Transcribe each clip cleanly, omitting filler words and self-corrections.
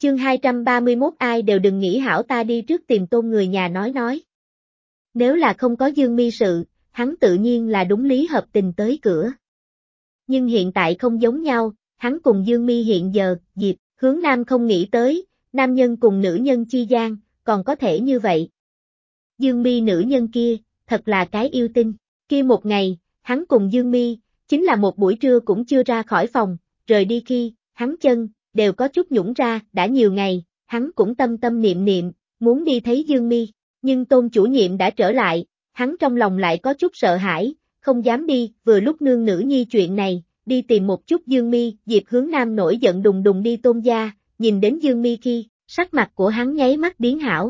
Chương 231 ai đều đừng nghĩ hảo ta đi trước tìm Tôn người nhà nói. Nếu là không có Dương Mi sự, hắn tự nhiên là đúng lý hợp tình tới cửa. Nhưng hiện tại không giống nhau, hắn cùng Dương Mi hiện giờ, Diệp Hướng Nam không nghĩ tới, nam nhân cùng nữ nhân chi gian, còn có thể như vậy. Dương Mi nữ nhân kia, thật là cái yêu tinh. Kia một ngày, hắn cùng Dương Mi, chính là một buổi trưa cũng chưa ra khỏi phòng, rời đi khi, hắn chân, đều có chút nhũn ra, đã nhiều ngày, hắn cũng tâm tâm niệm, muốn đi thấy Dương Mi, nhưng Tôn chủ nhiệm đã trở lại, hắn trong lòng lại có chút sợ hãi, không dám đi, vừa lúc nương nữ nhi chuyện này, đi tìm một chút Dương Mi, Diệp Hướng Nam nổi giận đùng đùng đi Tôn gia, nhìn đến Dương Mi khi, sắc mặt của hắn nháy mắt biến hảo.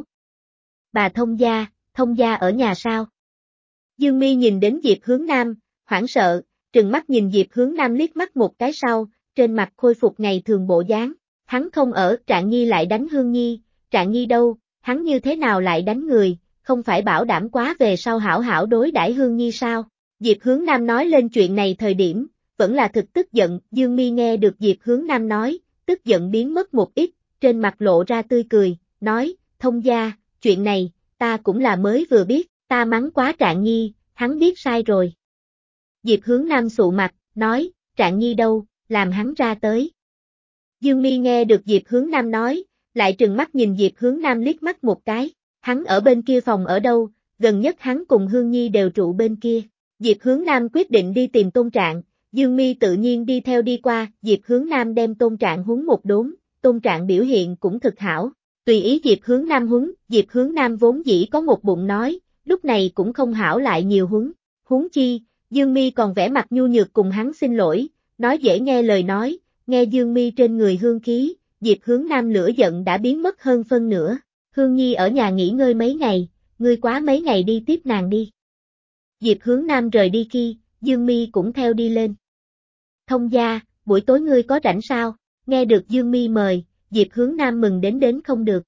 Bà thông gia ở nhà sao? Dương Mi nhìn đến Diệp Hướng Nam, hoảng sợ, trừng mắt nhìn Diệp Hướng Nam liếc mắt một cái sau, trên mặt khôi phục ngày thường bộ dáng. Hắn không ở, Trạng Nhi lại đánh Hương Nhi, Trạng Nhi đâu, hắn như thế nào lại đánh người, không phải bảo đảm quá về sau hảo hảo đối đãi Hương Nhi sao? Diệp Hướng Nam nói lên chuyện này thời điểm, vẫn là thực tức giận, Dương Mi nghe được Diệp Hướng Nam nói, tức giận biến mất một ít, trên mặt lộ ra tươi cười, nói, thông gia, chuyện này, ta cũng là mới vừa biết, ta mắng quá Trạng Nhi, hắn biết sai rồi. Diệp Hướng Nam sụ mặt, nói, Trạng Nhi đâu, làm hắn ra tới. Dương Mi nghe được Diệp Hướng Nam nói, lại trừng mắt nhìn Diệp Hướng Nam liếc mắt một cái, hắn ở bên kia phòng ở đâu, gần nhất hắn cùng Hương Nhi đều trụ bên kia. Diệp Hướng Nam quyết định đi tìm Tôn Trạng, Dương Mi tự nhiên đi theo đi qua, Diệp Hướng Nam đem Tôn Trạng huấn một đốn, Tôn Trạng biểu hiện cũng thực hảo, tùy ý Diệp Hướng Nam huấn, Diệp Hướng Nam vốn dĩ có một bụng nói, lúc này cũng không hảo lại nhiều huống chi, Dương Mi còn vẻ mặt nhu nhược cùng hắn xin lỗi, nói dễ nghe lời nói, nghe Dương Mi trên người hương khí, Diệp Hướng Nam lửa giận đã biến mất hơn phân nửa, Hương Nhi ở nhà nghỉ ngơi mấy ngày, ngươi quá mấy ngày đi tiếp nàng đi. Diệp Hướng Nam rời đi khi, Dương Mi cũng theo đi lên. Thông gia, buổi tối ngươi có rảnh sao? Nghe được Dương Mi mời, Diệp Hướng Nam mừng đến không được.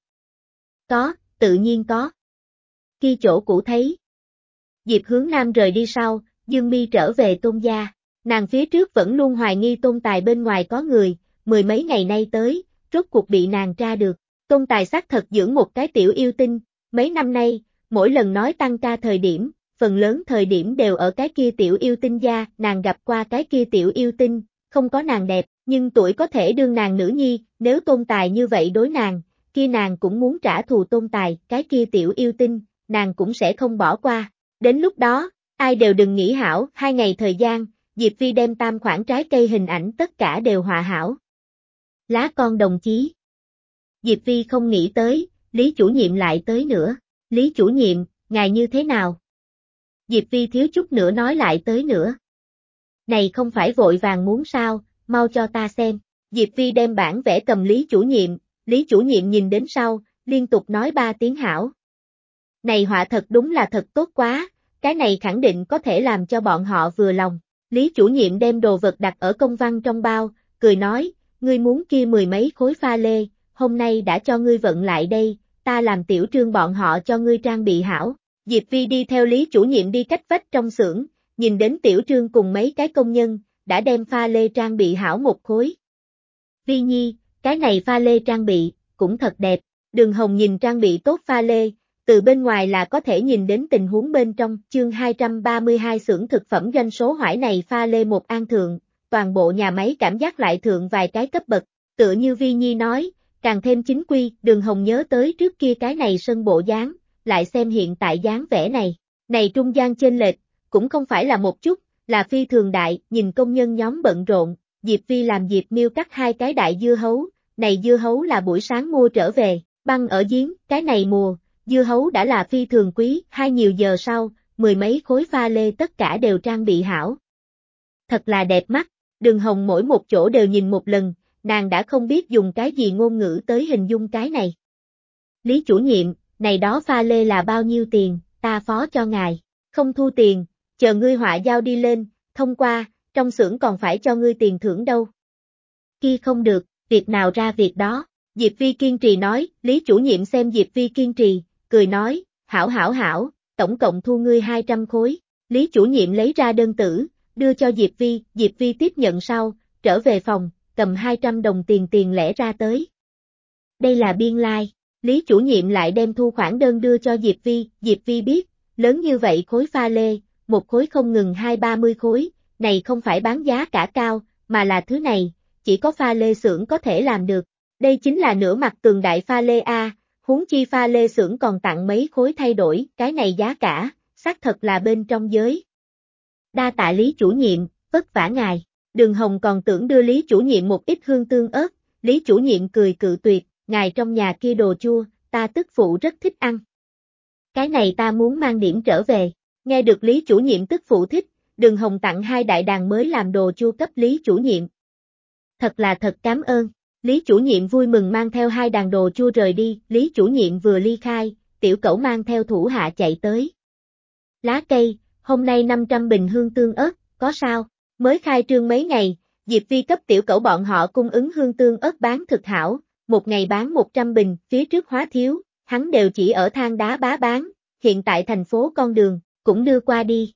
Có, tự nhiên có. Khi chỗ cũ thấy. Diệp Hướng Nam rời đi sau, Dương Mi trở về Tôn gia. Nàng phía trước vẫn luôn hoài nghi Tôn Tài bên ngoài có người, mười mấy ngày nay tới, rốt cuộc bị nàng tra được. Tôn Tài xác thật dưỡng một cái tiểu yêu tinh, mấy năm nay, mỗi lần nói tăng ca thời điểm, phần lớn thời điểm đều ở cái kia tiểu yêu tinh gia, nàng gặp qua cái kia tiểu yêu tinh, không có nàng đẹp, nhưng tuổi có thể đương nàng nữ nhi, nếu Tôn Tài như vậy đối nàng, kia nàng cũng muốn trả thù Tôn Tài, cái kia tiểu yêu tinh, nàng cũng sẽ không bỏ qua. Đến lúc đó, ai đều đừng nghĩ hảo, 2 ngày thời gian, Diệp Phi đem tam khoản trái cây hình ảnh tất cả đều họa hảo. Lá con đồng chí. Diệp Phi không nghĩ tới, Lý chủ nhiệm lại tới nữa. Lý chủ nhiệm, ngài như thế nào? Diệp Phi thiếu chút nữa nói lại tới nữa. Này không phải vội vàng muốn sao, mau cho ta xem. Diệp Phi đem bản vẽ cầm Lý chủ nhiệm nhìn đến sau, liên tục nói 3 tiếng hảo. Này họa thật đúng là thật tốt quá, cái này khẳng định có thể làm cho bọn họ vừa lòng. Lý chủ nhiệm đem đồ vật đặt ở công văn trong bao, cười nói, ngươi muốn kia 10 mấy khối pha lê, hôm nay đã cho ngươi vận lại đây, ta làm tiểu trương bọn họ cho ngươi trang bị hảo. Diệp Phi đi theo Lý chủ nhiệm đi cách vách trong xưởng, nhìn đến tiểu trương cùng mấy cái công nhân, đã đem pha lê trang bị hảo một khối. Vi Nhi, cái này pha lê trang bị, cũng thật đẹp, Đường Hồng nhìn trang bị tốt pha lê, từ bên ngoài là có thể nhìn đến tình huống bên trong, chương 232 xưởng thực phẩm doanh số hoải này pha lê một an thượng, toàn bộ nhà máy cảm giác lại thượng vài cái cấp bậc, tựa như Vi Nhi nói, càng thêm chính quy, Đường Hồng nhớ tới trước kia cái này sân bộ dáng, lại xem hiện tại dáng vẻ này trung gian chênh lệch, cũng không phải là một chút, là phi thường đại, nhìn công nhân nhóm bận rộn, Diệp Phi làm Diệp Miêu cắt 2 cái đại dưa hấu, này dưa hấu là buổi sáng mua trở về, băng ở giếng, cái này mùa, dưa hấu đã là phi thường quý, nhiều giờ sau, 10 mấy khối pha lê tất cả đều trang bị hảo. Thật là đẹp mắt, Đường Hồng mỗi một chỗ đều nhìn một lần, nàng đã không biết dùng cái gì ngôn ngữ tới hình dung cái này. Lý chủ nhiệm, này đó pha lê là bao nhiêu tiền, ta phó cho ngài, không thu tiền, chờ ngươi họa giao đi lên, thông qua, trong xưởng còn phải cho ngươi tiền thưởng đâu. Kia không được, việc nào ra việc đó, Diệp Phi kiên trì nói, Lý chủ nhiệm xem Diệp Phi kiên trì, cười nói, hảo, tổng cộng thu ngươi 200 khối, Lý chủ nhiệm lấy ra đơn tử, đưa cho Diệp Phi tiếp nhận sau, trở về phòng, cầm 200 đồng tiền lẻ ra tới. Đây là biên lai. Like. Lý chủ nhiệm lại đem thu khoản đơn đưa cho Diệp Vi biết, lớn như vậy khối pha lê, một khối không ngừng 20-30 khối, này không phải bán giá cả cao, mà là thứ này, chỉ có pha lê xưởng có thể làm được. Đây chính là nửa mặt tường đại pha lê A, huống chi pha lê xưởng còn tặng mấy khối thay đổi, cái này giá cả, xác thật là bên trong giới. Đa tạ Lý chủ nhiệm, vất vả ngài. Đường Hồng còn tưởng đưa Lý chủ nhiệm một ít hương tương ớt, Lý chủ nhiệm cười cự tuyệt, ngài trong nhà kia đồ chua, ta tức phụ rất thích ăn. Cái này ta muốn mang điểm trở về. Nghe được Lý chủ nhiệm tức phụ thích, Đường Hồng tặng 2 đại đàn mới làm đồ chua cấp Lý chủ nhiệm. Thật là thật cảm ơn. Lý chủ nhiệm vui mừng mang theo 2 đàn đồ chua rời đi, Lý chủ nhiệm vừa ly khai, tiểu cẩu mang theo thủ hạ chạy tới. Lá cây, hôm nay 500 bình hương tương ớt, có sao? Mới khai trương mấy ngày, Diệp Vi cấp tiểu cẩu bọn họ cung ứng hương tương ớt bán thực hảo, một ngày bán 100 bình, phía trước hóa thiếu, hắn đều chỉ ở than đá bá bán, hiện tại thành phố con đường, cũng đưa qua đi.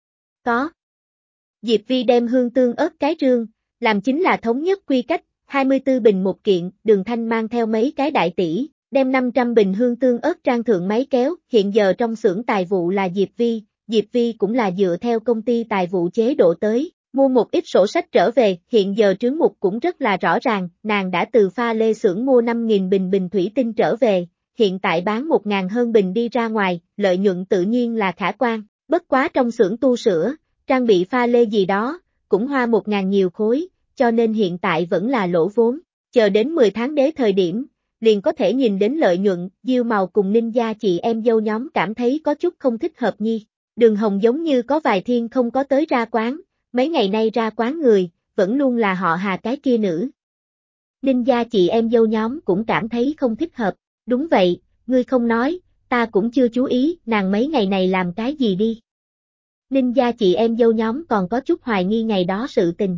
Có. Diệp Vi đem hương tương ớt cái trương, làm chính là thống nhất quy cách, 24 bình một kiện, Đường Thanh mang theo mấy cái đại tỷ, đem 500 bình hương tương ớt trang thượng máy kéo, hiện giờ trong xưởng tài vụ là Diệp Vi cũng là dựa theo công ty tài vụ chế độ tới, mua một ít sổ sách trở về, hiện giờ trướng mục cũng rất là rõ ràng, nàng đã từ pha lê xưởng mua 5.000 bình thủy tinh trở về, hiện tại bán 1.000 hơn bình đi ra ngoài, lợi nhuận tự nhiên là khả quan, bất quá trong xưởng tu sửa, trang bị pha lê gì đó, cũng hoa 1.000 nhiều khối, cho nên hiện tại vẫn là lỗ vốn, chờ đến 10 tháng đế thời điểm, liền có thể nhìn đến lợi nhuận, Diêu Màu cùng Ninh gia chị em dâu nhóm cảm thấy có chút không thích hợp nhi. Đường Hồng giống như có vài thiên không có tới ra quán, mấy ngày nay ra quán người, vẫn luôn là họ Hà cái kia nữ. Ninh gia chị em dâu nhóm cũng cảm thấy không thích hợp, đúng vậy, ngươi không nói, ta cũng chưa chú ý, nàng mấy ngày này làm cái gì đi. Ninh gia chị em dâu nhóm còn có chút hoài nghi ngày đó sự tình.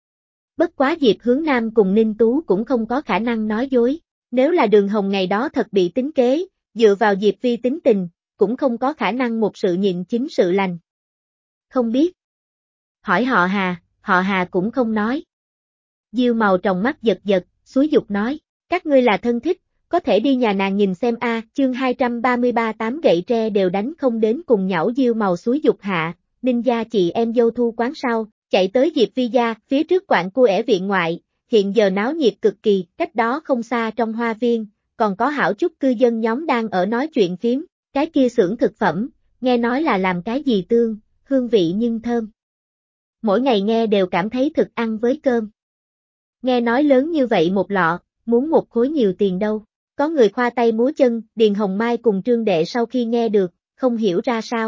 Bất quá Diệp Hướng Nam cùng Ninh Tú cũng không có khả năng nói dối, nếu là Đường Hồng ngày đó thật bị tính kế, dựa vào Diệp Vi tính tình, cũng không có khả năng một sự nhịn chính sự lành. Không biết. Hỏi họ Hà cũng không nói. Diêu Màu trong mắt giật giật, xúi dục nói, các ngươi là thân thích, có thể đi nhà nàng nhìn xem a. Chương 233 8 gậy tre đều đánh không đến cùng nhão. Diêu Màu xúi dục hạ, Ninh gia chị em dâu thu quán sau, chạy tới Diệp Vi gia, phía trước quạng cua ẻ viện ngoại, hiện giờ náo nhiệt cực kỳ, cách đó không xa trong hoa viên, còn có hảo chút cư dân nhóm đang ở nói chuyện phiếm, cái kia xưởng thực phẩm, nghe nói là làm cái gì tương, hương vị nhưng thơm. Mỗi ngày nghe đều cảm thấy thực ăn với cơm. Nghe nói lớn như vậy một lọ, muốn một khối nhiều tiền đâu. Có người khoa tay múa chân, Điền Hồng Mai cùng Trương Đệ sau khi nghe được, không hiểu ra sao.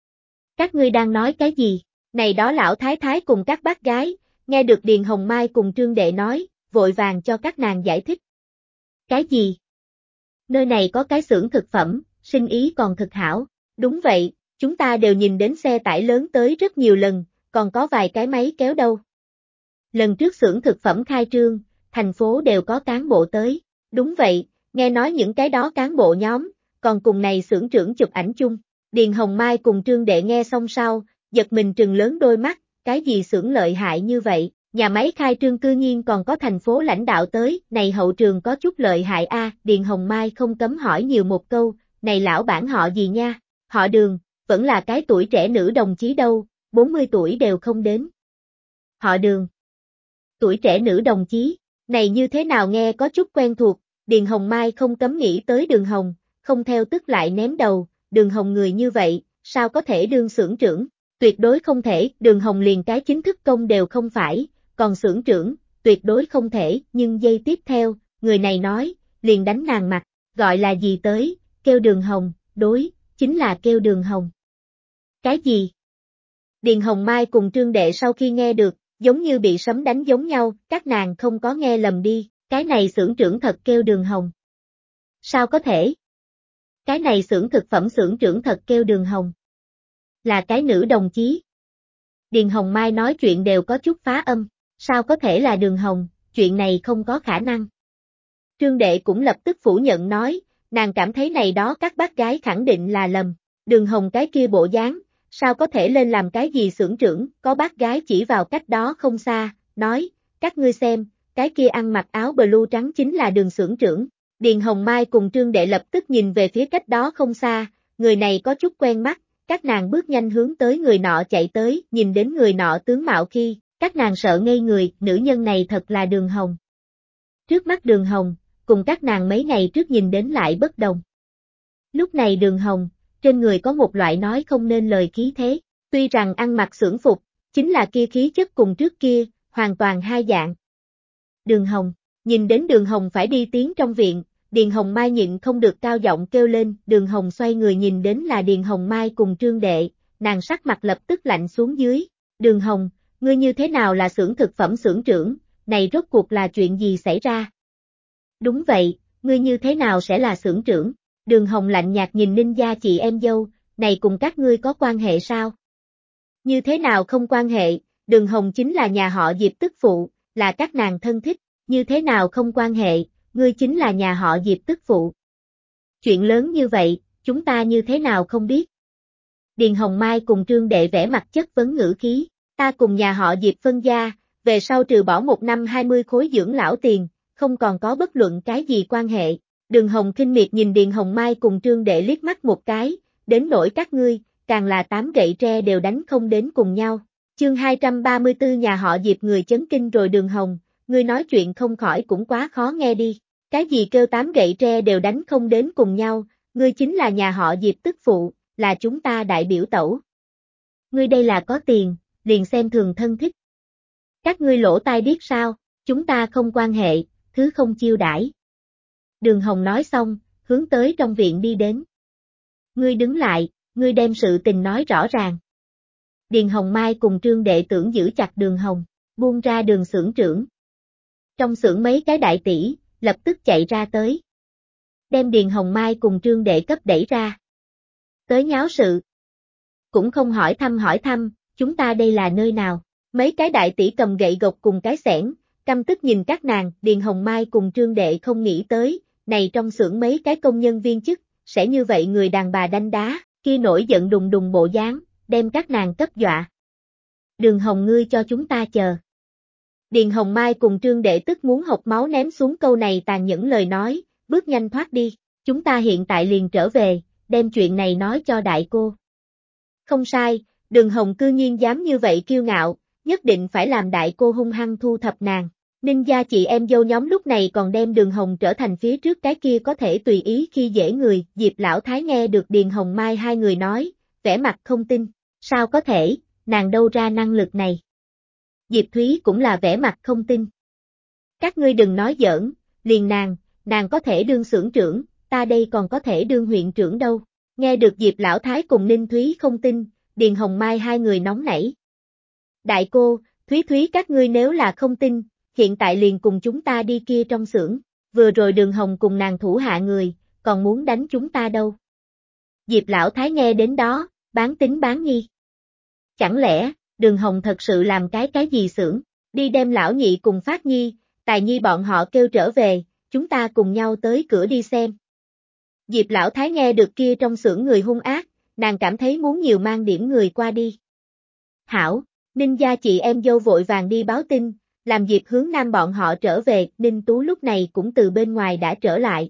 Các ngươi đang nói cái gì? Này đó lão thái thái cùng các bác gái, nghe được Điền Hồng Mai cùng Trương Đệ nói, vội vàng cho các nàng giải thích. Cái gì? Nơi này có cái xưởng thực phẩm, sinh ý còn thực hảo. Đúng vậy, chúng ta đều nhìn đến xe tải lớn tới rất nhiều lần, còn có vài cái máy kéo đâu. Lần trước xưởng thực phẩm khai trương, thành phố đều có cán bộ tới. Đúng vậy, nghe nói những cái đó cán bộ nhóm, còn cùng này xưởng trưởng chụp ảnh chung. Điền Hồng Mai cùng Trương Đệ nghe xong sau, giật mình trừng lớn đôi mắt, cái gì xưởng lợi hại như vậy, nhà máy khai trương cư nhiên còn có thành phố lãnh đạo tới, này hậu trường có chút lợi hại a. Điền Hồng Mai không cấm hỏi nhiều một câu, này lão bản họ gì nha, họ Đường, vẫn là cái tuổi trẻ nữ đồng chí đâu, 40 tuổi đều không đến. Họ Đường. Tuổi trẻ nữ đồng chí, này như thế nào nghe có chút quen thuộc, Điền Hồng Mai không cấm nghĩ tới Đường Hồng, không theo tức lại ném đầu, Đường Hồng người như vậy, sao có thể đương xưởng trưởng, tuyệt đối không thể, Đường Hồng liền cái chính thức công đều không phải, còn xưởng trưởng, tuyệt đối không thể, nhưng giây tiếp theo, người này nói, liền đánh nàng mặt, gọi là gì tới, kêu Đường Hồng, đối, chính là kêu Đường Hồng. Cái gì? Điền Hồng Mai cùng Trương Đệ sau khi nghe được, giống như bị sấm đánh giống nhau, các nàng không có nghe lầm đi, cái này xưởng trưởng thật kêu Đường Hồng. Sao có thể? Cái này xưởng thực phẩm xưởng trưởng thật kêu Đường Hồng. Là cái nữ đồng chí. Điền Hồng Mai nói chuyện đều có chút phá âm, sao có thể là Đường Hồng, chuyện này không có khả năng. Trương Đệ cũng lập tức phủ nhận nói, nàng cảm thấy này đó các bác gái khẳng định là lầm, Đường Hồng cái kia bộ dáng, sao có thể lên làm cái gì xưởng trưởng, có bác gái chỉ vào cách đó không xa, nói, các ngươi xem, cái kia ăn mặc áo blue trắng chính là Đường xưởng trưởng, Điền Hồng Mai cùng Trương Đệ lập tức nhìn về phía cách đó không xa, người này có chút quen mắt, các nàng bước nhanh hướng tới người nọ chạy tới, nhìn đến người nọ tướng mạo khi, các nàng sợ ngây người, nữ nhân này thật là Đường Hồng. Trước mắt Đường Hồng, cùng các nàng mấy ngày trước nhìn đến lại bất đồng. Lúc này Đường Hồng, trên người có một loại nói không nên lời khí thế, tuy rằng ăn mặc xưởng phục, chính là kia khí chất cùng trước kia, hoàn toàn hai dạng. Đường Hồng, nhìn đến Đường Hồng phải đi tiến trong viện, Điền Hồng Mai nhịn không được cao giọng kêu lên, Đường Hồng xoay người nhìn đến là Điền Hồng Mai cùng Trương Đệ, nàng sắc mặt lập tức lạnh xuống dưới, Đường Hồng, ngươi như thế nào là xưởng thực phẩm xưởng trưởng, này rốt cuộc là chuyện gì xảy ra? Đúng vậy, ngươi như thế nào sẽ là xưởng trưởng? Đường Hồng lạnh nhạt nhìn Ninh gia chị em dâu, này cùng các ngươi có quan hệ sao? Như thế nào không quan hệ, Đường Hồng chính là nhà họ Diệp tức phụ, là các nàng thân thích, như thế nào không quan hệ, ngươi chính là nhà họ Diệp tức phụ. Chuyện lớn như vậy, chúng ta như thế nào không biết? Điền Hồng Mai cùng Trương Đệ vẻ mặt chất vấn ngữ khí, ta cùng nhà họ Diệp phân gia, về sau trừ bỏ 1 năm 20 khối dưỡng lão tiền, không còn có bất luận cái gì quan hệ. Đường Hồng khinh miệt nhìn Điền Hồng Mai cùng Trương Đệ liếc mắt một cái, đến nỗi các ngươi, càng là 8 gậy tre đều đánh không đến cùng nhau. Chương 234 nhà họ Diệp người chấn kinh rồi Đường Hồng, ngươi nói chuyện không khỏi cũng quá khó nghe đi. Cái gì kêu 8 gậy tre đều đánh không đến cùng nhau, ngươi chính là nhà họ Diệp tức phụ, là chúng ta đại biểu tẩu. Ngươi đây là có tiền, liền xem thường thân thích. Các ngươi lỗ tai điếc sao, chúng ta không quan hệ, thứ không chiêu đãi. Đường Hồng nói xong, hướng tới trong viện đi đến. Ngươi đứng lại, ngươi đem sự tình nói rõ ràng. Điền Hồng Mai cùng Trương Đệ tưởng giữ chặt Đường Hồng, buông ra Đường xưởng trưởng. Trong xưởng mấy cái đại tỷ, lập tức chạy ra tới. Đem Điền Hồng Mai cùng Trương Đệ cấp đẩy ra. Tới nháo sự. Cũng không hỏi thăm, chúng ta đây là nơi nào. Mấy cái đại tỷ cầm gậy gộc cùng cái xẻng, căm tức nhìn các nàng, Điền Hồng Mai cùng Trương Đệ không nghĩ tới, này trong xưởng mấy cái công nhân viên chức, sẽ như vậy người đàn bà đánh đá, kia nổi giận đùng đùng bộ dáng, đem các nàng cấp dọa. Đường Hồng ngươi cho chúng ta chờ. Điền Hồng Mai cùng Trương Đệ tức muốn hộc máu ném xuống câu này tàn nhẫn lời nói, bước nhanh thoát đi, chúng ta hiện tại liền trở về, đem chuyện này nói cho đại cô. Không sai, Đường Hồng cư nhiên dám như vậy kiêu ngạo, nhất định phải làm đại cô hung hăng thu thập nàng. Ninh gia chị em dâu nhóm lúc này còn đem Đường Hồng trở thành phía trước cái kia có thể tùy ý khi dễ người, Diệp Lão Thái nghe được Điền Hồng Mai hai người nói, vẻ mặt không tin, sao có thể, nàng đâu ra năng lực này. Diệp Thúy cũng là vẻ mặt không tin. Các ngươi đừng nói giỡn, liền nàng có thể đương xưởng trưởng, ta đây còn có thể đương huyện trưởng đâu. Nghe được Diệp Lão Thái cùng Ninh Thúy không tin, Điền Hồng Mai hai người nóng nảy. Đại cô, Thúy các ngươi nếu là không tin, hiện tại liền cùng chúng ta đi kia trong xưởng, vừa rồi Đường Hồng cùng nàng thủ hạ người, còn muốn đánh chúng ta đâu. Diệp Lão Thái nghe đến đó, bán tín bán nghi. Chẳng lẽ, Đường Hồng thật sự làm cái gì xưởng, đi đem Lão Nhị cùng Phát Nhi, Tài Nhi bọn họ kêu trở về, chúng ta cùng nhau tới cửa đi xem. Diệp Lão Thái nghe được kia trong xưởng người hung ác, nàng cảm thấy muốn nhiều mang điểm người qua đi. Hảo, Ninh gia chị em dâu vội vàng đi báo tin, làm Diệp Hướng Nam bọn họ trở về, Ninh Tú lúc này cũng từ bên ngoài đã trở lại.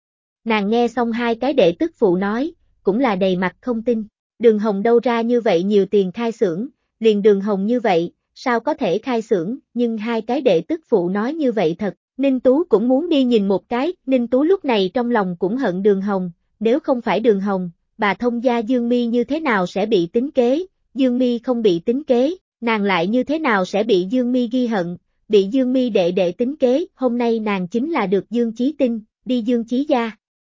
Nàng nghe xong hai cái đệ tức phụ nói, cũng là đầy mặt không tin, Đường Hồng đâu ra như vậy nhiều tiền khai xưởng, liền Đường Hồng như vậy, sao có thể khai xưởng, nhưng hai cái đệ tức phụ nói như vậy thật, Ninh Tú cũng muốn đi nhìn một cái, Ninh Tú lúc này trong lòng cũng hận Đường Hồng, nếu không phải Đường Hồng, bà thông gia Dương Mi như thế nào sẽ bị tính kế, Dương Mi không bị tính kế, nàng lại như thế nào sẽ bị Dương Mi ghi hận, bị Dương Mi đệ tính kế, hôm nay nàng chính là được Dương Chí Tinh, đi Dương Chí gia.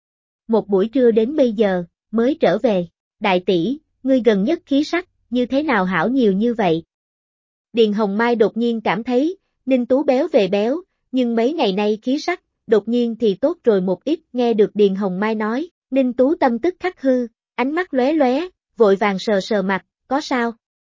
Một buổi trưa đến bây giờ, mới trở về, đại tỷ, ngươi gần nhất khí sắc, như thế nào hảo nhiều như vậy. Điền Hồng Mai đột nhiên cảm thấy, Ninh Tú béo về béo, nhưng mấy ngày nay khí sắc, đột nhiên thì tốt rồi một ít, nghe được Điền Hồng Mai nói, Ninh Tú tâm tức khắc hư, ánh mắt lóe lóe, vội vàng sờ mặt, có sao?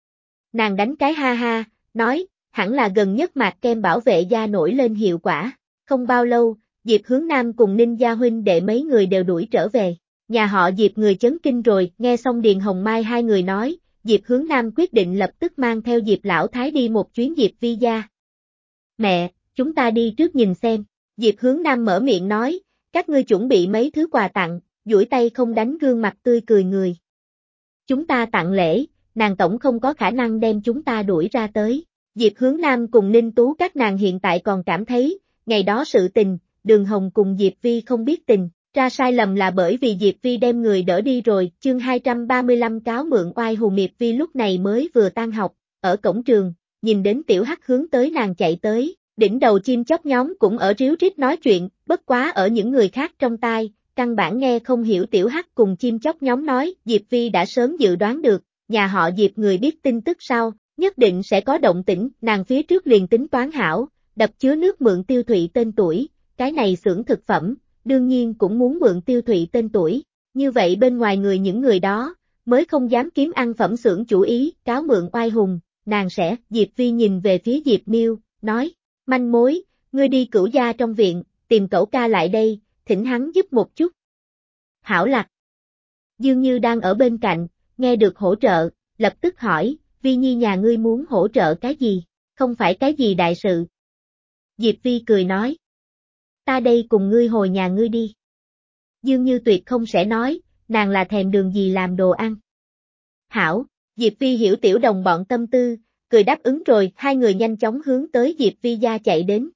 Nàng đánh cái ha ha, nói, hẳn là gần nhất mạc kem bảo vệ da nổi lên hiệu quả, không bao lâu, Diệp Hướng Nam cùng Ninh gia huynh đệ mấy người đều đuổi trở về, nhà họ Diệp người chấn kinh rồi, nghe xong Điền Hồng Mai hai người nói, Diệp Hướng Nam quyết định lập tức mang theo Diệp Lão Thái đi một chuyến Diệp Vi gia. Mẹ, chúng ta đi trước nhìn xem, Diệp Hướng Nam mở miệng nói, Các ngươi chuẩn bị mấy thứ quà tặng, duỗi tay không đánh gương mặt tươi cười người. Chúng ta tặng lễ, nàng tổng không có khả năng đem chúng ta đuổi ra tới. Diệp Hướng Nam cùng Ninh Tú các nàng hiện tại còn cảm thấy, ngày đó sự tình, Đường Hồng cùng Diệp Vi không biết tình, ra sai lầm là bởi vì Diệp Vi đem người đỡ đi rồi. Chương 235 cáo mượn oai hùn. Diệp Vi lúc này mới vừa tan học, ở cổng trường, nhìn đến Tiểu Hắc hướng tới nàng chạy tới, đỉnh đầu chim chóc nhóm cũng ở ríu rít nói chuyện, bất quá ở những người khác trong tai, căn bản nghe không hiểu Tiểu Hắc cùng chim chóc nhóm nói. Diệp Vi đã sớm dự đoán được, nhà họ Diệp người biết tin tức sau, nhất định sẽ có động tĩnh. Nàng phía trước liền tính toán hảo, đập chứa nước mượn Tiêu Thụy tên tuổi, cái này xưởng thực phẩm, đương nhiên cũng muốn mượn Tiêu Thụy tên tuổi, như vậy bên ngoài người những người đó, mới không dám kiếm ăn phẩm xưởng chủ ý, cáo mượn oai hùng, nàng sẽ. Diệp Vi nhìn về phía Diệp Miêu, nói, manh mối, ngươi đi Cửu gia trong viện, tìm Cẩu ca lại đây, thỉnh hắn giúp một chút. Hảo lạc. Dương Như đang ở bên cạnh, nghe được hỗ trợ, lập tức hỏi, Vi Nhi nhà ngươi muốn hỗ trợ cái gì, không phải cái gì đại sự. Diệp Vi cười nói, ta đây cùng ngươi hồi nhà ngươi đi. Dương Như tuyệt không sẽ nói, nàng là thèm đường gì làm đồ ăn. Hảo, Diệp Vi hiểu tiểu đồng bọn tâm tư, cười đáp ứng rồi. Hai người nhanh chóng hướng tới Diệp Vi gia chạy đến.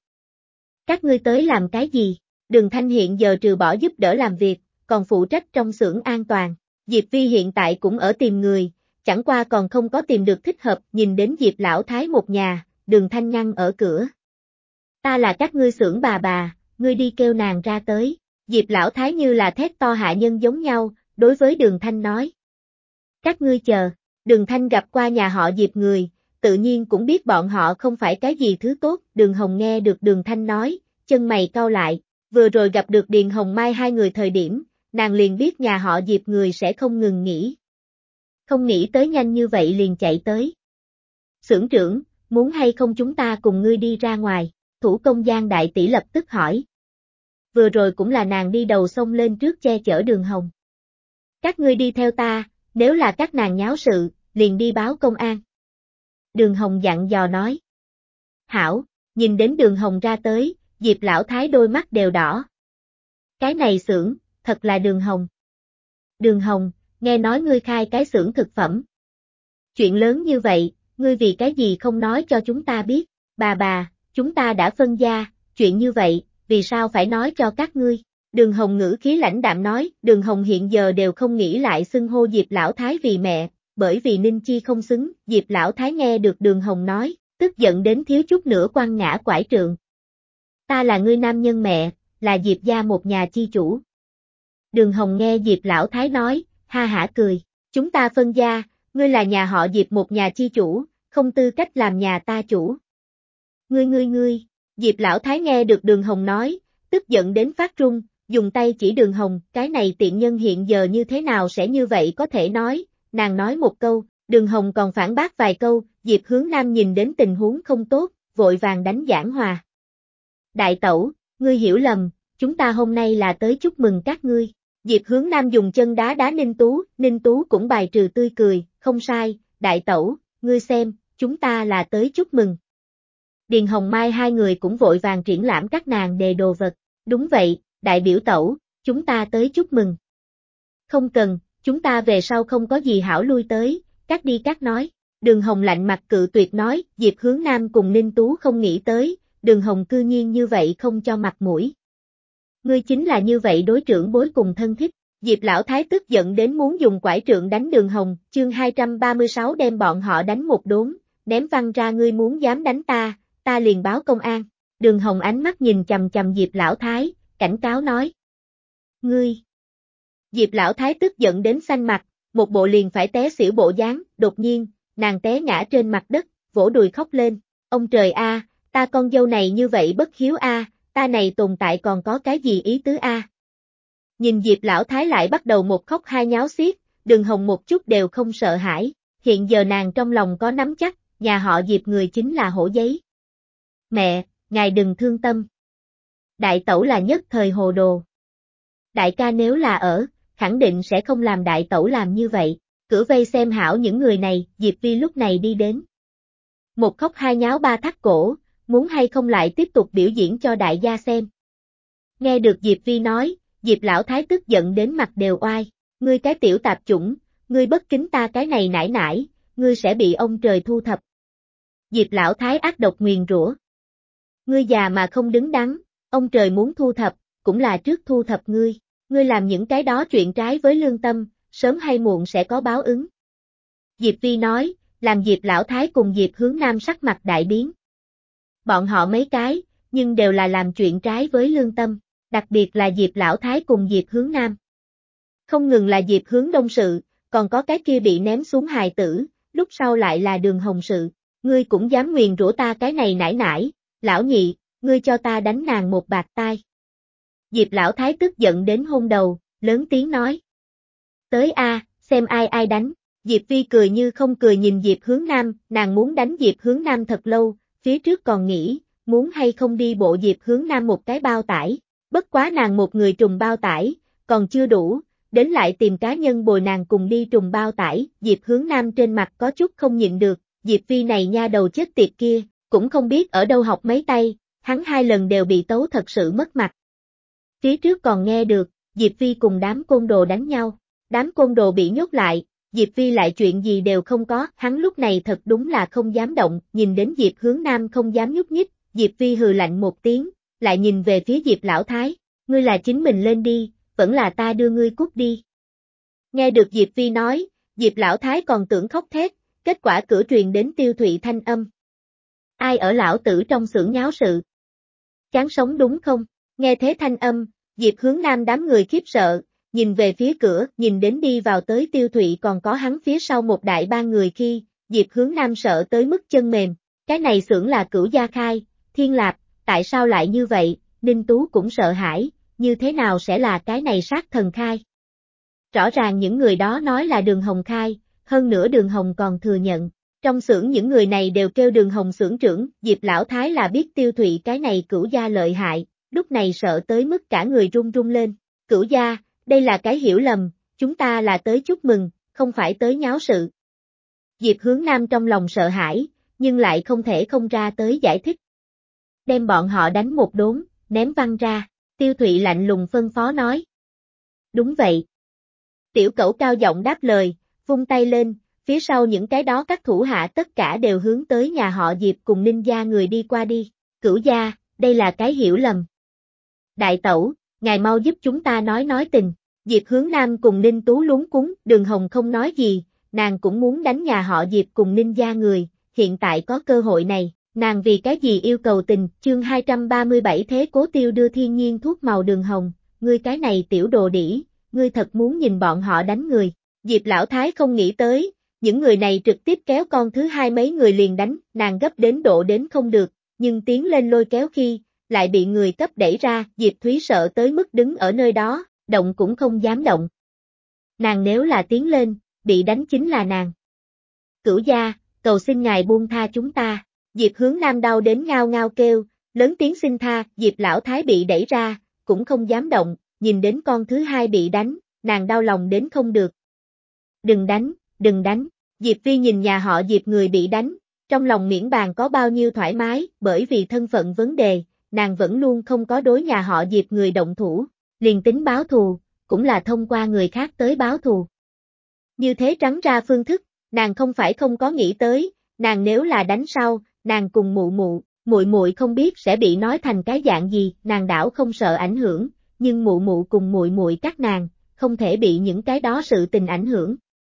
Các ngươi tới làm cái gì? Đường Thanh hiện giờ trừ bỏ giúp đỡ làm việc, còn phụ trách trong xưởng an toàn. Diệp Vi hiện tại cũng ở tìm người, chẳng qua còn không có tìm được thích hợp. Nhìn đến Diệp lão thái một nhà, Đường Thanh ngăn ở cửa. Ta là các ngươi xưởng bà, ngươi đi kêu nàng ra tới. Diệp lão thái như là thét to hạ nhân giống nhau, đối với Đường Thanh nói. Các ngươi chờ. Đường Thanh gặp qua nhà họ Diệp người, tự nhiên cũng biết bọn họ không phải cái gì thứ tốt. Đường Hồng nghe được Đường Thanh nói, chân mày cau lại, vừa rồi gặp được Điền Hồng Mai hai người thời điểm, nàng liền biết nhà họ Diệp người sẽ không ngừng nghỉ. Không nghĩ tới nhanh như vậy liền chạy tới. Xưởng trưởng, muốn hay không chúng ta cùng ngươi đi ra ngoài? Thủ công Giang đại tỷ lập tức hỏi. Vừa rồi cũng là nàng đi đầu xông lên trước che chở Đường Hồng. Các ngươi đi theo ta, nếu là các nàng nháo sự, liền đi báo công an. Đường Hồng dặn dò nói. Hảo, nhìn đến Đường Hồng ra tới, Diệp lão thái đôi mắt đều đỏ. Cái này xưởng, thật là Đường Hồng. Đường Hồng, nghe nói ngươi khai cái xưởng thực phẩm. Chuyện lớn như vậy, ngươi vì cái gì không nói cho chúng ta biết? Bà, chúng ta đã phân gia, chuyện như vậy, vì sao phải nói cho các ngươi? Đường Hồng ngữ khí lãnh đạm nói. Đường Hồng hiện giờ đều không nghĩ lại xưng hô Diệp lão thái vì mẹ, bởi vì Ninh Chi không xứng. Diệp lão thái nghe được Đường Hồng nói, tức giận đến thiếu chút nữa quăng ngã quải trượng. Ta là ngươi nam nhân mẹ, là Diệp gia một nhà chi chủ. Đường Hồng nghe Diệp lão thái nói, ha hả cười, chúng ta phân gia, ngươi là nhà họ Diệp một nhà chi chủ, không tư cách làm nhà ta chủ. Ngươi, Diệp lão thái nghe được Đường Hồng nói, tức giận đến phát run, dùng tay chỉ Đường Hồng, cái này tiện nhân hiện giờ như thế nào sẽ như vậy có thể nói, nàng nói một câu, Đường Hồng còn phản bác vài câu. Diệp Hướng Nam nhìn đến tình huống không tốt, vội vàng đánh giảng hòa. Đại tẩu, ngươi hiểu lầm, chúng ta hôm nay là tới chúc mừng các ngươi. Diệp Hướng Nam dùng chân đá đá Ninh Tú cũng bài trừ tươi cười, không sai, đại tẩu, ngươi xem, chúng ta là tới chúc mừng. Điền Hồng Mai hai người cũng vội vàng triển lãm các nàng đề đồ vật, đúng vậy, đại biểu tẩu, chúng ta tới chúc mừng. Không cần, chúng ta về sau không có gì hảo lui tới, cắt đi cắt nói. Đường Hồng lạnh mặt cự tuyệt nói. Diệp Hướng Nam cùng Ninh Tú không nghĩ tới, Đường Hồng cư nhiên như vậy không cho mặt mũi. Ngươi chính là như vậy đối trưởng bối cùng thân thích. Diệp lão thái tức giận đến muốn dùng quải trượng đánh Đường Hồng. Chương 236 đem bọn họ đánh một đốn, ném văng ra. Ngươi muốn dám đánh ta, ta liền báo công an. Đường Hồng ánh mắt nhìn chằm chằm Diệp lão thái, cảnh cáo nói. Ngươi. Diệp lão thái tức giận đến xanh mặt, một bộ liền phải té xỉu bộ dáng. Đột nhiên, nàng té ngã trên mặt đất, vỗ đùi khóc lên. Ông trời a, ta con dâu này như vậy bất hiếu a, ta này tồn tại còn có cái gì ý tứ a? Nhìn Diệp lão thái lại bắt đầu một khóc hai nháo xiết, Đường Hồng một chút đều không sợ hãi. Hiện giờ nàng trong lòng có nắm chắc, nhà họ Diệp người chính là hổ giấy. Mẹ, ngài đừng thương tâm. Đại tẩu là nhất thời hồ đồ. Đại ca nếu là ở, khẳng định sẽ không làm đại tẩu làm như vậy. Cửa vây xem hảo những người này. Diệp Vi lúc này đi đến. Một khóc hai nháo ba thắt cổ, muốn hay không lại tiếp tục biểu diễn cho đại gia xem. Nghe được Diệp Vi nói, Diệp lão thái tức giận đến mặt đều oai, ngươi cái tiểu tạp chủng, ngươi bất kính ta cái này nải nải, ngươi sẽ bị ông trời thu thập. Diệp lão thái ác độc nguyền rủa. Ngươi già mà không đứng đắn, ông trời muốn thu thập, cũng là trước thu thập ngươi, ngươi làm những cái đó chuyện trái với lương tâm, sớm hay muộn sẽ có báo ứng. Diệp Vi nói, làm Diệp lão thái cùng Diệp Hướng Nam sắc mặt đại biến. Bọn họ mấy cái, nhưng đều là làm chuyện trái với lương tâm, đặc biệt là Diệp lão thái cùng Diệp Hướng Nam. Không ngừng là Diệp Hướng Đông sự, còn có cái kia bị ném xuống hài tử, lúc sau lại là Đường Hồng sự, ngươi cũng dám nguyền rủa ta cái này nải nải, lão nhị, ngươi cho ta đánh nàng một bạt tai. Diệp lão thái tức giận đến hôn đầu, lớn tiếng nói. Tới a, xem ai đánh. Diệp Vi cười như không cười nhìn Diệp Hướng Nam, nàng muốn đánh Diệp Hướng Nam thật lâu, phía trước còn nghĩ, muốn hay không đi bộ Diệp Hướng Nam một cái bao tải, bất quá nàng một người trùng bao tải, còn chưa đủ, đến lại tìm cá nhân bồi nàng cùng đi trùng bao tải, Diệp Hướng Nam trên mặt có chút không nhịn được, Diệp Vi này nha đầu chết tiệt kia, cũng không biết ở đâu học mấy tay, hắn 2 lần đều bị tấu thật sự mất mặt. Phía trước còn nghe được, Diệp Vi cùng đám côn đồ đánh nhau, đám côn đồ bị nhốt lại, Diệp Vi lại chuyện gì đều không có, hắn lúc này thật đúng là không dám động, nhìn đến Diệp Hướng Nam không dám nhúc nhích, Diệp Vi hừ lạnh một tiếng, lại nhìn về phía Diệp Lão Thái, ngươi là chính mình lên đi, vẫn là ta đưa ngươi cút đi. Nghe được Diệp Vi nói, Diệp Lão Thái còn tưởng khóc thét, kết quả cửa truyền đến Tiêu Thụy thanh âm. Ai ở lão tử trong xưởng nháo sự? Chán sống đúng không? Nghe thế thanh âm, Diệp Hướng Nam đám người khiếp sợ, nhìn về phía cửa, nhìn đến đi vào tới Tiêu Thụy còn có hắn phía sau một đại ba người khi, Diệp Hướng Nam sợ tới mức chân mềm, cái này xưởng là Cửu Gia khai, Thiên Lạp, tại sao lại như vậy, Ninh Tú cũng sợ hãi, như thế nào sẽ là cái này sát thần khai? Rõ ràng những người đó nói là Đường Hồng khai, hơn nữa Đường Hồng còn thừa nhận. Trong xưởng những người này đều kêu Đường Hồng xưởng trưởng, Diệp Lão Thái là biết Tiêu Thụy cái này Cửu Gia lợi hại, lúc này sợ tới mức cả người run run lên. Cửu Gia, đây là cái hiểu lầm, chúng ta là tới chúc mừng, không phải tới nháo sự. Diệp Hướng Nam trong lòng sợ hãi, nhưng lại không thể không ra tới giải thích. Đem bọn họ đánh một đốn, ném văng ra, Tiêu Thụy lạnh lùng phân phó nói. Đúng vậy. Tiểu Cẩu cao giọng đáp lời, vung tay lên, phía sau những cái đó các thủ hạ tất cả đều hướng tới nhà họ Diệp cùng Ninh gia người đi qua đi. Cửu gia, đây là cái hiểu lầm. Đại tẩu, ngài mau giúp chúng ta nói tình. Diệp Hướng Nam cùng Ninh Tú lúng cúng, Đường Hồng không nói gì, nàng cũng muốn đánh nhà họ Diệp cùng Ninh gia người, hiện tại có cơ hội này, nàng vì cái gì yêu cầu tình, chương 237 thế cố Tiêu đưa thiên nhiên thuốc màu. Đường Hồng, ngươi cái này tiểu đồ đỉ, ngươi thật muốn nhìn bọn họ đánh người. Diệp Lão Thái không nghĩ tới, những người này trực tiếp kéo con thứ hai mấy người liền đánh, nàng gấp đến độ đến không được, nhưng tiến lên lôi kéo khi, lại bị người cấp đẩy ra, Diệp Thúy sợ tới mức đứng ở nơi đó, động cũng không dám động. Nàng nếu là tiến lên, bị đánh chính là nàng. Cửu gia, cầu xin ngài buông tha chúng ta. Diệp Hướng Nam đau đến ngao ngao kêu, lớn tiếng xin tha, Diệp Lão Thái bị đẩy ra, cũng không dám động, nhìn đến con thứ hai bị đánh, nàng đau lòng đến không được. Đừng đánh, đừng đánh. Diệp Vi nhìn nhà họ Diệp người bị đánh, trong lòng miễn bàn có bao nhiêu thoải mái, bởi vì thân phận vấn đề, nàng vẫn luôn không có đối nhà họ Diệp người động thủ, liền tính báo thù, cũng là thông qua người khác tới báo thù. Như thế trắng ra phương thức, nàng không phải không có nghĩ tới, nàng nếu là đánh sau, nàng cùng muội muội không biết sẽ bị nói thành cái dạng gì, nàng đảo không sợ ảnh hưởng, nhưng muội cùng muội muội các nàng, không thể bị những cái đó sự tình ảnh hưởng.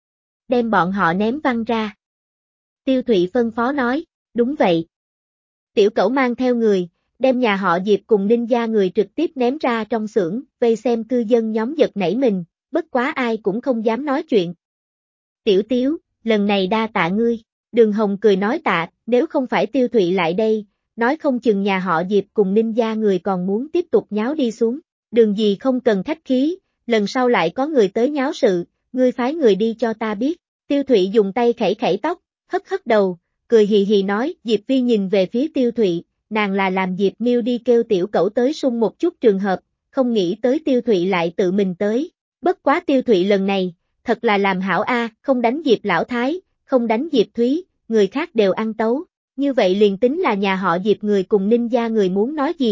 Đem bọn họ ném văng ra. Tiêu Thụy phân phó nói, đúng vậy. Tiểu Cẩu mang theo người, đem nhà họ Diệp cùng Ninh gia người trực tiếp ném ra trong xưởng, vây xem cư dân nhóm giật nảy mình, bất quá ai cũng không dám nói chuyện. Tiểu Tiếu, lần này đa tạ ngươi. Đường Hồng cười nói tạ, nếu không phải Tiêu Thụy lại đây, nói không chừng nhà họ Diệp cùng Ninh gia người còn muốn tiếp tục nháo đi xuống. Đường gì không cần khách khí, lần sau lại có người tới nháo sự, ngươi phái người đi cho ta biết. Tiêu Thụy dùng tay khẩy khẩy tóc, hất đầu, cười hì hì nói, Diệp Vi nhìn về phía Tiêu Thụy, nàng là làm Diệp Miêu đi kêu Tiểu Cẩu tới sung một chút trường hợp, không nghĩ tới Tiêu Thụy lại tự mình tới. Bất quá Tiêu Thụy lần này, thật là làm hảo a, không đánh Diệp Lão Thái, không đánh Diệp Thúy, người khác đều ăn tấu. Như vậy liền tính là nhà họ Diệp người cùng Ninh gia người muốn nói gì,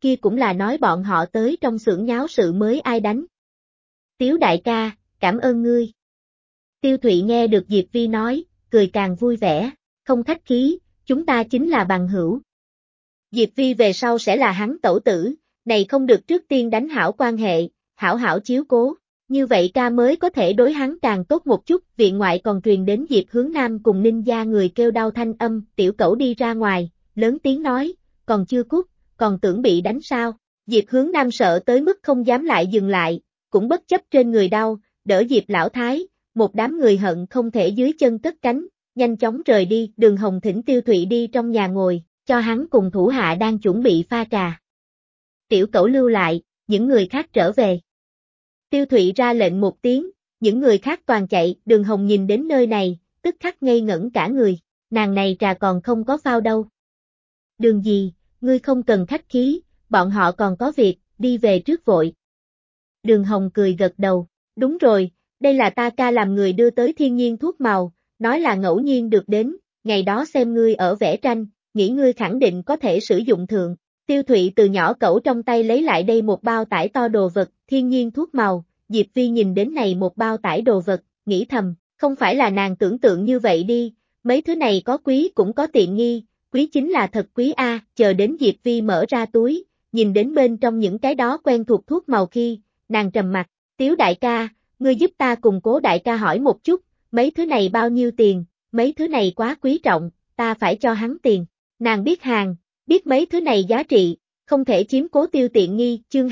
kia cũng là nói bọn họ tới trong xưởng nháo sự mới ai đánh. Tiếu đại ca, cảm ơn ngươi. Tiêu Thụy nghe được Diệp Vi nói, cười càng vui vẻ, không khách khí, chúng ta chính là bằng hữu. Diệp Vi về sau sẽ là hắn tẩu tử, này không được trước tiên đánh hảo quan hệ, hảo hảo chiếu cố, như vậy ca mới có thể đối hắn càng tốt một chút. Viện ngoại còn truyền đến Diệp Hướng Nam cùng Ninh gia người kêu đau thanh âm, tiểu cẩu đi ra ngoài, lớn tiếng nói, còn chưa cút, còn tưởng bị đánh sao. Diệp Hướng Nam sợ tới mức không dám lại dừng lại, cũng bất chấp trên người đau, đỡ Diệp lão thái, một đám người hận không thể dưới chân cất cánh, nhanh chóng rời đi. Đường Hồng thỉnh Tiêu Thụy đi trong nhà ngồi, cho hắn cùng thủ hạ đang chuẩn bị pha trà. Tiểu cẩu lưu lại, những người khác trở về. Tiêu Thụy ra lệnh một tiếng, những người khác toàn chạy. Đường Hồng nhìn đến nơi này, tức khắc ngây ngẩn cả người, nàng này trà còn không có phao đâu. Đường gì, ngươi không cần khách khí, bọn họ còn có việc, đi về trước vội. Đường Hồng cười gật đầu, đúng rồi, đây là ta ca làm người đưa tới thiên nhiên thuốc màu, nói là ngẫu nhiên được đến, ngày đó xem ngươi ở vẽ tranh, nghĩ ngươi khẳng định có thể sử dụng thượng. Tiêu Thụy từ nhỏ cẩu trong tay lấy lại đây một bao tải to đồ vật, thiên nhiên thuốc màu. Diệp Vi nhìn đến này một bao tải đồ vật, nghĩ thầm, không phải là nàng tưởng tượng như vậy đi, mấy thứ này có quý cũng có tiện nghi, quý chính là thật quý a. Chờ đến Diệp Vi mở ra túi, nhìn đến bên trong những cái đó quen thuộc thuốc màu khi, nàng trầm mặt, Tiếu đại ca, ngươi giúp ta cùng Cố đại ca hỏi một chút, mấy thứ này bao nhiêu tiền, mấy thứ này quá quý trọng, ta phải cho hắn tiền. Nàng biết hàng, biết mấy thứ này giá trị, không thể chiếm Cố Tiêu tiện nghi. Chương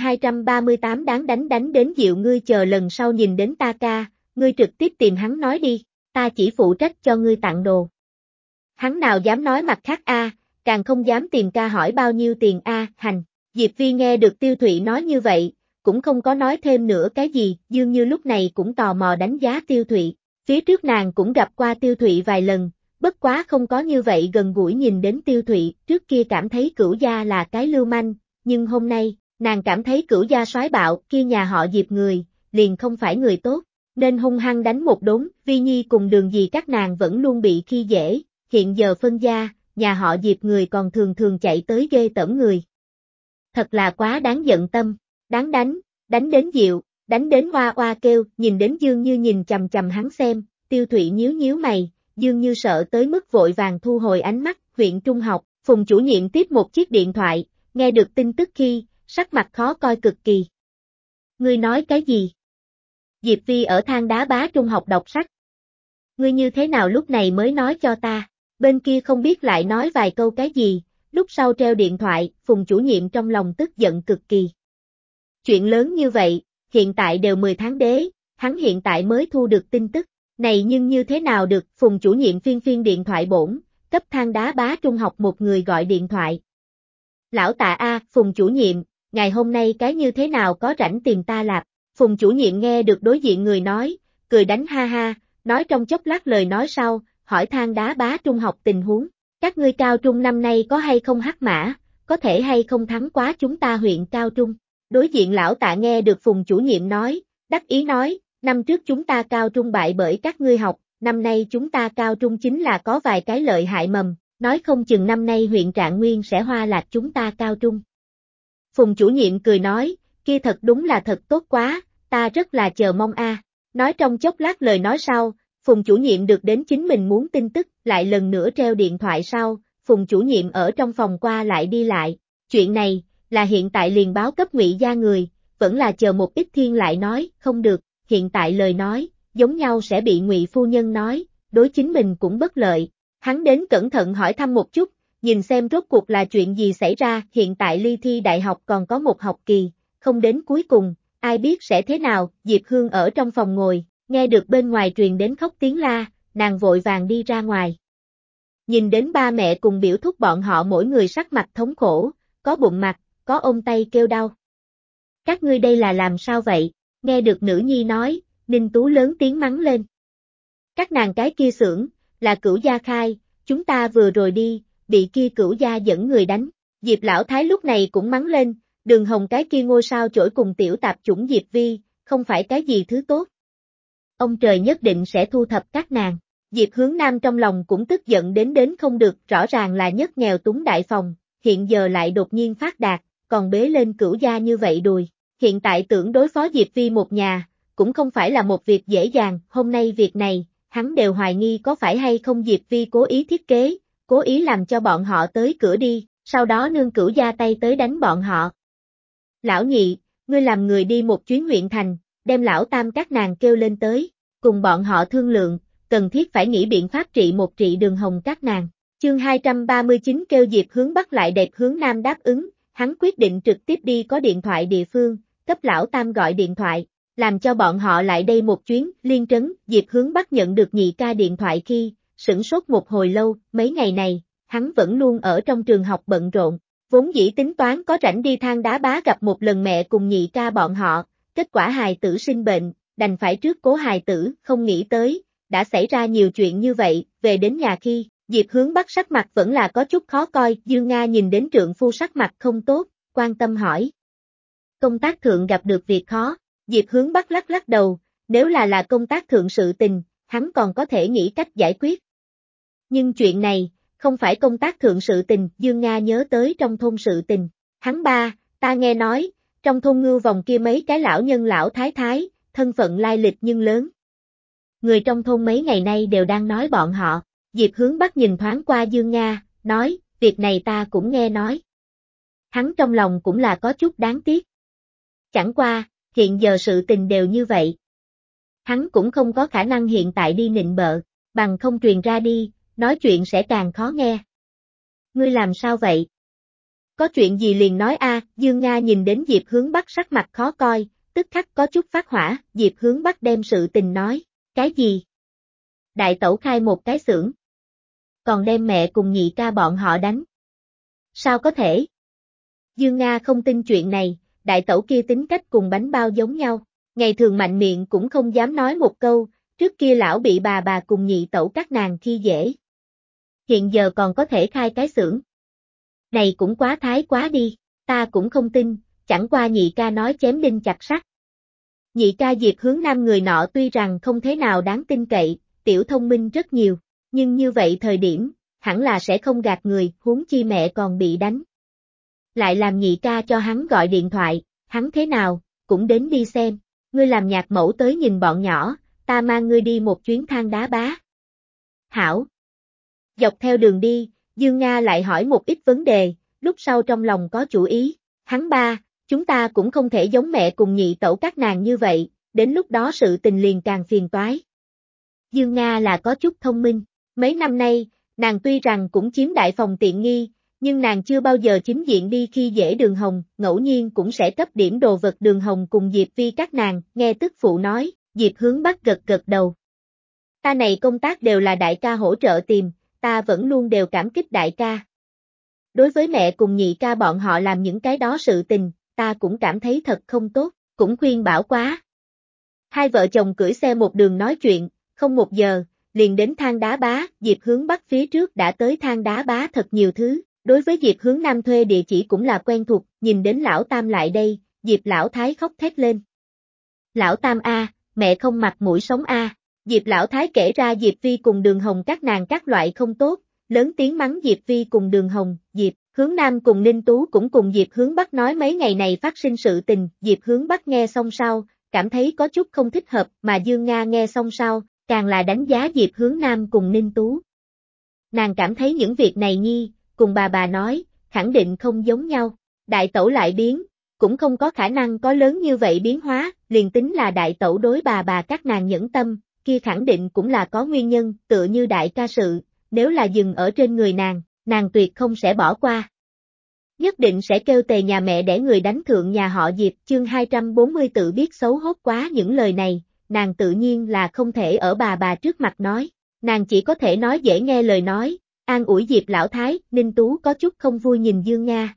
238 đáng đánh đến dịu. Ngươi chờ lần sau nhìn đến ta ca, ngươi trực tiếp tìm hắn nói đi, ta chỉ phụ trách cho ngươi tặng đồ. Hắn nào dám nói mặt khác a, càng không dám tìm ca hỏi bao nhiêu tiền a. Hành. Diệp Vi nghe được Tiêu Thụy nói như vậy, cũng không có nói thêm nữa cái gì. Dương Như lúc này cũng tò mò đánh giá Tiêu Thụy, phía trước nàng cũng gặp qua Tiêu Thụy vài lần, bất quá không có như vậy gần gũi nhìn đến Tiêu Thụy. Trước kia cảm thấy Cửu gia là cái lưu manh, nhưng hôm nay, nàng cảm thấy Cửu gia soái bạo, kia nhà họ Diệp người, liền không phải người tốt, nên hung hăng đánh một đốn. Vi Nhi cùng Đường Dì các nàng vẫn luôn bị khi dễ, hiện giờ phân gia, nhà họ Diệp người còn thường thường chạy tới ghê tởm người. Thật là quá đáng giận tâm, đáng đánh đến dịu, đánh đến oa oa kêu. Nhìn đến Dương Như nhìn chằm chằm hắn xem, Tiêu Thụy nhíu mày, Dương Như sợ tới mức vội vàng thu hồi ánh mắt. Huyện trung học, Phùng chủ nhiệm tiếp một chiếc điện thoại, nghe được tin tức khi, sắc mặt khó coi cực kỳ. Ngươi nói cái gì? Diệp Vi ở Thang Đá Bá trung học đọc sách. Ngươi như thế nào lúc này mới nói cho ta? Bên kia không biết lại nói vài câu cái gì, lúc sau treo điện thoại. Phùng chủ nhiệm trong lòng tức giận cực kỳ. Chuyện lớn như vậy, hiện tại đều 10 tháng đế, hắn hiện tại mới thu được tin tức, này nhưng như thế nào được. Phùng chủ nhiệm phiên điện thoại bổn, cấp Thang Đá Bá trung học một người gọi điện thoại. Lão Tạ a, Phùng chủ nhiệm, ngày hôm nay cái như thế nào có rảnh tìm ta lạp? Phùng chủ nhiệm nghe được đối diện người nói, cười đánh ha ha, nói trong chốc lát lời nói sau, hỏi Thang Đá Bá trung học tình huống, các ngươi cao trung năm nay có hay không hắc mã, có thể hay không thắng quá chúng ta huyện cao trung. Đối diện lão Tạ nghe được Phùng chủ nhiệm nói, đắc ý nói, năm trước chúng ta cao trung bại bởi các ngươi học, năm nay chúng ta cao trung chính là có vài cái lợi hại mầm, nói không chừng năm nay huyện Trạng Nguyên sẽ hoa lạc chúng ta cao trung. Phùng chủ nhiệm cười nói, kia thật đúng là thật tốt quá, ta rất là chờ mong a. Nói trong chốc lát lời nói sau, Phùng chủ nhiệm được đến chính mình muốn tin tức, lại lần nữa treo điện thoại sau. Phùng chủ nhiệm ở trong phòng qua lại đi lại, chuyện này, là hiện tại liền báo cấp Ngụy gia người, vẫn là chờ một ít thiên lại nói. Không được, hiện tại lời nói, giống nhau sẽ bị Ngụy phu nhân nói, đối chính mình cũng bất lợi. Hắn đến cẩn thận hỏi thăm một chút, nhìn xem rốt cuộc là chuyện gì xảy ra. Hiện tại ly thi đại học còn có một học kỳ, không đến cuối cùng, ai biết sẽ thế nào. Diệp Hương ở trong phòng ngồi, nghe được bên ngoài truyền đến khóc tiếng la, nàng vội vàng đi ra ngoài. Nhìn đến ba mẹ cùng biểu thúc bọn họ mỗi người sắc mặt thống khổ, có bụng mặt, có ôm tay kêu đau. Các ngươi đây là làm sao vậy? Nghe được nữ nhi nói, Ninh Tú lớn tiếng mắng lên. Các nàng cái kia xưởng, là Cửu gia khai, chúng ta vừa rồi đi, bị kia Cửu gia dẫn người đánh. Diệp lão thái lúc này cũng mắng lên, Đường Hồng cái kia ngôi sao chổi cùng tiểu tạp chủng Diệp Vi, không phải cái gì thứ tốt. Ông trời nhất định sẽ thu thập các nàng. Diệp Hướng Nam trong lòng cũng tức giận đến không được, rõ ràng là nhất nghèo túng đại phòng, hiện giờ lại đột nhiên phát đạt, còn bế lên Cửu gia như vậy đùi. Hiện tại tưởng đối phó Diệp Vi một nhà, cũng không phải là một việc dễ dàng, hôm nay việc này, hắn đều hoài nghi có phải hay không Diệp Vi cố ý thiết kế, cố ý làm cho bọn họ tới cửa đi, sau đó nương Cửu gia tay tới đánh bọn họ. Lão nhị, ngươi làm người đi một chuyến huyện thành, đem lão tam các nàng kêu lên tới, cùng bọn họ thương lượng, cần thiết phải nghĩ biện pháp trị Đường Hồng các nàng. Chương 239 kêu Diệp Hướng Bắc lại đẹp Hướng Nam đáp ứng, hắn quyết định trực tiếp đi có điện thoại địa phương, cấp lão tam gọi điện thoại, làm cho bọn họ lại đây một chuyến, Liên Trấn. Diệp Hướng Bắc nhận được nhị ca điện thoại khi, sửng sốt một hồi lâu, mấy ngày này, hắn vẫn luôn ở trong trường học bận rộn, vốn dĩ tính toán có rảnh đi Than Đá Bá gặp một lần mẹ cùng nhị ca bọn họ, kết quả hài tử sinh bệnh, đành phải trước cố hài tử, không nghĩ tới, đã xảy ra nhiều chuyện như vậy, về đến nhà khi, Diệp Hướng Bắc sắc mặt vẫn là có chút khó coi, Dương Nga nhìn đến trượng phu sắc mặt không tốt, quan tâm hỏi. Công tác thượng gặp được việc khó, Diệp Hướng Bắc lắc lắc đầu, nếu là công tác thượng sự tình, hắn còn có thể nghĩ cách giải quyết. Nhưng chuyện này, không phải công tác thượng sự tình, Dương Nga nhớ tới trong thôn sự tình. Hắn ba, ta nghe nói, trong thôn Ngưu Vòng kia mấy cái lão nhân lão thái thái, thân phận lai lịch nhưng lớn. Người trong thôn mấy ngày nay đều đang nói bọn họ, Diệp Hướng Bắc nhìn thoáng qua Dương Nga, nói, việc này ta cũng nghe nói. Hắn trong lòng cũng là có chút đáng tiếc. Chẳng qua, hiện giờ sự tình đều như vậy. Hắn cũng không có khả năng hiện tại đi nịnh bợ, bằng không truyền ra đi, nói chuyện sẽ càng khó nghe. Ngươi làm sao vậy? Có chuyện gì liền nói a, Dương Nga nhìn đến Diệp Hướng Bắc sắc mặt khó coi, tức khắc có chút phát hỏa, Diệp Hướng Bắc đem sự tình nói, cái gì? Đại tẩu khai một cái xưởng, còn đem mẹ cùng nhị ca bọn họ đánh. Sao có thể? Dương Nga không tin chuyện này, đại tẩu kia tính cách cùng bánh bao giống nhau, ngày thường mạnh miệng cũng không dám nói một câu, trước kia lão bị bà cùng nhị tẩu các nàng khi dễ. Hiện giờ còn có thể khai cái xưởng. Này cũng quá thái quá đi, ta cũng không tin, chẳng qua nhị ca nói chém đinh chặt sắt. Nhị ca Diệp Hướng Nam người nọ tuy rằng không thế nào đáng tin cậy, tiểu thông minh rất nhiều, nhưng như vậy thời điểm, hẳn là sẽ không gạt người, huống chi mẹ còn bị đánh. Lại làm nhị ca cho hắn gọi điện thoại, hắn thế nào, cũng đến đi xem, ngươi làm nhạc mẫu tới nhìn bọn nhỏ, ta mang ngươi đi một chuyến Than Đá Bá. Hảo. Dọc theo đường đi, Dương Nga lại hỏi một ít vấn đề, lúc sau trong lòng có chủ ý, hắn ba, chúng ta cũng không thể giống mẹ cùng nhị tẩu các nàng như vậy, đến lúc đó sự tình liền càng phiền toái. Dương Nga là có chút thông minh, mấy năm nay, nàng tuy rằng cũng chiếm đại phòng tiện nghi, nhưng nàng chưa bao giờ chính diện đi khi dễ Đường Hồng, ngẫu nhiên cũng sẽ cấp điểm đồ vật Đường Hồng cùng Diệp Vi các nàng, nghe tức phụ nói, Diệp Hướng Bắc gật gật đầu. Ta này công tác đều là đại ca hỗ trợ tìm, ta vẫn luôn đều cảm kích đại ca. Đối với mẹ cùng nhị ca bọn họ làm những cái đó sự tình, ta cũng cảm thấy thật không tốt, cũng khuyên bảo quá. Hai vợ chồng cưỡi xe một đường nói chuyện, không một giờ, liền đến Than Đá Bá, Diệp Hướng Bắc phía trước đã tới Than Đá Bá thật nhiều thứ, đối với Diệp Hướng Nam thuê địa chỉ cũng là quen thuộc, nhìn đến lão tam lại đây, Diệp lão thái khóc thét lên. Lão tam a, mẹ không mặt mũi sống a. Diệp lão thái kể ra Diệp Vi cùng Đường Hồng các nàng các loại không tốt, lớn tiếng mắng Diệp Vi cùng Đường Hồng, Diệp Hướng Nam cùng Ninh Tú cũng cùng Diệp Hướng Bắc nói mấy ngày này phát sinh sự tình, Diệp Hướng Bắc nghe xong sau, cảm thấy có chút không thích hợp, mà Dương Nga nghe xong sau, càng là đánh giá Diệp Hướng Nam cùng Ninh Tú. Nàng cảm thấy những việc này nhi, cùng bà nói, khẳng định không giống nhau, đại tẩu lại biến, cũng không có khả năng có lớn như vậy biến hóa, liền tính là đại tẩu đối bà các nàng nhẫn tâm, kia khẳng định cũng là có nguyên nhân, tựa như đại ca sự, nếu là dừng ở trên người nàng tuyệt không sẽ bỏ qua. Nhất định sẽ kêu tề nhà mẹ để người đánh thượng nhà họ Diệp, chương 240 tự biết xấu hốt quá những lời này, nàng tự nhiên là không thể ở bà trước mặt nói, nàng chỉ có thể nói dễ nghe lời nói, an ủi Diệp lão thái, Ninh Tú có chút không vui nhìn Dương Nga.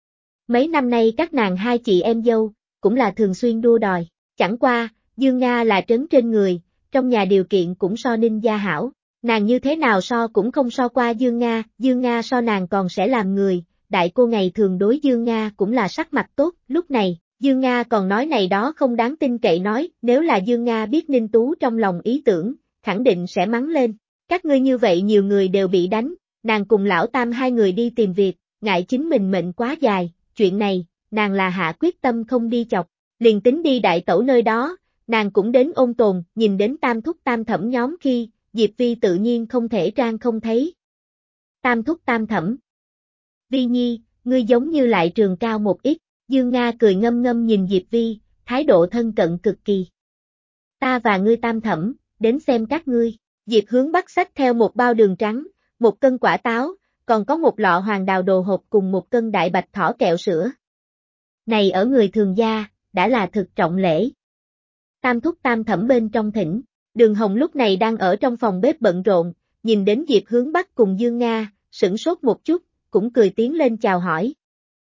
Mấy năm nay các nàng hai chị em dâu, cũng là thường xuyên đua đòi, chẳng qua, Dương Nga là trấn trên người, trong nhà điều kiện cũng so Ninh gia hảo, nàng như thế nào so cũng không so qua Dương Nga so nàng còn sẽ làm người, đại cô ngày thường đối Dương Nga cũng là sắc mặt tốt, lúc này, Dương Nga còn nói này đó không đáng tin cậy nói, nếu là Dương Nga biết Ninh Tú trong lòng ý tưởng, khẳng định sẽ mắng lên, các ngươi như vậy nhiều người đều bị đánh, nàng cùng lão tam hai người đi tìm việc, ngại chính mình mệnh quá dài, chuyện này, nàng là hạ quyết tâm không đi chọc, liền tính đi đại tẩu nơi đó, nàng cũng đến ôn tồn, nhìn đến tam thúc tam thẩm nhóm khi, Diệp Vi tự nhiên không thể trang không thấy. Tam thúc tam thẩm. Vi Nhi, ngươi giống như lại trường cao một ít, Dương Nga cười ngâm ngâm nhìn Diệp Vi, thái độ thân cận cực kỳ. Ta và ngươi tam thẩm, đến xem các ngươi. Diệp Hướng Bắc xách theo một bao đường trắng, một cân quả táo, còn có một lọ hoàng đào đồ hộp cùng một cân đại bạch thỏ kẹo sữa. Này ở người thường gia, đã là thực trọng lễ. Tam thúc tam thẩm bên trong thỉnh, Đường Hồng lúc này đang ở trong phòng bếp bận rộn, nhìn đến Diệp Hướng Bắc cùng Dương Nga, sửng sốt một chút, cũng cười tiến lên chào hỏi.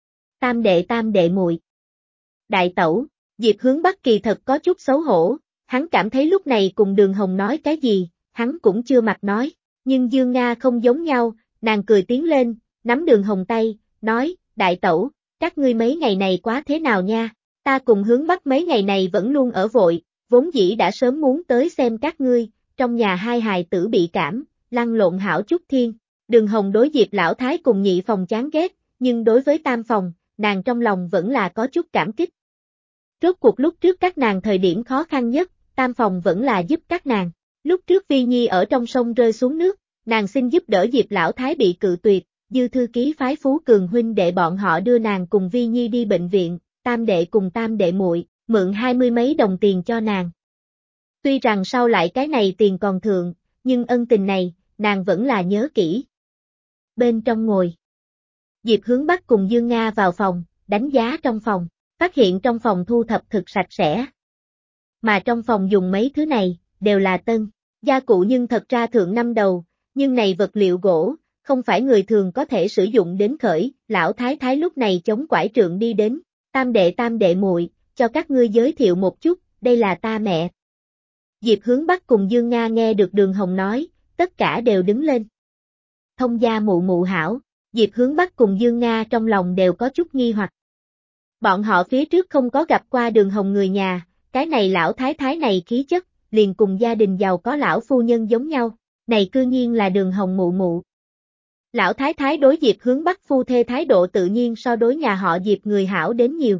Tam đệ muội. Đại tẩu, Diệp Hướng Bắc kỳ thật có chút xấu hổ, hắn cảm thấy lúc này cùng Đường Hồng nói cái gì, hắn cũng chưa mặt nói, nhưng Dương Nga không giống nhau, nàng cười tiến lên, nắm Đường Hồng tay, nói, đại tẩu, các ngươi mấy ngày này quá thế nào nha, ta cùng Hướng Bắc mấy ngày này vẫn luôn ở vội, vốn dĩ đã sớm muốn tới xem các ngươi, trong nhà hai hài tử bị cảm, lăn lộn hảo chút thiên. Đường Hồng đối Diệp lão thái cùng nhị phòng chán ghét, nhưng đối với tam phòng, nàng trong lòng vẫn là có chút cảm kích. Rốt cuộc lúc trước các nàng thời điểm khó khăn nhất, tam phòng vẫn là giúp các nàng. Lúc trước Vi Nhi ở trong sông rơi xuống nước, nàng xin giúp đỡ Diệp lão thái bị cự tuyệt, Dư thư ký phái Phú Cường huynh đệ bọn họ đưa nàng cùng Vi Nhi đi bệnh viện, tam đệ cùng tam đệ muội mượn 20 mấy đồng tiền cho nàng. Tuy rằng sau lại cái này tiền còn thượng, nhưng ân tình này, nàng vẫn là nhớ kỹ. Bên trong ngồi, Diệp Hướng Bắc cùng Dương Nga vào phòng, đánh giá trong phòng, phát hiện trong phòng thu thập thực sạch sẽ. Mà trong phòng dùng mấy thứ này, đều là tân, gia cụ nhưng thật ra thượng năm đầu, nhưng này vật liệu gỗ, không phải người thường có thể sử dụng đến khởi, lão thái thái lúc này chống quải trượng đi đến, tam đệ muội, cho các ngươi giới thiệu một chút, đây là ta mẹ. Diệp Hướng Bắc cùng Dương Nga nghe được Đường Hồng nói, tất cả đều đứng lên. Thông gia mụ mụ hảo, Diệp Hướng Bắc cùng Dương Nga trong lòng đều có chút nghi hoặc. Bọn họ phía trước không có gặp qua Đường Hồng người nhà, cái này lão thái thái này khí chất, liền cùng gia đình giàu có lão phu nhân giống nhau, này cư nhiên là Đường Hồng mụ mụ. Lão thái thái đối Diệp Hướng Bắc phu thê thái độ tự nhiên so đối nhà họ Diệp người hảo đến nhiều.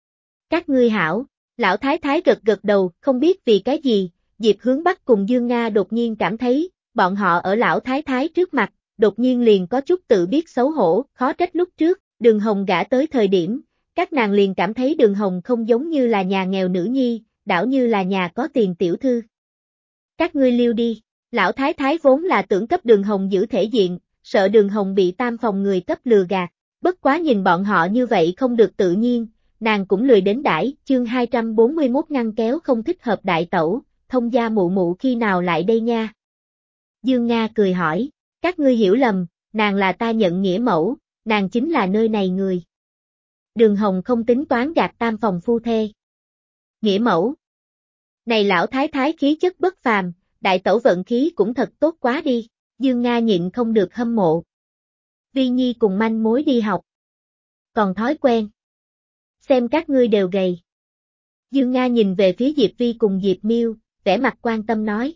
Các ngươi hảo, lão thái thái gật gật đầu, không biết vì cái gì, Diệp Hướng Bắc cùng Dương Nga đột nhiên cảm thấy, bọn họ ở lão thái thái trước mặt, đột nhiên liền có chút tự biết xấu hổ, khó trách lúc trước, Đường Hồng gả tới thời điểm, các nàng liền cảm thấy Đường Hồng không giống như là nhà nghèo nữ nhi, đảo như là nhà có tiền tiểu thư. Các ngươi liêu đi, lão thái thái vốn là tưởng cấp Đường Hồng giữ thể diện, sợ Đường Hồng bị tam phòng người cấp lừa gạt, bất quá nhìn bọn họ như vậy không được tự nhiên, nàng cũng lười đến đãi, chương 241 ngăn kéo không thích hợp đại tẩu, thông gia mụ mụ khi nào lại đây nha. Dương Nga cười hỏi, các ngươi hiểu lầm, nàng là ta nhận nghĩa mẫu, nàng chính là nơi này người. Đường Hồng không tính toán gạt tam phòng phu thê. Nghĩa mẫu. Này lão thái thái khí chất bất phàm, đại tẩu vận khí cũng thật tốt quá đi, Dương Nga nhịn không được hâm mộ. Vi Nhi cùng manh mối đi học. Còn thói quen. Xem các ngươi đều gầy. Dương Nga nhìn về phía Diệp Vi cùng Diệp Miêu, vẻ mặt quan tâm nói.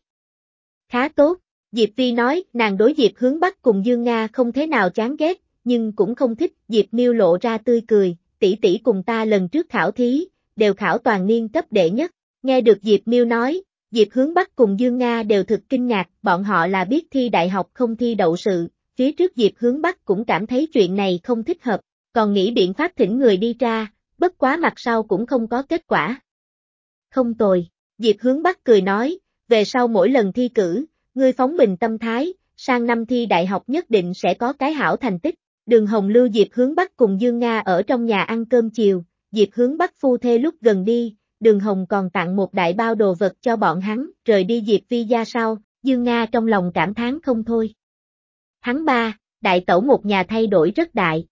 Khá tốt, Diệp Vi nói, nàng đối Diệp Hướng Bắc cùng Dương Nga không thế nào chán ghét, nhưng cũng không thích, Diệp Miêu lộ ra tươi cười, tỷ tỷ cùng ta lần trước khảo thí, đều khảo toàn niên cấp đệ nhất, nghe được Diệp Miêu nói, Diệp Hướng Bắc cùng Dương Nga đều thực kinh ngạc, bọn họ là biết thi đại học không thi đậu sự, phía trước Diệp Hướng Bắc cũng cảm thấy chuyện này không thích hợp, còn nghĩ biện pháp thỉnh người đi ra, bất quá mặt sau cũng không có kết quả. Không tồi, Diệp Hướng Bắc cười nói, về sau mỗi lần thi cử, ngươi phóng bình tâm thái, sang năm thi đại học nhất định sẽ có cái hảo thành tích. Đường Hồng lưu Diệp Hướng Bắc cùng Dương Nga ở trong nhà ăn cơm chiều, Diệp Hướng Bắc phu thê lúc gần đi, Đường Hồng còn tặng một đại bao đồ vật cho bọn hắn, rời đi Diệp Vi gia sau, Dương Nga trong lòng cảm thán không thôi. Tháng 3, đại tẩu một nhà thay đổi rất đại.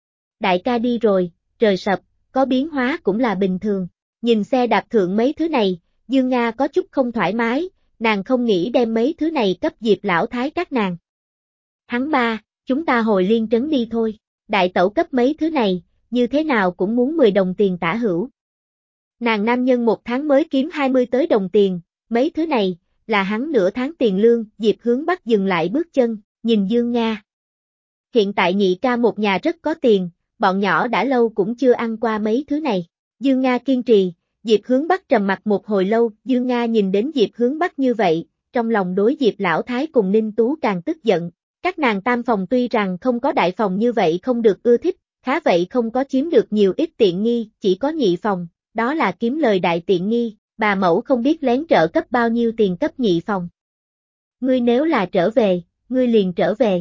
Đại ca đi rồi, trời sập, có biến hóa cũng là bình thường. Nhìn xe đạp thượng mấy thứ này, Dương Nga có chút không thoải mái, nàng không nghĩ đem mấy thứ này cấp Diệp lão thái các nàng. Tháng 3, chúng ta hồi Liên Trấn đi thôi, đại tẩu cấp mấy thứ này, như thế nào cũng muốn 10 đồng tiền tả hữu. Nàng nam nhân một tháng mới kiếm 20 tới đồng tiền, mấy thứ này, là hắn nửa tháng tiền lương, Diệp Hướng Bắc dừng lại bước chân, nhìn Dương Nga. Hiện tại nhị ca một nhà rất có tiền, bọn nhỏ đã lâu cũng chưa ăn qua mấy thứ này. Dương Nga kiên trì, Diệp Hướng Bắc trầm mặc một hồi lâu, Dương Nga nhìn đến Diệp Hướng Bắc như vậy, trong lòng đối Diệp Lão Thái cùng Ninh Tú càng tức giận. Các nàng tam phòng tuy rằng không có đại phòng như vậy không được ưa thích, khá vậy không có chiếm được nhiều ít tiện nghi, chỉ có nhị phòng, đó là kiếm lời đại tiện nghi, bà mẫu không biết lén trợ cấp bao nhiêu tiền cấp nhị phòng. Ngươi nếu là trở về, ngươi liền trở về.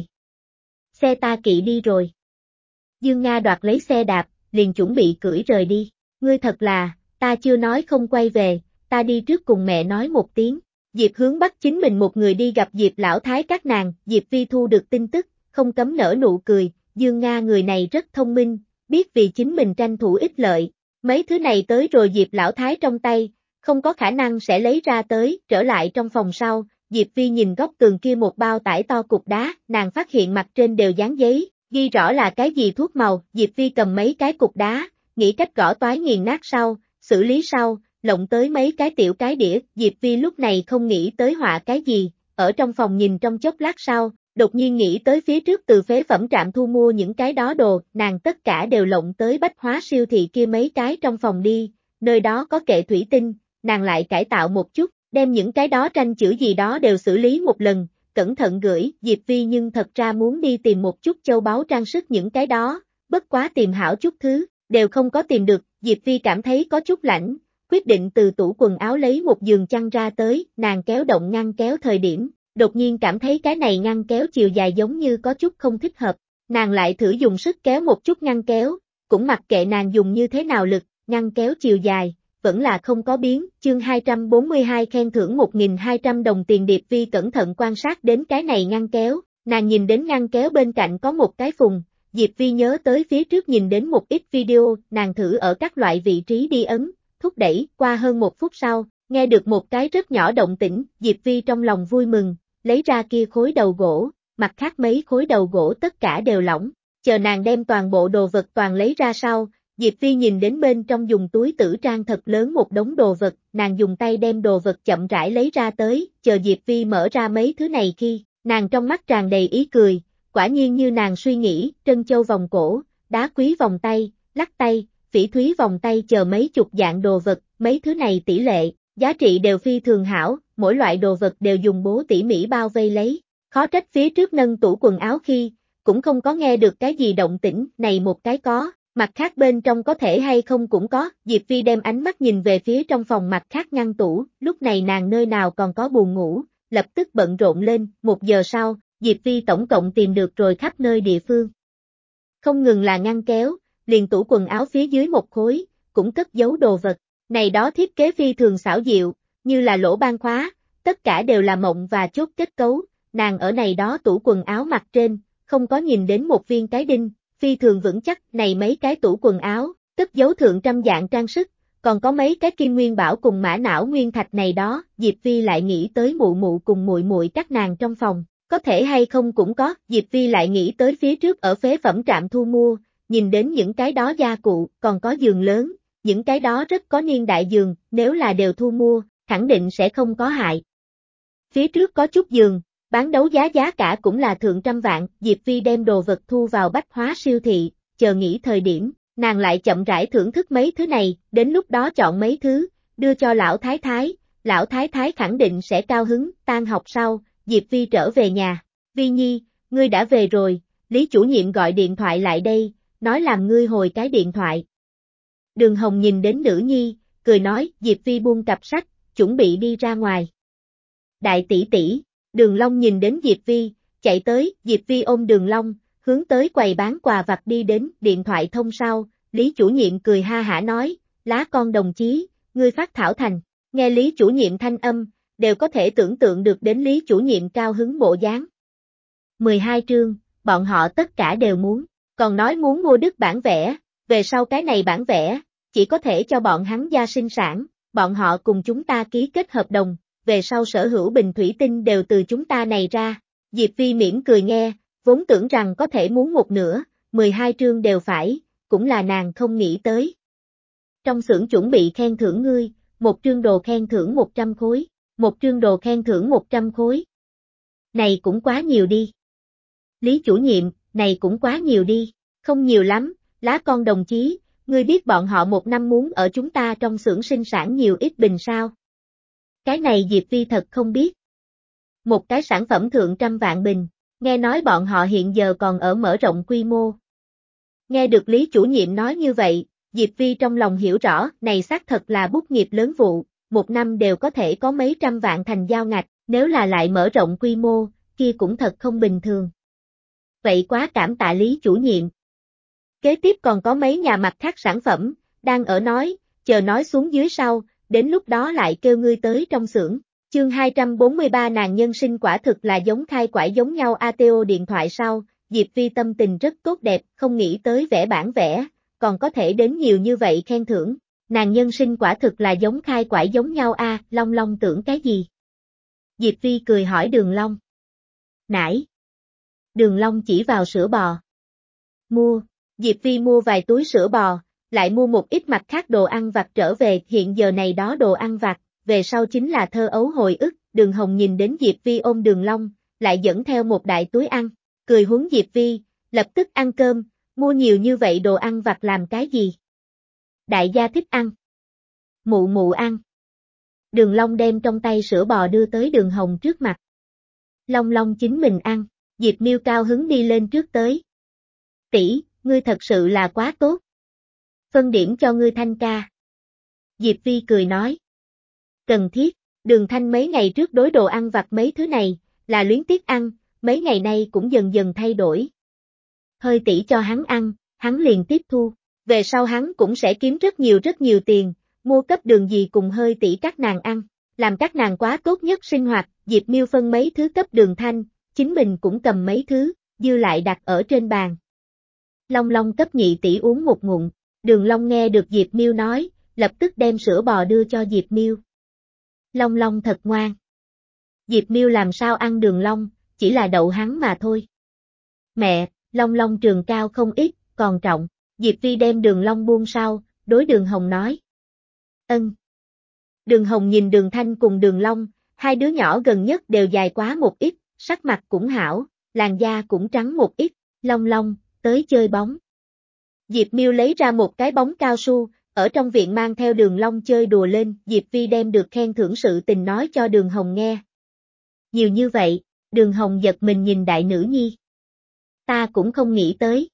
Xe ta kỵ đi rồi. Dương Nga đoạt lấy xe đạp, liền chuẩn bị cưỡi rời đi. Ngươi thật là, ta chưa nói không quay về, ta đi trước cùng mẹ nói một tiếng. Diệp Hướng Bắc chính mình một người đi gặp Diệp Lão Thái các nàng, Diệp Vi thu được tin tức, không cấm nở nụ cười, Dương Nga người này rất thông minh, biết vì chính mình tranh thủ ích lợi. Mấy thứ này tới rồi Diệp Lão Thái trong tay, không có khả năng sẽ lấy ra tới, trở lại trong phòng sau, Diệp Vi nhìn góc tường kia một bao tải to cục đá, nàng phát hiện mặt trên đều dán giấy, ghi rõ là cái gì thuốc màu, Diệp Vi cầm mấy cái cục đá, nghĩ cách gõ toái nghiền nát sau, xử lý sau, lộng tới mấy cái tiểu cái đĩa, Diệp Vi lúc này không nghĩ tới họa cái gì, ở trong phòng nhìn trong chốc lát sau, đột nhiên nghĩ tới phía trước từ phế phẩm trạm thu mua những cái đó đồ, nàng tất cả đều lộng tới bách hóa siêu thị kia mấy cái trong phòng đi, nơi đó có kệ thủy tinh, nàng lại cải tạo một chút, đem những cái đó tranh chữ gì đó đều xử lý một lần, cẩn thận gửi, Diệp Vi nhưng thật ra muốn đi tìm một chút châu báu trang sức những cái đó, bất quá tìm hảo chút thứ, đều không có tìm được, Diệp Vi cảm thấy có chút lạnh, quyết định từ tủ quần áo lấy một giường chăn ra tới, nàng kéo động ngăn kéo thời điểm, đột nhiên cảm thấy cái này ngăn kéo chiều dài giống như có chút không thích hợp, nàng lại thử dùng sức kéo một chút ngăn kéo, cũng mặc kệ nàng dùng như thế nào lực, ngăn kéo chiều dài, vẫn là không có biến, chương 242 khen thưởng 1.200 đồng tiền Diệp Vi cẩn thận quan sát đến cái này ngăn kéo, nàng nhìn đến ngăn kéo bên cạnh có một cái phùng, Diệp Vi nhớ tới phía trước nhìn đến một ít video, nàng thử ở các loại vị trí đi ấn, thúc đẩy, qua hơn một phút sau, nghe được một cái rất nhỏ động tĩnh, Diệp Vi trong lòng vui mừng, lấy ra kia khối đầu gỗ, mặt khác mấy khối đầu gỗ tất cả đều lỏng, chờ nàng đem toàn bộ đồ vật toàn lấy ra sau, Diệp Vi nhìn đến bên trong dùng túi tử trang thật lớn một đống đồ vật, nàng dùng tay đem đồ vật chậm rãi lấy ra tới, chờ Diệp Vi mở ra mấy thứ này khi, nàng trong mắt tràn đầy ý cười, quả nhiên như nàng suy nghĩ, trân châu vòng cổ, đá quý vòng tay, lắc tay, phỉ thúy vòng tay chờ mấy chục dạng đồ vật, mấy thứ này tỷ lệ, giá trị đều phi thường hảo, mỗi loại đồ vật đều dùng bố tỉ mỉ bao vây lấy, khó trách phía trước nâng tủ quần áo khi, cũng không có nghe được cái gì động tĩnh, này một cái có. Mặt khác bên trong có thể hay không cũng có, Diệp Vi đem ánh mắt nhìn về phía trong phòng mặt khác ngăn tủ, lúc này nàng nơi nào còn có buồn ngủ, lập tức bận rộn lên, 1 giờ sau, Diệp Vi tổng cộng tìm được rồi khắp nơi địa phương. Không ngừng là ngăn kéo, liền tủ quần áo phía dưới một khối, cũng cất giấu đồ vật, này đó thiết kế phi thường xảo diệu, như là lỗ ban khóa, tất cả đều là mộng và chốt kết cấu, nàng ở này đó tủ quần áo mặt trên, không có nhìn đến một viên cái đinh. Phi thường vững chắc, này mấy cái tủ quần áo, cất giấu thượng trăm dạng trang sức, còn có mấy cái kim nguyên bảo cùng mã não nguyên thạch này đó, Diệp Vi lại nghĩ tới mụ mụ cùng muội muội các nàng trong phòng, có thể hay không cũng có, Diệp Vi lại nghĩ tới phía trước ở phế phẩm trạm thu mua, nhìn đến những cái đó gia cụ, còn có giường lớn, những cái đó rất có niên đại giường, nếu là đều thu mua, khẳng định sẽ không có hại. Phía trước có chút giường, bán đấu giá giá cả cũng là thượng trăm vạn, Diệp Vi đem đồ vật thu vào bách hóa siêu thị, chờ nghỉ thời điểm, nàng lại chậm rãi thưởng thức mấy thứ này, đến lúc đó chọn mấy thứ, đưa cho lão thái thái khẳng định sẽ cao hứng, tan học sau, Diệp Vi trở về nhà, Vi Nhi, ngươi đã về rồi, Lý chủ nhiệm gọi điện thoại lại đây, nói làm ngươi hồi cái điện thoại. Đường Hồng nhìn đến nữ nhi, cười nói, Diệp Vi buông cặp sách, chuẩn bị đi ra ngoài. Đại tỷ tỷ. Đường Long nhìn đến Diệp Vi, chạy tới, Diệp Vi ôm Đường Long, hướng tới quầy bán quà vặt đi đến, điện thoại thông sau, Lý chủ nhiệm cười ha hả nói, lá con đồng chí, ngươi phát thảo thành, nghe Lý chủ nhiệm thanh âm, đều có thể tưởng tượng được đến Lý chủ nhiệm cao hứng bộ dáng. 12 chương, bọn họ tất cả đều muốn, còn nói muốn mua đứt bản vẽ, về sau cái này bản vẽ, chỉ có thể cho bọn hắn gia sinh sản, bọn họ cùng chúng ta ký kết hợp đồng. Về sau sở hữu bình thủy tinh đều từ chúng ta này ra, Diệp Vi mỉm cười nghe, vốn tưởng rằng có thể muốn một nửa, 12 trương đều phải, cũng là nàng không nghĩ tới. Trong xưởng chuẩn bị khen thưởng ngươi, một trương đồ khen thưởng 100 khối, một trương đồ khen thưởng 100 khối. Này cũng quá nhiều đi. Lý chủ nhiệm, này cũng quá nhiều đi, không nhiều lắm, Lá con đồng chí, ngươi biết bọn họ một năm muốn ở chúng ta trong xưởng sinh sản nhiều ít bình sao? Cái này Diệp Vi thật không biết. Một cái sản phẩm thượng trăm vạn bình, nghe nói bọn họ hiện giờ còn ở mở rộng quy mô. Nghe được Lý chủ nhiệm nói như vậy, Diệp Vi trong lòng hiểu rõ, này xác thật là bút nghiệp lớn vụ, một năm đều có thể có mấy trăm vạn thành giao ngạch, nếu là lại mở rộng quy mô, kia cũng thật không bình thường. Vậy quá cảm tạ Lý chủ nhiệm. Kế tiếp còn có mấy nhà mặt khác sản phẩm, đang ở nói, chờ nói xuống dưới sau, đến lúc đó lại kêu ngươi tới trong xưởng. Chương 243 nàng nhân sinh quả thực là giống khai quải giống nhau ATO điện thoại sau, Diệp Vi tâm tình rất tốt đẹp, không nghĩ tới vẽ bản vẽ, còn có thể đến nhiều như vậy khen thưởng. Nàng nhân sinh quả thực là giống khai quải giống nhau a, Long Long tưởng cái gì? Diệp Vi cười hỏi Đường Long. Nãy. Đường Long chỉ vào sữa bò. Mua. Diệp Vi mua vài túi sữa bò, lại mua một ít mặt khác đồ ăn vặt trở về, hiện giờ này đó đồ ăn vặt, về sau chính là thơ ấu hồi ức, Đường Hồng nhìn đến Diệp Vi ôm Đường Long, lại dẫn theo một đại túi ăn, cười huống Diệp Vi, lập tức ăn cơm, mua nhiều như vậy đồ ăn vặt làm cái gì? Đại gia thích ăn. Mụ mụ ăn. Đường Long đem trong tay sữa bò đưa tới Đường Hồng trước mặt. Long Long chính mình ăn, Diệp Miêu cao hứng đi lên trước tới. Tỷ, ngươi thật sự là quá tốt. Phân điểm cho ngươi Thanh ca. Diệp Vi cười nói. Cần thiết, Đường Thanh mấy ngày trước đối đồ ăn vặt mấy thứ này, là luyến tiếc ăn, mấy ngày nay cũng dần dần thay đổi. Hơi tỷ cho hắn ăn, hắn liền tiếp thu, về sau hắn cũng sẽ kiếm rất nhiều tiền, mua cấp đường gì cùng hơi tỷ các nàng ăn, làm các nàng quá tốt nhất sinh hoạt, Diệp Miêu phân mấy thứ cấp Đường Thanh, chính mình cũng cầm mấy thứ, dư lại đặt ở trên bàn. Long Long cấp nhị tỷ uống một ngụm, Đường Long nghe được Diệp Miêu nói, lập tức đem sữa bò đưa cho Diệp Miêu. Long Long thật ngoan. Diệp Miêu làm sao ăn Đường Long, chỉ là đậu hắn mà thôi. Mẹ, Long Long trường cao không ít, còn trọng, Diệp Vi đem Đường Long buông sau, đối Đường Hồng nói. Ân. Đường Hồng nhìn Đường Thanh cùng Đường Long, hai đứa nhỏ gần nhất đều dài quá một ít, sắc mặt cũng hảo, làn da cũng trắng một ít, Long Long, tới chơi bóng. Diệp Miêu lấy ra một cái bóng cao su, ở trong viện mang theo Đường Long chơi đùa lên, Diệp Vi đem được khen thưởng sự tình nói cho Đường Hồng nghe. Nhiều như vậy, Đường Hồng giật mình nhìn đại nữ nhi. Ta cũng không nghĩ tới.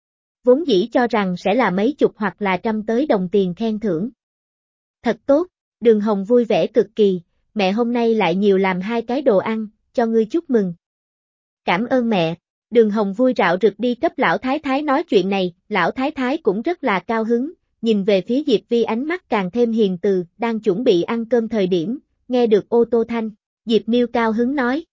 Vốn dĩ cho rằng sẽ là mấy chục hoặc là trăm tới đồng tiền khen thưởng. Thật tốt, Đường Hồng vui vẻ cực kỳ, mẹ hôm nay lại nhiều làm hai cái đồ ăn, cho ngươi chúc mừng. Cảm ơn mẹ, Đường Hồng vui rạo rực đi cấp lão thái thái nói chuyện này, lão thái thái cũng rất là cao hứng, nhìn về phía Diệp Vi ánh mắt càng thêm hiền từ, đang chuẩn bị ăn cơm thời điểm, nghe được ô tô thanh, Diệp Miêu cao hứng nói.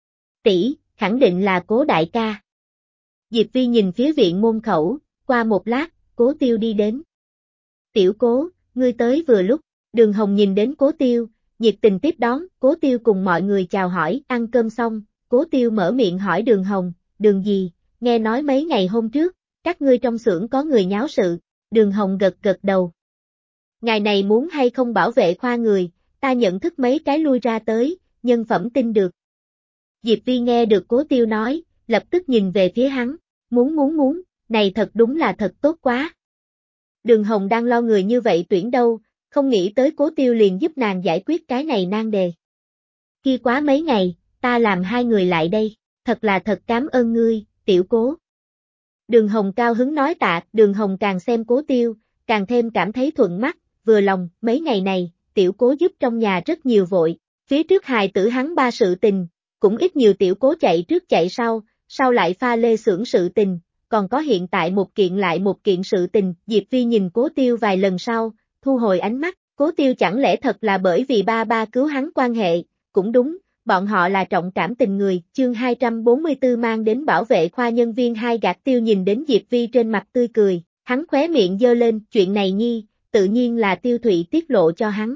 Tỷ, khẳng định là Cố đại ca. Diệp Vi nhìn phía viện môn khẩu, qua một lát, Cố Tiêu đi đến. Tiểu Cố, ngươi tới vừa lúc, Đường Hồng nhìn đến Cố Tiêu, nhiệt tình tiếp đón, Cố Tiêu cùng mọi người chào hỏi, ăn cơm xong, Cố Tiêu mở miệng hỏi Đường Hồng, Đường gì, nghe nói mấy ngày hôm trước, các ngươi trong xưởng có người nháo sự, Đường Hồng gật gật đầu. Ngày này muốn hay không bảo vệ khoa người, ta nhận thức mấy cái lui ra tới, nhân phẩm tin được. Diệp Vi nghe được Cố Tiêu nói, lập tức nhìn về phía hắn, muốn, này thật đúng là thật tốt quá. Đường Hồng đang lo người như vậy tuyển đâu, không nghĩ tới Cố Tiêu liền giúp nàng giải quyết cái này nan đề. Kia quá mấy ngày, ta làm hai người lại đây, thật là thật cảm ơn ngươi, tiểu Cố. Đường Hồng cao hứng nói tạ, Đường Hồng càng xem Cố Tiêu, càng thêm cảm thấy thuận mắt, vừa lòng, mấy ngày này, tiểu Cố giúp trong nhà rất nhiều vội, phía trước hài tử hắn ba sự tình, cũng ít nhiều tiểu Cố chạy trước chạy sau lại pha lê xưởng sự tình, còn có hiện tại một kiện lại một kiện sự tình, Diệp Vi nhìn Cố Tiêu vài lần sau, thu hồi ánh mắt, Cố Tiêu chẳng lẽ thật là bởi vì ba cứu hắn quan hệ, cũng đúng, bọn họ là trọng cảm tình người, chương 244 mang đến bảo vệ khoa nhân viên hai gạt Tiêu nhìn đến Diệp Vi trên mặt tươi cười, hắn khóe miệng giơ lên, chuyện này nhi, tự nhiên là Tiêu Thụy tiết lộ cho hắn.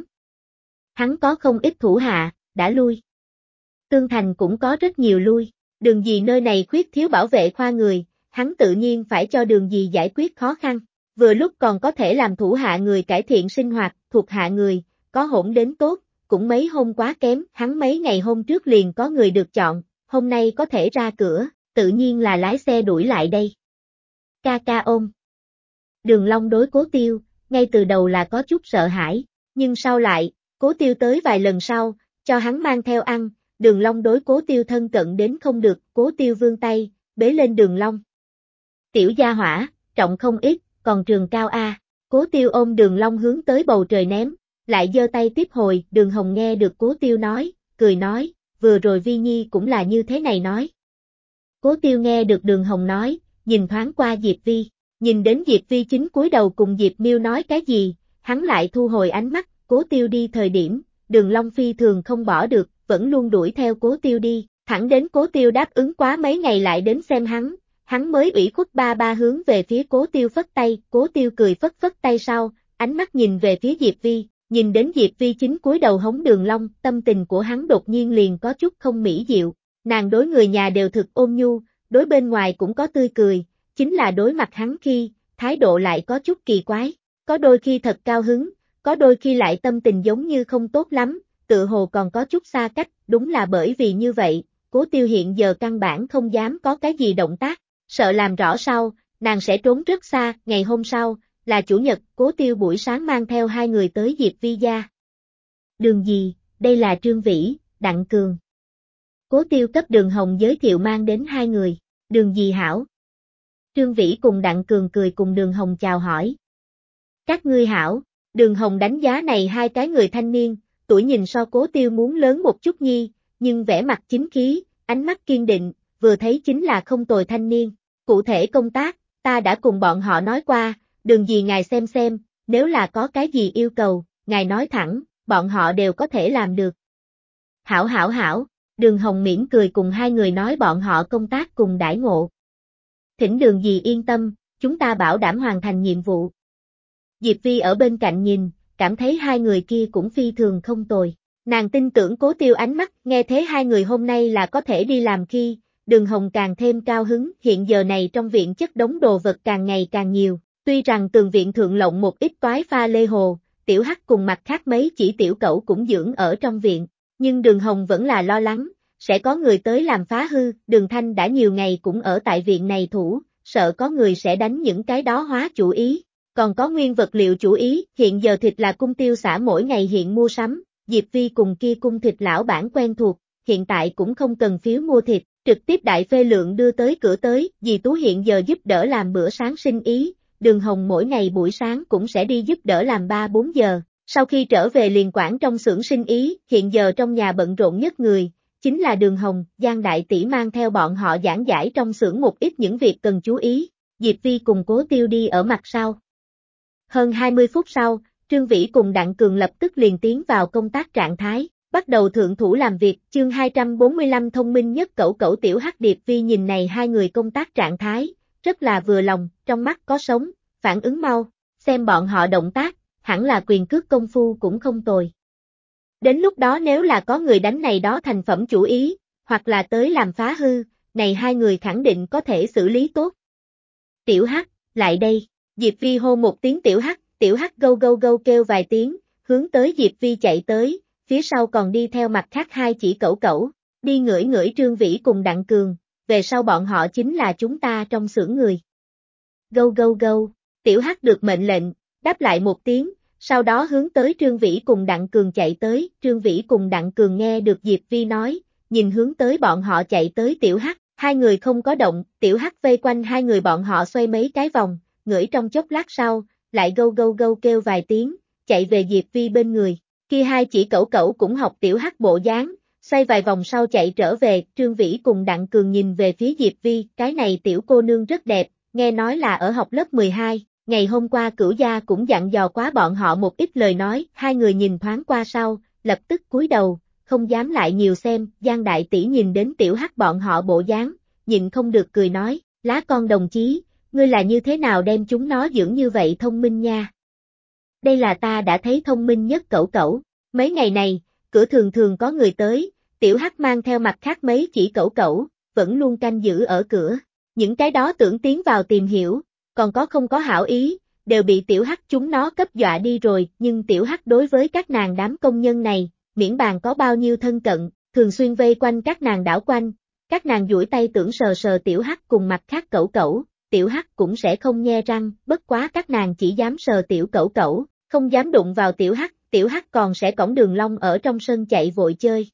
Hắn có không ít thủ hạ, đã lui. Tương Thành cũng có rất nhiều lui, Đường gì nơi này khuyết thiếu bảo vệ khoa người, hắn tự nhiên phải cho Đường gì giải quyết khó khăn, vừa lúc còn có thể làm thủ hạ người cải thiện sinh hoạt, thuộc hạ người, có hỗn đến tốt, cũng mấy hôm quá kém, hắn mấy ngày hôm trước liền có người được chọn, hôm nay có thể ra cửa, tự nhiên là lái xe đuổi lại đây. Ca ca ôm. Đường Long đối Cố Tiêu, ngay từ đầu là có chút sợ hãi, nhưng sau lại, Cố Tiêu tới vài lần sau, cho hắn mang theo ăn, Đường Long đối Cố Tiêu thân cận đến không được, Cố Tiêu vươn tay, bế lên Đường Long. Tiểu gia hỏa, trọng không ít, còn trường cao a. Cố Tiêu ôm Đường Long hướng tới bầu trời ném, lại giơ tay tiếp hồi, Đường Hồng nghe được Cố Tiêu nói, cười nói, vừa rồi Vi Nhi cũng là như thế này nói. Cố Tiêu nghe được Đường Hồng nói, nhìn thoáng qua Diệp Vi, nhìn đến Diệp Vi chính cúi đầu cùng Diệp Miêu nói cái gì, hắn lại thu hồi ánh mắt, Cố Tiêu đi thời điểm, Đường Long phi thường không bỏ được, vẫn luôn đuổi theo Cố Tiêu đi, thẳng đến Cố Tiêu đáp ứng quá mấy ngày lại đến xem hắn mới ủy khuất ba ba hướng về phía Cố Tiêu phất tay, Cố Tiêu cười phất phất tay sau, ánh mắt nhìn về phía Diệp Vi, nhìn đến Diệp Vi chính cúi đầu hống Đường Long, tâm tình của hắn đột nhiên liền có chút không mỹ diệu, nàng đối người nhà đều thực ôn nhu, đối bên ngoài cũng có tươi cười, chính là đối mặt hắn khi, thái độ lại có chút kỳ quái, có đôi khi thật cao hứng, có đôi khi lại tâm tình giống như không tốt lắm, tự hồ còn có chút xa cách, đúng là bởi vì như vậy, Cố Tiêu hiện giờ căn bản không dám có cái gì động tác, sợ làm rõ sau, nàng sẽ trốn rất xa, ngày hôm sau, là chủ nhật, Cố Tiêu buổi sáng mang theo hai người tới Diệp Vi gia. Đường gì, đây là Trương Vĩ, Đặng Cường. Cố Tiêu cấp Đường Hồng giới thiệu mang đến hai người, Đường gì hảo. Trương Vĩ cùng Đặng Cường cười cùng Đường Hồng chào hỏi. Các ngươi hảo, Đường Hồng đánh giá này hai cái người thanh niên, tuổi nhìn so Cố Tiêu muốn lớn một chút nhi, nhưng vẻ mặt chính khí, ánh mắt kiên định, vừa thấy chính là không tồi thanh niên. Cụ thể công tác, ta đã cùng bọn họ nói qua, Đường gì ngài xem, nếu là có cái gì yêu cầu, ngài nói thẳng, bọn họ đều có thể làm được. Hảo, Đường Hồng mỉm cười cùng hai người nói bọn họ công tác cùng đãi ngộ. Thỉnh Đường gì yên tâm, chúng ta bảo đảm hoàn thành nhiệm vụ. Diệp Vi ở bên cạnh nhìn, cảm thấy hai người kia cũng phi thường không tồi. Nàng tin tưởng Cố Tiêu ánh mắt, nghe thế hai người hôm nay là có thể đi làm khi, Đường Hồng càng thêm cao hứng, hiện giờ này trong viện chất đống đồ vật càng ngày càng nhiều, tuy rằng tường viện thượng lộng một ít toái pha lê hồ, Tiểu Hắc cùng mặt khác mấy chỉ tiểu cẩu cũng dưỡng ở trong viện, nhưng Đường Hồng vẫn là lo lắng, sẽ có người tới làm phá hư, Đường Thanh đã nhiều ngày cũng ở tại viện này thủ, sợ có người sẽ đánh những cái đó hóa chủ ý, còn có nguyên vật liệu chủ ý, hiện giờ thịt là cung tiêu xã mỗi ngày hiện mua sắm, Diệp Vi cùng kia cung thịt lão bản quen thuộc, hiện tại cũng không cần phiếu mua thịt, trực tiếp đại phê lượng đưa tới cửa tới, dì Tú hiện giờ giúp đỡ làm bữa sáng sinh ý, Đường Hồng mỗi ngày buổi sáng cũng sẽ đi giúp đỡ làm 3-4 giờ, sau khi trở về liền quản trong xưởng sinh ý, hiện giờ trong nhà bận rộn nhất người, chính là Đường Hồng, Giang Đại Tỷ mang theo bọn họ giảng giải trong xưởng một ít những việc cần chú ý, Diệp Vi cùng Cố Tiêu đi ở mặt sau. Hơn 20 phút sau, Trương Vĩ cùng Đặng Cường lập tức liền tiến vào công tác trạng thái, bắt đầu thượng thủ làm việc, chương 245 thông minh nhất cẩu cẩu Tiểu Hắc. Diệp Vi nhìn này hai người công tác trạng thái, rất là vừa lòng, trong mắt có sống, phản ứng mau, xem bọn họ động tác, hẳn là quyền cước công phu cũng không tồi. Đến lúc đó nếu là có người đánh này đó thành phẩm chủ ý, hoặc là tới làm phá hư, này hai người khẳng định có thể xử lý tốt. Tiểu Hắc, lại đây, Diệp Vi hô một tiếng Tiểu Hắc gâu gâu gâu kêu vài tiếng, hướng tới Diệp Vi chạy tới, phía sau còn đi theo mặt khác hai chỉ cẩu cẩu, đi ngửi ngửi Trương Vĩ cùng Đặng Cường, về sau bọn họ chính là chúng ta trong xưởng người. Gâu gâu gâu, Tiểu Hắc được mệnh lệnh, đáp lại một tiếng, sau đó hướng tới Trương Vĩ cùng Đặng Cường chạy tới, Trương Vĩ cùng Đặng Cường nghe được Diệp Vi nói, nhìn hướng tới bọn họ chạy tới Tiểu Hắc, hai người không có động, Tiểu Hắc vây quanh hai người bọn họ xoay mấy cái vòng, ngửi trong chốc lát sau, lại gâu gâu gâu kêu vài tiếng, chạy về Diệp Vi bên người, kia hai chỉ cẩu cẩu cũng học Tiểu Hắc bộ dáng, xoay vài vòng sau chạy trở về, Trương Vĩ cùng Đặng Cường nhìn về phía Diệp Vi, cái này tiểu cô nương rất đẹp, nghe nói là ở học lớp 12, ngày hôm qua Cửu gia cũng dặn dò quá bọn họ một ít lời nói, hai người nhìn thoáng qua sau, lập tức cúi đầu, không dám lại nhiều xem, Giang Đại Tỷ nhìn đến Tiểu Hắc bọn họ bộ dáng, nhịn không được cười nói, lá con đồng chí, ngươi là như thế nào đem chúng nó dưỡng như vậy thông minh nha. Đây là ta đã thấy thông minh nhất cẩu cẩu, mấy ngày này, cửa thường thường có người tới, Tiểu Hắc mang theo mặt khác mấy chỉ cẩu cẩu, vẫn luôn canh giữ ở cửa, những cái đó tưởng tiến vào tìm hiểu, còn có không có hảo ý, đều bị Tiểu Hắc chúng nó cấp dọa đi rồi, nhưng Tiểu Hắc đối với các nàng đám công nhân này, miễn bàn có bao nhiêu thân cận, thường xuyên vây quanh các nàng đảo quanh, các nàng duỗi tay tưởng sờ sờ Tiểu Hắc cùng mặt khác cẩu cẩu, tiểu hắc cũng sẽ không nhe răng, bất quá các nàng chỉ dám sờ tiểu cẩu cẩu, không dám đụng vào tiểu hắc còn sẽ cõng Đường Long ở trong sân chạy vội chơi.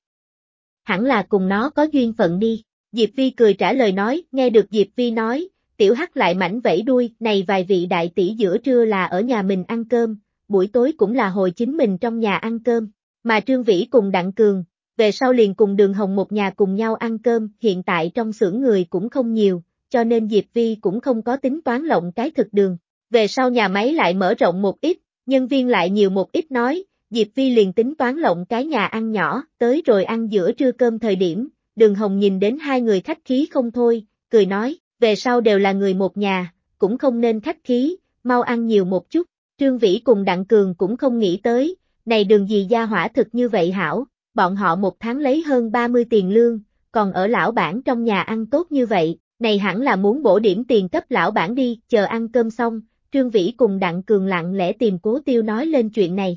Hẳn là cùng nó có duyên phận đi. Diệp Vi cười trả lời nói, nghe được Diệp Vi nói, tiểu hắc lại mảnh vẫy đuôi, này vài vị đại tỷ giữa trưa là ở nhà mình ăn cơm, buổi tối cũng là hồi chính mình trong nhà ăn cơm, mà Trương Vĩ cùng Đặng Cường, về sau liền cùng Đường Hồng một nhà cùng nhau ăn cơm, hiện tại trong xưởng người cũng không nhiều, cho nên Diệp Vi cũng không có tính toán lộng cái thực đường, về sau nhà máy lại mở rộng một ít, nhân viên lại nhiều một ít nói, Diệp Vi liền tính toán lộng cái nhà ăn nhỏ, tới rồi ăn giữa trưa cơm thời điểm, Đường Hồng nhìn đến hai người khách khí không thôi, cười nói, về sau đều là người một nhà, cũng không nên khách khí, mau ăn nhiều một chút. Trương Vĩ cùng Đặng Cường cũng không nghĩ tới, này Đường gì gia hỏa thực như vậy hảo, bọn họ một tháng lấy hơn 30 tiền lương, còn ở lão bản trong nhà ăn tốt như vậy, này hẳn là muốn bổ điểm tiền cấp lão bản đi, chờ ăn cơm xong, Trương Vĩ cùng Đặng Cường lặng lẽ tìm Cố Tiêu nói lên chuyện này.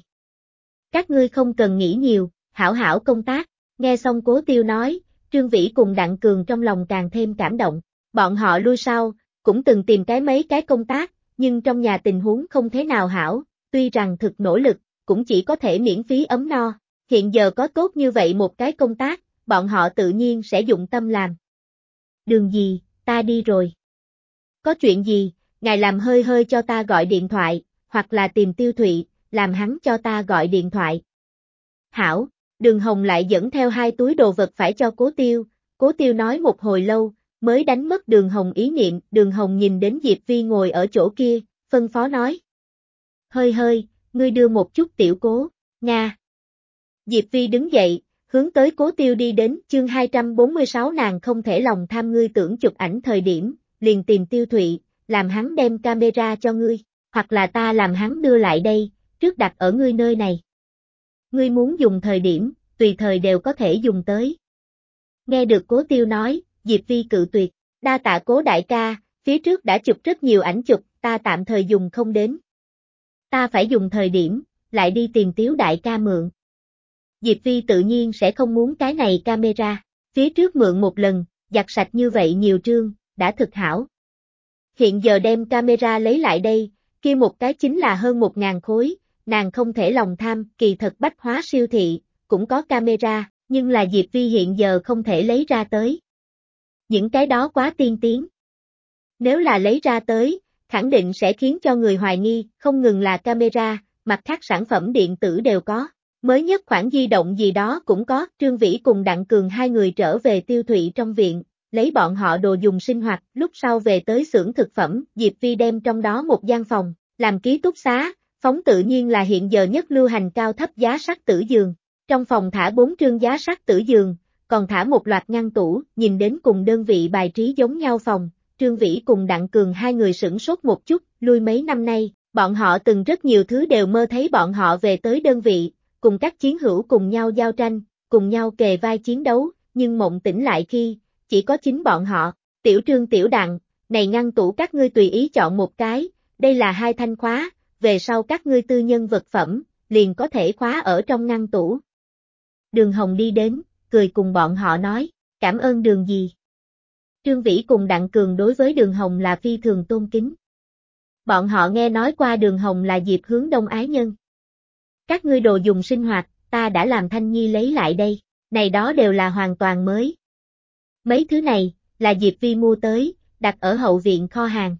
Các ngươi không cần nghĩ nhiều, hảo hảo công tác, nghe xong Cố Tiêu nói, Trương Vĩ cùng Đặng Cường trong lòng càng thêm cảm động, bọn họ lui sau, cũng từng tìm mấy cái công tác, nhưng trong nhà tình huống không thế nào hảo, tuy rằng thực nỗ lực, cũng chỉ có thể miễn phí ấm no, hiện giờ có tốt như vậy một cái công tác, bọn họ tự nhiên sẽ dụng tâm làm. Đường gì, ta đi rồi. Có chuyện gì, ngài làm hơi hơi cho ta gọi điện thoại, hoặc là tìm Tiêu Thụy, làm hắn cho ta gọi điện thoại. Hảo, Đường Hồng lại dẫn theo 2 túi đồ vật phải cho Cố Tiêu nói một hồi lâu, mới đánh mất Đường Hồng ý niệm, Đường Hồng nhìn đến Diệp Vi ngồi ở chỗ kia, phân phó nói. Hơi hơi, ngươi đưa một chút tiểu Cố, Nga. Diệp Vi đứng dậy, hướng tới Cố Tiêu đi đến, chương 246 nàng không thể lòng tham ngươi tưởng chụp ảnh thời điểm, liền tìm Tiêu Thụy, làm hắn đem camera cho ngươi, hoặc là ta làm hắn đưa lại đây, trước đặt ở ngươi nơi này. Ngươi muốn dùng thời điểm, tùy thời đều có thể dùng tới. Nghe được Cố Tiêu nói, Diệp Vi cự tuyệt, đa tạ Cố đại ca, phía trước đã chụp rất nhiều ảnh chụp, ta tạm thời dùng không đến. Ta phải dùng thời điểm, lại đi tìm Tiếu đại ca mượn. Diệp Vi tự nhiên sẽ không muốn cái này camera, phía trước mượn một lần, giặt sạch như vậy nhiều trương, đã thực hảo. Hiện giờ đem camera lấy lại đây, kia một cái chính là hơn 1.000 khối, nàng không thể lòng tham, kỳ thật Bách Hóa siêu thị, cũng có camera, nhưng là Diệp Vi hiện giờ không thể lấy ra tới. Những cái đó quá tiên tiến. Nếu là lấy ra tới, khẳng định sẽ khiến cho người hoài nghi, không ngừng là camera, mặt khác sản phẩm điện tử đều có. Mới nhất khoản di động gì đó cũng có, Trương Vĩ cùng Đặng Cường hai người trở về Tiêu Thụy trong viện, lấy bọn họ đồ dùng sinh hoạt, lúc sau về tới xưởng thực phẩm, Diệp Vi đem trong đó một gian phòng, làm ký túc xá, phóng tự nhiên là hiện giờ nhất lưu hành cao thấp giá sắt tử giường. Trong phòng thả 4 trương giá sắt tử giường, còn thả một loạt ngăn tủ, nhìn đến cùng đơn vị bài trí giống nhau phòng, Trương Vĩ cùng Đặng Cường hai người sửng sốt một chút, lui mấy năm nay, bọn họ từng rất nhiều thứ đều mơ thấy bọn họ về tới đơn vị, cùng các chiến hữu cùng nhau giao tranh, cùng nhau kề vai chiến đấu, nhưng mộng tỉnh lại khi, chỉ có chính bọn họ, Tiểu Trương Tiểu Đặng, này ngăn tủ các ngươi tùy ý chọn một cái, đây là 2 thanh khóa, về sau các ngươi tư nhân vật phẩm, liền có thể khóa ở trong ngăn tủ. Đường Hồng đi đến, cười cùng bọn họ nói, cảm ơn Đường gì. Trương Vĩ cùng Đặng Cường đối với Đường Hồng là phi thường tôn kính. Bọn họ nghe nói qua Đường Hồng là Diệp Hướng Đông ái nhân. Các ngươi đồ dùng sinh hoạt, ta đã làm Thanh Nhi lấy lại đây, này đó đều là hoàn toàn mới. Mấy thứ này, là Diệp Vi mua tới, đặt ở hậu viện kho hàng.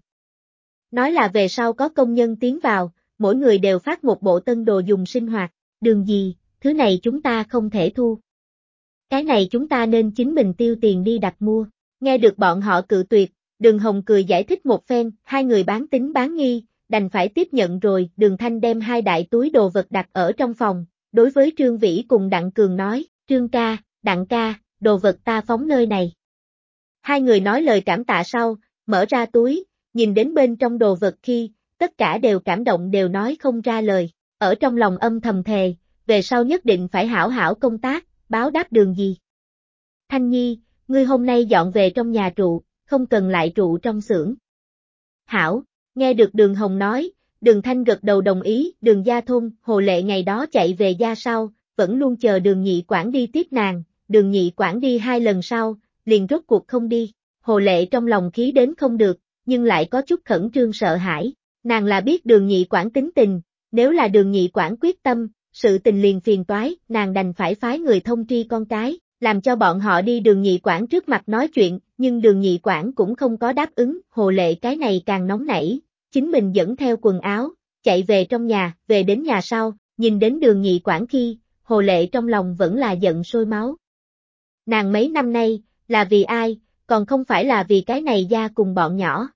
Nói là về sau có công nhân tiến vào, mỗi người đều phát một bộ tân đồ dùng sinh hoạt, Đường gì, thứ này chúng ta không thể thu. Cái này chúng ta nên chính mình tiêu tiền đi đặt mua. Nghe được bọn họ cự tuyệt, Đường Hồng cười giải thích một phen, hai người bán tín bán nghi, đành phải tiếp nhận rồi, Đường Thanh đem 2 đại túi đồ vật đặt ở trong phòng, đối với Trương Vĩ cùng Đặng Cường nói, Trương ca, Đặng ca, đồ vật ta phóng nơi này. Hai người nói lời cảm tạ sau, mở ra túi, nhìn đến bên trong đồ vật khi, tất cả đều cảm động đều nói không ra lời, ở trong lòng âm thầm thề, về sau nhất định phải hảo hảo công tác, báo đáp Đường gì. Thanh Nhi, ngươi hôm nay dọn về trong nhà trụ, không cần lại trụ trong xưởng. Hảo, nghe được Đường Hồng nói, Đường Thanh gật đầu đồng ý, Đường Gia Thôn, Hồ Lệ ngày đó chạy về gia sau, vẫn luôn chờ Đường Nhị Quản đi tiếp nàng, Đường Nhị Quản đi 2 lần sau, liền rốt cuộc không đi, Hồ Lệ trong lòng khí đến không được, nhưng lại có chút khẩn trương sợ hãi. Nàng là biết Đường Nhị Quảng tính tình, nếu là Đường Nhị Quảng quyết tâm, sự tình liền phiền toái, nàng đành phải phái người thông tri con cái, làm cho bọn họ đi Đường Nhị Quảng trước mặt nói chuyện, nhưng Đường Nhị Quảng cũng không có đáp ứng, Hồ Lệ cái này càng nóng nảy, chính mình dẫn theo quần áo, chạy về trong nhà, về đến nhà sau, nhìn đến Đường Nhị Quảng khi, Hồ Lệ trong lòng vẫn là giận sôi máu. Nàng mấy năm nay, là vì ai, còn không phải là vì cái này gia cùng bọn nhỏ.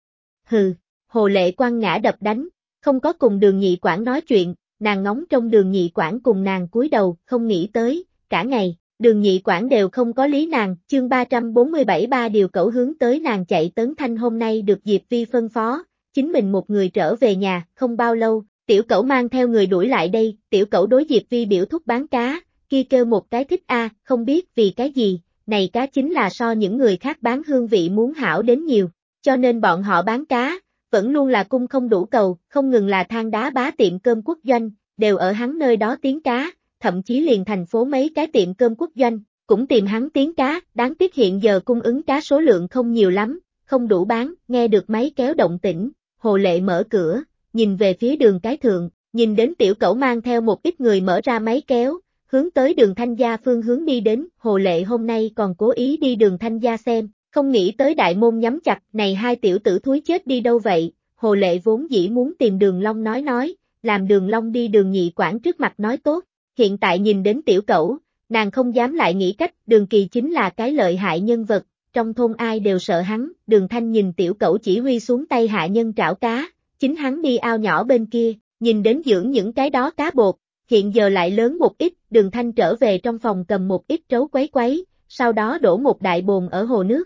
Hừ, Hồ Lệ quăng ngã đập đánh, không có cùng Đường Nhị Quảng nói chuyện, nàng ngóng trong Đường Nhị Quảng cùng nàng cúi đầu, không nghĩ tới, cả ngày, Đường Nhị Quảng đều không có lý nàng, chương 347 ba điều cẩu hướng tới nàng chạy Tấn Thanh hôm nay được Diệp Vi phân phó, chính mình một người trở về nhà, không bao lâu, tiểu cẩu mang theo người đuổi lại đây, tiểu cẩu đối Diệp Vi biểu thúc bán cá, kia kêu một cái thích a, không biết vì cái gì, này cá chính là so những người khác bán hương vị muốn hảo đến nhiều, cho nên bọn họ bán cá, vẫn luôn là cung không đủ cầu, không ngừng là than đá bá tiệm cơm quốc doanh, đều ở hắn nơi đó tiến cá, thậm chí liền thành phố mấy cái tiệm cơm quốc doanh, cũng tìm hắn tiến cá, đáng tiếc hiện giờ cung ứng cá số lượng không nhiều lắm, không đủ bán, nghe được máy kéo động tĩnh, Hồ Lệ mở cửa, nhìn về phía đường cái thượng, nhìn đến tiểu cẩu mang theo một ít người mở ra máy kéo, hướng tới đường Thanh Gia phương hướng đi đến, Hồ Lệ hôm nay còn cố ý đi đường Thanh Gia xem, không nghĩ tới đại môn nhắm chặt, này hai tiểu tử thúi chết đi đâu vậy, Hồ Lệ vốn dĩ muốn tìm Đường Long nói, làm Đường Long đi Đường Nhị Quảng trước mặt nói tốt, hiện tại nhìn đến tiểu cẩu, nàng không dám lại nghĩ cách, Đường Kỳ chính là cái lợi hại nhân vật, trong thôn ai đều sợ hắn, Đường Thanh nhìn tiểu cẩu chỉ huy xuống tay hạ nhân trảo cá, chính hắn đi ao nhỏ bên kia, nhìn đến dưỡng những cái đó cá bột, hiện giờ lại lớn một ít, Đường Thanh trở về trong phòng cầm một ít trấu quấy, sau đó đổ một đại bồn ở hồ nước.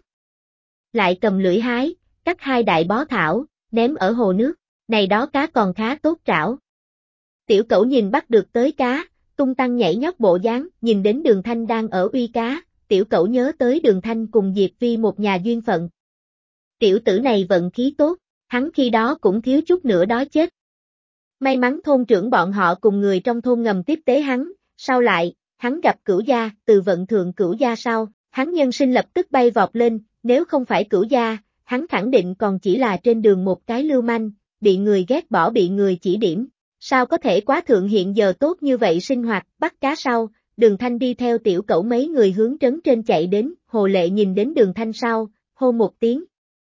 Lại cầm lưỡi hái, cắt hai đại bó thảo, ném ở hồ nước, này đó cá còn khá tốt trảo. Tiểu cẩu nhìn bắt được tới cá, tung tăng nhảy nhót bộ dáng, nhìn đến Đường Thanh đang ở uy cá, tiểu cẩu nhớ tới Đường Thanh cùng Diệp Vi một nhà duyên phận. Tiểu tử này vận khí tốt, hắn khi đó cũng thiếu chút nữa đói chết. May mắn thôn trưởng bọn họ cùng người trong thôn ngầm tiếp tế hắn, sau lại, hắn gặp Cửu gia, từ vận thượng Cửu gia sau, hắn nhân sinh lập tức bay vọt lên, nếu không phải Cửu gia, hắn khẳng định còn chỉ là trên đường một cái lưu manh, bị người ghét bỏ bị người chỉ điểm. Sao có thể quá thượng hiện giờ tốt như vậy sinh hoạt, bắt cá sau, Đường Thanh đi theo tiểu cẩu mấy người hướng trấn trên chạy đến, Hồ Lệ nhìn đến Đường Thanh sau, hô một tiếng.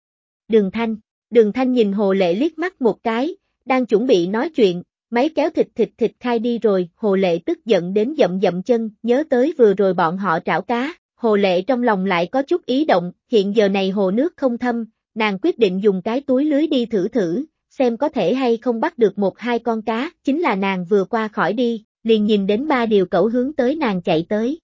Đường Thanh nhìn Hồ Lệ liếc mắt một cái, đang chuẩn bị nói chuyện, máy kéo thịt khai đi rồi, Hồ Lệ tức giận đến dậm chân, nhớ tới vừa rồi bọn họ trảo cá, Hồ Lệ trong lòng lại có chút ý động, hiện giờ này hồ nước không thâm, nàng quyết định dùng cái túi lưới đi thử, xem có thể hay không bắt được một hai con cá, chính là nàng vừa qua khỏi đi, liền nhìn đến ba điều cẩu hướng tới nàng chạy tới.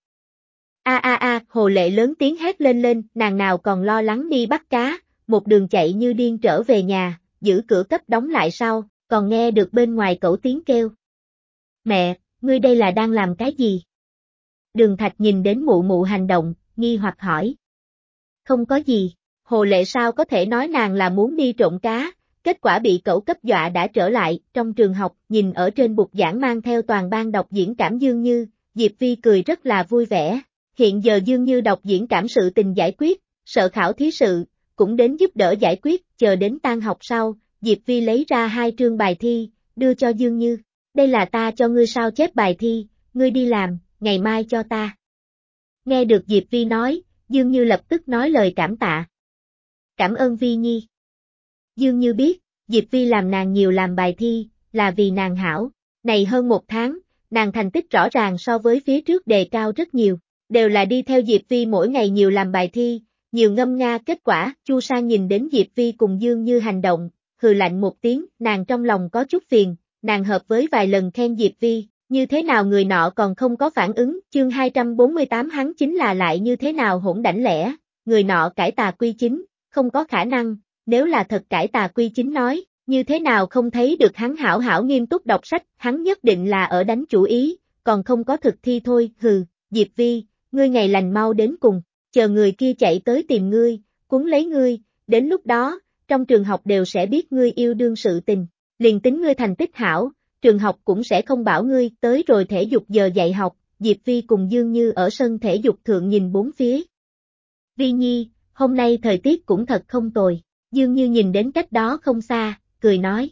Hồ Lệ lớn tiếng hét lên, nàng nào còn lo lắng đi bắt cá, một đường chạy như điên trở về nhà, giữ cửa cấp đóng lại sau, còn nghe được bên ngoài cẩu tiếng kêu. Mẹ, ngươi đây là đang làm cái gì? Đường Thạch nhìn đến mụ mụ hành động, nghi hoặc hỏi. Không có gì, Hồ Lệ sao có thể nói nàng là muốn đi trộm cá, kết quả bị cẩu cấp dọa đã trở lại, trong trường học, nhìn ở trên bục giảng mang theo toàn ban đọc diễn cảm Dương Như, Diệp Vi cười rất là vui vẻ, hiện giờ Dương Như đọc diễn cảm sự tình giải quyết, sợ khảo thí sự, cũng đến giúp đỡ giải quyết, chờ đến tan học sau, Diệp Vi lấy ra 2 trương bài thi, đưa cho Dương Như, đây là ta cho ngươi sao chép bài thi, ngươi đi làm, ngày mai cho ta. Nghe được Diệp Vi nói, Dương Như lập tức nói lời cảm tạ. Cảm ơn Vi Nhi. Dương Như biết, Diệp Vi làm nàng nhiều làm bài thi, là vì nàng hảo. Này hơn 1 tháng, nàng thành tích rõ ràng so với phía trước đề cao rất nhiều, đều là đi theo Diệp Vi mỗi ngày nhiều làm bài thi, nhiều ngâm nga kết quả, Chu Sang nhìn đến Diệp Vi cùng Dương Như hành động, hừ lạnh một tiếng, nàng trong lòng có chút phiền, nàng hợp với vài lần khen Diệp Vi, như thế nào người nọ còn không có phản ứng, chương 248 hắn chính là lại như thế nào hỗn đảnh lẻ, người nọ cải tà quy chính, không có khả năng, nếu là thật cải tà quy chính nói, như thế nào không thấy được hắn hảo hảo nghiêm túc đọc sách, hắn nhất định là ở đánh chủ ý, còn không có thực thi thôi, hừ, Diệp Vi, ngươi ngày lành mau đến cùng, chờ người kia chạy tới tìm ngươi, cuốn lấy ngươi, đến lúc đó, trong trường học đều sẽ biết ngươi yêu đương sự tình, liền tính ngươi thành tích hảo, trường học cũng sẽ không bảo ngươi, tới rồi thể dục giờ dạy học, Diệp Vi cùng Dương Như ở sân thể dục thượng nhìn bốn phía. Vi Nhi, hôm nay thời tiết cũng thật không tồi, Dương Như nhìn đến cách đó không xa, cười nói.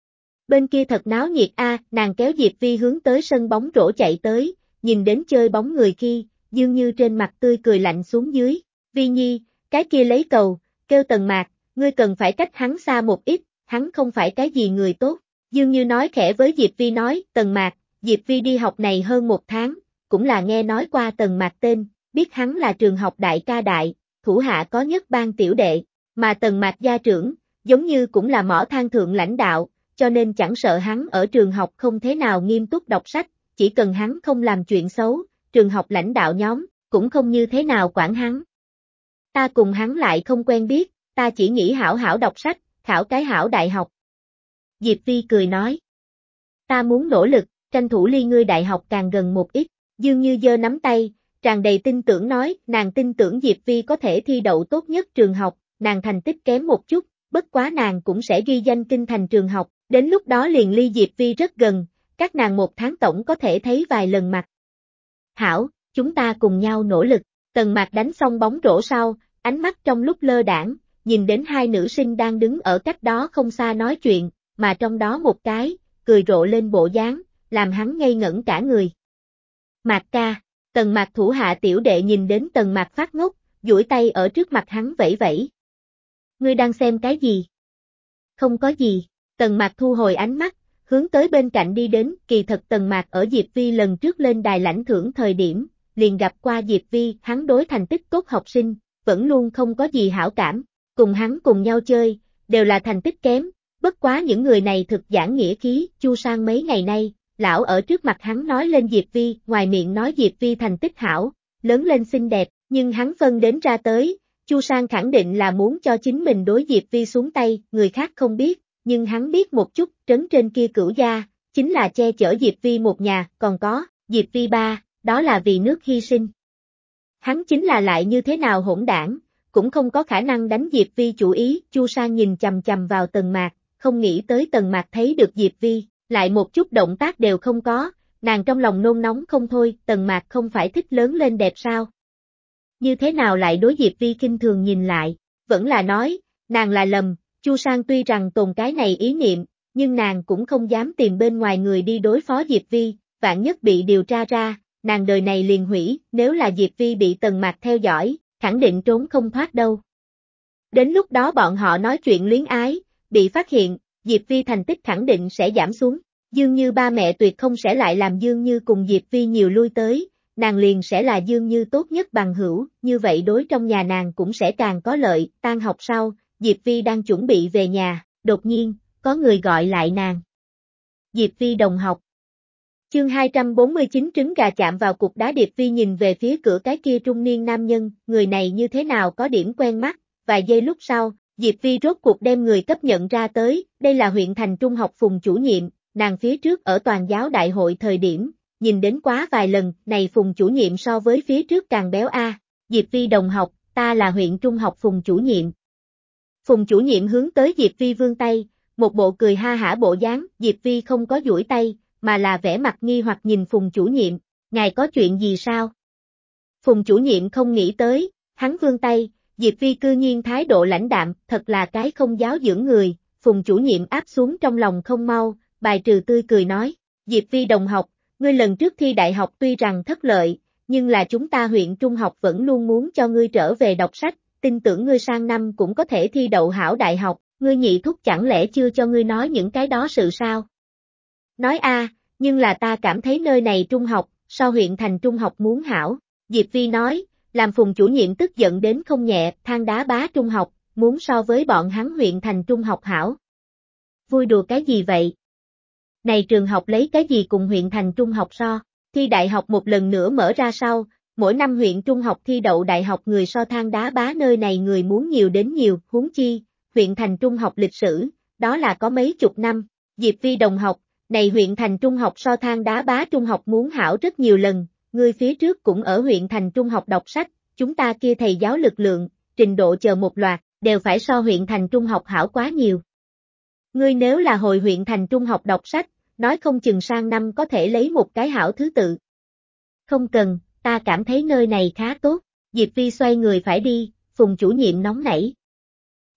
Bên kia thật náo nhiệt a, nàng kéo Diệp Vi hướng tới sân bóng rổ chạy tới, nhìn đến chơi bóng người kia, Dương Như trên mặt tươi cười lạnh xuống dưới. Vi Nhi, cái kia lấy cầu, kêu Tần Mạc, ngươi cần phải cách hắn xa một ít, hắn không phải cái gì người tốt. Dương Như nói khẽ với Diệp Vi nói, Tần Mạc, Diệp Vi đi học này hơn 1 tháng, cũng là nghe nói qua Tần Mạc tên, biết hắn là trường học đại ca đại, thủ hạ có nhất ban tiểu đệ, mà Tần Mạc gia trưởng, giống như cũng là mỏ than thượng lãnh đạo, cho nên chẳng sợ hắn ở trường học không thế nào nghiêm túc đọc sách, chỉ cần hắn không làm chuyện xấu, trường học lãnh đạo nhóm, cũng không như thế nào quản hắn. Ta cùng hắn lại không quen biết, ta chỉ nghĩ hảo hảo đọc sách, khảo cái hảo đại học. Diệp Vi cười nói. Ta muốn nỗ lực, tranh thủ ly ngươi đại học càng gần một ít, Dương Như giơ nắm tay, tràn đầy tin tưởng nói, nàng tin tưởng Diệp Vi có thể thi đậu tốt nhất trường học, nàng thành tích kém một chút, bất quá nàng cũng sẽ ghi danh kinh thành trường học, đến lúc đó liền ly Diệp Vi rất gần, các nàng 1 tháng tổng có thể thấy vài lần mặt. Hảo, chúng ta cùng nhau nỗ lực, Tần Mạc đánh xong bóng rổ sau, ánh mắt trong lúc lơ đãng, nhìn đến 2 nữ sinh đang đứng ở cách đó không xa nói chuyện, mà trong đó một cái, cười rộ lên bộ dáng, làm hắn ngây ngẩn cả người. Mạc ca, Tần Mạc thủ hạ tiểu đệ nhìn đến Tần Mạc phát ngốc, duỗi tay ở trước mặt hắn vẫy vẫy. Ngươi đang xem cái gì? Không có gì, Tần Mạc thu hồi ánh mắt, hướng tới bên cạnh đi đến, kỳ thật Tần Mạc ở Diệp Vi lần trước lên đài lãnh thưởng thời điểm, liền gặp qua Diệp Vi, hắn đối thành tích tốt học sinh, vẫn luôn không có gì hảo cảm, cùng hắn cùng nhau chơi, đều là thành tích kém, bất quá những người này thực giảng nghĩa khí, Chu Sang mấy ngày nay, lão ở trước mặt hắn nói lên Diệp Vi, ngoài miệng nói Diệp Vi thành tích hảo, lớn lên xinh đẹp, nhưng hắn phân đến ra tới, Chu Sang khẳng định là muốn cho chính mình đối Diệp Vi xuống tay, người khác không biết, nhưng hắn biết một chút, trấn trên kia Cửu gia, chính là che chở Diệp Vi một nhà, còn có, Diệp Vi ba, đó là vì nước hy sinh. Hắn chính là lại như thế nào hỗn đảng, cũng không có khả năng đánh Diệp Vi chủ ý, Chu Sang nhìn chầm chầm vào Tần Mạc, không nghĩ tới Tần Mạc thấy được Diệp Vi, lại một chút động tác đều không có, nàng trong lòng nôn nóng không thôi, Tần Mạc không phải thích lớn lên đẹp sao? Như thế nào lại đối Diệp Vi kinh thường nhìn lại, vẫn là nói, nàng là lầm, Chu Sang tuy rằng tồn cái này ý niệm, nhưng nàng cũng không dám tìm bên ngoài người đi đối phó Diệp Vi, vạn nhất bị điều tra ra, nàng đời này liền hủy, nếu là Diệp Vi bị Tần Mạc theo dõi, khẳng định trốn không thoát đâu. Đến lúc đó bọn họ nói chuyện luyến ái, bị phát hiện, Diệp Vi thành tích khẳng định sẽ giảm xuống, Dương Như ba mẹ tuyệt không sẽ lại làm Dương Như cùng Diệp Vi nhiều lui tới, nàng liền sẽ là Dương Như tốt nhất bằng hữu, như vậy đối trong nhà nàng cũng sẽ càng có lợi, tan học sau, Diệp Vi đang chuẩn bị về nhà, đột nhiên, có người gọi lại nàng. Diệp Vi đồng học. Chương 249 trứng gà chạm vào cục đá, Diệp Vi nhìn về phía cửa cái kia trung niên nam nhân, người này như thế nào có điểm quen mắt, vài giây lúc sau, Diệp Vi rốt cuộc đem người cấp nhận ra tới, đây là huyện thành trung học Phùng chủ nhiệm, nàng phía trước ở toàn giáo đại hội thời điểm, nhìn đến quá vài lần, này Phùng chủ nhiệm so với phía trước càng béo a. Diệp Vi đồng học, ta là huyện trung học Phùng chủ nhiệm. Phùng chủ nhiệm hướng tới Diệp Vi vươn tay, một bộ cười ha hả bộ dáng, Diệp Vi không có duỗi tay, mà là vẻ mặt nghi hoặc nhìn Phùng chủ nhiệm, ngài có chuyện gì sao? Phùng chủ nhiệm không nghĩ tới, hắn vươn tay, Diệp Vi cư nhiên thái độ lãnh đạm, thật là cái không giáo dưỡng người, Phùng chủ nhiệm áp xuống trong lòng không mau, bài trừ tươi cười nói, Diệp Vi đồng học, ngươi lần trước thi đại học tuy rằng thất lợi, nhưng là chúng ta huyện trung học vẫn luôn muốn cho ngươi trở về đọc sách, tin tưởng ngươi sang năm cũng có thể thi đậu hảo đại học, ngươi nhị thúc chẳng lẽ chưa cho ngươi nói những cái đó sự sao? Nói a, nhưng là ta cảm thấy nơi này trung học, so huyện thành trung học muốn hảo, Diệp Vi nói, làm Phùng chủ nhiệm tức giận đến không nhẹ, Than Đá Bá trung học, muốn so với bọn hắn huyện thành trung học hảo. Vui đùa cái gì vậy? Này trường học lấy cái gì cùng huyện thành trung học so? Thi đại học một lần nữa mở ra sau, mỗi năm huyện trung học thi đậu đại học người so Than Đá Bá nơi này người muốn nhiều đến nhiều, huống chi, huyện thành trung học lịch sử, đó là có mấy chục năm, Diệp Vi đồng học, này huyện thành trung học so Than Đá Bá trung học muốn hảo rất nhiều lần, ngươi phía trước cũng ở huyện thành trung học đọc sách, chúng ta kia thầy giáo lực lượng, trình độ chờ một loạt, đều phải so huyện thành trung học hảo quá nhiều. Ngươi nếu là hồi huyện thành trung học đọc sách, nói không chừng sang năm có thể lấy một cái hảo thứ tự. Không cần, ta cảm thấy nơi này khá tốt, Diệp Vi xoay người phải đi, Phùng chủ nhiệm nóng nảy.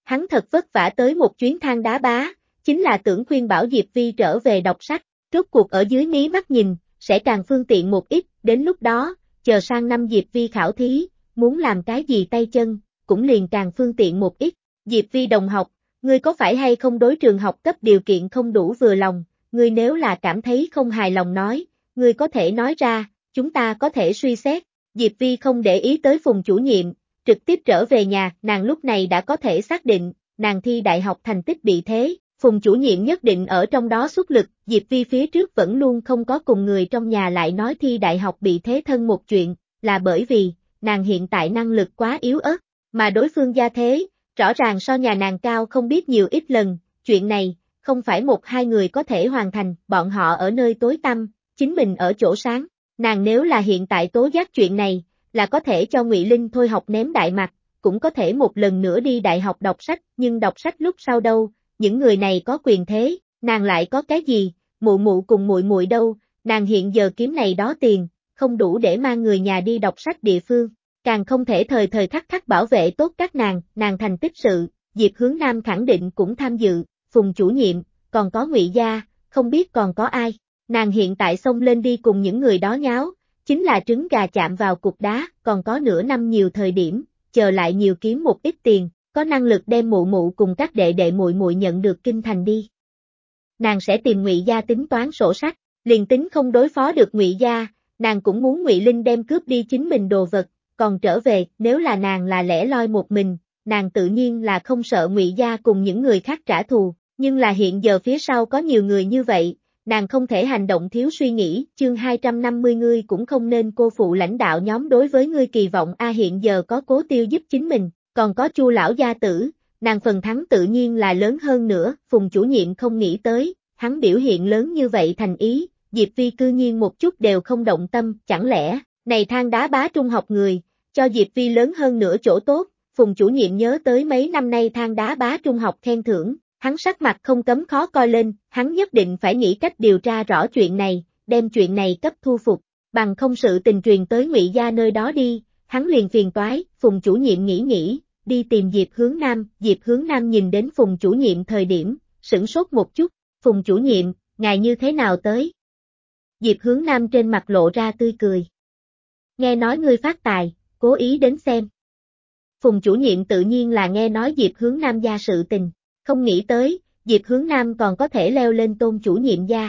Hắn thật vất vả tới một chuyến Than Đá Bá, chính là tưởng khuyên bảo Diệp Vi trở về đọc sách, rốt cuộc ở dưới mí mắt nhìn, sẽ càng phương tiện một ít, đến lúc đó, chờ sang năm Diệp Vi khảo thí, muốn làm cái gì tay chân, cũng liền càng phương tiện một ít. Diệp Vi đồng học, ngươi có phải hay không đối trường học cấp điều kiện không đủ vừa lòng, ngươi nếu là cảm thấy không hài lòng nói, ngươi có thể nói ra, chúng ta có thể suy xét. Diệp Vi không để ý tới Phùng chủ nhiệm, trực tiếp trở về nhà, nàng lúc này đã có thể xác định, nàng thi đại học thành tích bị thế, Phùng chủ nhiệm nhất định ở trong đó xuất lực, Diệp Vi phía trước vẫn luôn không có cùng người trong nhà lại nói thi đại học bị thế thân một chuyện, là bởi vì, nàng hiện tại năng lực quá yếu ớt, mà đối phương gia thế, rõ ràng so nhà nàng cao không biết nhiều ít lần, chuyện này, không phải một hai người có thể hoàn thành, bọn họ ở nơi tối tăm, chính mình ở chỗ sáng, nàng nếu là hiện tại tố giác chuyện này, là có thể cho Ngụy Linh thôi học ném đại mặt, cũng có thể một lần nữa đi đại học đọc sách, nhưng đọc sách lúc sau đâu, những người này có quyền thế, nàng lại có cái gì, mụ mụ cùng muội muội đâu, nàng hiện giờ kiếm này đó tiền, không đủ để mang người nhà đi đọc sách địa phương, càng không thể thời thời khắc khắc bảo vệ tốt các nàng thành tích sự, Diệp Hướng Nam khẳng định cũng tham dự, Phùng chủ nhiệm, còn có Ngụy gia, không biết còn có ai, nàng hiện tại xông lên đi cùng những người đó nháo, chính là trứng gà chạm vào cục đá, còn có nửa năm nhiều thời điểm, chờ lại nhiều kiếm một ít tiền, có năng lực đem mụ mụ cùng các đệ đệ muội muội nhận được kinh thành đi. Nàng sẽ tìm Ngụy gia tính toán sổ sách, liền tính không đối phó được Ngụy gia, nàng cũng muốn Ngụy Linh đem cướp đi chính mình đồ vật, còn trở về, nếu là nàng là lẻ loi một mình, nàng tự nhiên là không sợ Ngụy gia cùng những người khác trả thù, nhưng là hiện giờ phía sau có nhiều người như vậy, nàng không thể hành động thiếu suy nghĩ, chương 250 ngươi cũng không nên cô phụ lãnh đạo nhóm đối với ngươi kỳ vọng hiện giờ có Cố Tiêu giúp chính mình, còn có Chu lão gia tử, nàng phần thắng tự nhiên là lớn hơn nữa, Phùng chủ nhiệm không nghĩ tới, hắn biểu hiện lớn như vậy thành ý, Diệp Vi cư nhiên một chút đều không động tâm, chẳng lẽ, này Than Đá Bá trung học người, cho Diệp Vi lớn hơn nữa chỗ tốt, Phùng chủ nhiệm nhớ tới mấy năm nay Than Đá Bá trung học khen thưởng, hắn sắc mặt không cấm khó coi lên, hắn nhất định phải nghĩ cách điều tra rõ chuyện này, đem chuyện này cấp thu phục, bằng không sự tình truyền tới Ngụy gia nơi đó đi, hắn liền phiền toái, Phùng chủ nhiệm nghĩ, đi tìm Diệp Hướng Nam nhìn đến Phùng chủ nhiệm thời điểm, sửng sốt một chút, Phùng chủ nhiệm, ngài như thế nào tới? Diệp Hướng Nam trên mặt lộ ra tươi cười. Nghe nói ngươi phát tài, cố ý đến xem. Phùng chủ nhiệm tự nhiên là nghe nói Diệp Hướng Nam gia sự tình, không nghĩ tới, Diệp Hướng Nam còn có thể leo lên Tôn chủ nhiệm gia.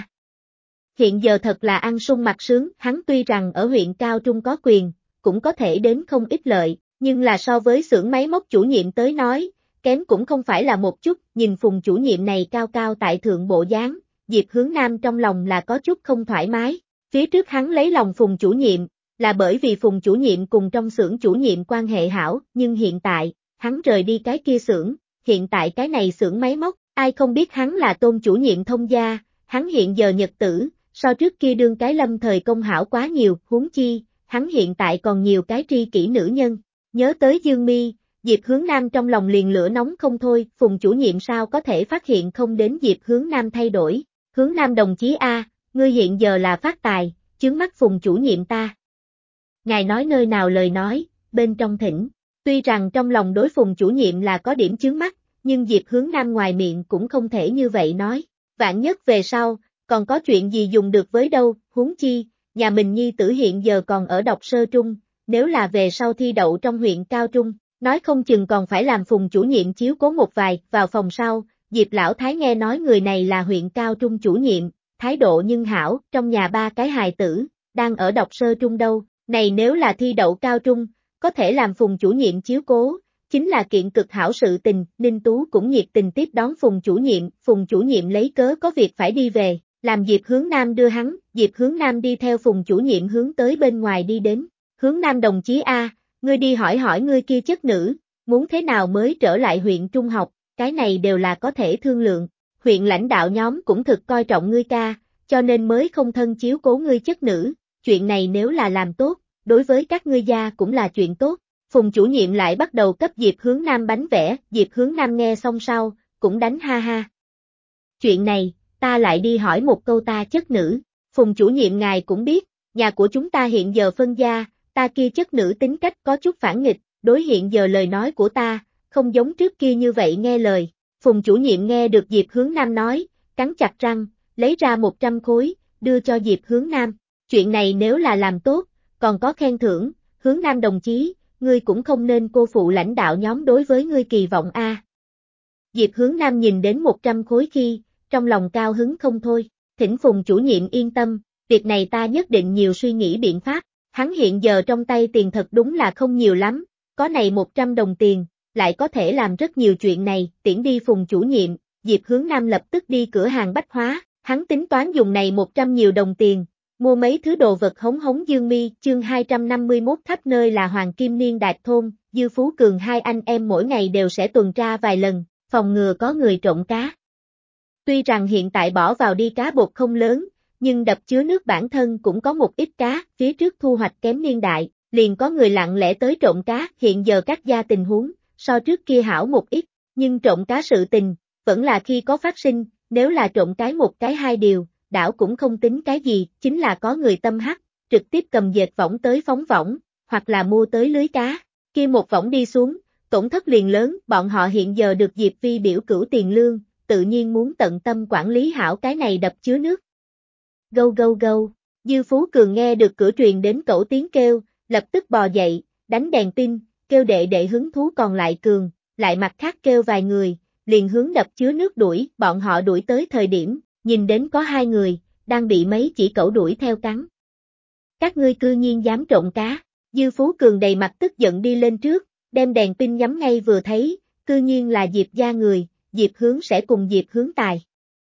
Hiện giờ thật là ăn sung mặc sướng, hắn tuy rằng ở huyện Cao Trung có quyền, cũng có thể đến không ít lợi, nhưng là so với xưởng máy móc chủ nhiệm tới nói, kém cũng không phải là một chút, nhìn Phùng chủ nhiệm này cao cao tại thượng bộ dáng, Diệp Hướng Nam trong lòng là có chút không thoải mái, phía trước hắn lấy lòng Phùng chủ nhiệm, là bởi vì Phùng chủ nhiệm cùng trong xưởng chủ nhiệm quan hệ hảo, nhưng hiện tại, hắn rời đi cái kia xưởng, hiện tại cái này xưởng máy móc, ai không biết hắn là Tôn chủ nhiệm thông gia, hắn hiện giờ nhật tử, so trước kia đương cái lâm thời công hảo quá nhiều, huống chi, hắn hiện tại còn nhiều cái tri kỷ nữ nhân. Nhớ tới Dương Mi, Diệp Hướng Nam trong lòng liền lửa nóng không thôi, Phùng chủ nhiệm sao có thể phát hiện không đến Diệp Hướng Nam thay đổi. Hướng Nam đồng chí A, ngươi hiện giờ là phát tài, chướng mắt Phùng chủ nhiệm ta. Ngài nói nơi nào lời nói, bên trong thỉnh. Tuy rằng trong lòng đối Phùng chủ nhiệm là có điểm chướng mắt, nhưng Diệp Hướng Nam ngoài miệng cũng không thể như vậy nói. Vạn nhất về sau, còn có chuyện gì dùng được với đâu, huống chi, nhà mình nhi tử hiện giờ còn ở đọc sơ trung, nếu là về sau thi đậu trong huyện cao trung, nói không chừng còn phải làm Phùng chủ nhiệm chiếu cố một vài, vào phòng sau, Diệp Lão Thái nghe nói người này là huyện cao trung chủ nhiệm, thái độ nhưng hảo, trong nhà ba cái hài tử, đang ở đọc sơ trung đâu, này nếu là thi đậu cao trung, có thể làm Phùng chủ nhiệm chiếu cố, chính là kiện cực hảo sự tình, Ninh Tú cũng nhiệt tình tiếp đón Phùng chủ nhiệm lấy cớ có việc phải đi về, làm Diệp Hướng Nam đưa hắn, Diệp Hướng Nam đi theo Phùng chủ nhiệm hướng tới bên ngoài đi đến. Hướng Nam đồng chí A, ngươi đi hỏi hỏi ngươi kia chất nữ, muốn thế nào mới trở lại huyện trung học, cái này đều là có thể thương lượng, huyện lãnh đạo nhóm cũng thực coi trọng ngươi ca, cho nên mới không thân chiếu cố ngươi chất nữ, chuyện này nếu là làm tốt, đối với các ngươi gia cũng là chuyện tốt. Phùng chủ nhiệm lại bắt đầu cấp Diệp Hướng Nam bánh vẽ, Diệp Hướng Nam nghe xong sau, cũng đánh ha ha. Chuyện này, ta lại đi hỏi một câu ta chất nữ, Phùng chủ nhiệm ngài cũng biết, nhà của chúng ta hiện giờ phân gia, ta kia chất nữ tính cách có chút phản nghịch, đối hiện giờ lời nói của ta, không giống trước kia như vậy nghe lời. Phùng chủ nhiệm nghe được Diệp Hướng Nam nói, cắn chặt răng, lấy ra 100 khối, đưa cho Diệp Hướng Nam. Chuyện này nếu là làm tốt, còn có khen thưởng, Hướng Nam đồng chí, ngươi cũng không nên cô phụ lãnh đạo nhóm đối với ngươi kỳ vọng a. Diệp Hướng Nam nhìn đến 100 khối khi, trong lòng cao hứng không thôi, thỉnh Phùng chủ nhiệm yên tâm, việc này ta nhất định nhiều suy nghĩ biện pháp, hắn hiện giờ trong tay tiền thật đúng là không nhiều lắm, có này 100 đồng tiền, lại có thể làm rất nhiều chuyện này, tiễn đi Phùng chủ nhiệm, Diệp Hướng Nam lập tức đi cửa hàng bách hóa, hắn tính toán dùng này 100 nhiều đồng tiền, mua mấy thứ đồ vật hống hống Dương Mi, chương 251 khắp nơi là Hoàng Kim Niên Đạt thôn, Dư Phú Cường hai anh em mỗi ngày đều sẽ tuần tra vài lần, phòng ngừa có người trộm cá. Tuy rằng hiện tại bỏ vào đi cá bột không lớn, nhưng đập chứa nước bản thân cũng có một ít cá, phía trước thu hoạch kém niên đại, liền có người lặng lẽ tới trộm cá, hiện giờ các gia tình huống, so trước kia hảo một ít, nhưng trộm cá sự tình, vẫn là khi có phát sinh, nếu là trộm cái một cái hai điều, đảo cũng không tính cái gì, chính là có người tâm hắc, trực tiếp cầm dệt võng tới phóng võng, hoặc là mua tới lưới cá, kia một võng đi xuống, tổn thất liền lớn, bọn họ hiện giờ được Diệp Vi biểu cửu tiền lương, tự nhiên muốn tận tâm quản lý hảo cái này đập chứa nước. Gâu gâu gâu, Dư Phú Cường nghe được cửa truyền đến cẩu tiếng kêu, lập tức bò dậy, đánh đèn pin, kêu đệ đệ hứng thú còn lại Cường, lại mặt khác kêu vài người, liền hướng đập chứa nước đuổi, bọn họ đuổi tới thời điểm, nhìn đến có hai người, đang bị mấy chỉ cẩu đuổi theo cắn. Các ngươi cư nhiên dám trộm cá, Dư Phú Cường đầy mặt tức giận đi lên trước, đem đèn pin nhắm ngay vừa thấy, cư nhiên là Diệp gia người, Diệp Hướng sẽ cùng Diệp Hướng Tài.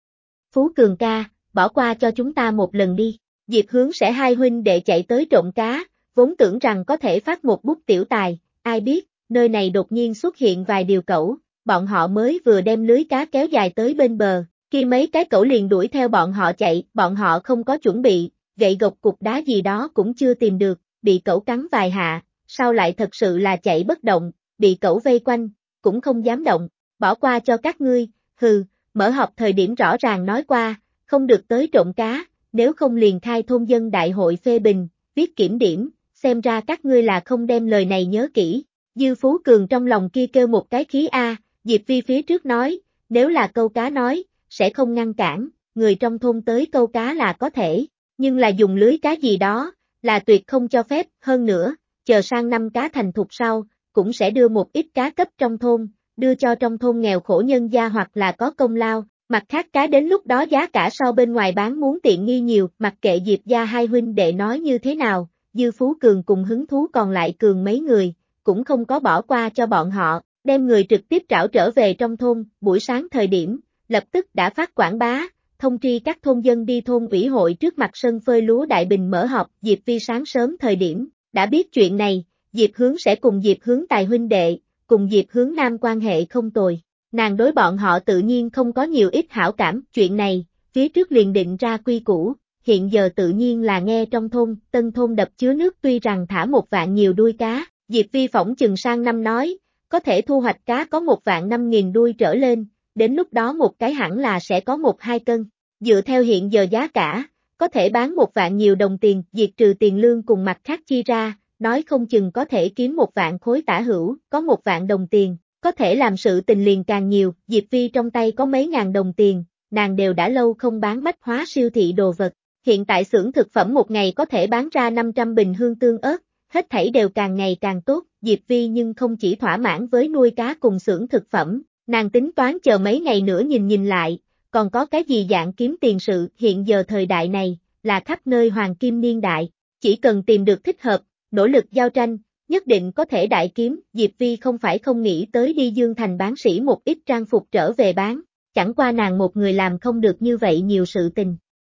Phú Cường ca, bỏ qua cho chúng ta một lần đi, Diệp Hướng sẽ hai huynh đệ chạy tới trộm cá, vốn tưởng rằng có thể phát một bút tiểu tài, ai biết, nơi này đột nhiên xuất hiện vài điều cẩu, bọn họ mới vừa đem lưới cá kéo dài tới bên bờ, khi mấy cái cẩu liền đuổi theo bọn họ chạy, bọn họ không có chuẩn bị, gậy gộc cục đá gì đó cũng chưa tìm được, bị cẩu cắn vài hạ, sau lại thật sự là chạy bất động, bị cẩu vây quanh, cũng không dám động, bỏ qua cho các ngươi, hừ, mở họp thời điểm rõ ràng nói qua, không được tới trộm cá, nếu không liền khai thôn dân đại hội phê bình, viết kiểm điểm, xem ra các ngươi là không đem lời này nhớ kỹ. Dư Phú Cường trong lòng kia kêu một cái khí A, Diệp Vi phía trước nói, nếu là câu cá nói, sẽ không ngăn cản, người trong thôn tới câu cá là có thể, nhưng là dùng lưới cá gì đó, là tuyệt không cho phép, hơn nữa, chờ sang năm cá thành thục sau, cũng sẽ đưa một ít cá cấp trong thôn, đưa cho trong thôn nghèo khổ nhân gia hoặc là có công lao, mặt khác cá đến lúc đó giá cả so bên ngoài bán muốn tiện nghi nhiều, mặc kệ Diệp gia hai huynh đệ nói như thế nào, Dư Phú Cường cùng hứng thú còn lại Cường mấy người, cũng không có bỏ qua cho bọn họ, đem người trực tiếp trảo trở về trong thôn, buổi sáng thời điểm, lập tức đã phát quảng bá, thông tri các thôn dân đi thôn ủy hội trước mặt sân phơi lúa Đại Bình mở họp, Diệp Vi sáng sớm thời điểm, đã biết chuyện này, Diệp Hướng sẽ cùng Diệp Hướng Tài huynh đệ, cùng Diệp Hướng Nam quan hệ không tồi, nàng đối bọn họ tự nhiên không có nhiều ít hảo cảm, chuyện này, phía trước liền định ra quy củ, hiện giờ tự nhiên là nghe trong thôn, tân thôn đập chứa nước tuy rằng thả 1 vạn nhiều đuôi cá, Diệp Vi phỏng chừng sang năm nói, có thể thu hoạch cá có 1.500.000 đuôi trở lên, đến lúc đó một cái hẳn là sẽ có 1-2 cân, dựa theo hiện giờ giá cả, có thể bán 1 vạn nhiều đồng tiền, diệt trừ tiền lương cùng mặt khác chi ra, nói không chừng có thể kiếm 1 vạn khối tả hữu, có 1 vạn đồng tiền, có thể làm sự tình liền càng nhiều, Diệp Vi trong tay có mấy ngàn đồng tiền, nàng đều đã lâu không bán bách hóa siêu thị đồ vật, hiện tại xưởng thực phẩm một ngày có thể bán ra 500 bình hương tương ớt, hết thảy đều càng ngày càng tốt, Diệp Vi nhưng không chỉ thỏa mãn với nuôi cá cùng xưởng thực phẩm, nàng tính toán chờ mấy ngày nữa nhìn lại, còn có cái gì dạng kiếm tiền sự, hiện giờ thời đại này, là khắp nơi hoàng kim niên đại, chỉ cần tìm được thích hợp, nỗ lực giao tranh, nhất định có thể đại kiếm, Diệp Vi không phải không nghĩ tới đi Dương Thành bán sỉ một ít trang phục trở về bán, chẳng qua nàng một người làm không được như vậy nhiều sự tình.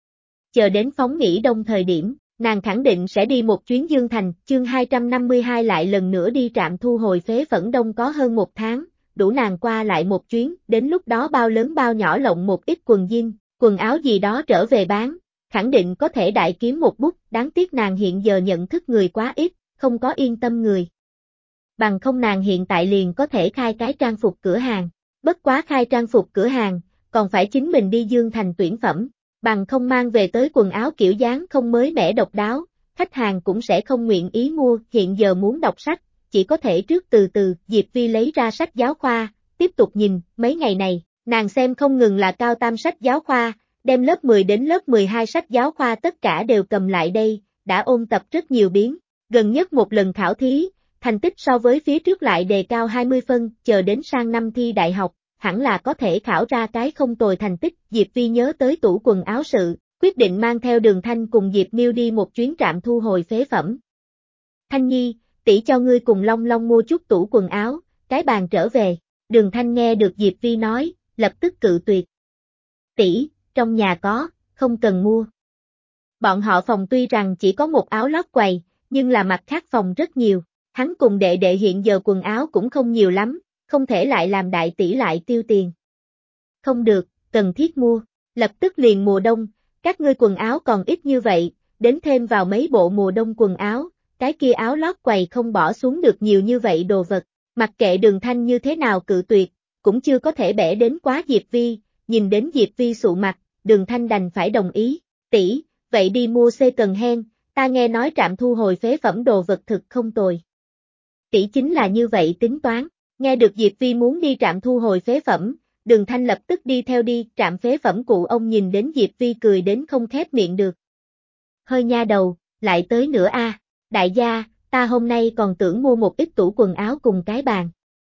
Chờ đến phóng nghỉ đông thời điểm, nàng khẳng định sẽ đi một chuyến Dương Thành, chương 252 lại lần nữa đi trạm thu hồi phế phẫn đông có hơn 1 tháng, đủ nàng qua lại một chuyến, đến lúc đó bao lớn bao nhỏ lộng một ít quần jean, quần áo gì đó trở về bán, khẳng định có thể đại kiếm một bút, đáng tiếc nàng hiện giờ nhận thức người quá ít, không có yên tâm người. Bằng không nàng hiện tại liền có thể khai cái trang phục cửa hàng, bất quá khai trang phục cửa hàng, còn phải chính mình đi Dương Thành tuyển phẩm, bằng không mang về tới quần áo kiểu dáng không mới mẻ độc đáo, khách hàng cũng sẽ không nguyện ý mua, hiện giờ muốn đọc sách, chỉ có thể trước từ từ. Diệp Vi lấy ra sách giáo khoa, tiếp tục nhìn. Mấy ngày này, nàng xem không ngừng là cao tam sách giáo khoa, đem lớp 10 đến lớp 12 sách giáo khoa tất cả đều cầm lại đây, đã ôn tập rất nhiều biến. Gần nhất một lần khảo thí, thành tích so với phía trước lại đề cao 20 phân, chờ đến sang năm thi đại học, hẳn là có thể khảo ra cái không tồi thành tích. Diệp Vi nhớ tới tủ quần áo sự, quyết định mang theo Đường Thanh cùng Diệp Miêu đi một chuyến trạm thu hồi phế phẩm. Thanh Nhi, tỷ cho ngươi cùng Long Long mua chút tủ quần áo, cái bàn trở về. Đường Thanh nghe được Diệp Vi nói, lập tức cự tuyệt. Tỷ, trong nhà có, không cần mua. Bọn họ phòng tuy rằng chỉ có một áo lót quầy, nhưng là mặt khác phòng rất nhiều. Hắn cùng đệ đệ hiện giờ quần áo cũng không nhiều lắm, không thể lại làm đại tỷ lại tiêu tiền. Không được, cần thiết mua, lập tức liền mùa đông, các ngươi quần áo còn ít như vậy, đến thêm vào mấy bộ mùa đông quần áo, cái kia áo lót quầy không bỏ xuống được nhiều như vậy đồ vật. Mặc kệ Đường Thanh như thế nào cự tuyệt, cũng chưa có thể bẻ đến quá Diệp Vi, nhìn đến Diệp Vi sụ mặt, Đường Thanh đành phải đồng ý. Tỷ, vậy đi mua second hand, ta nghe nói trạm thu hồi phế phẩm đồ vật thực không tồi. Tỷ chính là như vậy tính toán, nghe được Diệp Vi muốn đi trạm thu hồi phế phẩm, Đường Thanh lập tức đi theo đi. Trạm phế phẩm cụ ông nhìn đến Diệp Vi cười đến không khép miệng được. Hơi nha đầu, lại tới nữa a. Đại gia, ta hôm nay còn tưởng mua một ít tủ quần áo cùng cái bàn.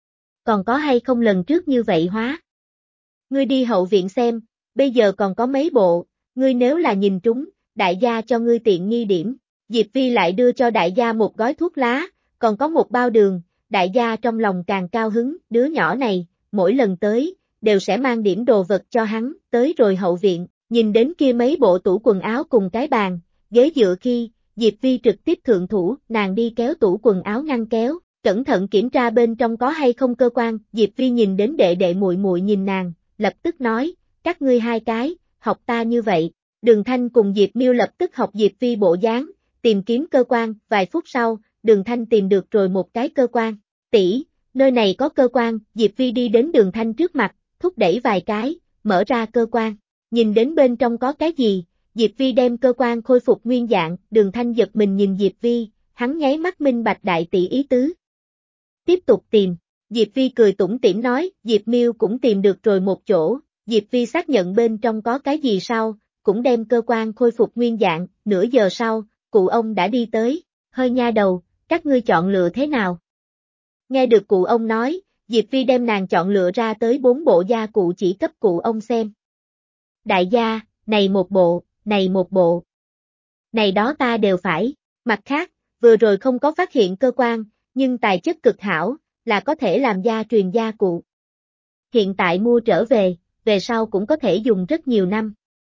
Còn có hay không lần trước như vậy hóa? Ngươi đi hậu viện xem, bây giờ còn có mấy bộ, ngươi nếu là nhìn trúng, đại gia cho ngươi tiện nghi điểm. Diệp Vi lại đưa cho đại gia một gói thuốc lá, còn có một bao đường, đại gia trong lòng càng cao hứng. Đứa nhỏ này, mỗi lần tới, đều sẽ mang điểm đồ vật cho hắn. Tới rồi hậu viện, nhìn đến kia mấy bộ tủ quần áo cùng cái bàn, ghế dựa khi, Diệp Vi trực tiếp thượng thủ, nàng đi kéo tủ quần áo ngăn kéo, cẩn thận kiểm tra bên trong có hay không cơ quan. Diệp Vi nhìn đến đệ đệ muội muội nhìn nàng, lập tức nói, các ngươi hai cái, học ta như vậy. Đường Thanh cùng Diệp Miêu lập tức học Diệp Vi bộ dáng, tìm kiếm cơ quan. Vài phút sau, Đường Thanh tìm được rồi một cái cơ quan. Tỷ, nơi này có cơ quan. Diệp Vi đi đến Đường Thanh trước mặt, thúc đẩy vài cái, mở ra cơ quan. Nhìn đến bên trong có cái gì, Diệp Vi đem cơ quan khôi phục nguyên dạng. Đường Thanh giật mình nhìn Diệp Vi, hắn nháy mắt minh bạch đại tỷ ý tứ. Tiếp tục tìm. Diệp Vi cười tủm tỉm nói. Diệp Miêu cũng tìm được rồi một chỗ. Diệp Vi xác nhận bên trong có cái gì sau, cũng đem cơ quan khôi phục nguyên dạng. Nửa giờ sau, cụ ông đã đi tới. Hơi nha đầu, các ngươi chọn lựa thế nào? Nghe được cụ ông nói, Diệp Vi đem nàng chọn lựa ra tới 4 bộ gia cụ chỉ cấp cụ ông xem. Đại gia, này một bộ, này một bộ. Này đó ta đều phải. Mặt khác, vừa rồi không có phát hiện cơ quan, nhưng tài chất cực hảo, là có thể làm gia truyền gia cụ. Hiện tại mua trở về sau cũng có thể dùng rất nhiều năm.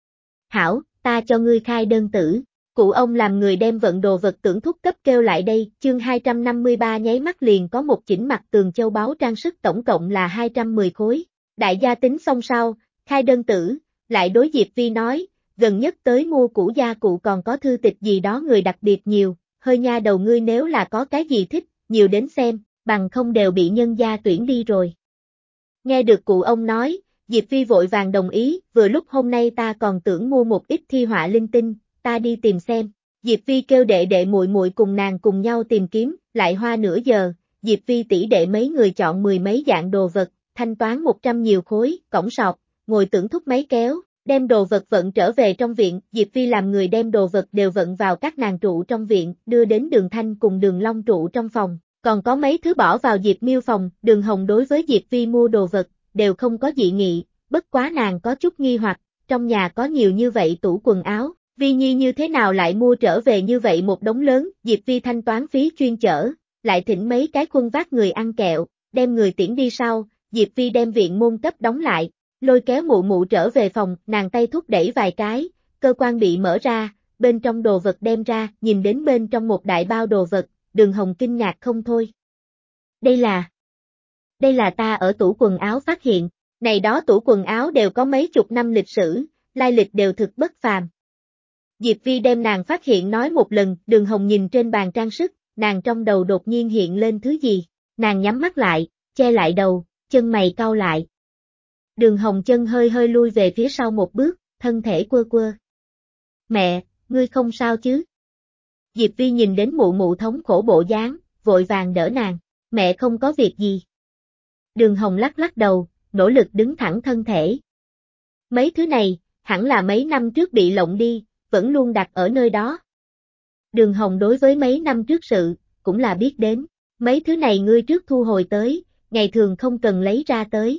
Hảo, ta cho ngươi khai đơn tử. Cụ ông làm người đem vận đồ vật tưởng thúc cấp kêu lại đây. Chương 253 nháy mắt liền có một chỉnh mặt tường châu báu trang sức, tổng cộng là 210 khối. Đại gia tính xong sau, khai đơn tử, lại đối Diệp Vi nói, gần nhất tới mua cũ gia cụ còn có thư tịch gì đó người đặc biệt nhiều. Hơi nha đầu ngươi nếu là có cái gì thích, nhiều đến xem, bằng không đều bị nhân gia tuyển đi rồi. Nghe được cụ ông nói, Diệp Vi vội vàng đồng ý. Vừa lúc hôm nay ta còn tưởng mua một ít thi họa linh tinh, ta đi tìm xem. Diệp Vi kêu đệ đệ muội muội cùng nàng cùng nhau tìm kiếm, lại hoa nửa giờ. Diệp Vi tỷ đệ mấy người chọn 10 mấy dạng đồ vật, thanh toán 100 nhiều khối, cổng sọt, ngồi tưởng thúc máy kéo, đem đồ vật vận trở về trong viện. Diệp Vi làm người đem đồ vật đều vận vào các nàng trụ trong viện, đưa đến Đường Thanh cùng Đường Long trụ trong phòng, còn có mấy thứ bỏ vào Diệp Miêu phòng. Đường Hồng đối với Diệp Vi mua đồ vật, đều không có dị nghị, bất quá nàng có chút nghi hoặc, trong nhà có nhiều như vậy tủ quần áo, Vi Nhi như thế nào lại mua trở về như vậy một đống lớn. Diệp Vi thanh toán phí chuyên chở, lại thỉnh mấy cái khuân vác người ăn kẹo, đem người tiễn đi sau. Diệp Vi đem viện môn cấp đóng lại, lôi kéo mụ mụ trở về phòng, nàng tay thúc đẩy vài cái, cơ quan bị mở ra, bên trong đồ vật đem ra, nhìn đến bên trong một đại bao đồ vật, Đường Hồng kinh ngạc không thôi. Đây là ta ở tủ quần áo phát hiện, này đó tủ quần áo đều có mấy chục năm lịch sử, lai lịch đều thực bất phàm. Diệp Vi đem nàng phát hiện nói một lần. Đường Hồng nhìn trên bàn trang sức, nàng trong đầu đột nhiên hiện lên thứ gì, nàng nhắm mắt lại, che lại đầu, chân mày cau lại. Đường Hồng chân hơi hơi lui về phía sau một bước, thân thể quơ quơ. Mẹ, ngươi không sao chứ? Diệp Vi nhìn đến mụ mụ thống khổ bộ dáng, vội vàng đỡ nàng, mẹ không có việc gì. Đường Hồng lắc lắc đầu, nỗ lực đứng thẳng thân thể. Mấy thứ này, hẳn là mấy năm trước bị lộng đi, vẫn luôn đặt ở nơi đó. Đường Hồng đối với mấy năm trước sự, cũng là biết đến, mấy thứ này ngươi trước thu hồi tới, ngày thường không cần lấy ra tới.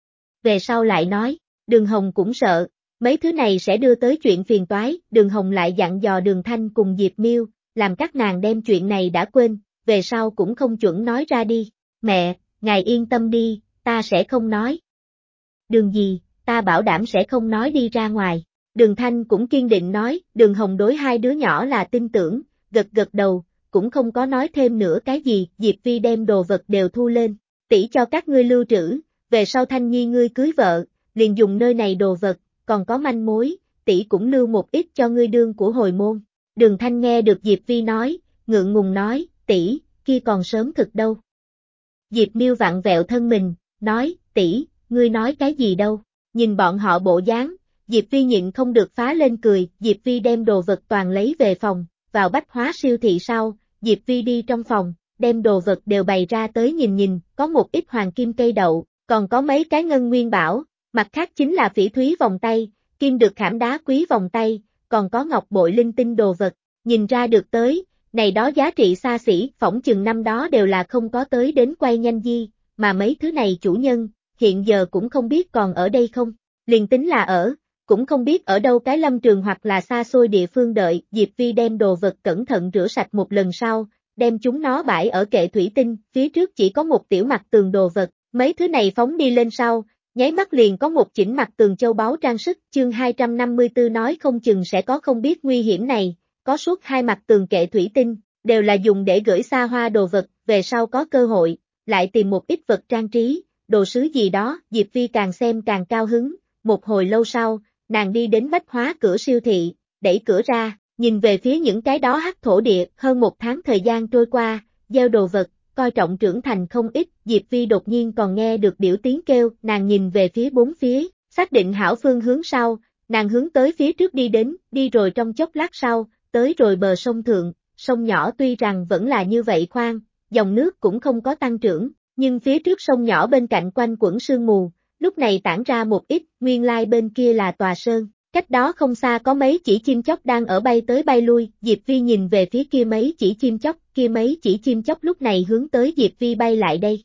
Về sau lại nói, Đường Hồng cũng sợ, mấy thứ này sẽ đưa tới chuyện phiền toái, Đường Hồng lại dặn dò Đường Thanh cùng Diệp Miêu, làm các nàng đem chuyện này đã quên, về sau cũng không chuẩn nói ra đi, mẹ, ngài yên tâm đi, ta sẽ không nói. Đường gì, ta bảo đảm sẽ không nói đi ra ngoài. Đường Thanh cũng kiên định nói, Đường Hồng đối hai đứa nhỏ là tin tưởng, gật gật đầu, cũng không có nói thêm nữa cái gì, Diệp Vi đem đồ vật đều thu lên, tỷ cho các ngươi lưu trữ, về sau Thanh Nhi ngươi cưới vợ, liền dùng nơi này đồ vật, còn có manh mối, tỷ cũng lưu một ít cho ngươi đương của hồi môn. Đường Thanh nghe được Diệp Vi nói, ngượng ngùng nói, tỷ, kia còn sớm thực đâu. Diệp Miêu vặn vẹo thân mình, nói, tỷ, ngươi nói cái gì đâu, nhìn bọn họ bộ dáng, Diệp Vi nhịn không được phá lên cười, Diệp Vi đem đồ vật toàn lấy về phòng, vào bách hóa siêu thị sau, Diệp Vi đi trong phòng, đem đồ vật đều bày ra tới nhìn, có một ít hoàng kim cây đậu, còn có mấy cái ngân nguyên bảo, mặt khác chính là phỉ thúy vòng tay, kim được khảm đá quý vòng tay, còn có ngọc bội linh tinh đồ vật, nhìn ra được tới, này đó giá trị xa xỉ, phỏng chừng năm đó đều là không có tới đến quay nhanh di, mà mấy thứ này chủ nhân, hiện giờ cũng không biết còn ở đây không, liền tính là ở, cũng không biết ở đâu cái lâm trường hoặc là xa xôi địa phương đợi, Diệp Vi đem đồ vật cẩn thận rửa sạch một lần sau, đem chúng nó bãi ở kệ thủy tinh, phía trước chỉ có một tiểu mặt tường đồ vật, mấy thứ này phóng đi lên sau, nháy mắt liền có một chỉnh mặt tường châu báu trang sức, chương 254 nói không chừng sẽ có không biết nguy hiểm này, có suốt hai mặt tường kệ thủy tinh, đều là dùng để gửi xa hoa đồ vật, về sau có cơ hội, lại tìm một ít vật trang trí, đồ sứ gì đó, Diệp Vi càng xem càng cao hứng, một hồi lâu sau, nàng đi đến bách hóa cửa siêu thị, đẩy cửa ra, nhìn về phía những cái đó hắc thổ địa, hơn một tháng thời gian trôi qua, gieo đồ vật, coi trọng trưởng thành không ít, Diệp Vi đột nhiên còn nghe được biểu tiếng kêu, nàng nhìn về phía bốn phía, xác định hảo phương hướng sau, nàng hướng tới phía trước đi đến, đi rồi trong chốc lát sau, tới rồi bờ sông thượng, sông nhỏ tuy rằng vẫn là như vậy khoan, dòng nước cũng không có tăng trưởng, nhưng phía trước sông nhỏ bên cạnh quanh quẩn sương mù, lúc này tản ra một ít, nguyên lai bên kia là tòa sơn, cách đó không xa có mấy chỉ chim chóc đang ở bay tới bay lui, Diệp Vi nhìn về phía kia mấy chỉ chim chóc, kia mấy chỉ chim chóc lúc này hướng tới Diệp Vi bay lại đây.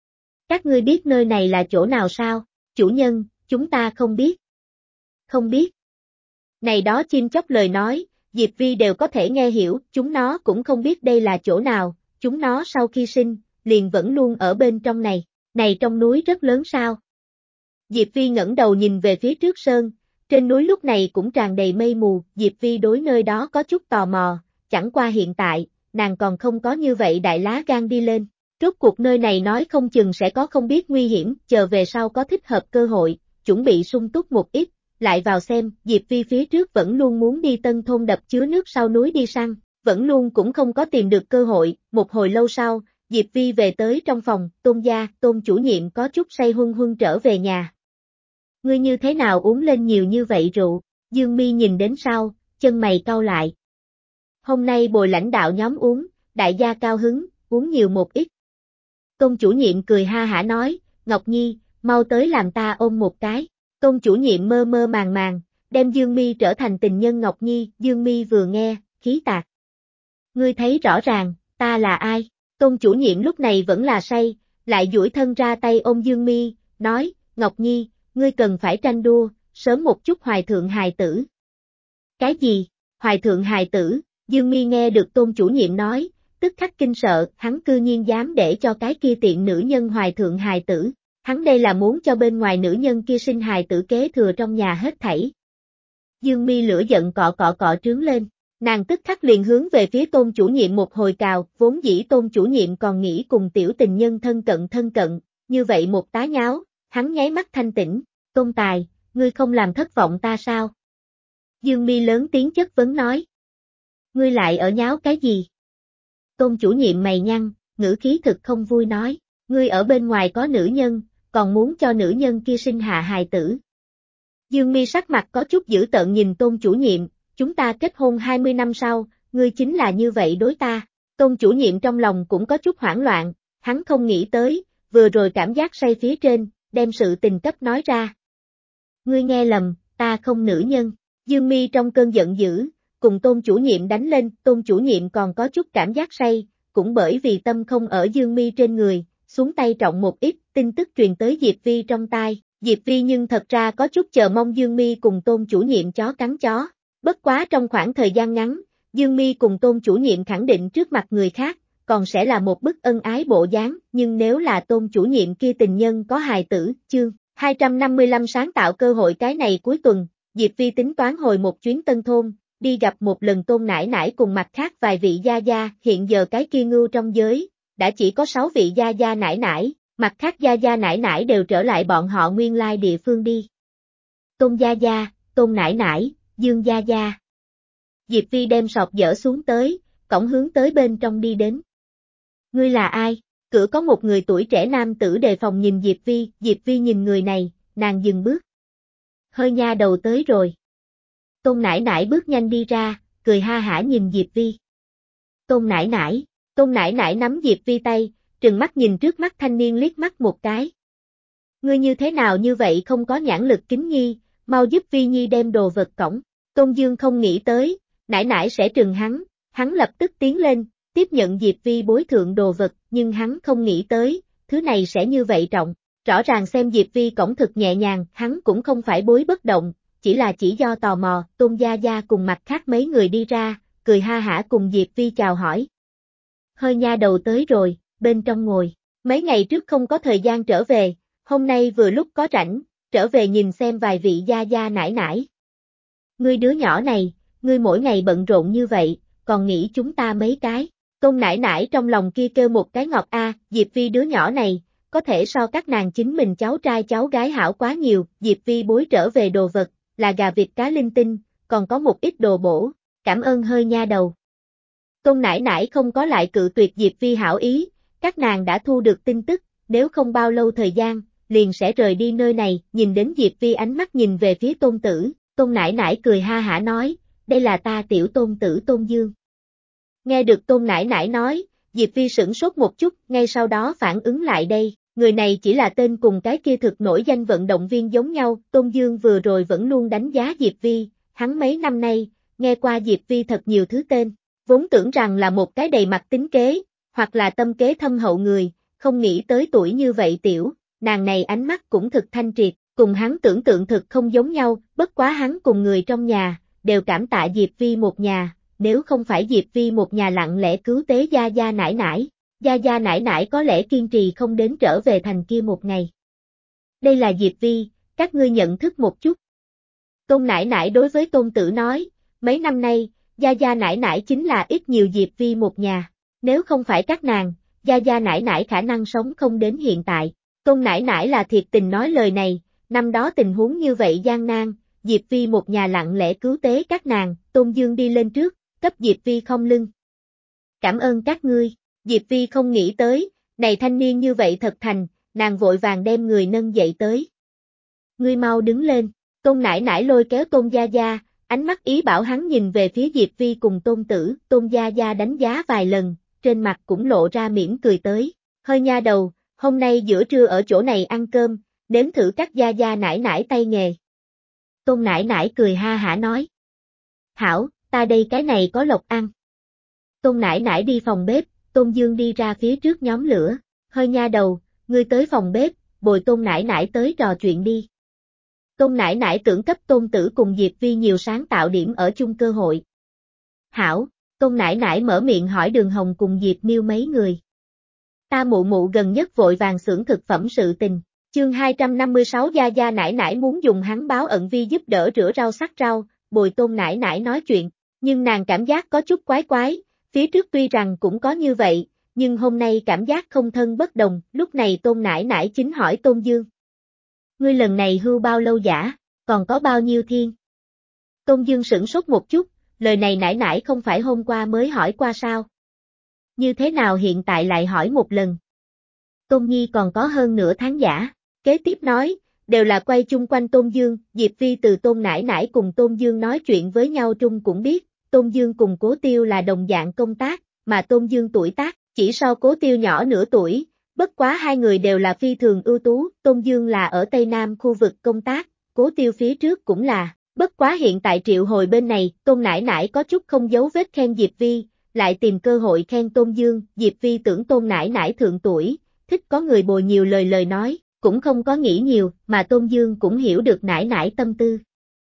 Các ngươi biết nơi này là chỗ nào sao? Chủ nhân, chúng ta không biết. Không biết. Này đó chim chóc lời nói, Diệp Vi đều có thể nghe hiểu, chúng nó cũng không biết đây là chỗ nào, chúng nó sau khi sinh, liền vẫn luôn ở bên trong này trong núi rất lớn sao? Diệp Vi ngẩng đầu nhìn về phía trước sơn, trên núi lúc này cũng tràn đầy mây mù, Diệp Vi đối nơi đó có chút tò mò, chẳng qua hiện tại, nàng còn không có như vậy đại lá gan đi lên, rốt cuộc nơi này nói không chừng sẽ có không biết nguy hiểm, chờ về sau có thích hợp cơ hội, chuẩn bị sung túc một ít, lại vào xem, Diệp Vi phía trước vẫn luôn muốn đi Tân Thôn đập chứa nước sau núi đi săn, vẫn luôn cũng không có tìm được cơ hội, một hồi lâu sau, Diệp Vi về tới trong phòng, Tôn gia, Tôn chủ nhiệm có chút say huân trở về nhà. Ngươi như thế nào uống lên nhiều như vậy rượu, Dương Mi nhìn đến sau, chân mày cau lại. Hôm nay bồi lãnh đạo nhóm uống, đại gia cao hứng, uống nhiều một ít. Tôn chủ nhiệm cười ha hả nói, Ngọc Nhi, mau tới làm ta ôm một cái. Tôn chủ nhiệm mơ mơ màng, đem Dương Mi trở thành tình nhân Ngọc Nhi, Dương Mi vừa nghe, khí tạc. Ngươi thấy rõ ràng, ta là ai? Tôn chủ nhiệm lúc này vẫn là say, lại duỗi thân ra tay ôm Dương Mi, nói, Ngọc Nhi, ngươi cần phải tranh đua, sớm một chút hoài thượng hài tử. Cái gì? Hoài thượng hài tử? Dương Mi nghe được Tôn chủ nhiệm nói, tức khắc kinh sợ, hắn cư nhiên dám để cho cái kia tiện nữ nhân hoài thượng hài tử. Hắn đây là muốn cho bên ngoài nữ nhân kia sinh hài tử kế thừa trong nhà hết thảy. Dương Mi lửa giận cọ trướng lên, nàng tức khắc liền hướng về phía Tôn chủ nhiệm một hồi cào, vốn dĩ Tôn chủ nhiệm còn nghĩ cùng tiểu tình nhân thân cận, như vậy một tá nháo, hắn nháy mắt thanh tỉnh, Tôn Tài, ngươi không làm thất vọng ta sao? Dương Mi lớn tiếng chất vấn nói. Ngươi lại ở nháo cái gì? Tôn chủ nhiệm mày nhăn, ngữ khí thực không vui nói, ngươi ở bên ngoài có nữ nhân, còn muốn cho nữ nhân kia sinh hạ hài tử. Dương Mi sắc mặt có chút dữ tợn nhìn Tôn chủ nhiệm, chúng ta kết hôn 20 năm sau, ngươi chính là như vậy đối ta. Tôn chủ nhiệm trong lòng cũng có chút hoảng loạn, hắn không nghĩ tới, vừa rồi cảm giác say phía trên, đem sự tình cấp nói ra. Ngươi nghe lầm, ta không nữ nhân. Dương Mi trong cơn giận dữ, cùng Tôn chủ nhiệm đánh lên, Tôn chủ nhiệm còn có chút cảm giác say, cũng bởi vì tâm không ở Dương Mi trên người, xuống tay trọng một ít, tin tức truyền tới Diệp Vi trong tai. Diệp Vi nhưng thật ra có chút chờ mong Dương Mi cùng Tôn chủ nhiệm chó cắn chó. Bất quá trong khoảng thời gian ngắn, Dương Mi cùng Tôn chủ nhiệm khẳng định trước mặt người khác, còn sẽ là một bức ân ái bộ dáng, nhưng nếu là Tôn chủ nhiệm kia tình nhân có hài tử, chương 255 sáng tạo cơ hội cái này cuối tuần, Diệp Vi tính toán hồi một chuyến Tân Thôn, đi gặp một lần Tôn nãi nãi cùng mặt khác vài vị gia gia, hiện giờ cái kia ngưu trong giới, đã chỉ có 6 vị gia gia nãi nãi, mặt khác gia gia nãi nãi đều trở lại bọn họ nguyên lai địa phương đi. Tôn gia gia, Tôn nãi nãi, Dương gia gia. Diệp Vi đem sọt dỡ xuống tới, cổng hướng tới bên trong đi đến. Ngươi là ai? Cửa có một người tuổi trẻ nam tử đề phòng nhìn Diệp Vi nhìn người này, nàng dừng bước. Hơi nha đầu tới rồi. Tôn nãi nãi bước nhanh đi ra, cười ha hả nhìn Diệp Vi. Tôn nãi nãi nắm Diệp Vi tay, trừng mắt nhìn trước mắt thanh niên liếc mắt một cái. Ngươi như thế nào như vậy không có nhãn lực Kính Nhi, mau giúp Vi Nhi đem đồ vật cổng. Tôn Dương không nghĩ tới, nãi nãi sẽ trừng hắn lập tức tiến lên, tiếp nhận Diệp Vi bối thượng đồ vật, nhưng hắn không nghĩ tới, thứ này sẽ như vậy trọng. Rõ ràng xem Diệp Vi cổng thực nhẹ nhàng, hắn cũng không phải bối bất động, chỉ do tò mò, Tôn gia gia cùng mặt khác mấy người đi ra, cười ha hả cùng Diệp Vi chào hỏi. Hơi nha đầu tới rồi, bên trong ngồi, mấy ngày trước không có thời gian trở về, hôm nay vừa lúc có rảnh, trở về nhìn xem vài vị gia gia nãi nãi. Ngươi đứa nhỏ này, ngươi mỗi ngày bận rộn như vậy, còn nghĩ chúng ta mấy cái. Tôn nãi nãi trong lòng kia kêu một cái ngọt a, Diệp Vi đứa nhỏ này, có thể so các nàng chính mình cháu trai cháu gái hảo quá nhiều, Diệp Vi bối trở về đồ vật, là gà vịt cá linh tinh, còn có một ít đồ bổ, cảm ơn hơi nha đầu. Tôn nãi nãi không có lại cự tuyệt Diệp Vi hảo ý, các nàng đã thu được tin tức, nếu không bao lâu thời gian, liền sẽ rời đi nơi này, nhìn đến Diệp Vi ánh mắt nhìn về phía Tôn tử, Tôn nãi nãi cười ha hả nói, đây là ta tiểu tôn tử Tôn Dương. Nghe được Tôn nãi nãi nói, Diệp Vi sửng sốt một chút, ngay sau đó phản ứng lại đây, người này chỉ là tên cùng cái kia thực nổi danh vận động viên giống nhau, Tôn Dương vừa rồi vẫn luôn đánh giá Diệp Vi, hắn mấy năm nay, nghe qua Diệp Vi thật nhiều thứ tên, vốn tưởng rằng là một cái đầy mặt tính kế, hoặc là tâm kế thâm hậu người, không nghĩ tới tuổi như vậy tiểu, nàng này ánh mắt cũng thực thanh triệt, cùng hắn tưởng tượng thực không giống nhau, bất quá hắn cùng người trong nhà, đều cảm tạ Diệp Vi một nhà, nếu không phải Diệp Vi một nhà lặng lẽ cứu tế gia gia nãi nãi có lẽ kiên trì không đến trở về thành kia một ngày. Đây là Diệp Vi, các ngươi nhận thức một chút. Tôn nãi nãi đối với Tôn tử nói, mấy năm nay, gia gia nãi nãi chính là ít nhiều Diệp Vi một nhà, nếu không phải các nàng, gia gia nãi nãi khả năng sống không đến hiện tại. Tôn nãi nãi là thiệt tình nói lời này, năm đó tình huống như vậy gian nan, Diệp Vi một nhà lặng lẽ cứu tế các nàng, Tôn Dương đi lên trước, cấp Diệp Vi không lưng. Cảm ơn các ngươi, Diệp Vi không nghĩ tới, này thanh niên như vậy thật thành, nàng vội vàng đem người nâng dậy tới. Ngươi mau đứng lên, Tôn nãi nãi lôi kéo Tôn gia gia, ánh mắt ý bảo hắn nhìn về phía Diệp Vi cùng Tôn tử, Tôn gia gia đánh giá vài lần, trên mặt cũng lộ ra mỉm cười tới, hơi nha đầu, hôm nay giữa trưa ở chỗ này ăn cơm, nếm thử các gia gia nãi nãi tay nghề. Tôn nãi nãi cười ha hả nói. Hảo, ta đây cái này có lộc ăn. Tôn nãi nãi đi phòng bếp, Tôn Dương đi ra phía trước nhóm lửa, hơi nha đầu, ngươi tới phòng bếp, bồi Tôn nãi nãi tới trò chuyện đi. Tôn nãi nãi tưởng cấp Tôn tử cùng Diệp Vi nhiều sáng tạo điểm ở chung cơ hội. Hảo, Tôn nãi nãi mở miệng hỏi Đường Hồng cùng Diệp Miêu mấy người. Ta mụ mụ gần nhất vội vàng xưởng thực phẩm sự tình, chương 256 gia gia nãi nãi muốn dùng hắn báo ẩn vi giúp đỡ rửa rau sắc rau, bồi Tôn nãi nãi nói chuyện, nhưng nàng cảm giác có chút quái quái, phía trước tuy rằng cũng có như vậy, nhưng hôm nay cảm giác không thân bất đồng, lúc này Tôn nãi nãi chính hỏi Tôn Dương. Ngươi lần này hưu bao lâu giả, còn có bao nhiêu thiên? Tôn Dương sửng sốt một chút, lời này nãi nãi không phải hôm qua mới hỏi qua sao? Như thế nào hiện tại lại hỏi một lần? Tôn Nhi còn có hơn nửa tháng giả, kế tiếp nói, đều là quay chung quanh Tôn Dương, Diệp Vi từ Tôn nãi nãi cùng Tôn Dương nói chuyện với nhau trung cũng biết, Tôn Dương cùng Cố Tiêu là đồng dạng công tác, mà Tôn Dương tuổi tác chỉ so Cố Tiêu nhỏ nửa tuổi, bất quá hai người đều là phi thường ưu tú, Tôn Dương là ở Tây Nam khu vực công tác, Cố Tiêu phía trước cũng là, bất quá hiện tại triệu hồi bên này, Tôn nãi nãi có chút không giấu vết khen Diệp Vi, lại tìm cơ hội khen Tôn Dương, Diệp Vi tưởng Tôn nãi nãi thượng tuổi, thích có người bồi nhiều lời lời nói, cũng không có nghĩ nhiều, mà Tôn Dương cũng hiểu được nãi nãi tâm tư.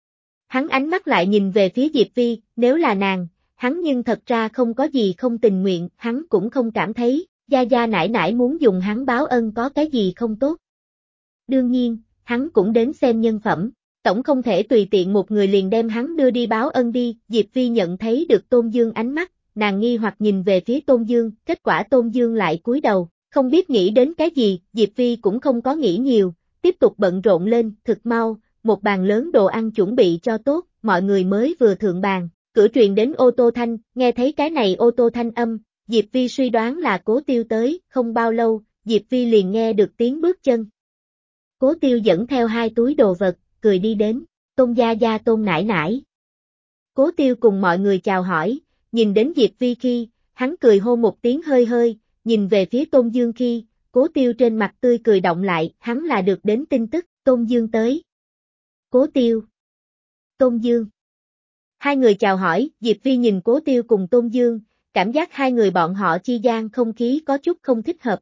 Hắn ánh mắt lại nhìn về phía Diệp Vi, nếu là nàng, hắn nhưng thật ra không có gì không tình nguyện, hắn cũng không cảm thấy, gia gia nãi nãi muốn dùng hắn báo ân có cái gì không tốt. Đương nhiên, hắn cũng đến xem nhân phẩm, tổng không thể tùy tiện một người liền đem hắn đưa đi báo ân đi, Diệp Vi nhận thấy được Tôn Dương ánh mắt, nàng nghi hoặc nhìn về phía Tôn Dương, kết quả Tôn Dương lại cúi đầu, không biết nghĩ đến cái gì, Diệp Vi cũng không có nghĩ nhiều, tiếp tục bận rộn lên, thực mau, một bàn lớn đồ ăn chuẩn bị cho tốt, mọi người mới vừa thượng bàn, cửa truyền đến ô tô thanh, nghe thấy cái này ô tô thanh âm, Diệp Vi suy đoán là Cố Tiêu tới, không bao lâu, Diệp Vi liền nghe được tiếng bước chân. Cố Tiêu dẫn theo hai túi đồ vật, cười đi đến, Tôn gia gia Tôn nãi nãi. Cố Tiêu cùng mọi người chào hỏi, nhìn đến Diệp Vi khi, hắn cười hô một tiếng hơi hơi, nhìn về phía Tôn Dương khi, Cố Tiêu trên mặt tươi cười động lại, hắn là được đến tin tức, Tôn Dương tới. Cố Tiêu. Tôn Dương. Hai người chào hỏi, Diệp Vi nhìn Cố Tiêu cùng Tôn Dương, cảm giác hai người bọn họ chi gian không khí có chút không thích hợp.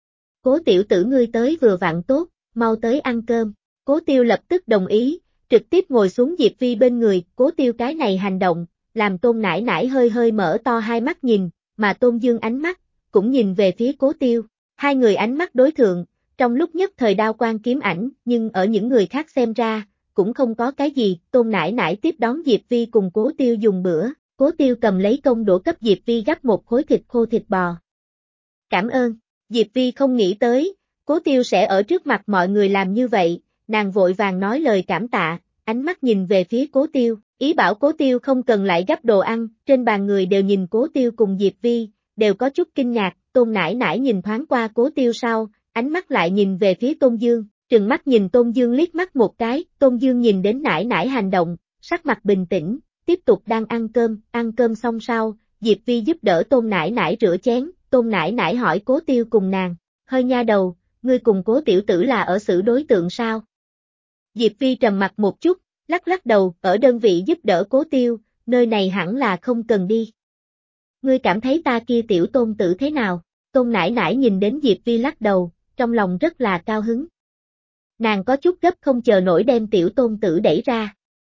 Cố tiểu tử ngươi tới vừa vặn tốt, mau tới ăn cơm. Cố Tiêu lập tức đồng ý, trực tiếp ngồi xuống Diệp Vi bên người, Cố Tiêu cái này hành động, làm Tôn nãi nãi hơi hơi mở to hai mắt nhìn, mà Tôn Dương ánh mắt, cũng nhìn về phía Cố Tiêu. Hai người ánh mắt đối thượng, trong lúc nhất thời đao quang kiếm ảnh, nhưng ở những người khác xem ra, cũng không có cái gì, Tôn nãi nãi tiếp đón Diệp Vi cùng Cố Tiêu dùng bữa, Cố Tiêu cầm lấy công đũa cấp Diệp Vi gắp một khối thịt khô thịt bò. Cảm ơn, Diệp Vi không nghĩ tới, Cố Tiêu sẽ ở trước mặt mọi người làm như vậy, nàng vội vàng nói lời cảm tạ, ánh mắt nhìn về phía Cố Tiêu, ý bảo Cố Tiêu không cần lại gắp đồ ăn, trên bàn người đều nhìn Cố Tiêu cùng Diệp Vi, đều có chút kinh ngạc, Tôn nãi nãi nhìn thoáng qua Cố Tiêu sau, ánh mắt lại nhìn về phía Tôn Dương, trừng mắt nhìn Tôn Dương liếc mắt một cái, Tôn Dương nhìn đến nãi nãi hành động, sắc mặt bình tĩnh, tiếp tục đang ăn cơm xong sau, Diệp Vi giúp đỡ Tôn nãi nãi rửa chén, Tôn nãi nãi hỏi Cố Tiêu cùng nàng, hơi nha đầu, ngươi cùng Cố tiểu tử là ở xử đối tượng sao? Diệp Vi trầm mặt một chút, lắc lắc đầu, ở đơn vị giúp đỡ Cố Tiêu, nơi này hẳn là không cần đi. Ngươi cảm thấy ta kia tiểu tôn tử thế nào? Tôn nãi nãi nhìn đến Diệp Vi lắc đầu, trong lòng rất là cao hứng. Nàng có chút gấp không chờ nổi đem tiểu tôn tử đẩy ra.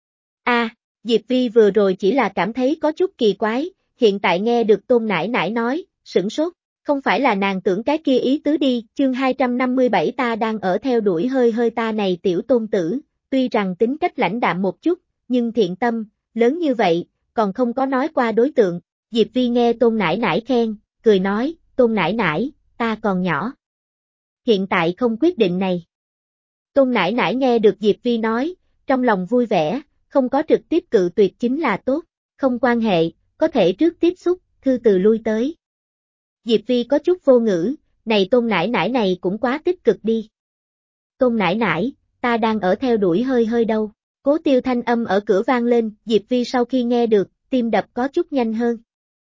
Diệp Vi vừa rồi chỉ là cảm thấy có chút kỳ quái, hiện tại nghe được Tôn nãi nãi nói, sửng sốt, không phải là nàng tưởng cái kia ý tứ đi, chương 257 ta đang ở theo đuổi hơi hơi ta này tiểu tôn tử, tuy rằng tính cách lãnh đạm một chút, nhưng thiện tâm, lớn như vậy, còn không có nói qua đối tượng, Diệp Vi nghe Tôn nãi nãi khen, cười nói, Tôn nãi nãi, ta còn nhỏ. Hiện tại không quyết định này. Tôn nãi nãi nghe được Diệp Vi nói, trong lòng vui vẻ, không có trực tiếp cự tuyệt chính là tốt, không quan hệ, có thể trước tiếp xúc, thư từ lui tới. Diệp Vi có chút vô ngữ, này Tôn nãi nãi này cũng quá tích cực đi. Tôn nãi nãi, ta đang ở theo đuổi hơi hơi đâu, Cố Tiêu thanh âm ở cửa vang lên, Diệp Vi sau khi nghe được, tim đập có chút nhanh hơn.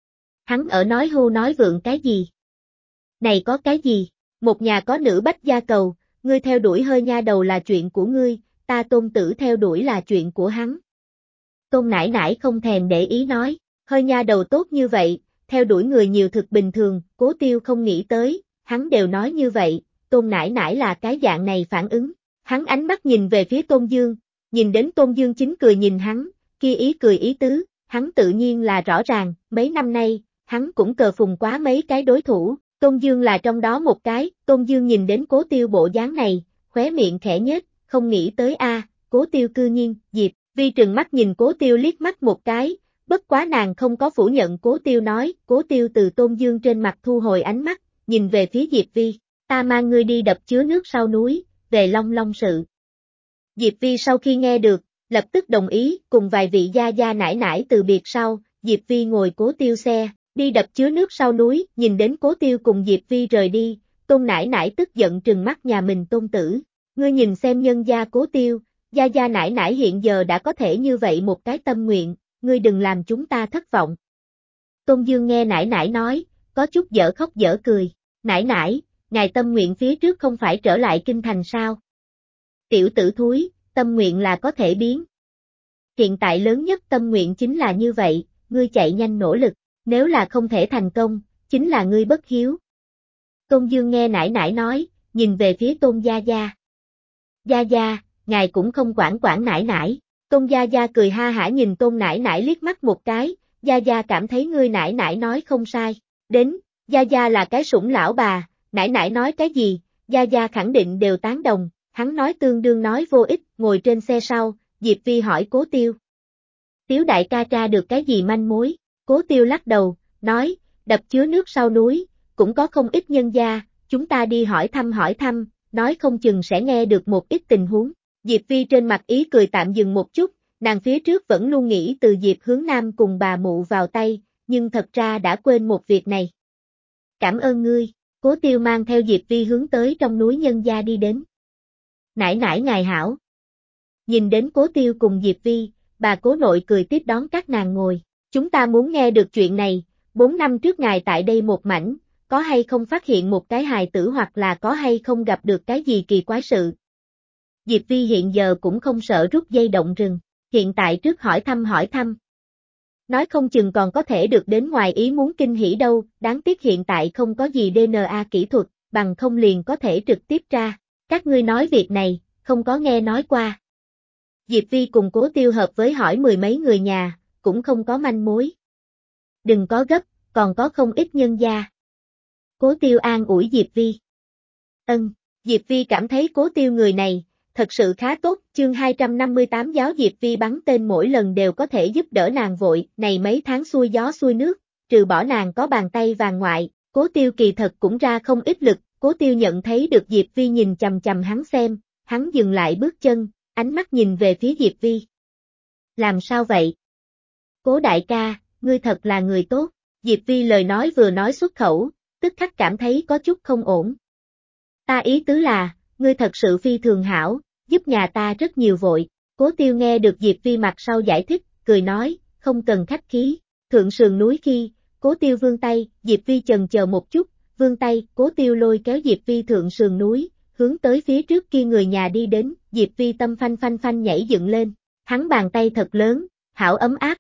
Hắn ở nói hưu nói vượng cái gì? Này có cái gì? Một nhà có nữ bách gia cầu, ngươi theo đuổi hơi nha đầu là chuyện của ngươi, ta Tôn tử theo đuổi là chuyện của hắn. Tôn nãi nãi không thèm để ý nói, hơi nha đầu tốt như vậy, theo đuổi người nhiều thực bình thường, Cố Tiêu không nghĩ tới, hắn đều nói như vậy, Tôn nãi nãi là cái dạng này phản ứng. Hắn ánh mắt nhìn về phía Tôn Dương, nhìn đến Tôn Dương chính cười nhìn hắn, kia ý cười ý tứ, hắn tự nhiên là rõ ràng, mấy năm nay, hắn cũng cờ phùng quá mấy cái đối thủ, Tôn Dương là trong đó một cái, Tôn Dương nhìn đến Cố Tiêu bộ dáng này, khóe miệng khẽ nhếch, không nghĩ tới Cố Tiêu cư nhiên, Diệp Vi trừng mắt nhìn Cố Tiêu liếc mắt một cái, bất quá nàng không có phủ nhận Cố Tiêu nói, Cố Tiêu từ Tôn Dương trên mặt thu hồi ánh mắt, nhìn về phía Diệp Vi, ta mang ngươi đi đập chứa nước sau núi, về Long Long sự. Diệp Vi sau khi nghe được, lập tức đồng ý, cùng vài vị gia gia nãi nãi từ biệt sau, Diệp Vi ngồi Cố Tiêu xe, đi đập chứa nước sau núi, nhìn đến Cố Tiêu cùng Diệp Vi rời đi, Tôn nãi nãi tức giận trừng mắt nhà mình Tôn tử, ngươi nhìn xem nhân gia Cố Tiêu, gia gia nãi nãi hiện giờ đã có thể như vậy một cái tâm nguyện, ngươi đừng làm chúng ta thất vọng. Tôn Dương nghe nải nải nói, có chút dở khóc dở cười. Nải nải, ngài tâm nguyện phía trước không phải trở lại kinh thành sao? Tiểu tử thúi, tâm nguyện là có thể biến. Hiện tại lớn nhất tâm nguyện chính là như vậy, ngươi chạy nhanh nỗ lực, nếu là không thể thành công, chính là ngươi bất hiếu. Tôn Dương nghe nải nải nói, nhìn về phía Tôn Gia Gia. Gia Gia, ngài cũng không quản nải nải. Tôn Gia Gia cười ha hả nhìn Tôn nải nải liếc mắt một cái, Gia Gia cảm thấy ngươi nải nải nói không sai. Đến, Gia Gia là cái sủng lão bà, nải nải nói cái gì, Gia Gia khẳng định đều tán đồng. Hắn nói tương đương nói vô ích, ngồi trên xe sau, Diệp Phi hỏi Cố Tiêu. Tiếu đại ca tra được cái gì manh mối? Cố Tiêu lắc đầu, nói, đập chứa nước sau núi, cũng có không ít nhân gia, chúng ta đi hỏi thăm, nói không chừng sẽ nghe được một ít tình huống. Diệp Phi trên mặt ý cười tạm dừng một chút, nàng phía trước vẫn luôn nghĩ từ Diệp hướng Nam cùng bà mụ vào tay, nhưng thật ra đã quên một việc này. Cảm ơn ngươi, Cố Tiêu mang theo Diệp Phi hướng tới trong núi nhân gia đi đến. Nải nải ngài hảo. Nhìn đến Cố Tiêu cùng Diệp Phi, bà Cố nội cười tiếp đón các nàng ngồi. Chúng ta muốn nghe được chuyện này, 4 năm trước ngài tại đây một mảnh, có hay không phát hiện một cái hài tử hoặc là có hay không gặp được cái gì kỳ quái sự. Diệp Phi hiện giờ cũng không sợ rút dây động rừng, hiện tại trước hỏi thăm. Nói không chừng còn có thể được đến ngoài ý muốn kinh hỉ đâu, đáng tiếc hiện tại không có gì DNA kỹ thuật, bằng không liền có thể trực tiếp tra. Các ngươi nói việc này, không có nghe nói qua. Diệp Phi cùng Cố Tiêu hợp với hỏi mười mấy người nhà, cũng không có manh mối. Đừng có gấp, còn có không ít nhân gia. Cố Tiêu an ủi Diệp Phi. Diệp Phi cảm thấy Cố Tiêu người này, thật sự khá tốt, chương 258 giáo Diệp Phi bắn tên mỗi lần đều có thể giúp đỡ nàng vội, này mấy tháng xuôi gió xuôi nước, trừ bỏ nàng có bàn tay vàng ngoại, Cố Tiêu kỳ thật cũng ra không ít lực, Cố Tiêu nhận thấy được Diệp Phi nhìn chằm chằm hắn xem, hắn dừng lại bước chân, ánh mắt nhìn về phía Diệp Phi. Làm sao vậy? Cố đại ca, ngươi thật là người tốt, Diệp Phi lời nói vừa nói xuất khẩu, tức khắc cảm thấy có chút không ổn. Ta ý tứ là, ngươi thật sự phi thường hảo, giúp nhà ta rất nhiều vội. Cố Tiêu nghe được Diệp Phi mặt sau giải thích, cười nói, không cần khách khí. Thượng sườn núi khi, Cố Tiêu vươn tay, Diệp Phi chần chờ một chút, vươn tay, Cố Tiêu lôi kéo Diệp Phi thượng sườn núi, hướng tới phía trước kia người nhà đi đến, Diệp Phi tâm phanh nhảy dựng lên. Hắn bàn tay thật lớn, hảo ấm áp.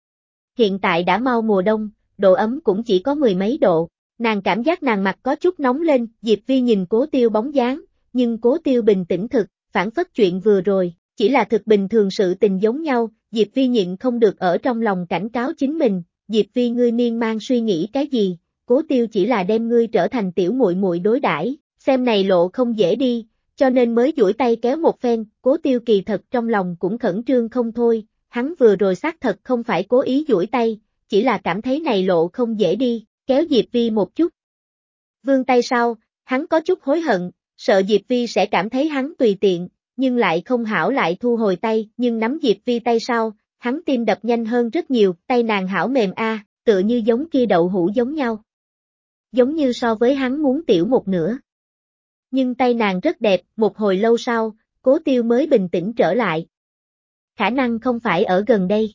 Hiện tại đã mau mùa đông, độ ấm cũng chỉ có mười mấy độ. Nàng cảm giác nàng mặt có chút nóng lên, Diệp Phi nhìn Cố Tiêu bóng dáng, nhưng Cố Tiêu bình tĩnh thực, phản phất chuyện vừa rồi, chỉ là thực bình thường sự tình giống nhau, Diệp Phi nhịn không được ở trong lòng cảnh cáo chính mình, Diệp Phi ngươi miên man suy nghĩ cái gì, Cố Tiêu chỉ là đem ngươi trở thành tiểu muội muội đối đãi, xem này lộ không dễ đi, cho nên mới duỗi tay kéo một phen, Cố Tiêu kỳ thật trong lòng cũng khẩn trương không thôi, hắn vừa rồi xác thật không phải cố ý duỗi tay, chỉ là cảm thấy này lộ không dễ đi, kéo Diệp Phi một chút. Vươn tay sau, hắn có chút hối hận, sợ Diệp Phi sẽ cảm thấy hắn tùy tiện, nhưng lại không hảo lại thu hồi tay, nhưng nắm Diệp Phi tay sau, hắn tim đập nhanh hơn rất nhiều, tay nàng hảo mềm tựa như giống kia đậu hũ giống nhau. Giống như so với hắn muốn tiểu một nửa. Nhưng tay nàng rất đẹp, một hồi lâu sau, Cố Tiêu mới bình tĩnh trở lại. Khả năng không phải ở gần đây.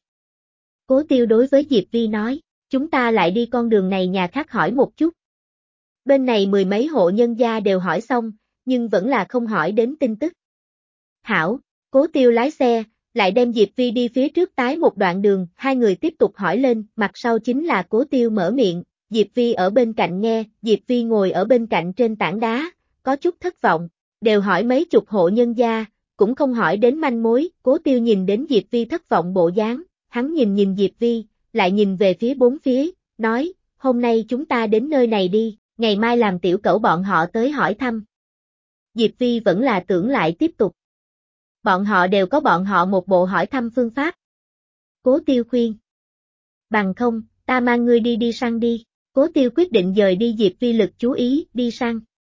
Cố Tiêu đối với Diệp Phi nói, chúng ta lại đi con đường này nhà khác hỏi một chút. Bên này mười mấy hộ nhân gia đều hỏi xong, nhưng vẫn là không hỏi đến tin tức. Hảo, Cố Tiêu lái xe, lại đem Diệp Phi đi phía trước tái một đoạn đường, hai người tiếp tục hỏi lên, mặt sau chính là Cố Tiêu mở miệng, Diệp Phi ở bên cạnh nghe, Diệp Phi ngồi ở bên cạnh trên tảng đá, có chút thất vọng, đều hỏi mấy chục hộ nhân gia, cũng không hỏi đến manh mối, Cố Tiêu nhìn đến Diệp Phi thất vọng bộ dáng, hắn nhìn Diệp Phi, lại nhìn về phía bốn phía, nói, hôm nay chúng ta đến nơi này đi, ngày mai làm tiểu cẩu bọn họ tới hỏi thăm. Diệp Phi vẫn là tưởng lại tiếp tục. Bọn họ đều có bọn họ một bộ hỏi thăm phương pháp. Cố Tiêu khuyên. Bằng không, ta mang ngươi đi săn đi. Cố Tiêu quyết định dời đi Diệp Phi lực chú ý, đi săn.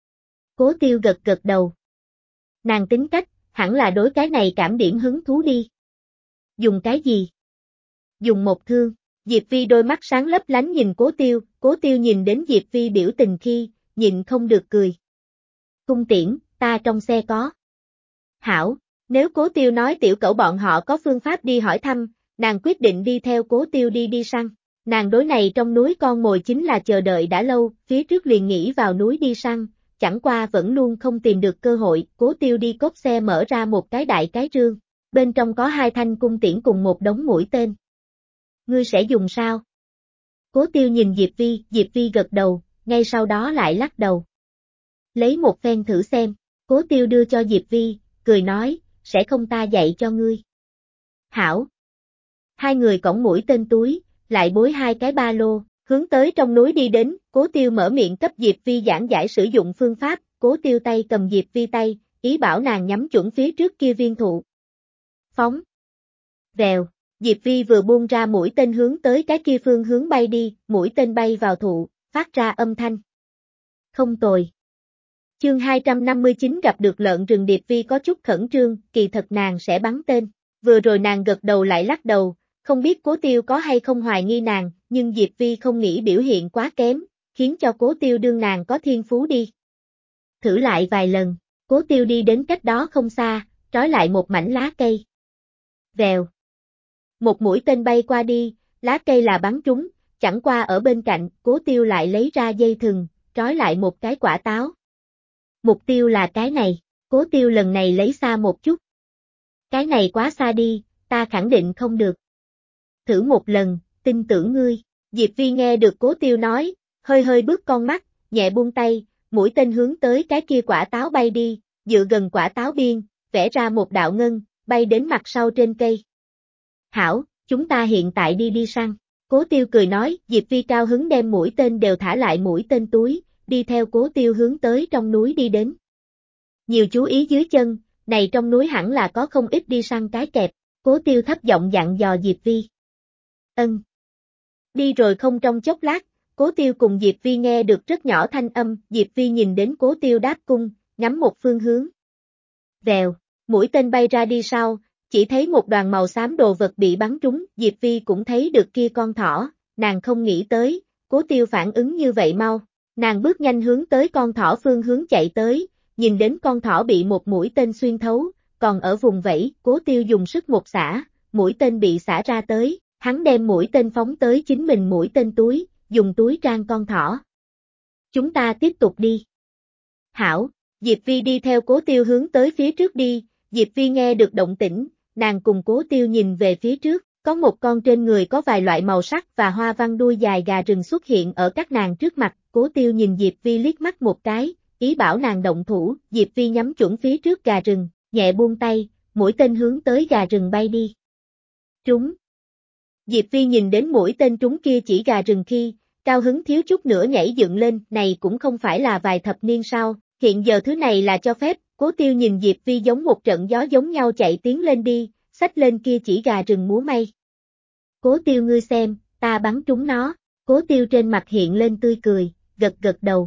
Cố Tiêu gật đầu. Nàng tính cách, hẳn là đối cái này cảm điểm hứng thú đi. Dùng cái gì? Dùng một thương. Diệp Phi đôi mắt sáng lấp lánh nhìn Cố Tiêu nhìn đến Diệp Phi biểu tình khi, nhịn không được cười. Cung tiễn, ta trong xe có. Hảo, nếu Cố Tiêu nói tiểu cẩu bọn họ có phương pháp đi hỏi thăm, nàng quyết định đi theo Cố Tiêu đi săn. Nàng đối này trong núi con mồi chính là chờ đợi đã lâu, phía trước liền nghĩ vào núi đi săn, chẳng qua vẫn luôn không tìm được cơ hội, Cố Tiêu đi cốp xe mở ra một cái đại cái rương, bên trong có 2 thanh cung tiễn cùng một đống mũi tên. Ngươi sẽ dùng sao? Cố Tiêu nhìn Diệp Vi gật đầu, ngay sau đó lại lắc đầu. Lấy một phen thử xem, Cố Tiêu đưa cho Diệp Vi, cười nói, sẽ không ta dạy cho ngươi. Hảo. 2 người cõng mũi tên túi, lại bối 2 cái ba lô, hướng tới trong núi đi đến, Cố Tiêu mở miệng cấp Diệp Vi giảng giải sử dụng phương pháp, Cố Tiêu tay cầm Diệp Vi tay, ý bảo nàng nhắm chuẩn phía trước kia viên thụ. Phóng. Vèo, Diệp Vi vừa buông ra mũi tên hướng tới cái kia phương hướng bay đi, mũi tên bay vào thụ, phát ra âm thanh. Không tồi. Chương 259 gặp được lợn rừng. Diệp Vi có chút khẩn trương, kỳ thật nàng sẽ bắn tên. Vừa rồi nàng gật đầu lại lắc đầu, không biết Cố Tiêu có hay không hoài nghi nàng, nhưng Diệp Vi không nghĩ biểu hiện quá kém, khiến cho Cố Tiêu đương nàng có thiên phú đi. Thử lại vài lần, Cố Tiêu đi đến cách đó không xa, trói lại một mảnh lá cây. Vèo. Một mũi tên bay qua đi, lá cây là bắn trúng, chẳng qua ở bên cạnh, Cố Tiêu lại lấy ra dây thừng, trói lại một cái quả táo. Mục tiêu là cái này, Cố Tiêu lần này lấy xa một chút. Cái này quá xa đi, ta khẳng định không được. Thử một lần, tin tưởng ngươi. Diệp Vi nghe được Cố Tiêu nói, hơi hơi bước con mắt, nhẹ buông tay, mũi tên hướng tới cái kia quả táo bay đi, dựa gần quả táo biên, vẽ ra một đạo ngân, bay đến mặt sau trên cây. Hảo, chúng ta hiện tại đi săn. Cố Tiêu cười nói, Diệp Vi cao hứng đem mũi tên đều thả lại mũi tên túi, đi theo Cố Tiêu hướng tới trong núi đi đến. Nhiều chú ý dưới chân, này trong núi hẳn là có không ít đi săn cái kẹp, Cố Tiêu thấp giọng dặn dò Diệp Vi. Ân. Đi rồi không trong chốc lát, Cố Tiêu cùng Diệp Vi nghe được rất nhỏ thanh âm, Diệp Vi nhìn đến Cố Tiêu đáp cung, ngắm một phương hướng. Vèo, mũi tên bay ra đi sau, chỉ thấy một đoàn màu xám đồ vật bị bắn trúng, Diệp Vi cũng thấy được kia con thỏ, nàng không nghĩ tới, Cố Tiêu phản ứng như vậy mau, nàng bước nhanh hướng tới con thỏ phương hướng chạy tới, nhìn đến con thỏ bị một mũi tên xuyên thấu, còn ở vùng vẫy, Cố Tiêu dùng sức một xả, mũi tên bị xả ra tới, hắn đem mũi tên phóng tới chính mình mũi tên túi, dùng túi trang con thỏ. Chúng ta tiếp tục đi. Hảo, Diệp Vi đi theo Cố Tiêu hướng tới phía trước đi, Diệp Vi nghe được động tĩnh, nàng cùng Cố Tiêu nhìn về phía trước, có một con trên người có vài loại màu sắc và hoa văn đuôi dài gà rừng xuất hiện ở các nàng trước mặt, Cố Tiêu nhìn Diệp Vi liếc mắt một cái, ý bảo nàng động thủ, Diệp Vi nhắm chuẩn phía trước gà rừng, nhẹ buông tay, mũi tên hướng tới gà rừng bay đi. Trúng. Diệp Vi nhìn đến mũi tên trúng kia chỉ gà rừng khi, cao hứng thiếu chút nữa nhảy dựng lên, này cũng không phải là vài thập niên sau, hiện giờ thứ này là cho phép, Cố Tiêu nhìn Diệp Vi giống một trận gió giống nhau chạy tiến lên đi, xách lên kia chỉ gà rừng múa may. Cố Tiêu ngươi xem, ta bắn trúng nó, Cố Tiêu trên mặt hiện lên tươi cười, gật gật đầu.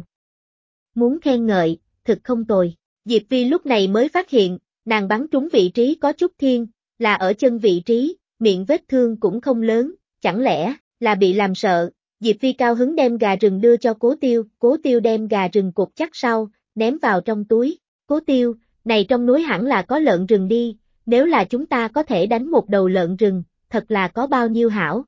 Muốn khen ngợi, thực không tồi, Diệp Vi lúc này mới phát hiện, nàng bắn trúng vị trí có chút thiên, là ở chân vị trí, miệng vết thương cũng không lớn, chẳng lẽ là bị làm sợ, Diệp Vi cao hứng đem gà rừng đưa cho Cố Tiêu đem gà rừng cột chắc sau, ném vào trong túi, Cố Tiêu, này trong núi hẳn là có lợn rừng đi, nếu là chúng ta có thể đánh một đầu lợn rừng, thật là có bao nhiêu hảo.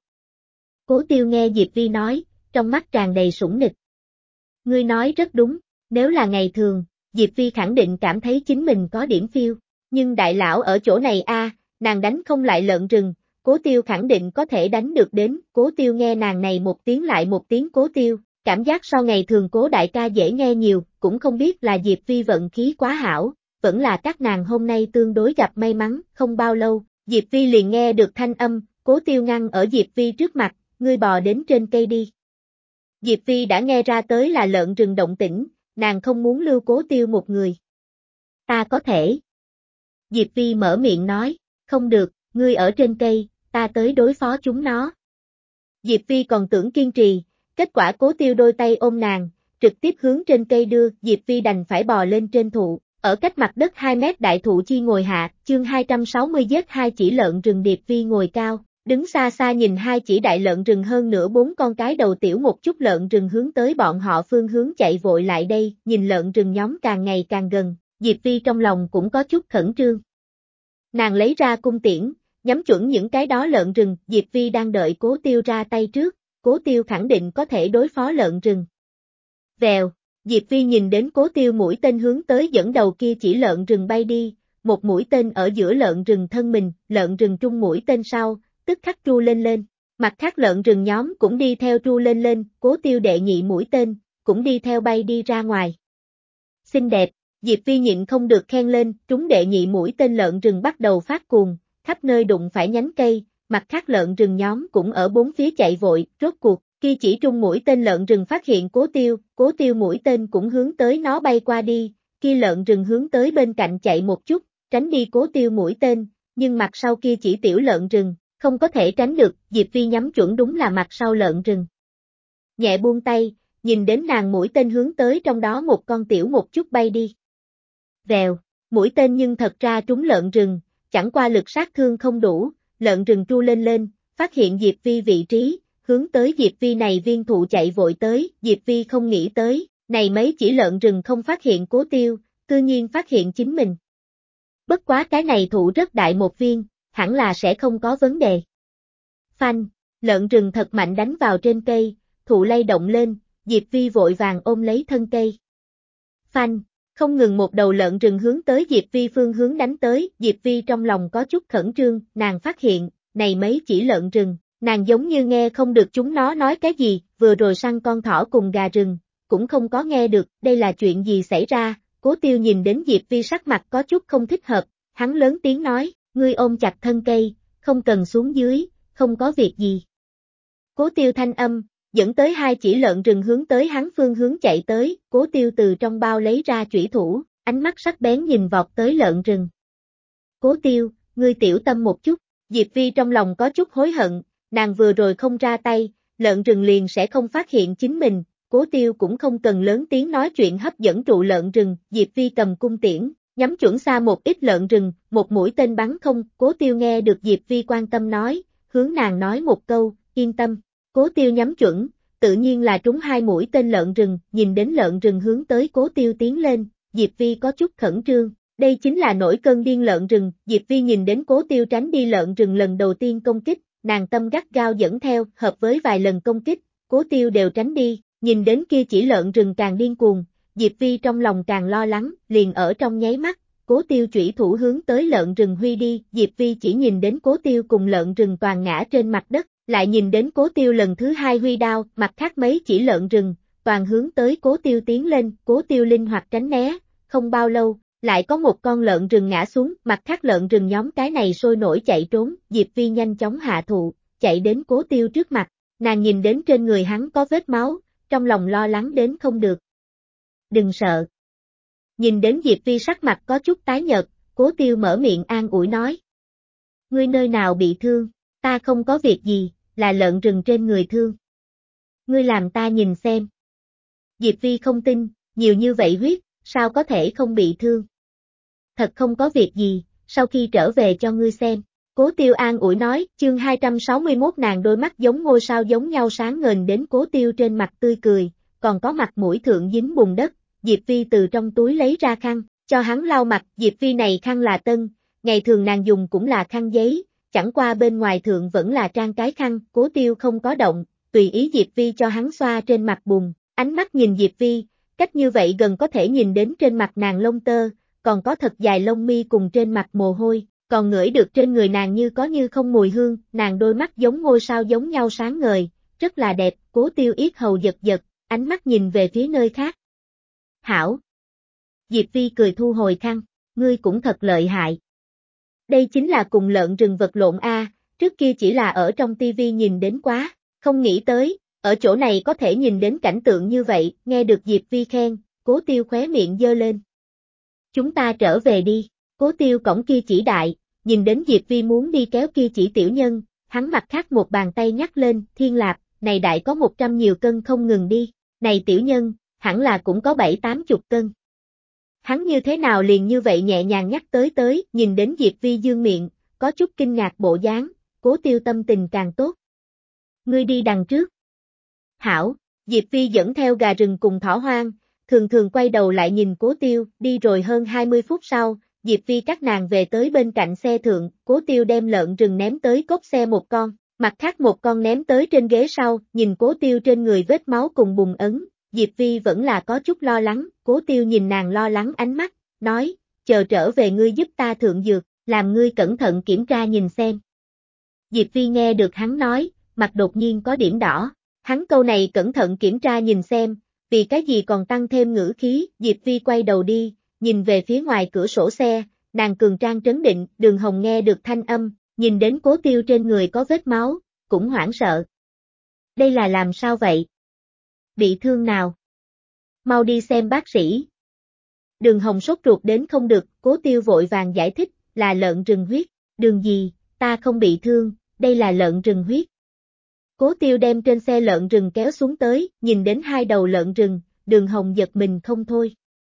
Cố Tiêu nghe Diệp Vi nói, trong mắt tràn đầy sủng nịch. Ngươi nói rất đúng, nếu là ngày thường, Diệp Vi khẳng định cảm thấy chính mình có điểm phiêu, nhưng đại lão ở chỗ này nàng đánh không lại lợn rừng, Cố Tiêu khẳng định có thể đánh được đến, Cố Tiêu nghe nàng này một tiếng lại một tiếng Cố Tiêu, cảm giác so ngày thường Cố đại ca dễ nghe nhiều, cũng không biết là Diệp Vi vận khí quá hảo, vẫn là các nàng hôm nay tương đối gặp may mắn, không bao lâu, Diệp Vi liền nghe được thanh âm, Cố Tiêu ngăn ở Diệp Vi trước mặt, ngươi bò đến trên cây đi. Diệp Vi đã nghe ra tới là lợn rừng động tĩnh, nàng không muốn lưu Cố Tiêu một người. Ta có thể. Diệp Vi mở miệng nói, không được, ngươi ở trên cây, ta tới đối phó chúng nó. Diệp Vi còn tưởng kiên trì, kết quả Cố Tiêu đôi tay ôm nàng, trực tiếp hướng trên cây đưa, Diệp Vi đành phải bò lên trên thụ, ở cách mặt đất 2 mét đại thụ chi ngồi hạ, chương 260 giết 2 chỉ lợn rừng. Diệp Vi ngồi cao, đứng xa xa nhìn 2 chỉ đại lợn rừng hơn nữa 4 con cái đầu tiểu một chút lợn rừng hướng tới bọn họ phương hướng chạy vội lại đây, nhìn lợn rừng nhóm càng ngày càng gần, Diệp Vi trong lòng cũng có chút khẩn trương. Nàng lấy ra cung tiễn, nhắm chuẩn những cái đó lợn rừng, Diệp Vi đang đợi Cố Tiêu ra tay trước, Cố Tiêu khẳng định có thể đối phó lợn rừng. Vèo, Diệp Vi nhìn đến Cố Tiêu mũi tên hướng tới dẫn đầu kia chỉ lợn rừng bay đi, một mũi tên ở giữa lợn rừng thân mình, lợn rừng trung mũi tên sau, tức khắc tru lên. Mặt khác lợn rừng nhóm cũng đi theo tru lên, Cố Tiêu đệ nhị mũi tên, cũng đi theo bay đi ra ngoài. Xinh đẹp, Diệp Vi nhịn không được khen lên, trúng đệ nhị mũi tên lợn rừng bắt đầu phát cuồng, khắp nơi đụng phải nhánh cây, mặt khác lợn rừng nhóm cũng ở bốn phía chạy vội, rốt cuộc, kia chỉ trung mũi tên lợn rừng phát hiện Cố Tiêu mũi tên cũng hướng tới nó bay qua đi, kia lợn rừng hướng tới bên cạnh chạy một chút, tránh đi Cố Tiêu mũi tên, nhưng mặt sau kia chỉ tiểu lợn rừng, không có thể tránh được, Diệp Vi nhắm chuẩn đúng là mặt sau lợn rừng. Nhẹ buông tay, nhìn đến nàng mũi tên hướng tới trong đó một con tiểu một chút bay đi. Vèo, mũi tên nhưng thật ra trúng lợn rừng, chẳng qua lực sát thương không đủ, lợn rừng tru lên, phát hiện Diệp Vi vị trí, hướng tới Diệp Vi này viên thụ chạy vội tới, Diệp Vi không nghĩ tới, này mấy chỉ lợn rừng không phát hiện Cố Tiêu, cư nhiên phát hiện chính mình. Bất quá cái này thụ rất đại một viên, hẳn là sẽ không có vấn đề. Phanh, lợn rừng thật mạnh đánh vào trên cây, thụ lay động lên, Diệp Vi vội vàng ôm lấy thân cây. Phanh, không ngừng một đầu lợn rừng hướng tới Diệp Vi phương hướng đánh tới, Diệp Vi trong lòng có chút khẩn trương, nàng phát hiện, này mấy chỉ lợn rừng, nàng giống như nghe không được chúng nó nói cái gì, vừa rồi săn con thỏ cùng gà rừng, cũng không có nghe được, đây là chuyện gì xảy ra, Cố Tiêu nhìn đến Diệp Vi sắc mặt có chút không thích hợp, hắn lớn tiếng nói, ngươi ôm chặt thân cây, không cần xuống dưới, không có việc gì. Cố Tiêu thanh âm, dẫn tới hai chỉ lợn rừng hướng tới hắn phương hướng chạy tới, Cố Tiêu từ trong bao lấy ra chủy thủ, ánh mắt sắc bén nhìn vọt tới lợn rừng. Cố Tiêu, ngươi tiểu tâm một chút, Diệp Vi trong lòng có chút hối hận, nàng vừa rồi không ra tay, lợn rừng liền sẽ không phát hiện chính mình, Cố Tiêu cũng không cần lớn tiếng nói chuyện hấp dẫn trụ lợn rừng, Diệp Vi cầm cung tiễn, nhắm chuẩn xa một ít lợn rừng, một mũi tên bắn không, Cố Tiêu nghe được Diệp Vi quan tâm nói, hướng nàng nói một câu, yên tâm. Cố Tiêu nhắm chuẩn, tự nhiên là trúng hai mũi tên lợn rừng, nhìn đến lợn rừng hướng tới Cố Tiêu tiến lên, Diệp Vi có chút khẩn trương, đây chính là nổi cơn điên lợn rừng, Diệp Vi nhìn đến Cố Tiêu tránh đi lợn rừng lần đầu tiên công kích, nàng tâm gắt gao dẫn theo, hợp với vài lần công kích, Cố Tiêu đều tránh đi, nhìn đến kia chỉ lợn rừng càng điên cuồng, Diệp Vi trong lòng càng lo lắng, liền ở trong nháy mắt, Cố Tiêu chủy thủ hướng tới lợn rừng huy đi, Diệp Vi chỉ nhìn đến Cố Tiêu cùng lợn rừng toàn ngã trên mặt đất, lại nhìn đến Cố Tiêu lần thứ hai huy đao, mặt khác mấy chỉ lợn rừng, toàn hướng tới Cố Tiêu tiến lên, Cố Tiêu linh hoạt tránh né, không bao lâu, lại có một con lợn rừng ngã xuống, mặt khác lợn rừng nhóm cái này sôi nổi chạy trốn, Diệp Vi nhanh chóng hạ thụ, chạy đến Cố Tiêu trước mặt, nàng nhìn đến trên người hắn có vết máu, trong lòng lo lắng đến không được. Đừng sợ. Nhìn đến Diệp Vi sắc mặt có chút tái nhợt, Cố Tiêu mở miệng an ủi nói. Ngươi nơi nào bị thương, ta không có việc gì, là lợn rừng trên người thương. Ngươi làm ta nhìn xem. Diệp Vi không tin, nhiều như vậy huyết, sao có thể không bị thương. Thật không có việc gì, sau khi trở về cho ngươi xem. Cố Tiêu an ủi nói, chương 261 nàng đôi mắt giống ngôi sao giống nhau sáng ngời đến Cố Tiêu trên mặt tươi cười, còn có mặt mũi thượng dính bùn đất, Diệp Vi từ trong túi lấy ra khăn, cho hắn lau mặt, Diệp Vi này khăn là tân, ngày thường nàng dùng cũng là khăn giấy, chẳng qua bên ngoài thượng vẫn là trang cái khăn, Cố Tiêu không có động, tùy ý Diệp Vi cho hắn xoa trên mặt bùn, ánh mắt nhìn Diệp Vi, cách như vậy gần có thể nhìn đến trên mặt nàng lông tơ, còn có thật dài lông mi cùng trên mặt mồ hôi, còn ngửi được trên người nàng như có như không mùi hương, nàng đôi mắt giống ngôi sao giống nhau sáng ngời, rất là đẹp, Cố Tiêu yết hầu giật giật, ánh mắt nhìn về phía nơi khác. Hảo! Diệp Vi cười thu hồi khăn, ngươi cũng thật lợi hại. Đây chính là cùng lợn rừng vật lộn a, trước kia chỉ là ở trong tivi nhìn đến quá, không nghĩ tới, ở chỗ này có thể nhìn đến cảnh tượng như vậy, nghe được Diệp Vi khen, Cố Tiêu khóe miệng giơ lên. Chúng ta trở về đi, Cố Tiêu cõng kia chỉ đại, nhìn đến Diệp Vi muốn đi kéo kia chỉ tiểu nhân, hắn mặt khác một bàn tay nhắc lên, Thiên Lạp, này đại có 100 nhiều cân không ngừng đi, này tiểu nhân, hẳn là cũng có 7-80 cân. Hắn như thế nào liền như vậy nhẹ nhàng nhắc tới, nhìn đến Diệp Vi dương miệng, có chút kinh ngạc bộ dáng, Cố Tiêu tâm tình càng tốt. Ngươi đi đằng trước. Hảo, Diệp Vi dẫn theo gà rừng cùng thỏ hoang, thường thường quay đầu lại nhìn Cố Tiêu, đi rồi hơn 20 phút sau, Diệp Vi các nàng về tới bên cạnh xe thượng, Cố Tiêu đem lợn rừng ném tới cốp xe một con, Mặt khác một con ném tới trên ghế sau, nhìn Cố Tiêu trên người vết máu cùng bùn ấn, Diệp Vi vẫn là có chút lo lắng, Cố Tiêu nhìn nàng lo lắng ánh mắt, nói, chờ trở về ngươi giúp ta thượng dược, làm ngươi cẩn thận kiểm tra nhìn xem. Diệp Vi nghe được hắn nói, mặt đột nhiên có điểm đỏ, hắn câu này cẩn thận kiểm tra nhìn xem, vì cái gì còn tăng thêm ngữ khí, Diệp Vi quay đầu đi, nhìn về phía ngoài cửa sổ xe, nàng cường trang trấn định, Đường Hồng nghe được thanh âm, nhìn đến Cố Tiêu trên người có vết máu, cũng hoảng sợ. Đây là làm sao vậy? Bị thương nào? Mau đi xem bác sĩ. Đường Hồng sốt ruột đến không được, Cố Tiêu vội vàng giải thích, là lợn rừng huyết, Đường gì, ta không bị thương, đây là lợn rừng huyết. Cố Tiêu đem trên xe lợn rừng kéo xuống tới, nhìn đến hai đầu lợn rừng, Đường Hồng giật mình không thôi.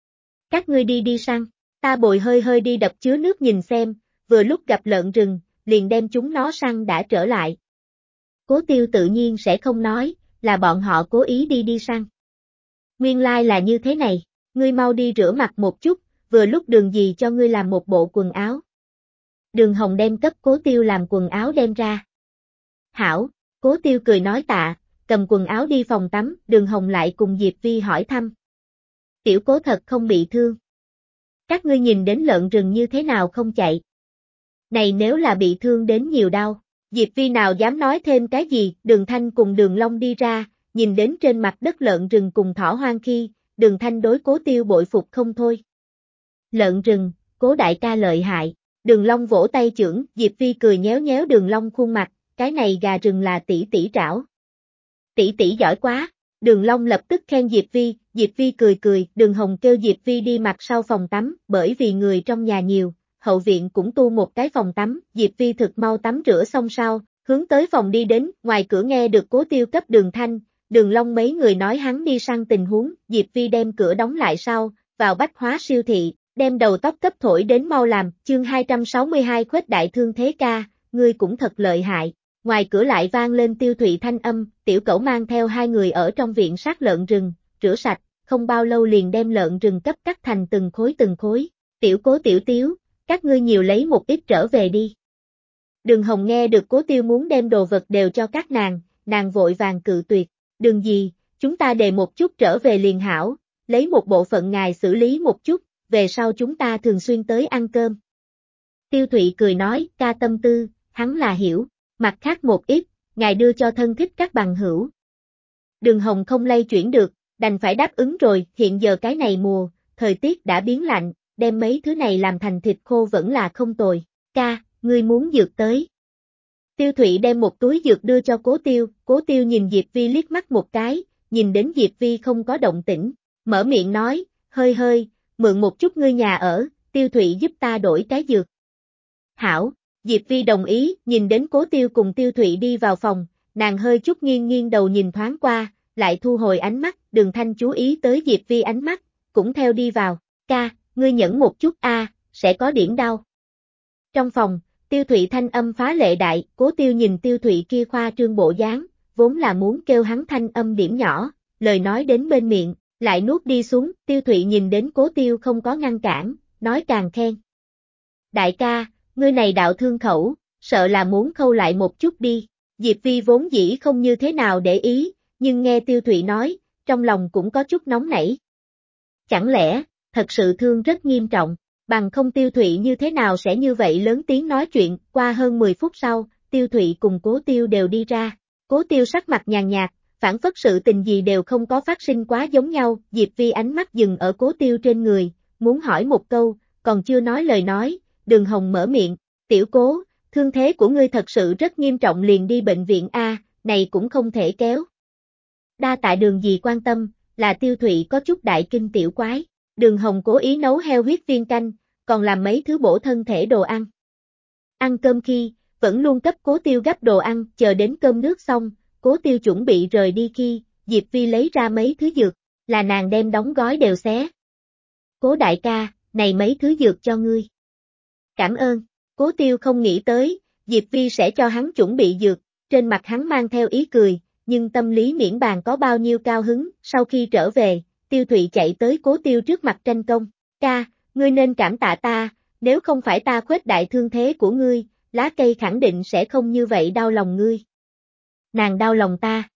Các ngươi đi săn, ta bồi hơi hơi đi đập chứa nước nhìn xem, vừa lúc gặp lợn rừng, liền đem chúng nó săn đã trở lại. Cố Tiêu tự nhiên sẽ không nói, là bọn họ cố ý đi săn. Nguyên lai là như thế này, ngươi mau đi rửa mặt một chút, vừa lúc Đường gì cho ngươi làm một bộ quần áo. Đường Hồng đem cấp Cố Tiêu làm quần áo đem ra. Hảo, Cố Tiêu cười nói tạ, cầm quần áo đi phòng tắm, Đường Hồng lại cùng Diệp Vi hỏi thăm. Tiểu Cố thật không bị thương. Các ngươi nhìn đến lợn rừng như thế nào không chạy. Này nếu là bị thương đến nhiều đau, Diệp Vi nào dám nói thêm cái gì, Đường Thanh cùng Đường Long đi ra, nhìn đến trên mặt đất lợn rừng cùng thỏ hoang khi, Đường Thanh đối Cố Tiêu bội phục không thôi. Lợn rừng, Cố đại ca lợi hại, Đường Long vỗ tay chưởng, Diệp Vi cười nhéo nhéo Đường Long khuôn mặt, cái này gà rừng là tỷ tỷ trảo. Tỷ tỷ giỏi quá, Đường Long lập tức khen Diệp Vi cười, Đường Hồng kêu Diệp Vi đi mặt sau phòng tắm, bởi vì người trong nhà nhiều, hậu viện cũng tu một cái phòng tắm, Diệp Vi thực mau tắm rửa xong sau, hướng tới phòng đi đến, ngoài cửa nghe được Cố Tiêu cấp Đường Thanh, Đường Long mấy người nói hắn đi săn tình huống, Diệp Vi đem cửa đóng lại sau, vào bách hóa siêu thị, đem đầu tóc cấp thổi đến mau làm, chương 262 khuếch đại thương thế ca, ngươi cũng thật lợi hại. Ngoài cửa lại vang lên Tiêu Thụy thanh âm, Tiểu Cẩu mang theo hai người ở trong viện sát lợn rừng, rửa sạch, không bao lâu liền đem lợn rừng cấp cắt thành từng khối. Tiểu Cố Tiểu Tiếu, các ngươi nhiều lấy một ít trở về đi. Đường Hồng nghe được Cố Tiêu muốn đem đồ vật đều cho các nàng vội vàng cự tuyệt, Đường gì, chúng ta đề một chút trở về liền hảo, lấy một bộ phận ngài xử lý một chút, về sau chúng ta thường xuyên tới ăn cơm. Tiêu Thụy cười nói, ca tâm tư, hắn là hiểu. Mặt khác một ít, ngài đưa cho thân thích các bằng hữu. Đường Hồng không lay chuyển được, đành phải đáp ứng rồi, hiện giờ cái này mùa, thời tiết đã biến lạnh, đem mấy thứ này làm thành thịt khô vẫn là không tồi. Ca, ngươi muốn dược tới. Tiêu Thụy đem một túi dược đưa cho Cố Tiêu nhìn Diệp Vi liếc mắt một cái, nhìn đến Diệp Vi không có động tĩnh, mở miệng nói, hơi, mượn một chút ngươi nhà ở, Tiêu Thụy giúp ta đổi cái dược. Hảo. Diệp Vi đồng ý, nhìn đến Cố Tiêu cùng Tiêu Thụy đi vào phòng, nàng hơi chút nghiêng đầu nhìn thoáng qua, lại thu hồi ánh mắt, Đường Thanh chú ý tới Diệp Vi ánh mắt, cũng theo đi vào, ca, ngươi nhẫn một chút sẽ có điểm đau. Trong phòng, Tiêu Thụy thanh âm phá lệ đại, Cố Tiêu nhìn Tiêu Thụy kia khoa trương bộ dáng, vốn là muốn kêu hắn thanh âm điểm nhỏ, lời nói đến bên miệng, lại nuốt đi xuống, Tiêu Thụy nhìn đến Cố Tiêu không có ngăn cản, nói càng khen. Đại ca, ngươi này đạo thương khẩu, sợ là muốn khâu lại một chút đi. Diệp Vi vốn dĩ không như thế nào để ý, nhưng nghe Tiêu Thụy nói, trong lòng cũng có chút nóng nảy. Chẳng lẽ, thật sự thương rất nghiêm trọng, bằng không Tiêu Thụy như thế nào sẽ như vậy lớn tiếng nói chuyện, qua hơn 10 phút sau, Tiêu Thụy cùng Cố Tiêu đều đi ra. Cố Tiêu sắc mặt nhàn nhạt, phản phất sự tình gì đều không có phát sinh quá giống nhau, Diệp Vi ánh mắt dừng ở Cố Tiêu trên người, muốn hỏi một câu, còn chưa nói lời nói. Đường Hồng mở miệng, Tiểu Cố, thương thế của ngươi thật sự rất nghiêm trọng liền đi bệnh viện này cũng không thể kéo. Đa tạ Đường gì quan tâm, là Tiêu Thụy có chút đại kinh tiểu quái, Đường Hồng cố ý nấu heo huyết viên canh, còn làm mấy thứ bổ thân thể đồ ăn. Ăn cơm khi, vẫn luôn cấp Cố Tiêu gắp đồ ăn, chờ đến cơm nước xong, Cố Tiêu chuẩn bị rời đi khi, Diệp Vi lấy ra mấy thứ dược, là nàng đem đóng gói đều xé. Cố đại ca, này mấy thứ dược cho ngươi. Cảm ơn, Cố Tiêu không nghĩ tới, Diệp Vi sẽ cho hắn chuẩn bị dược, trên mặt hắn mang theo ý cười, nhưng tâm lý miễn bàn có bao nhiêu cao hứng, sau khi trở về, Tiêu Thụy chạy tới Cố Tiêu trước mặt tranh công, ca, ngươi nên cảm tạ ta, nếu không phải ta khuếch đại thương thế của ngươi, lá cây khẳng định sẽ không như vậy đau lòng ngươi, Nàng đau lòng ta.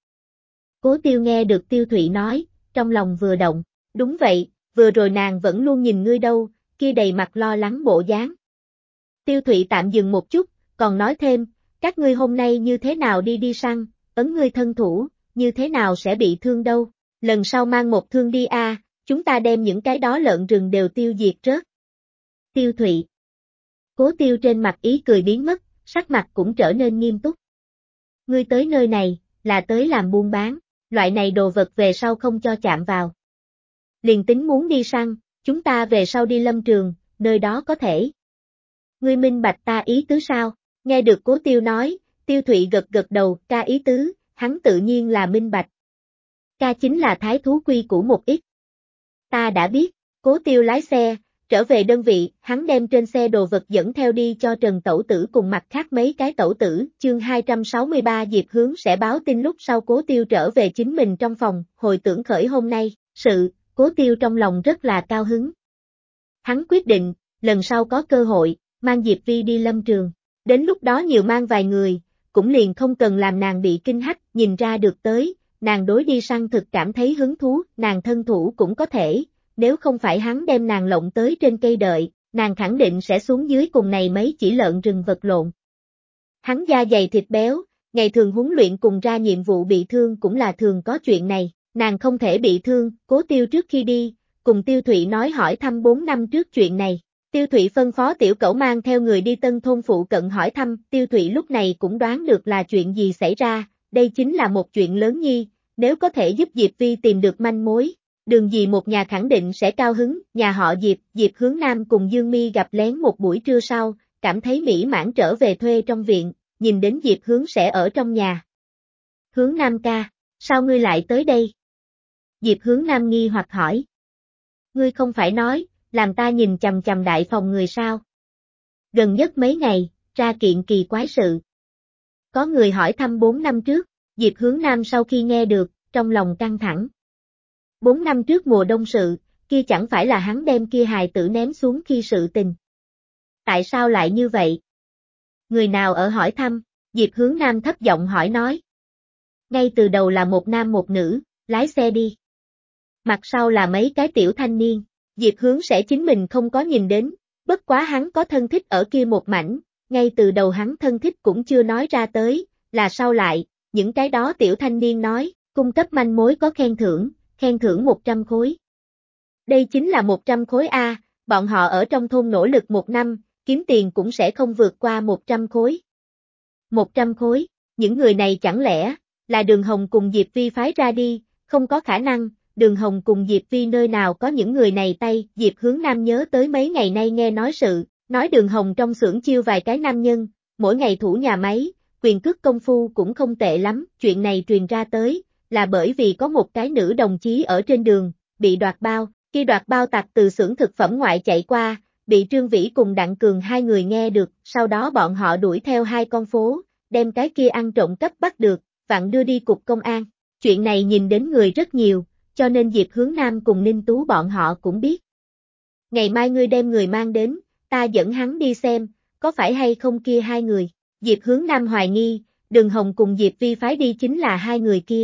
Cố Tiêu nghe được Tiêu Thụy nói, trong lòng vừa động, đúng vậy, vừa rồi nàng vẫn luôn nhìn ngươi đâu, kia đầy mặt lo lắng bộ dáng. Tiêu Thụy tạm dừng một chút, còn nói thêm, các ngươi hôm nay như thế nào đi săn, ấn ngươi thân thủ, như thế nào sẽ bị thương đâu, lần sau mang một thương đi a, chúng ta đem những cái đó lợn rừng đều tiêu diệt rớt. Tiêu Thụy. Cố Tiêu trên mặt ý cười biến mất, sắc mặt cũng trở nên nghiêm túc. Ngươi tới nơi này, là tới làm buôn bán, loại này đồ vật về sau không cho chạm vào. Liền tính muốn đi săn, chúng ta về sau đi lâm trường, nơi đó có thể. Ngươi minh bạch ta ý tứ sao? Nghe được Cố Tiêu nói, Tiêu Thụy gật gật đầu, ca ý tứ, hắn tự nhiên là minh bạch. Ca chính là thái thú quy củ một ít. Ta đã biết, Cố Tiêu lái xe, trở về đơn vị, hắn đem trên xe đồ vật dẫn theo đi cho Trần Tẩu Tử cùng mặt khác mấy cái tẩu tử, chương 263 Diệp Hướng sẽ báo tin lúc sau Cố Tiêu trở về chính mình trong phòng, hồi tưởng khởi hôm nay, sự, Cố Tiêu trong lòng rất là cao hứng. Hắn quyết định, lần sau có cơ hội, mang Diệp Vi đi lâm trường, đến lúc đó nhiều mang vài người, cũng liền không cần làm nàng bị kinh hách, nhìn ra được tới, nàng đối đi săn thực cảm thấy hứng thú, nàng thân thủ cũng có thể, nếu không phải hắn đem nàng lộng tới trên cây đợi, nàng khẳng định sẽ xuống dưới cùng này mấy chỉ lợn rừng vật lộn. Hắn da dày thịt béo, ngày thường huấn luyện cùng ra nhiệm vụ bị thương cũng là thường có chuyện này, nàng không thể bị thương, Cố Tiêu trước khi đi, cùng Tiêu Thụy nói hỏi thăm 4 năm trước chuyện này. Tiêu Thụy phân phó tiểu cẩu mang theo người đi tân thôn phụ cận hỏi thăm, Tiêu Thụy lúc này cũng đoán được là chuyện gì xảy ra, đây chính là một chuyện lớn nhi, nếu có thể giúp Diệp Vi tìm được manh mối, Đường Dì một nhà khẳng định sẽ cao hứng, nhà họ Diệp, Diệp Hướng Nam cùng Dương Mi gặp lén một buổi trưa sau, cảm thấy mỹ mãn trở về thuê trong viện, nhìn đến Diệp Hướng sẽ ở trong nhà. Hướng Nam ca, sao ngươi lại tới đây? Diệp Hướng Nam nghi hoặc hỏi. Ngươi không phải nói, làm ta nhìn chằm chằm đại phòng người sao? Gần nhất mấy ngày, ra kiện kỳ quái sự. Có người hỏi thăm 4 năm trước, Diệp Hướng Nam sau khi nghe được, trong lòng căng thẳng. 4 năm trước mùa đông sự, kia chẳng phải là hắn đem kia hài tử ném xuống khi sự tình. Tại sao lại như vậy? Người nào ở hỏi thăm, Diệp Hướng Nam thấp giọng hỏi nói. Ngay từ đầu là một nam một nữ, lái xe đi. Mặt sau là mấy cái tiểu thanh niên, Diệp Hướng sẽ chính mình không có nhìn đến, bất quá hắn có thân thích ở kia một mảnh, ngay từ đầu hắn thân thích cũng chưa nói ra tới, là sau lại, những cái đó tiểu thanh niên nói, cung cấp manh mối có khen thưởng 100 khối. Đây chính là 100 khối A, bọn họ ở trong thôn nỗ lực 1 năm, kiếm tiền cũng sẽ không vượt qua 100 khối. 100 khối, những người này chẳng lẽ, là Đường Hồng cùng Diệp Vi phái ra đi, không có khả năng, Đường Hồng cùng Diệp Vi nơi nào có những người này tay, Diệp Hướng Nam nhớ tới mấy ngày nay nghe nói sự, nói Đường Hồng trong xưởng chiêu vài cái nam nhân, mỗi ngày thủ nhà máy, quyền cước công phu cũng không tệ lắm, chuyện này truyền ra tới, là bởi vì có một cái nữ đồng chí ở trên đường, bị đoạt bao, khi đoạt bao tặc từ xưởng thực phẩm ngoại chạy qua, bị Trương Vĩ cùng Đặng Cường hai người nghe được, sau đó bọn họ đuổi theo hai con phố, đem cái kia ăn trộm cắp bắt được, vặn đưa đi cục công an. Chuyện này nhìn đến người rất nhiều, cho nên Diệp Hướng Nam cùng Ninh Tú bọn họ cũng biết. Ngày mai ngươi đem người mang đến, ta dẫn hắn đi xem, có phải hay không kia hai người. Diệp Hướng Nam hoài nghi, Đường Hồng cùng Diệp Vi phái đi chính là hai người kia.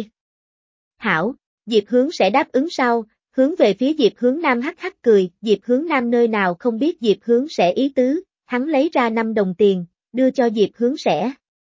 Hảo, Diệp Hướng sẽ đáp ứng sau, hướng về phía Diệp Hướng Nam hắc hắc cười, Diệp Hướng Nam nơi nào không biết Diệp Hướng sẽ ý tứ, hắn lấy ra 5 đồng tiền, đưa cho Diệp Hướng sẽ.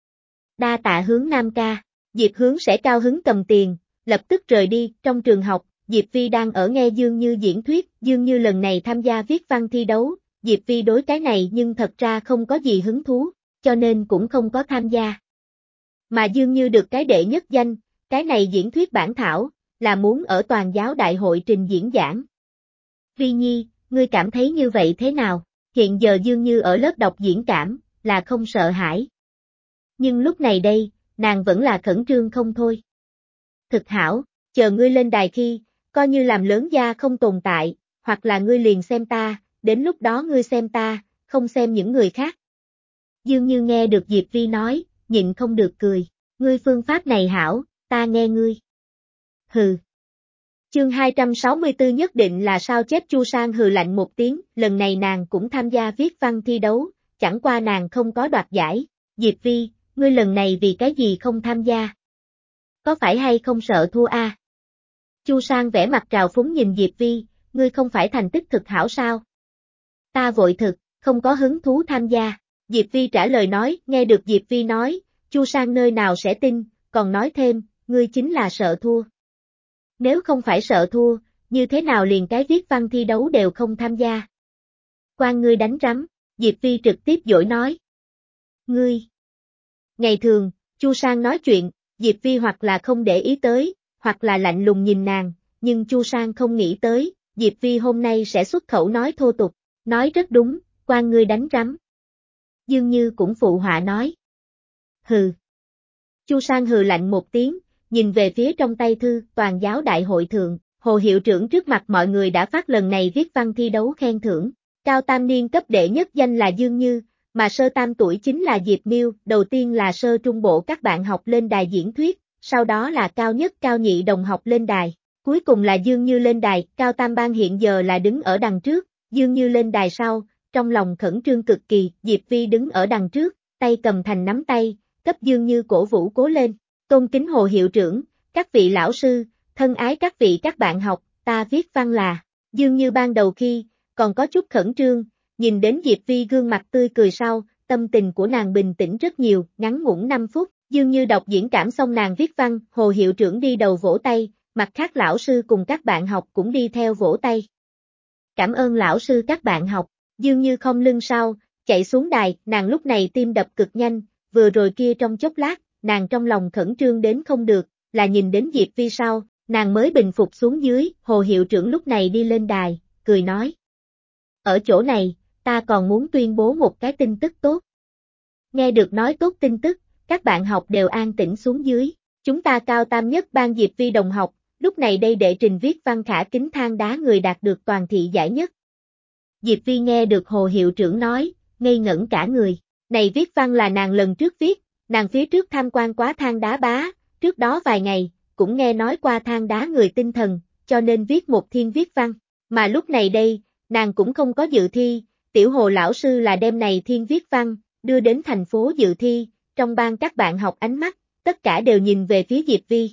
Đa tạ Hướng Nam ca, Diệp Hướng sẽ cao hứng cầm tiền, lập tức rời đi, trong trường học, Diệp Vi đang ở nghe Dương Như diễn thuyết, Dương Như lần này tham gia viết văn thi đấu, Diệp Vi đối cái này nhưng thật ra không có gì hứng thú, cho nên cũng không có tham gia. Mà Dương Như được cái đệ nhất danh, cái này diễn thuyết bản thảo, là muốn ở toàn giáo đại hội trình diễn giảng. Vi Nhi, ngươi cảm thấy như vậy thế nào? Hiện giờ Dương Như ở lớp đọc diễn cảm, là không sợ hãi. Nhưng lúc này đây, nàng vẫn là khẩn trương không thôi. Thực hảo, chờ ngươi lên đài khi, coi như làm lớn gia không tồn tại, hoặc là ngươi liền xem ta, đến lúc đó ngươi xem ta, không xem những người khác. Dương Như nghe được Diệp Vi nói, nhịn không được cười, ngươi phương pháp này hảo, ta nghe ngươi. Hừ. Chương 264 nhất định là sao chép Chu Sang hừ lạnh một tiếng, lần này nàng cũng tham gia viết văn thi đấu, chẳng qua nàng không có đoạt giải. Diệp Vi, ngươi lần này vì cái gì không tham gia? Có phải hay không sợ thua a? Chu Sang vẻ mặt trào phúng nhìn Diệp Vi, ngươi không phải thành tích thực hảo sao? Ta vội thực, không có hứng thú tham gia. Diệp Vi trả lời nói, nghe được Diệp Vi nói, Chu Sang nơi nào sẽ tin, còn nói thêm, ngươi chính là sợ thua. Nếu không phải sợ thua, như thế nào liền cái viết văn thi đấu đều không tham gia? Quan ngươi đánh rắm, Diệp Vi trực tiếp dỗi nói. Ngươi. Ngày thường, Chu Sang nói chuyện, Diệp Vi hoặc là không để ý tới, hoặc là lạnh lùng nhìn nàng, nhưng Chu Sang không nghĩ tới, Diệp Vi hôm nay sẽ xuất khẩu nói thô tục, nói rất đúng, quan ngươi đánh rắm. Dương Như cũng phụ họa nói. Hừ. Chu Sang hừ lạnh một tiếng, nhìn về phía trong tay thư, toàn giáo đại hội thượng, Hồ hiệu trưởng trước mặt mọi người đã phát lần này viết văn thi đấu khen thưởng. Cao tam niên cấp đệ nhất danh là Dương Như, mà sơ tam tuổi chính là Diệp Miêu, đầu tiên là sơ trung bộ các bạn học lên đài diễn thuyết, sau đó là cao nhất cao nhị đồng học lên đài, cuối cùng là Dương Như lên đài, cao tam ban hiện giờ là đứng ở đằng trước, Dương Như lên đài sau, trong lòng khẩn trương cực kỳ, Diệp Vi đứng ở đằng trước, tay cầm thành nắm tay, cấp Dương Như cổ vũ cố lên, tôn kính Hồ hiệu trưởng, các vị lão sư, thân ái các vị các bạn học, ta viết văn là, Dương Như ban đầu khi, còn có chút khẩn trương, nhìn đến Diệp Vi gương mặt tươi cười sau, tâm tình của nàng bình tĩnh rất nhiều, ngắn ngủn 5 phút, Dương Như đọc diễn cảm xong nàng viết văn, Hồ hiệu trưởng đi đầu vỗ tay, mặt khác lão sư cùng các bạn học cũng đi theo vỗ tay. Cảm ơn lão sư các bạn học, Dương Như không lưng sau, chạy xuống đài, nàng lúc này tim đập cực nhanh, vừa rồi kia trong chốc lát, nàng trong lòng khẩn trương đến không được, là nhìn đến Diệp Vi sau, nàng mới bình phục xuống dưới, Hồ hiệu trưởng lúc này đi lên đài, cười nói. Ở chỗ này, ta còn muốn tuyên bố một cái tin tức tốt. Nghe được nói tốt tin tức, các bạn học đều an tĩnh xuống dưới. Chúng ta cao tam nhất ban Diệp Vi đồng học, lúc này đây đệ trình viết văn khả kính thang đá người đạt được toàn thị giải nhất. Diệp Vi nghe được Hồ hiệu trưởng nói, ngây ngẩn cả người. Này viết văn là nàng lần trước viết, nàng phía trước tham quan quá thang đá bá, trước đó vài ngày, cũng nghe nói qua thang đá người tinh thần, cho nên viết một thiên viết văn. Mà lúc này đây, nàng cũng không có dự thi, tiểu Hồ lão sư là đem này thiên viết văn, đưa đến thành phố dự thi, trong ban các bạn học ánh mắt, tất cả đều nhìn về phía Diệp Vi.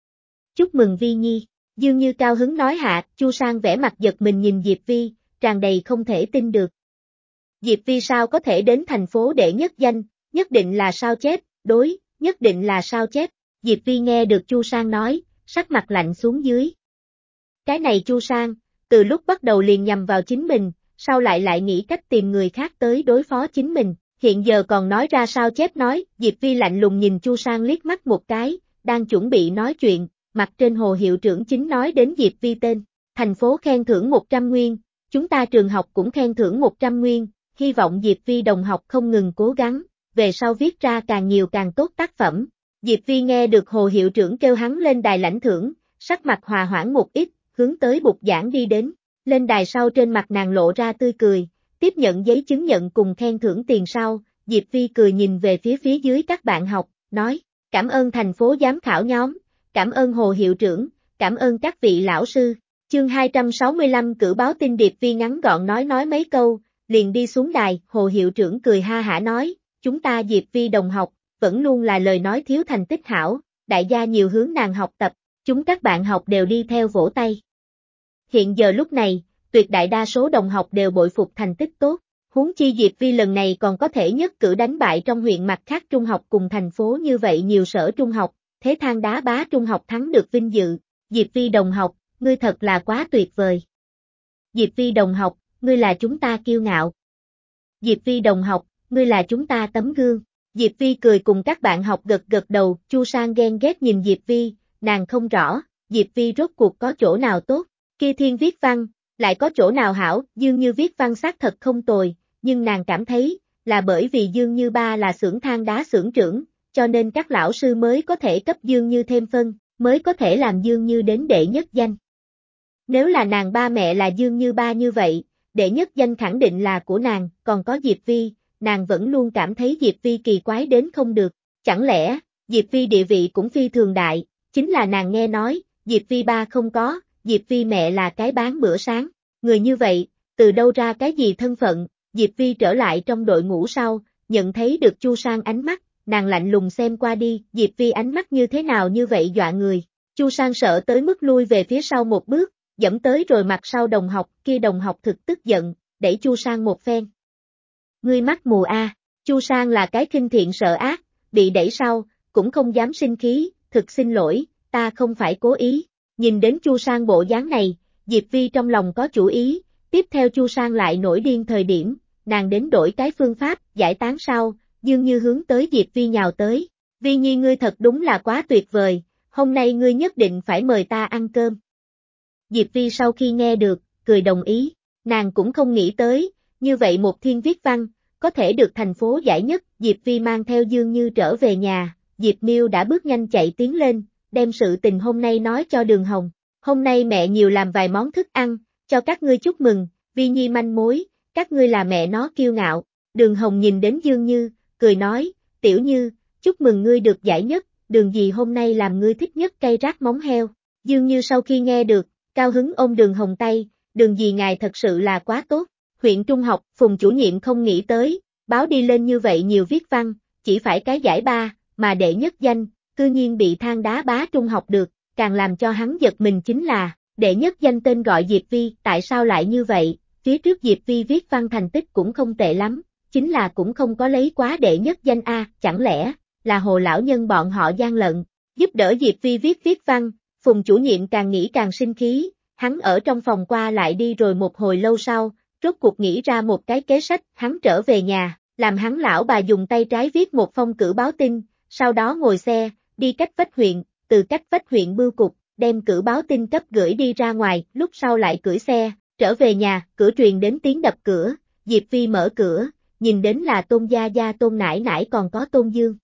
Chúc mừng Vi Nhi, Dương Như cao hứng nói hạ, Chu Sang vẻ mặt giật mình nhìn Diệp Vi, tràn đầy không thể tin được. Diệp Vi sao có thể đến thành phố đệ nhất danh, nhất định là sao chép, đối, nhất định là sao chép, Diệp Vi nghe được Chu Sang nói, sắc mặt lạnh xuống dưới. Cái này Chu Sang, từ lúc bắt đầu liền nhằm vào chính mình, sau lại nghĩ cách tìm người khác tới đối phó chính mình, hiện giờ còn nói ra sao chép nói, Diệp Vi lạnh lùng nhìn Chu Sang liếc mắt một cái, đang chuẩn bị nói chuyện, mặt trên Hồ hiệu trưởng chính nói đến Diệp Vi tên, thành phố khen thưởng 100 nguyên, chúng ta trường học cũng khen thưởng 100 nguyên, hy vọng Diệp Vi đồng học không ngừng cố gắng, về sau viết ra càng nhiều càng tốt tác phẩm. Diệp Vi nghe được Hồ hiệu trưởng kêu hắn lên đài lãnh thưởng, sắc mặt hòa hoãn một ít, hướng tới bục giảng đi đến, lên đài sau trên mặt nàng lộ ra tươi cười, tiếp nhận giấy chứng nhận cùng khen thưởng tiền sau, Diệp Vi cười nhìn về phía dưới các bạn học, nói, cảm ơn thành phố giám khảo nhóm, cảm ơn Hồ hiệu trưởng, cảm ơn các vị lão sư. Chương 265 cử báo tin Diệp Vi ngắn gọn nói mấy câu, liền đi xuống đài, Hồ hiệu trưởng cười ha hả nói, chúng ta Diệp Vi đồng học, vẫn luôn là lời nói thiếu thành tích hảo, đại gia nhiều hướng nàng học tập, chúng các bạn học đều đi theo vỗ tay. Hiện giờ lúc này, tuyệt đại đa số đồng học đều bội phục thành tích tốt, huống chi Diệp Vi lần này còn có thể nhất cử đánh bại trong huyện mặt khác trung học cùng thành phố như vậy nhiều sở trung học, thế thang đá bá trung học thắng được vinh dự, Diệp Vi đồng học, ngươi thật là quá tuyệt vời. Diệp Vi đồng học, ngươi là chúng ta kiêu ngạo. Diệp Vi đồng học, ngươi là chúng ta tấm gương. Diệp Vi cười cùng các bạn học gật đầu, Chu Sang ghen ghét nhìn Diệp Vi, nàng không rõ, Diệp Vi rốt cuộc có chỗ nào tốt, kia thiên viết văn, lại có chỗ nào hảo, Dương Như viết văn xác thật không tồi, nhưng nàng cảm thấy, là bởi vì Dương Như ba là xưởng than đá xưởng trưởng, cho nên các lão sư mới có thể cấp Dương Như thêm phân, mới có thể làm Dương Như đến đệ nhất danh. Nếu là nàng ba mẹ là Dương Như ba như vậy, đệ nhất danh khẳng định là của nàng, còn có Diệp Vi, nàng vẫn luôn cảm thấy Diệp Vi kỳ quái đến không được, chẳng lẽ, Diệp Vi địa vị cũng phi thường đại, chính là nàng nghe nói, Diệp Vi ba không có, Diệp Vi mẹ là cái bán bữa sáng, người như vậy, từ đâu ra cái gì thân phận, Diệp Vi trở lại trong đội ngũ sau, nhận thấy được Chu Sang ánh mắt, nàng lạnh lùng xem qua đi, Diệp Vi ánh mắt như thế nào như vậy dọa người. Chu Sang sợ tới mức lui về phía sau một bước, dẫm tới rồi mặt sau đồng học, kia đồng học thực tức giận, đẩy Chu Sang một phen. Ngươi mắt mù a, Chu Sang là cái khinh thiện sợ ác, bị đẩy sau, cũng không dám sinh khí, thực xin lỗi, ta không phải cố ý. Nhìn đến Chu Sang bộ dáng này, Diệp Vi trong lòng có chủ ý, tiếp theo Chu Sang lại nổi điên thời điểm, nàng đến đổi cái phương pháp, giải tán sau, dường như hướng tới Diệp Vi nhào tới. Vi Nhi ngươi thật đúng là quá tuyệt vời, hôm nay ngươi nhất định phải mời ta ăn cơm. Diệp Vi sau khi nghe được, cười đồng ý, nàng cũng không nghĩ tới, như vậy một thiên viết văn, có thể được thành phố giải nhất, Diệp Vi mang theo Dương Như trở về nhà, Diệp Miêu đã bước nhanh chạy tiến lên, đem sự tình hôm nay nói cho Đường Hồng, hôm nay mẹ nhiều làm vài món thức ăn, cho các ngươi chúc mừng, Vi Nhi manh mối, các ngươi là mẹ nó kiêu ngạo, Đường Hồng nhìn đến Dương Như, cười nói, Tiểu Như, chúc mừng ngươi được giải nhất, Đường dì hôm nay làm ngươi thích nhất cây rác móng heo, Dương Như sau khi nghe được, cao hứng ôm Đường Hồng tay, Đường dì ngài thật sự là quá tốt. Huyện trung học, Phùng chủ nhiệm không nghĩ tới, báo đi lên như vậy nhiều viết văn, chỉ phải cái giải ba, mà đệ nhất danh, cư nhiên bị than đá bá trung học được, càng làm cho hắn giật mình chính là, đệ nhất danh tên gọi Diệp Vi, tại sao lại như vậy, phía trước Diệp Vi viết văn thành tích cũng không tệ lắm, chính là cũng không có lấy quá đệ nhất danh A, chẳng lẽ, là hồ lão nhân bọn họ gian lận, giúp đỡ Diệp Vi viết văn, Phùng chủ nhiệm càng nghĩ càng sinh khí, hắn ở trong phòng qua lại đi rồi một hồi lâu sau, rốt cuộc nghĩ ra một cái kế sách, hắn trở về nhà, làm hắn lão bà dùng tay trái viết một phong cử báo tin, sau đó ngồi xe, đi cách vách huyện, từ cách vách huyện bưu cục, đem cử báo tin cấp gửi đi ra ngoài, lúc sau lại cưỡi xe, trở về nhà, cửa truyền đến tiếng đập cửa, Diệp Vi mở cửa, nhìn đến là Tôn Gia Gia, Tôn Nải Nải còn có Tôn Dương.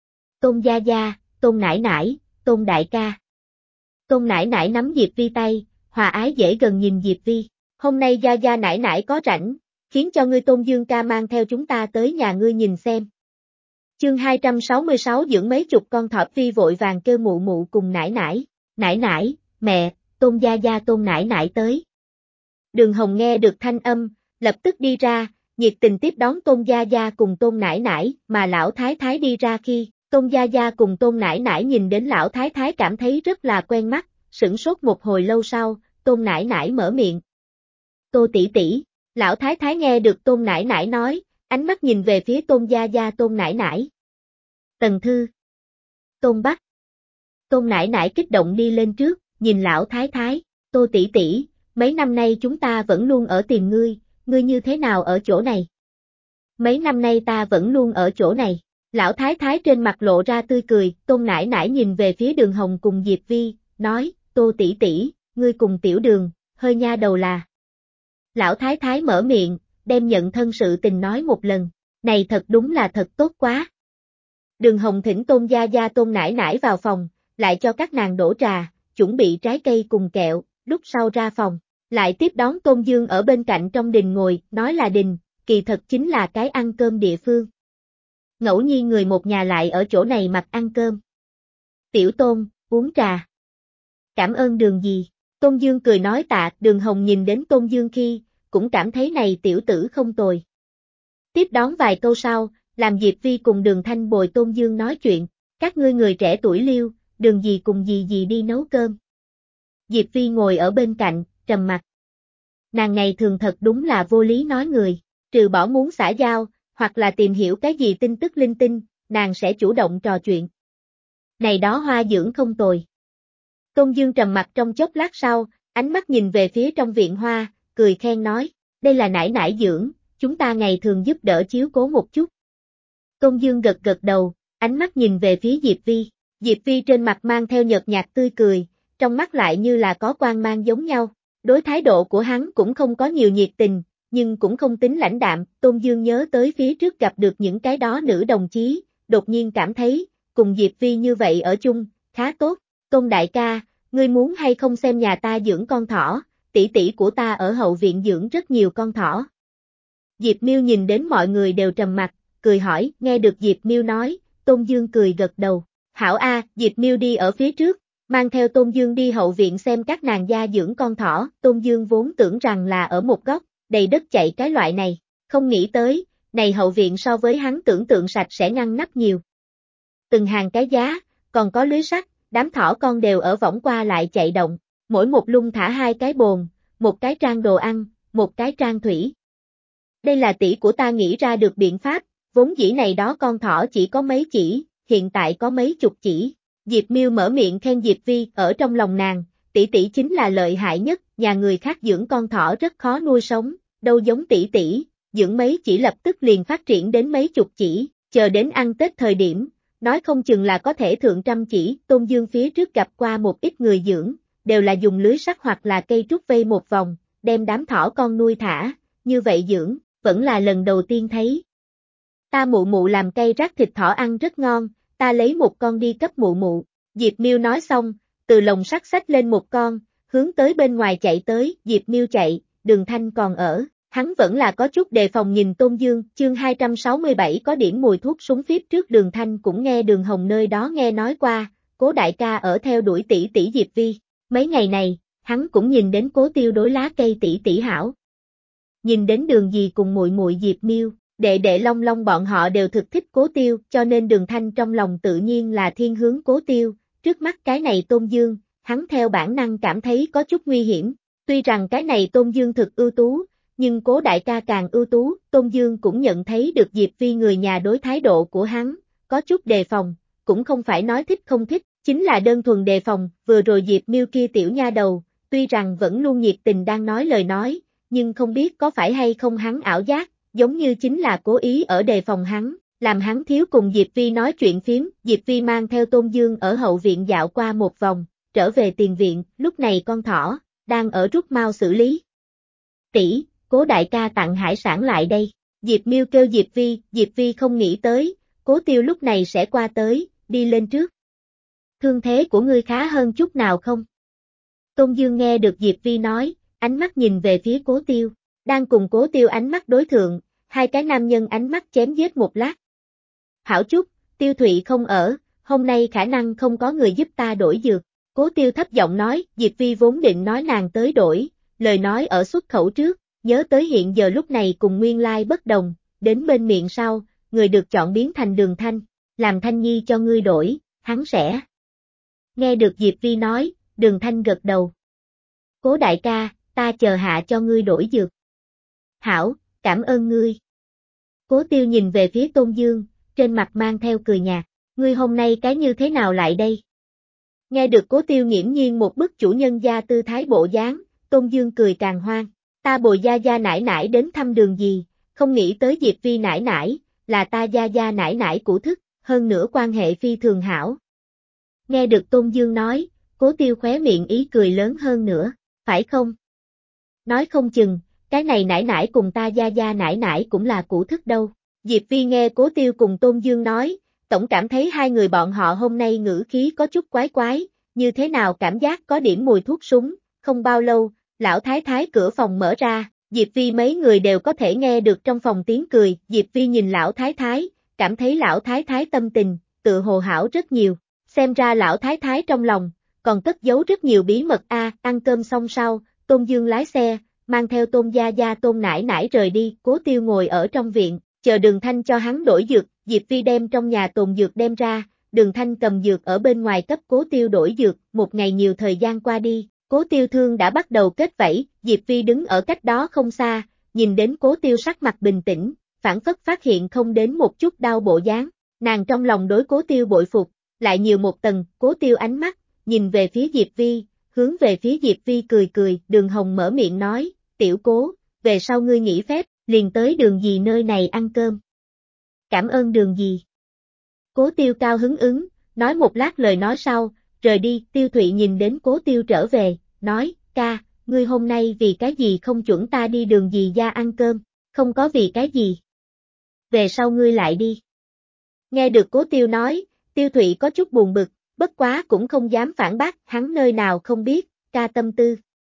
Tôn Gia Gia, Tôn Nải Nải, Tôn Đại ca. Tôn Nải Nải nắm Diệp Vi tay, hòa ái dễ gần nhìn Diệp Vi. Hôm nay Gia Gia nải nải có rảnh, khiến cho ngươi Tôn Dương ca mang theo chúng ta tới nhà ngươi nhìn xem. Chương 266 dưỡng mấy chục con thỏ, Vi vội vàng kêu mụ mụ cùng nải nải, mẹ, Tôn Gia Gia Tôn nải nải tới. Đường Hồng nghe được thanh âm, lập tức đi ra, nhiệt tình tiếp đón Tôn Gia Gia cùng Tôn nải nải, mà lão thái thái đi ra khi, Tôn Gia Gia cùng Tôn nải nải nhìn đến lão thái thái cảm thấy rất là quen mắt, sửng sốt một hồi lâu sau, Tôn nải nải mở miệng. Tô tỷ tỷ, lão thái thái nghe được Tôn nải nải nói, ánh mắt nhìn về phía Tôn Gia Gia Tôn nải nải. Tần Thư, Tôn Bắc. Tôn nải nải kích động đi lên trước, nhìn lão thái thái, Tô tỷ tỷ, mấy năm nay chúng ta vẫn luôn ở tìm ngươi như thế nào ở chỗ này? Mấy năm nay ta vẫn luôn ở chỗ này. Lão thái thái trên mặt lộ ra tươi cười, Tôn nải nải nhìn về phía Đường Hồng cùng Diệp Vi, nói, Tô tỷ tỷ, ngươi cùng Tiểu Đường, hơi nha đầu là. Lão thái thái mở miệng, đem nhận thân sự tình nói một lần, này thật đúng là thật tốt quá. Đường Hồng thỉnh Tôn Gia Gia Tôn nải nải vào phòng, lại cho các nàng đổ trà, chuẩn bị trái cây cùng kẹo, lúc sau ra phòng, lại tiếp đón Tôn Dương ở bên cạnh trong đình ngồi, nói là đình, kỳ thật chính là cái ăn cơm địa phương. Ngẫu nhiên người một nhà lại ở chỗ này mặc ăn cơm. Tiểu Tôn, uống trà. Cảm ơn Đường dì. Tôn Dương cười nói tạ, Đường Hồng nhìn đến Tôn Dương khi, cũng cảm thấy này tiểu tử không tồi. Tiếp đón vài câu sau, làm Diệp Vi cùng Đường Thanh bồi Tôn Dương nói chuyện, các ngươi người trẻ tuổi liêu, Đường dì cùng dì đi nấu cơm. Diệp Vi ngồi ở bên cạnh, trầm mặt. Nàng ngày thường thật đúng là vô lý nói người, trừ bỏ muốn xã giao, hoặc là tìm hiểu cái gì tin tức linh tinh, nàng sẽ chủ động trò chuyện. Này đó hoa dưỡng không tồi. Tôn Dương trầm mặt trong chốc lát sau, ánh mắt nhìn về phía trong viện hoa, cười khen nói, đây là nải nải dưỡng, chúng ta ngày thường giúp đỡ chiếu cố một chút. Tôn Dương gật gật đầu, ánh mắt nhìn về phía Diệp Vi trên mặt mang theo nhợt nhạt tươi cười, trong mắt lại như là có quang mang giống nhau, đối thái độ của hắn cũng không có nhiều nhiệt tình, nhưng cũng không tính lãnh đạm, Tôn Dương nhớ tới phía trước gặp được những cái đó nữ đồng chí, đột nhiên cảm thấy, cùng Diệp Vi như vậy ở chung, khá tốt, Tôn đại ca, ngươi muốn hay không xem nhà ta dưỡng con thỏ, tỷ tỷ của ta ở hậu viện dưỡng rất nhiều con thỏ. Diệp Miêu nhìn đến mọi người đều trầm mặt, cười hỏi, nghe được Diệp Miêu nói, Tôn Dương cười gật đầu, hảo a, Diệp Miêu đi ở phía trước, mang theo Tôn Dương đi hậu viện xem các nàng gia dưỡng con thỏ, Tôn Dương vốn tưởng rằng là ở một góc, đầy đất chạy cái loại này, không nghĩ tới, này hậu viện so với hắn tưởng tượng sạch sẽ ngăn nắp nhiều. từng hàng cái giá, còn có lưới sắt, đám thỏ con đều ở võng qua lại chạy động, mỗi một lung thả 2 cái bồn, một cái trang đồ ăn, một cái trang thủy. Đây là tỷ của ta nghĩ ra được biện pháp, vốn dĩ này đó con thỏ chỉ có mấy chỉ, hiện tại có mấy chục chỉ. Diệp Miêu mở miệng khen Diệp Vi, ở trong lòng nàng, tỷ tỷ chính là lợi hại nhất, nhà người khác dưỡng con thỏ rất khó nuôi sống, đâu giống tỷ tỷ, dưỡng mấy chỉ lập tức liền phát triển đến mấy chục chỉ, chờ đến ăn Tết thời điểm, nói không chừng là có thể thượng trăm chỉ. Tôn Dương phía trước gặp qua một ít người dưỡng, đều là dùng lưới sắt hoặc là cây trúc vây một vòng, đem đám thỏ con nuôi thả, như vậy dưỡng, vẫn là lần đầu tiên thấy. Ta mụ mụ làm cây rắc thịt thỏ ăn rất ngon, ta lấy một con đi cấp mụ mụ. Diệp Miêu nói xong, từ lồng sắt xách lên một con, hướng tới bên ngoài chạy tới. Diệp Miêu chạy, Đường Thanh còn ở, hắn vẫn là có chút đề phòng nhìn Tôn Dương. Chương 267 có điểm mùi thuốc súng phía trước. Đường Thanh cũng nghe Đường Hồng nơi đó nghe nói qua, Cố đại ca ở theo đuổi tỷ tỷ Diệp Vi. Mấy ngày này, hắn cũng nhìn đến Cố Tiêu đối lá cây tỷ tỷ hảo. Nhìn đến Đường Dì cùng muội muội Diệp Miêu, đệ đệ Long Long bọn họ đều thực thích Cố Tiêu, cho nên Đường Thanh trong lòng tự nhiên là thiên hướng Cố Tiêu. Trước mắt cái này Tôn Dương, hắn theo bản năng cảm thấy có chút nguy hiểm. Tuy rằng cái này Tôn Dương thực ưu tú, nhưng Cố đại ca càng ưu tú. Tôn Dương cũng nhận thấy được Diệp Vi người nhà đối thái độ của hắn, có chút đề phòng, cũng không phải nói thích không thích, chính là đơn thuần đề phòng. Vừa rồi Diệp Miêu kia tiểu nha đầu, tuy rằng vẫn luôn nhiệt tình đang nói lời nói, nhưng không biết có phải hay không hắn ảo giác, giống như chính là cố ý ở đề phòng hắn, làm hắn thiếu cùng Diệp Vi nói chuyện phiếm. Diệp Vi mang theo Tôn Dương ở hậu viện dạo qua một vòng, trở về tiền viện, lúc này con thỏ đang ở rút mau xử lý. Tỷ, Cố đại ca tặng hải sản lại đây. Diệp Miêu kêu Diệp Vi không nghĩ tới, Cố Tiêu lúc này sẽ qua tới, đi lên trước. Thương thế của ngươi khá hơn chút nào không? Tôn Dương nghe được Diệp Vi nói, ánh mắt nhìn về phía Cố Tiêu, đang cùng Cố Tiêu ánh mắt đối thượng, hai cái nam nhân ánh mắt chém giết một lát. Hảo chút, Tiêu Thụy không ở, hôm nay khả năng không có người giúp ta đổi dược. Cố Tiêu thấp giọng nói. Diệp Vi vốn định nói nàng tới đổi, lời nói ở xuất khẩu trước, nhớ tới hiện giờ lúc này cùng nguyên lai bất đồng, đến bên miệng sau, người được chọn biến thành Đường Thanh, làm Thanh Nhi cho ngươi đổi, hắn sẽ. Nghe được Diệp Vi nói, Đường Thanh gật đầu. Cố đại ca, ta chờ hạ cho ngươi đổi dược. Hảo, cảm ơn ngươi. Cố Tiêu nhìn về phía Tôn Dương, trên mặt mang theo cười nhạt, ngươi hôm nay cái như thế nào lại đây? Nghe được Cố Tiêu nghiễm nhiên một bức chủ nhân gia tư thái bộ dáng, Tôn Dương cười càng hoang, ta bồi gia gia nải nải đến thăm Đường Dì, không nghĩ tới Diệp Vi nải nải, là ta gia gia nải nải của thức, hơn nữa quan hệ phi thường hảo. Nghe được Tôn Dương nói, Cố Tiêu khóe miệng ý cười lớn hơn nữa, phải không? Nói không chừng, cái này nải nải cùng ta gia gia nải nải cũng là của thức đâu. Diệp Vi nghe Cố Tiêu cùng Tôn Dương nói, tổng cảm thấy hai người bọn họ hôm nay ngữ khí có chút quái quái, như thế nào cảm giác có điểm mùi thuốc súng. Không bao lâu, lão thái thái cửa phòng mở ra, Diệp Vi mấy người đều có thể nghe được trong phòng tiếng cười. Diệp Vi nhìn lão thái thái, cảm thấy lão thái thái tâm tình, tự hồ hảo rất nhiều, xem ra lão thái thái trong lòng, còn cất giấu rất nhiều bí mật. Ăn cơm xong sau, Tôn Dương lái xe, mang theo Tôn gia gia Tôn nải nải rời đi. Cố Tiêu ngồi ở trong viện, chờ Đường Thanh cho hắn đổi dược. Diệp Vi đem trong nhà tồn dược đem ra, Đường Thanh cầm dược ở bên ngoài cấp Cố Tiêu đổi dược. Một ngày nhiều thời gian qua đi, Cố Tiêu thương đã bắt đầu kết vảy. Diệp Vi đứng ở cách đó không xa, nhìn đến Cố Tiêu sắc mặt bình tĩnh, phản phất phát hiện không đến một chút đau bộ dáng, nàng trong lòng đối Cố Tiêu bội phục, lại nhiều một tầng. Cố Tiêu ánh mắt nhìn về phía Diệp Vi, hướng về phía Diệp Vi cười cười. Đường Hồng mở miệng nói, tiểu Cố, về sau ngươi nghỉ phép, liền tới Đường Dì nơi này ăn cơm. Cảm ơn Đường Dì. Cố Tiêu cao hứng ứng, nói một lát lời nói sau, rời đi. Tiêu Thụy nhìn đến Cố Tiêu trở về, nói, ca, ngươi hôm nay vì cái gì không chuẩn ta đi Đường Dì gia ăn cơm? Không có vì cái gì. Về sau ngươi lại đi. Nghe được Cố Tiêu nói, Tiêu Thụy có chút buồn bực, bất quá cũng không dám phản bác, hắn nơi nào không biết, ca tâm tư.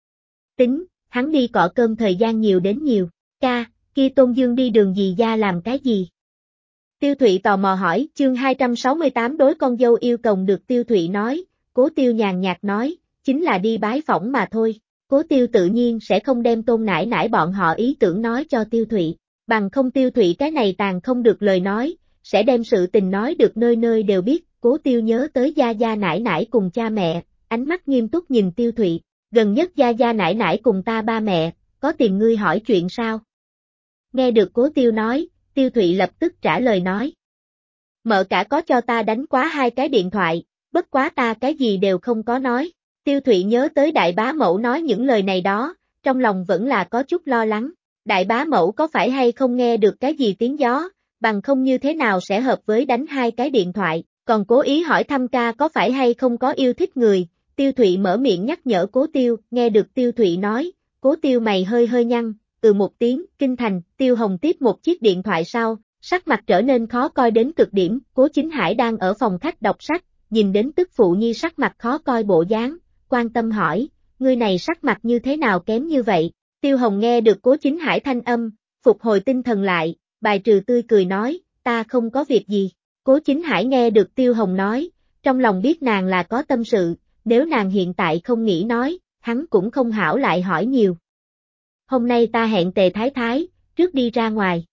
Tính, hắn đi cọ cơm thời gian nhiều đến nhiều, ca, kia Tôn Dương đi Đường Dì gia làm cái gì? Tiêu Thụy tò mò hỏi. Chương 268 đối con dâu yêu cầu được Tiêu Thụy nói. Cố Tiêu nhàn nhạt nói, chính là đi bái phỏng mà thôi. Cố Tiêu tự nhiên sẽ không đem Tôn nải nải bọn họ ý tưởng nói cho Tiêu Thụy, bằng không Tiêu Thụy cái này tàn không được lời nói, sẽ đem sự tình nói được nơi nơi đều biết. Cố Tiêu nhớ tới gia gia nải nải cùng cha mẹ, ánh mắt nghiêm túc nhìn Tiêu Thụy, gần nhất gia gia nải nải cùng ta ba mẹ, có tìm ngươi hỏi chuyện sao? Nghe được Cố Tiêu nói, Tiêu Thụy lập tức trả lời nói. Mợ cả có cho ta đánh quá 2 cái điện thoại, bất quá ta cái gì đều không có nói. Tiêu Thụy nhớ tới đại bá mẫu nói những lời này đó, trong lòng vẫn là có chút lo lắng. Đại bá mẫu có phải hay không nghe được cái gì tiếng gió, bằng không như thế nào sẽ hợp với đánh 2 cái điện thoại, còn cố ý hỏi thăm ca có phải hay không có yêu thích người. Tiêu Thụy mở miệng nhắc nhở Cố Tiêu, nghe được Tiêu Thụy nói, Cố Tiêu mày hơi hơi nhăn, một tiếng, kinh thành. Tiêu Hồng tiếp một chiếc điện thoại sau, sắc mặt trở nên khó coi đến cực điểm. Cố Chính Hải đang ở phòng khách đọc sách, nhìn đến tức phụ nhi sắc mặt khó coi bộ dáng, quan tâm hỏi, ngươi này sắc mặt như thế nào kém như vậy? Tiêu Hồng nghe được Cố Chính Hải thanh âm, phục hồi tinh thần lại, bài trừ tươi cười nói, ta không có việc gì. Cố Chính Hải nghe được Tiêu Hồng nói, trong lòng biết nàng là có tâm sự, nếu nàng hiện tại không nghĩ nói, hắn cũng không hảo lại hỏi nhiều. Hôm nay ta hẹn Tề Thái Thái, trước đi ra ngoài.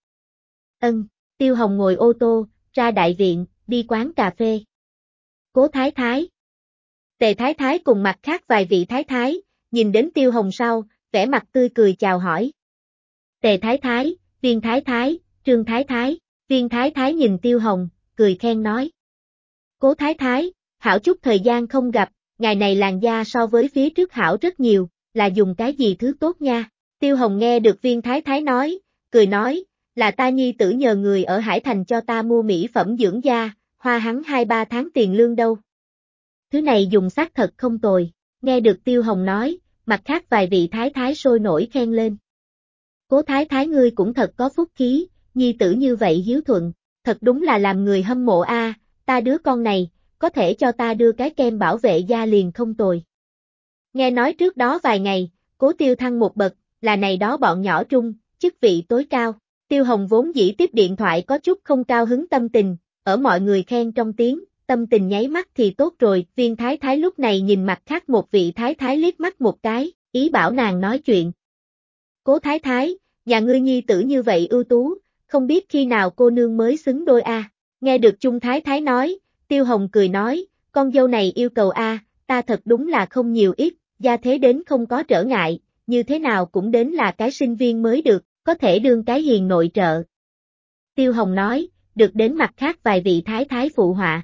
Tiêu Hồng ngồi ô tô, ra đại viện, đi quán cà phê. Cố Thái Thái. Tề Thái Thái cùng mặt khác vài vị Thái Thái, nhìn đến Tiêu Hồng sau, vẻ mặt tươi cười chào hỏi. Tề Thái Thái, Viên Thái Thái, Trương Thái Thái, Viên Thái Thái nhìn Tiêu Hồng, cười khen nói. Cố Thái Thái, hảo chút thời gian không gặp, ngày này làn da so với phía trước hảo rất nhiều, là dùng cái gì thứ tốt nha. Tiêu Hồng nghe được Viên Thái Thái nói, cười nói, là ta nhi tử nhờ người ở Hải Thành cho ta mua mỹ phẩm dưỡng da, hoa hắn 2-3 tháng tiền lương đâu. Thứ này dùng xác thật không tồi, nghe được Tiêu Hồng nói, mặt khác vài vị Thái Thái sôi nổi khen lên. Cố Thái Thái ngươi cũng thật có phúc khí, nhi tử như vậy hiếu thuận, thật đúng là làm người hâm mộ a. Ta đứa con này, có thể cho ta đưa cái kem bảo vệ da liền không tồi. Nghe nói trước đó vài ngày, Cố Tiêu thăng một bậc, là này đó bọn nhỏ trung, chức vị tối cao. Tiêu Hồng vốn dĩ tiếp điện thoại có chút không cao hứng tâm tình, ở mọi người khen trong tiếng, tâm tình nháy mắt thì tốt rồi. Viên Thái Thái lúc này nhìn mặt khác một vị Thái Thái liếc mắt một cái, ý bảo nàng nói chuyện. Cố Thái Thái, nhà ngươi nhi tử như vậy ưu tú, không biết khi nào cô nương mới xứng đôi a. Nghe được Trung Thái Thái nói, Tiêu Hồng cười nói, con dâu này yêu cầu a, ta thật đúng là không nhiều ít, gia thế đến không có trở ngại, như thế nào cũng đến là cái sinh viên mới được, có thể đương cái hiền nội trợ. Tiêu Hồng nói, được đến mặt khác vài vị Thái Thái phụ họa.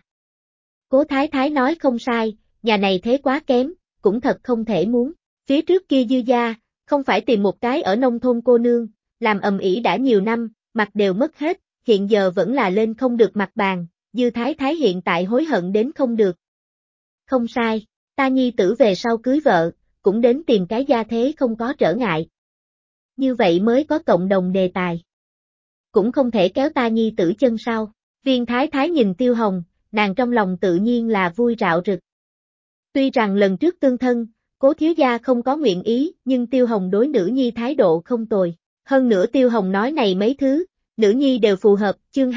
Cố Thái Thái nói không sai, nhà này thế quá kém, cũng thật không thể muốn. Phía trước kia Dư gia, không phải tìm một cái ở nông thôn cô nương, làm ầm ĩ đã nhiều năm, mặt đều mất hết, hiện giờ vẫn là lên không được mặt bàn, Dư Thái Thái hiện tại hối hận đến không được. Không sai, ta nhi tử về sau cưới vợ, cũng đến tìm cái gia thế không có trở ngại. Như vậy mới có cộng đồng đề tài. Cũng không thể kéo ta nhi tử chân sau. Viên Thái Thái nhìn Tiêu Hồng, nàng trong lòng tự nhiên là vui rạo rực. Tuy rằng lần trước tương thân, Cố thiếu gia không có nguyện ý, nhưng Tiêu Hồng đối nữ nhi thái độ không tồi. Hơn nữa Tiêu Hồng nói này mấy thứ, nữ nhi đều phù hợp. Chương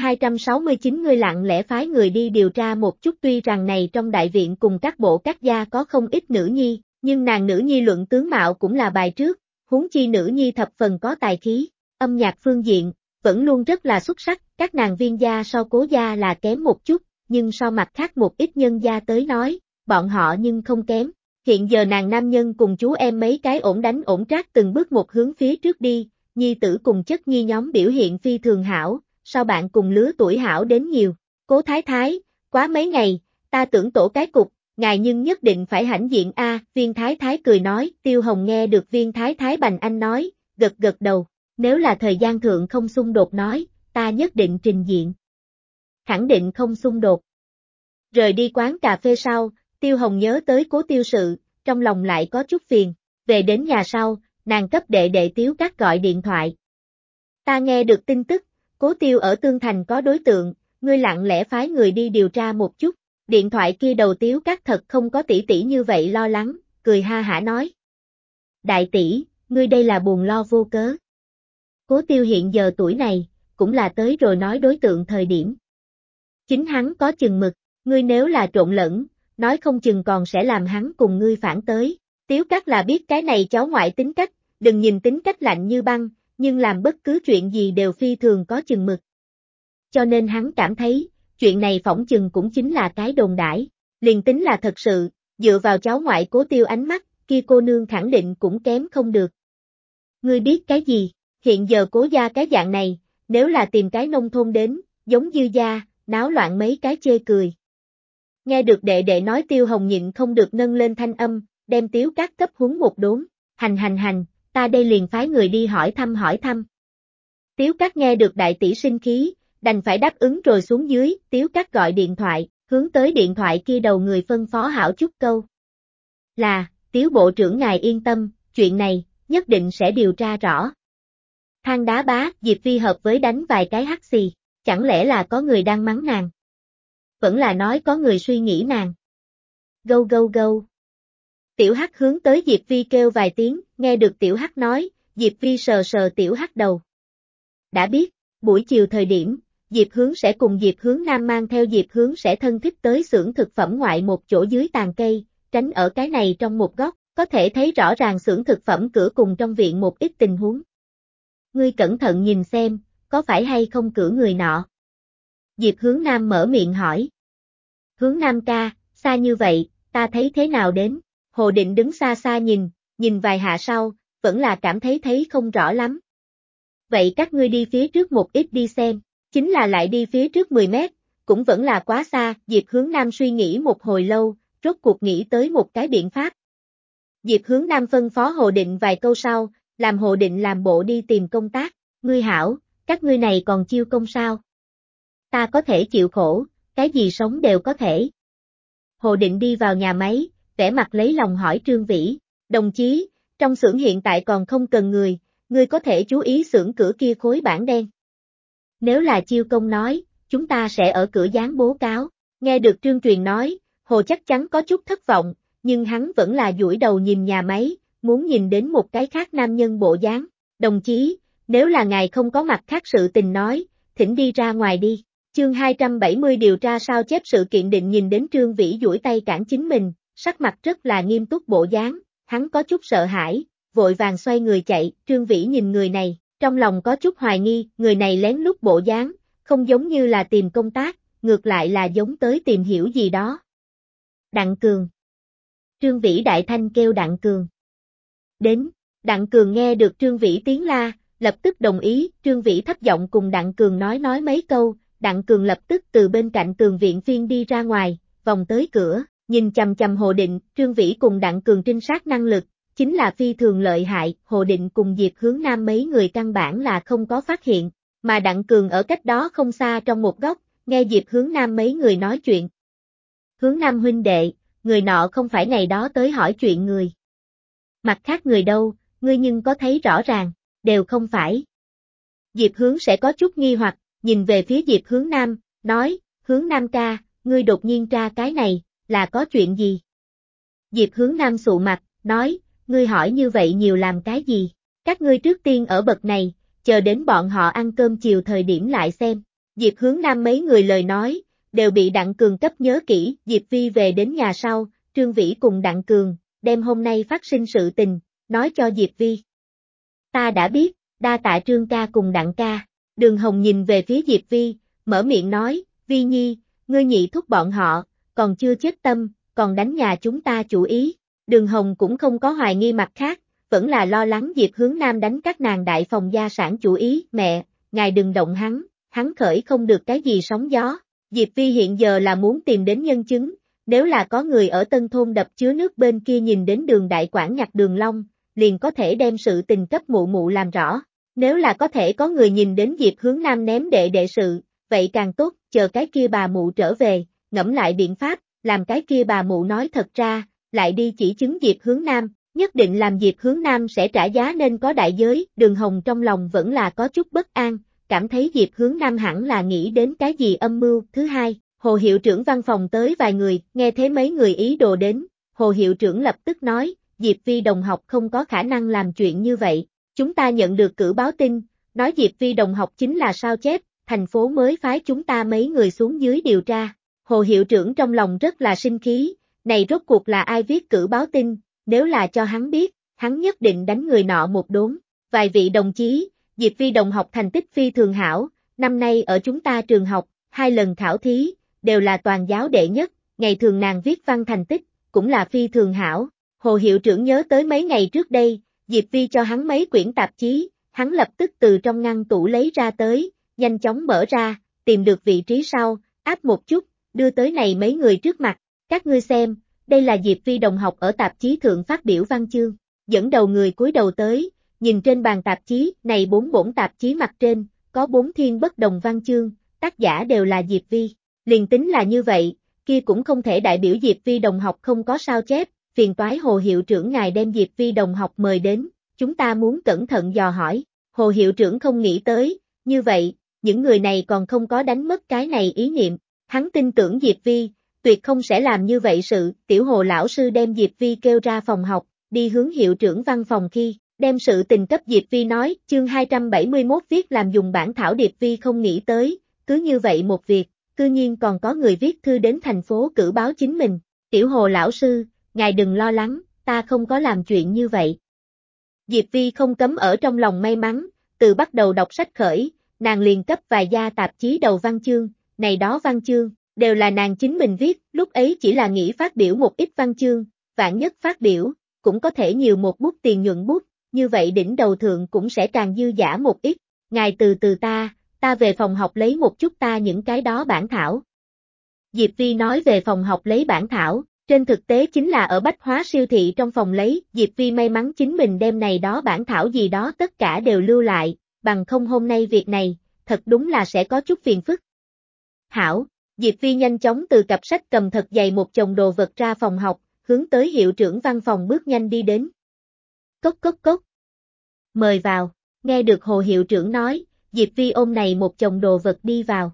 269 ngươi lặng lẽ phái người đi điều tra một chút. Tuy rằng này trong đại viện cùng các bộ các gia có không ít nữ nhi, nhưng nàng nữ nhi luận tướng mạo cũng là bài trước, huống chi nữ nhi thập phần có tài khí, âm nhạc phương diện, vẫn luôn rất là xuất sắc. Các nàng Viên gia so Cố gia là kém một chút, nhưng so mặt khác một ít nhân gia tới nói, bọn họ nhưng không kém. Hiện giờ nàng nam nhân cùng chú em mấy cái ổn đánh ổn trác từng bước một hướng phía trước đi, nhi tử cùng chất nhi nhóm biểu hiện phi thường hảo, sao bạn cùng lứa tuổi hảo đến nhiều. Cố Thái Thái, quá mấy ngày, ta tưởng tổ cái cục, ngài nhưng nhất định phải hãnh diện a. Viên Thái Thái cười nói. Tiêu Hồng nghe được Viên Thái Thái bành anh nói, gật gật đầu, nếu là thời gian thượng không xung đột nói, ta nhất định trình diện. Khẳng định không xung đột. Rời đi quán cà phê sau, Tiêu Hồng nhớ tới Cố Tiêu sự, trong lòng lại có chút phiền, về đến nhà sau, nàng cấp đệ đệ Tiếu Cát gọi điện thoại. Ta nghe được tin tức, Cố Tiêu ở Tương Thành có đối tượng, ngươi lặng lẽ phái người đi điều tra một chút. Điện thoại kia đầu Tiếu Cát thật không có tỷ tỷ như vậy lo lắng, cười ha hả nói. Đại tỷ, ngươi đây là buồn lo vô cớ. Cố Tiêu hiện giờ tuổi này, cũng là tới rồi nói đối tượng thời điểm. Chính hắn có chừng mực, ngươi nếu là trộn lẫn, nói không chừng còn sẽ làm hắn cùng ngươi phản tới. Tiếu Cát là biết cái này cháu ngoại tính cách, đừng nhìn tính cách lạnh như băng, nhưng làm bất cứ chuyện gì đều phi thường có chừng mực. cho nên hắn cảm thấy, chuyện này phỏng chừng cũng chính là cái đồn đãi. Liền tính là thật sự, dựa vào cháu ngoại Cố Tiêu ánh mắt, kia cô nương khẳng định cũng kém không được. Ngươi biết cái gì, hiện giờ Cố gia cái dạng này, nếu là tìm cái nông thôn đến, giống Dư gia, náo loạn mấy cái chê cười. Nghe được đệ đệ nói Tiêu Hồng nhịn không được nâng lên thanh âm, đem Tiếu Cát cấp huấn một đốn, hành, ta đây liền phái người đi hỏi thăm. Tiếu Cát nghe được đại tỷ sinh khí, đành phải đáp ứng rồi xuống dưới, Tiếu Cát gọi điện thoại, hướng tới điện thoại kia đầu người phân phó hảo chút câu. Là, Tiếu bộ trưởng ngài yên tâm, chuyện này, nhất định sẽ điều tra rõ. Than đá bá, Diệp Phi hợp với đánh vài cái hắt xì, chẳng lẽ là có người đang mắng nàng? Vẫn là nói có người suy nghĩ nàng. Gâu. Tiểu Hắc hướng tới Diệp Phi kêu vài tiếng, nghe được Tiểu Hắc nói, Diệp Phi sờ sờ Tiểu Hắc đầu. Đã biết, buổi chiều thời điểm, Diệp Hướng sẽ cùng Diệp Hướng Nam mang theo Diệp Hướng sẽ thân thích tới xưởng thực phẩm ngoại một chỗ dưới tàn cây, tránh ở cái này trong một góc, có thể thấy rõ ràng xưởng thực phẩm cửa cùng trong viện một ít tình huống. Ngươi cẩn thận nhìn xem, có phải hay không cử người nọ? Diệp Hướng Nam mở miệng hỏi. Hướng Nam ca, xa như vậy, ta thấy thế nào đến? Hồ Định đứng xa xa nhìn vài hạ sau, vẫn là cảm thấy không rõ lắm. Vậy các ngươi đi phía trước một ít đi xem, chính là lại đi phía trước 10 mét, cũng vẫn là quá xa, Diệp Hướng Nam suy nghĩ một hồi lâu, rốt cuộc nghĩ tới một cái biện pháp. Diệp Hướng Nam phân phó Hồ Định vài câu sau, làm Hồ Định làm bộ đi tìm công tác, ngươi hảo, các ngươi này còn chiêu công sao? Ta có thể chịu khổ, cái gì sống đều có thể. Hồ Định đi vào nhà máy, vẻ mặt lấy lòng hỏi Trương Vĩ, đồng chí, trong xưởng hiện tại còn không cần người, ngươi có thể chú ý xưởng cửa kia khối bảng đen. Nếu là chiêu công nói, chúng ta sẽ ở cửa dán bố cáo, nghe được Trương Truyền nói, Hồ chắc chắn có chút thất vọng, nhưng hắn vẫn là duỗi đầu nhìn nhà máy, muốn nhìn đến một cái khác nam nhân bộ dáng. Đồng chí, nếu là ngài không có mặt khác sự tình nói, thỉnh đi ra ngoài đi. Chương 270 điều tra sao chép sự kiện định nhìn đến Trương Vĩ duỗi tay cản chính mình, sắc mặt rất là nghiêm túc bộ dáng, hắn có chút sợ hãi, vội vàng xoay người chạy, Trương Vĩ nhìn người này, trong lòng có chút hoài nghi, người này lén lút bộ dáng, không giống như là tìm công tác, ngược lại là giống tới tìm hiểu gì đó. Đặng Cường. Trương Vĩ đại thanh kêu Đặng Cường. Đến, Đặng Cường nghe được Trương Vĩ tiếng la, lập tức đồng ý, Trương Vĩ thấp giọng cùng Đặng Cường nói mấy câu, Đặng Cường lập tức từ bên cạnh tường viện phiên đi ra ngoài, vòng tới cửa, nhìn chằm Hồ Định, Trương Vĩ cùng Đặng Cường trinh sát năng lực, chính là phi thường lợi hại, Hồ Định cùng Diệp Hướng Nam mấy người căn bản là không có phát hiện, mà Đặng Cường ở cách đó không xa trong một góc, nghe Diệp Hướng Nam mấy người nói chuyện. Hướng Nam huynh đệ, người nọ không phải ngày đó tới hỏi chuyện người. Mặt khác người đâu, ngươi nhưng có thấy rõ ràng, đều không phải. Diệp Hướng sẽ có chút nghi hoặc, nhìn về phía Diệp Hướng Nam, nói, Hướng Nam ca, ngươi đột nhiên tra cái này, là có chuyện gì? Diệp Hướng Nam sụ mặt, nói, ngươi hỏi như vậy nhiều làm cái gì? Các ngươi trước tiên ở bậc này, chờ đến bọn họ ăn cơm chiều thời điểm lại xem. Diệp Hướng Nam mấy người lời nói, đều bị Đặng Cường cấp nhớ kỹ, Diệp Vi về đến nhà sau, Trương Vĩ cùng Đặng Cường, đem hôm nay phát sinh sự tình, nói cho Diệp Vi. Ta đã biết, đa tạ Trương ca cùng Đặng ca. Đường Hồng nhìn về phía Diệp Vi, mở miệng nói, Vi Nhi, ngươi nhị thúc bọn họ, còn chưa chết tâm, còn đánh nhà chúng ta chủ ý. Đường Hồng cũng không có hoài nghi mặt khác, vẫn là lo lắng Diệp Hướng Nam đánh các nàng đại phòng gia sản chủ ý, mẹ, ngài đừng động hắn khởi không được cái gì sóng gió. Diệp Vi hiện giờ là muốn tìm đến nhân chứng, nếu là có người ở Tân Thôn đập chứa nước bên kia nhìn đến đường đại quản nhặt đường long, liền có thể đem sự tình cấp mụ mụ làm rõ. Nếu là có thể có người nhìn đến Diệp Hướng Nam ném đệ sự, vậy càng tốt, chờ cái kia bà mụ trở về, ngẫm lại biện pháp, làm cái kia bà mụ nói thật ra, lại đi chỉ chứng Diệp Hướng Nam, nhất định làm Diệp Hướng Nam sẽ trả giá nên có đại giới, Đường Hồng trong lòng vẫn là có chút bất an, cảm thấy Diệp Hướng Nam hẳn là nghĩ đến cái gì âm mưu. Thứ hai, Hồ hiệu trưởng văn phòng tới vài người, nghe thấy mấy người ý đồ đến, Hồ hiệu trưởng lập tức nói, Diệp Vi đồng học không có khả năng làm chuyện như vậy, chúng ta nhận được cử báo tin, nói Diệp Vi đồng học chính là sao chép, thành phố mới phái chúng ta mấy người xuống dưới điều tra. Hồ hiệu trưởng trong lòng rất là sinh khí, này rốt cuộc là ai viết cử báo tin, nếu là cho hắn biết, hắn nhất định đánh người nọ một đốn. Vài vị đồng chí, Diệp Vi đồng học thành tích phi thường hảo, năm nay ở chúng ta trường học, 2 lần khảo thí, đều là toàn giáo đệ nhất, ngày thường nàng viết văn thành tích, cũng là phi thường hảo. Hồ hiệu trưởng nhớ tới mấy ngày trước đây, Diệp Vi cho hắn mấy quyển tạp chí, hắn lập tức từ trong ngăn tủ lấy ra tới, nhanh chóng mở ra, tìm được vị trí sau, áp một chút, đưa tới này mấy người trước mặt, các ngươi xem, đây là Diệp Vi đồng học ở tạp chí thượng phát biểu văn chương, dẫn đầu người cúi đầu tới, nhìn trên bàn tạp chí, này 4 bổn tạp chí mặt trên, có 4 thiên bất đồng văn chương, tác giả đều là Diệp Vi, liền tính là như vậy, kia cũng không thể đại biểu Diệp Vi đồng học không có sao chép, phiền toái Hồ hiệu trưởng ngài đem Diệp Vi đồng học mời đến, chúng ta muốn cẩn thận dò hỏi, Hồ hiệu trưởng không nghĩ tới, như vậy, những người này còn không có đánh mất cái này ý niệm, hắn tin tưởng Diệp Vi, tuyệt không sẽ làm như vậy sự, tiểu Hồ lão sư đem Diệp Vi kêu ra phòng học, đi hướng hiệu trưởng văn phòng khi, đem sự tình cấp Diệp Vi nói, chương 271 viết làm dùng bản thảo Diệp Vi không nghĩ tới, cứ như vậy một việc, cư nhiên còn có người viết thư đến thành phố cử báo chính mình, tiểu Hồ lão sư, ngài đừng lo lắng, ta không có làm chuyện như vậy. Diệp Vi không cấm ở trong lòng may mắn, từ bắt đầu đọc sách khởi, nàng liền cấp vài gia tạp chí đầu văn chương, này đó văn chương, đều là nàng chính mình viết, lúc ấy chỉ là nghĩ phát biểu một ít văn chương, vạn nhất phát biểu, cũng có thể nhiều một bút tiền nhuận bút, như vậy đỉnh đầu thượng cũng sẽ càng dư giả một ít, ngài từ từ ta về phòng học lấy một chút ta những cái đó bản thảo. Diệp Vi nói về phòng học lấy bản thảo, trên thực tế chính là ở bách hóa siêu thị trong phòng lấy, Diệp Vi may mắn chính mình đem này đó bản thảo gì đó tất cả đều lưu lại, bằng không hôm nay việc này, thật đúng là sẽ có chút phiền phức. Hảo, Diệp Vi nhanh chóng từ cặp sách cầm thật dày một chồng đồ vật ra phòng học, hướng tới hiệu trưởng văn phòng bước nhanh đi đến. Cốc cốc cốc. Mời vào, nghe được Hồ hiệu trưởng nói, Diệp Vi ôm này một chồng đồ vật đi vào.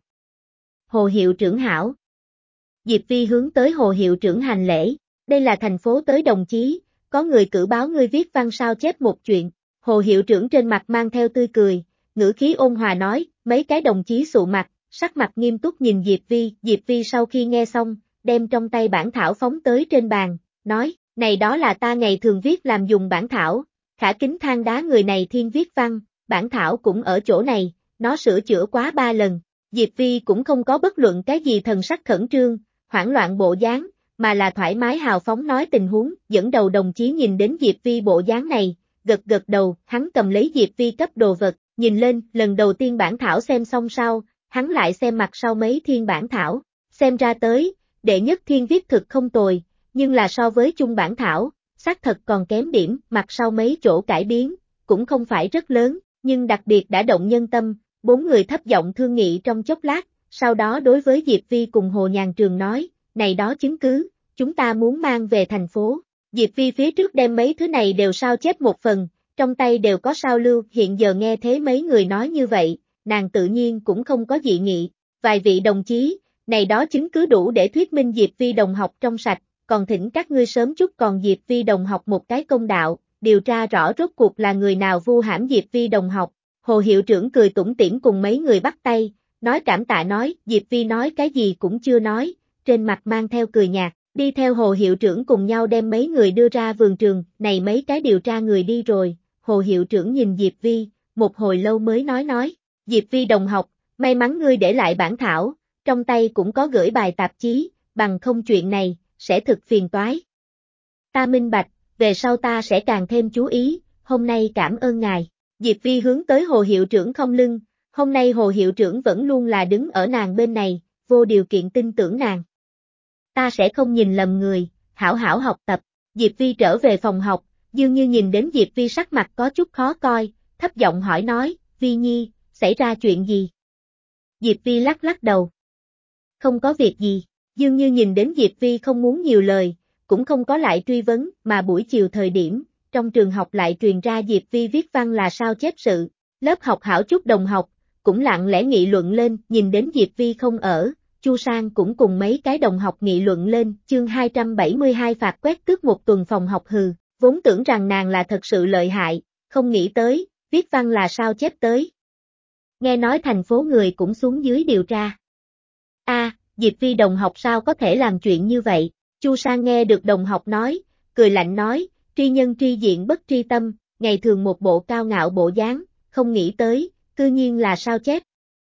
Hồ hiệu trưởng hảo. Diệp Vi hướng tới Hồ hiệu trưởng hành lễ, đây là thành phố tới đồng chí, có người cử báo ngươi viết văn sao chép một chuyện, Hồ hiệu trưởng trên mặt mang theo tươi cười, ngữ khí ôn hòa nói, mấy cái đồng chí sụ mặt, sắc mặt nghiêm túc nhìn Diệp Vi sau khi nghe xong, đem trong tay bản thảo phóng tới trên bàn, nói, này đó là ta ngày thường viết làm dùng bản thảo, khả kính than đá người này thiên viết văn, bản thảo cũng ở chỗ này, nó sửa chữa quá 3 lần, Diệp Vi cũng không có bất luận cái gì thần sắc khẩn trương, hoảng loạn bộ dáng, mà là thoải mái hào phóng nói tình huống, dẫn đầu đồng chí nhìn đến Diệp Vi bộ dáng này, gật gật đầu, hắn cầm lấy Diệp Vi cấp đồ vật, nhìn lên, lần đầu tiên bản thảo xem xong sau, hắn lại xem mặt sau mấy thiên bản thảo, xem ra tới, đệ nhất thiên viết thực không tồi, nhưng là so với chung bản thảo, xác thật còn kém điểm, mặt sau mấy chỗ cải biến, cũng không phải rất lớn, nhưng đặc biệt đã động nhân tâm, 4 người thấp giọng thương nghị trong chốc lát, sau đó đối với Diệp Vi cùng Hồ Nhàn Trường nói, này đó chứng cứ, chúng ta muốn mang về thành phố. Diệp Vi phía trước đem mấy thứ này đều sao chép một phần, trong tay đều có sao lưu, hiện giờ nghe thế mấy người nói như vậy, nàng tự nhiên cũng không có dị nghị, vài vị đồng chí, này đó chứng cứ đủ để thuyết minh Diệp Vi đồng học trong sạch, còn thỉnh các ngươi sớm chút còn Diệp Vi đồng học một cái công đạo, điều tra rõ rốt cuộc là người nào vu hãm Diệp Vi đồng học. Hồ hiệu trưởng cười tủm tỉm cùng mấy người bắt tay, nói cảm tạ nói, Diệp Vi nói cái gì cũng chưa nói, trên mặt mang theo cười nhạt, đi theo Hồ hiệu trưởng cùng nhau đem mấy người đưa ra vườn trường, này mấy cái điều tra người đi rồi, Hồ hiệu trưởng nhìn Diệp Vi, một hồi lâu mới nói, Diệp Vi đồng học, may mắn ngươi để lại bản thảo, trong tay cũng có gửi bài tạp chí, bằng không chuyện này, sẽ thực phiền toái. Ta minh bạch, về sau ta sẽ càng thêm chú ý, hôm nay cảm ơn ngài. Diệp Vi hướng tới Hồ hiệu trưởng không lưng, hôm nay Hồ hiệu trưởng vẫn luôn là đứng ở nàng bên này, vô điều kiện tin tưởng nàng. Ta sẽ không nhìn lầm người, hảo hảo học tập. Diệp Vi trở về phòng học, dường như nhìn đến Diệp Vi sắc mặt có chút khó coi, thấp giọng hỏi nói, Vi Nhi, xảy ra chuyện gì? Diệp Vi lắc lắc đầu. Không có việc gì, dường như nhìn đến Diệp Vi không muốn nhiều lời, cũng không có lại truy vấn, mà buổi chiều thời điểm, trong trường học lại truyền ra Diệp Vi viết văn là sao chép sự, lớp học hảo chút đồng học, cũng lặng lẽ nghị luận lên, nhìn đến Diệp Vi không ở, Chu Sang cũng cùng mấy cái đồng học nghị luận lên, chương 272 phạt quét tước một tuần phòng học hừ, vốn tưởng rằng nàng là thật sự lợi hại, không nghĩ tới, viết văn là sao chép tới. Nghe nói thành phố người cũng xuống dưới điều tra. Diệp Vi đồng học sao có thể làm chuyện như vậy, Chu Sang nghe được đồng học nói, cười lạnh nói, tri nhân tri diện bất tri tâm, ngày thường một bộ cao ngạo bộ dáng, không nghĩ tới, cư nhiên là sao chép.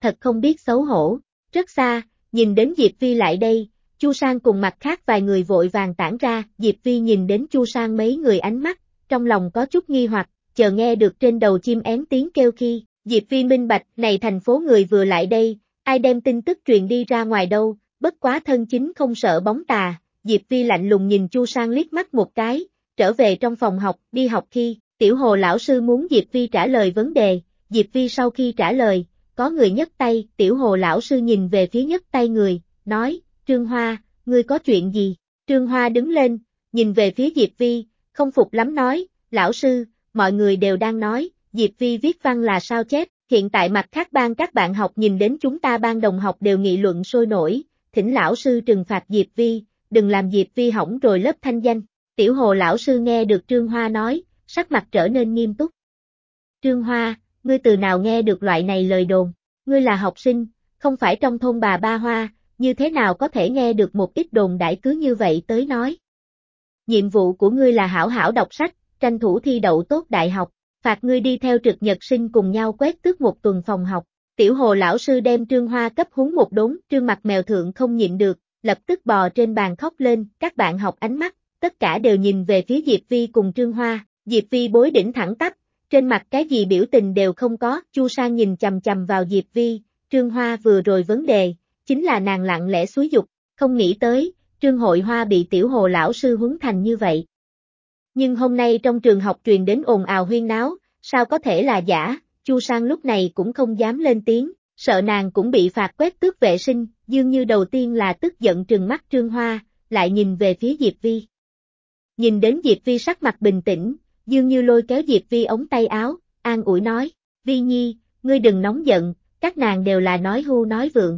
thật không biết xấu hổ. Rất xa, nhìn đến Diệp Vi lại đây, Chu Sang cùng mặt khác vài người vội vàng tản ra, Diệp Vi nhìn đến Chu Sang mấy người ánh mắt, trong lòng có chút nghi hoặc, chờ nghe được trên đầu chim én tiếng kêu khi, Diệp Vi minh bạch, này thành phố người vừa lại đây, ai đem tin tức truyền đi ra ngoài đâu, bất quá thân chính không sợ bóng tà, Diệp Vi lạnh lùng nhìn Chu Sang liếc mắt một cái, trở về trong phòng học, đi học khi, Tiểu Hồ lão sư muốn Diệp Vi trả lời vấn đề, Diệp Vi sau khi trả lời, có người nhấc tay, Tiểu Hồ lão sư nhìn về phía nhấc tay người, nói, Trương Hoa, ngươi có chuyện gì? Trương Hoa đứng lên, nhìn về phía Diệp Vi, không phục lắm nói, lão sư, mọi người đều đang nói, Diệp Vi viết văn là sao chép, hiện tại mặt khác ban các bạn học nhìn đến chúng ta ban đồng học đều nghị luận sôi nổi, thỉnh lão sư trừng phạt Diệp Vi, đừng làm Diệp Vi hỏng rồi lớp thanh danh. Tiểu Hồ lão sư nghe được Trương Hoa nói, sắc mặt trở nên nghiêm túc. Trương Hoa, ngươi từ nào nghe được loại này lời đồn, ngươi là học sinh, không phải trong thôn bà Ba Hoa, như thế nào có thể nghe được một ít đồn đại cứ như vậy tới nói. Nhiệm vụ của ngươi là hảo hảo đọc sách, tranh thủ thi đậu tốt đại học, phạt ngươi đi theo trực nhật sinh cùng nhau quét tước một tuần phòng học. Tiểu Hồ lão sư đem Trương Hoa cấp húng một đốn, Trương Mặt Mèo thượng không nhịn được, lập tức bò trên bàn khóc lên, các bạn học ánh mắt, tất cả đều nhìn về phía Diệp Vi cùng Trương Hoa, Diệp Vi bối đỉnh thẳng tắp, trên mặt cái gì biểu tình đều không có, Chu Sang nhìn chằm chằm vào Diệp Vi, Trương Hoa vừa rồi vấn đề, chính là nàng lặng lẽ xúi giục, không nghĩ tới, Trương Hội Hoa bị Tiểu Hồ lão sư huấn thành như vậy. Nhưng hôm nay trong trường học truyền đến ồn ào huyên náo, sao có thể là giả, Chu Sang lúc này cũng không dám lên tiếng, sợ nàng cũng bị phạt quét tước vệ sinh, dường như đầu tiên là tức giận trừng mắt Trương Hoa, lại nhìn về phía Diệp Vi. Nhìn đến Diệp Vi sắc mặt bình tĩnh, dường như lôi kéo Diệp Vi ống tay áo, an ủi nói, Vi Nhi, ngươi đừng nóng giận, các nàng đều là nói hưu nói vượng.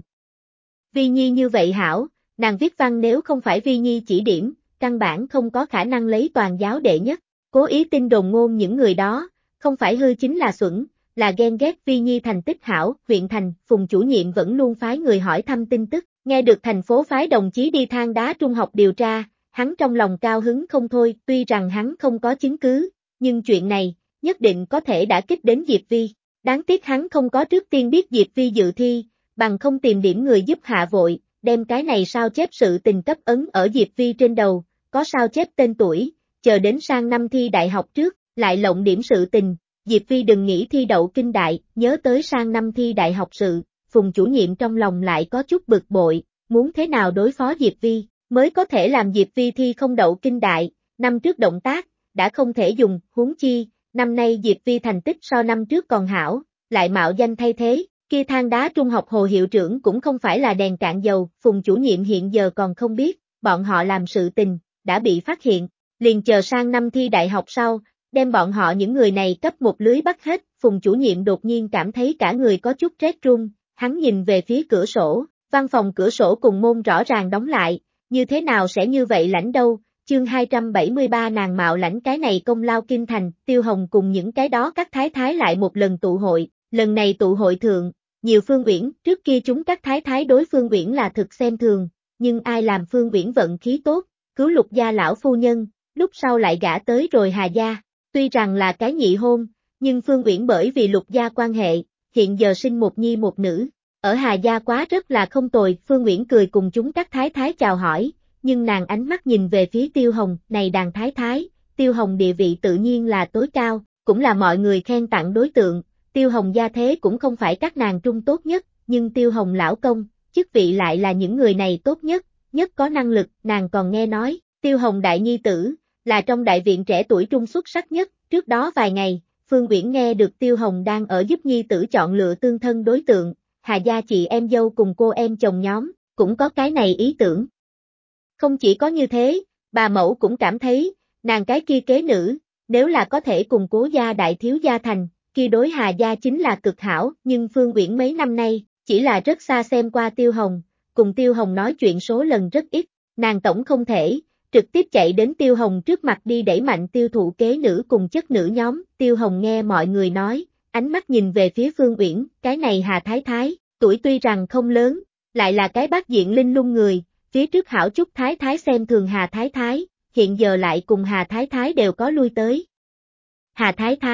Vi Nhi như vậy hảo, nàng viết văn nếu không phải Vi Nhi chỉ điểm, căn bản không có khả năng lấy toàn giáo đệ nhất, cố ý tin đồn ngôn những người đó, không phải hư chính là xuẩn, là ghen ghét Vi Nhi thành tích hảo, huyện thành, Phùng chủ nhiệm vẫn luôn phái người hỏi thăm tin tức, nghe được thành phố phái đồng chí đi Than Đá trung học điều tra, hắn trong lòng cao hứng không thôi, tuy rằng hắn không có chứng cứ, nhưng chuyện này, nhất định có thể đã kích đến Diệp Vi, đáng tiếc hắn không có trước tiên biết Diệp Vi dự thi, bằng không tìm điểm người giúp hạ vội, đem cái này sao chép sự tình cấp ấn ở Diệp Vi trên đầu, có sao chép tên tuổi, chờ đến sang năm thi đại học trước, lại lộng điểm sự tình, Diệp Vi đừng nghĩ thi đậu kinh đại, nhớ tới sang năm thi đại học sự, Phùng chủ nhiệm trong lòng lại có chút bực bội, muốn thế nào đối phó Diệp Vi, mới có thể làm Diệp Vi thi không đậu kinh đại, năm trước động tác, đã không thể dùng, huống chi, năm nay Diệp Vi thành tích so năm trước còn hảo, lại mạo danh thay thế, kia Than Đá trung học Hồ hiệu trưởng cũng không phải là đèn cạn dầu, Phùng chủ nhiệm hiện giờ còn không biết, bọn họ làm sự tình, đã bị phát hiện, liền chờ sang năm thi đại học sau, đem bọn họ những người này cấp một lưới bắt hết, Phùng chủ nhiệm đột nhiên cảm thấy cả người có chút rét run, hắn nhìn về phía cửa sổ, văn phòng cửa sổ cùng môn rõ ràng đóng lại, như thế nào sẽ như vậy lãnh đâu, chương 273 nàng mạo lãnh cái này công lao kinh thành, Tiêu Hồng cùng những cái đó các thái thái lại một lần tụ hội, lần này tụ hội thượng, nhiều Phương Uyển, trước kia chúng các thái thái đối Phương Uyển là thực xem thường, nhưng ai làm Phương Uyển vận khí tốt, cứu Lục gia lão phu nhân, lúc sau lại gả tới rồi Hà gia, tuy rằng là cái nhị hôn, nhưng Phương Uyển bởi vì Lục gia quan hệ, hiện giờ sinh một nhi một nữ, ở Hà gia quá rất là không tồi, Phương Uyển cười cùng chúng các thái thái chào hỏi, nhưng nàng ánh mắt nhìn về phía Tiêu Hồng, này đàn thái thái, Tiêu Hồng địa vị tự nhiên là tối cao, cũng là mọi người khen tặng đối tượng, Tiêu Hồng gia thế cũng không phải các nàng trung tốt nhất, nhưng Tiêu Hồng lão công, chức vị lại là những người này tốt nhất, nhất có năng lực, nàng còn nghe nói, Tiêu Hồng đại nhi tử, là trong đại viện trẻ tuổi trung xuất sắc nhất, trước đó vài ngày, Phương Uyển nghe được Tiêu Hồng đang ở giúp nhi tử chọn lựa tương thân đối tượng, Hà gia chị em dâu cùng cô em chồng nhóm, cũng có cái này ý tưởng. Không chỉ có như thế, bà mẫu cũng cảm thấy, nàng cái kia kế nữ, nếu là có thể cùng Cố gia đại thiếu gia thành, kia đối Hà gia chính là cực hảo, nhưng Phương Uyển mấy năm nay, chỉ là rất xa xem qua Tiêu Hồng, cùng Tiêu Hồng nói chuyện số lần rất ít, nàng tổng không thể, trực tiếp chạy đến Tiêu Hồng trước mặt đi đẩy mạnh tiêu thụ kế nữ cùng chất nữ nhóm, Tiêu Hồng nghe mọi người nói, ánh mắt nhìn về phía Phương Uyển, cái này Hà Thái Thái, tuổi tuy rằng không lớn, lại là cái bát diện linh lung người, phía trước hảo chút Thái Thái xem thường Hà Thái Thái, hiện giờ lại cùng Hà Thái Thái đều có lui tới. Hà Thái Thái,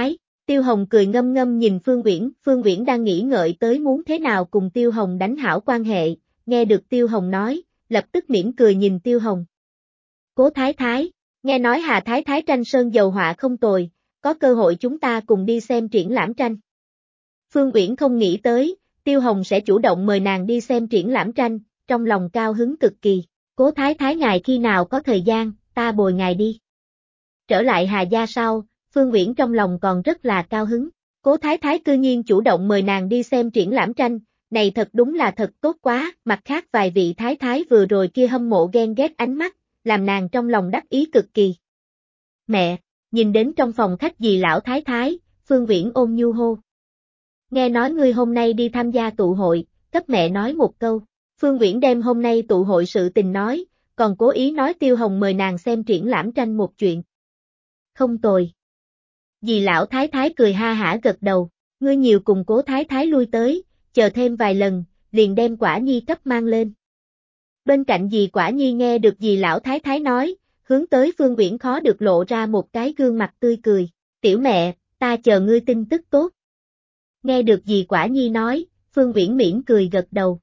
Tiêu Hồng cười ngâm ngâm nhìn Phương Uyển đang nghĩ ngợi tới muốn thế nào cùng Tiêu Hồng đánh hảo quan hệ, nghe được Tiêu Hồng nói, lập tức mỉm cười nhìn Tiêu Hồng. Cố Thái Thái, nghe nói Hà Thái Thái tranh sơn dầu họa không tồi, có cơ hội chúng ta cùng đi xem triển lãm tranh. Phương Uyển không nghĩ tới, Tiêu Hồng sẽ chủ động mời nàng đi xem triển lãm tranh, trong lòng cao hứng cực kỳ. Cố Thái Thái ngài khi nào có thời gian, ta bồi ngài đi. Trở lại Hà gia sau, Phương Uyển trong lòng còn rất là cao hứng. Cố Thái Thái cư nhiên chủ động mời nàng đi xem triển lãm tranh, này thật đúng là thật tốt quá, mặt khác vài vị Thái Thái vừa rồi kia hâm mộ ghen ghét ánh mắt, làm nàng trong lòng đắc ý cực kỳ. Mẹ, nhìn đến trong phòng khách dì lão Thái Thái, Phương Uyển ôn nhu hô. Nghe nói ngươi hôm nay đi tham gia tụ hội, cấp mẹ nói một câu. Phương Uyển đem hôm nay tụ hội sự tình nói, còn cố ý nói Tiêu Hồng mời nàng xem triển lãm tranh một chuyện. Không tồi. Dì lão Thái Thái cười ha hả gật đầu, ngươi nhiều cùng Cố Thái Thái lui tới, chờ thêm vài lần, liền đem Quả Nhi cấp mang lên. Bên cạnh dì Quả Nhi nghe được dì lão Thái Thái nói, hướng tới Phương Uyển khó được lộ ra một cái gương mặt tươi cười, tiểu mẹ, ta chờ ngươi tin tức tốt. Nghe được dì Quả Nhi nói, Phương Uyển mỉm cười gật đầu.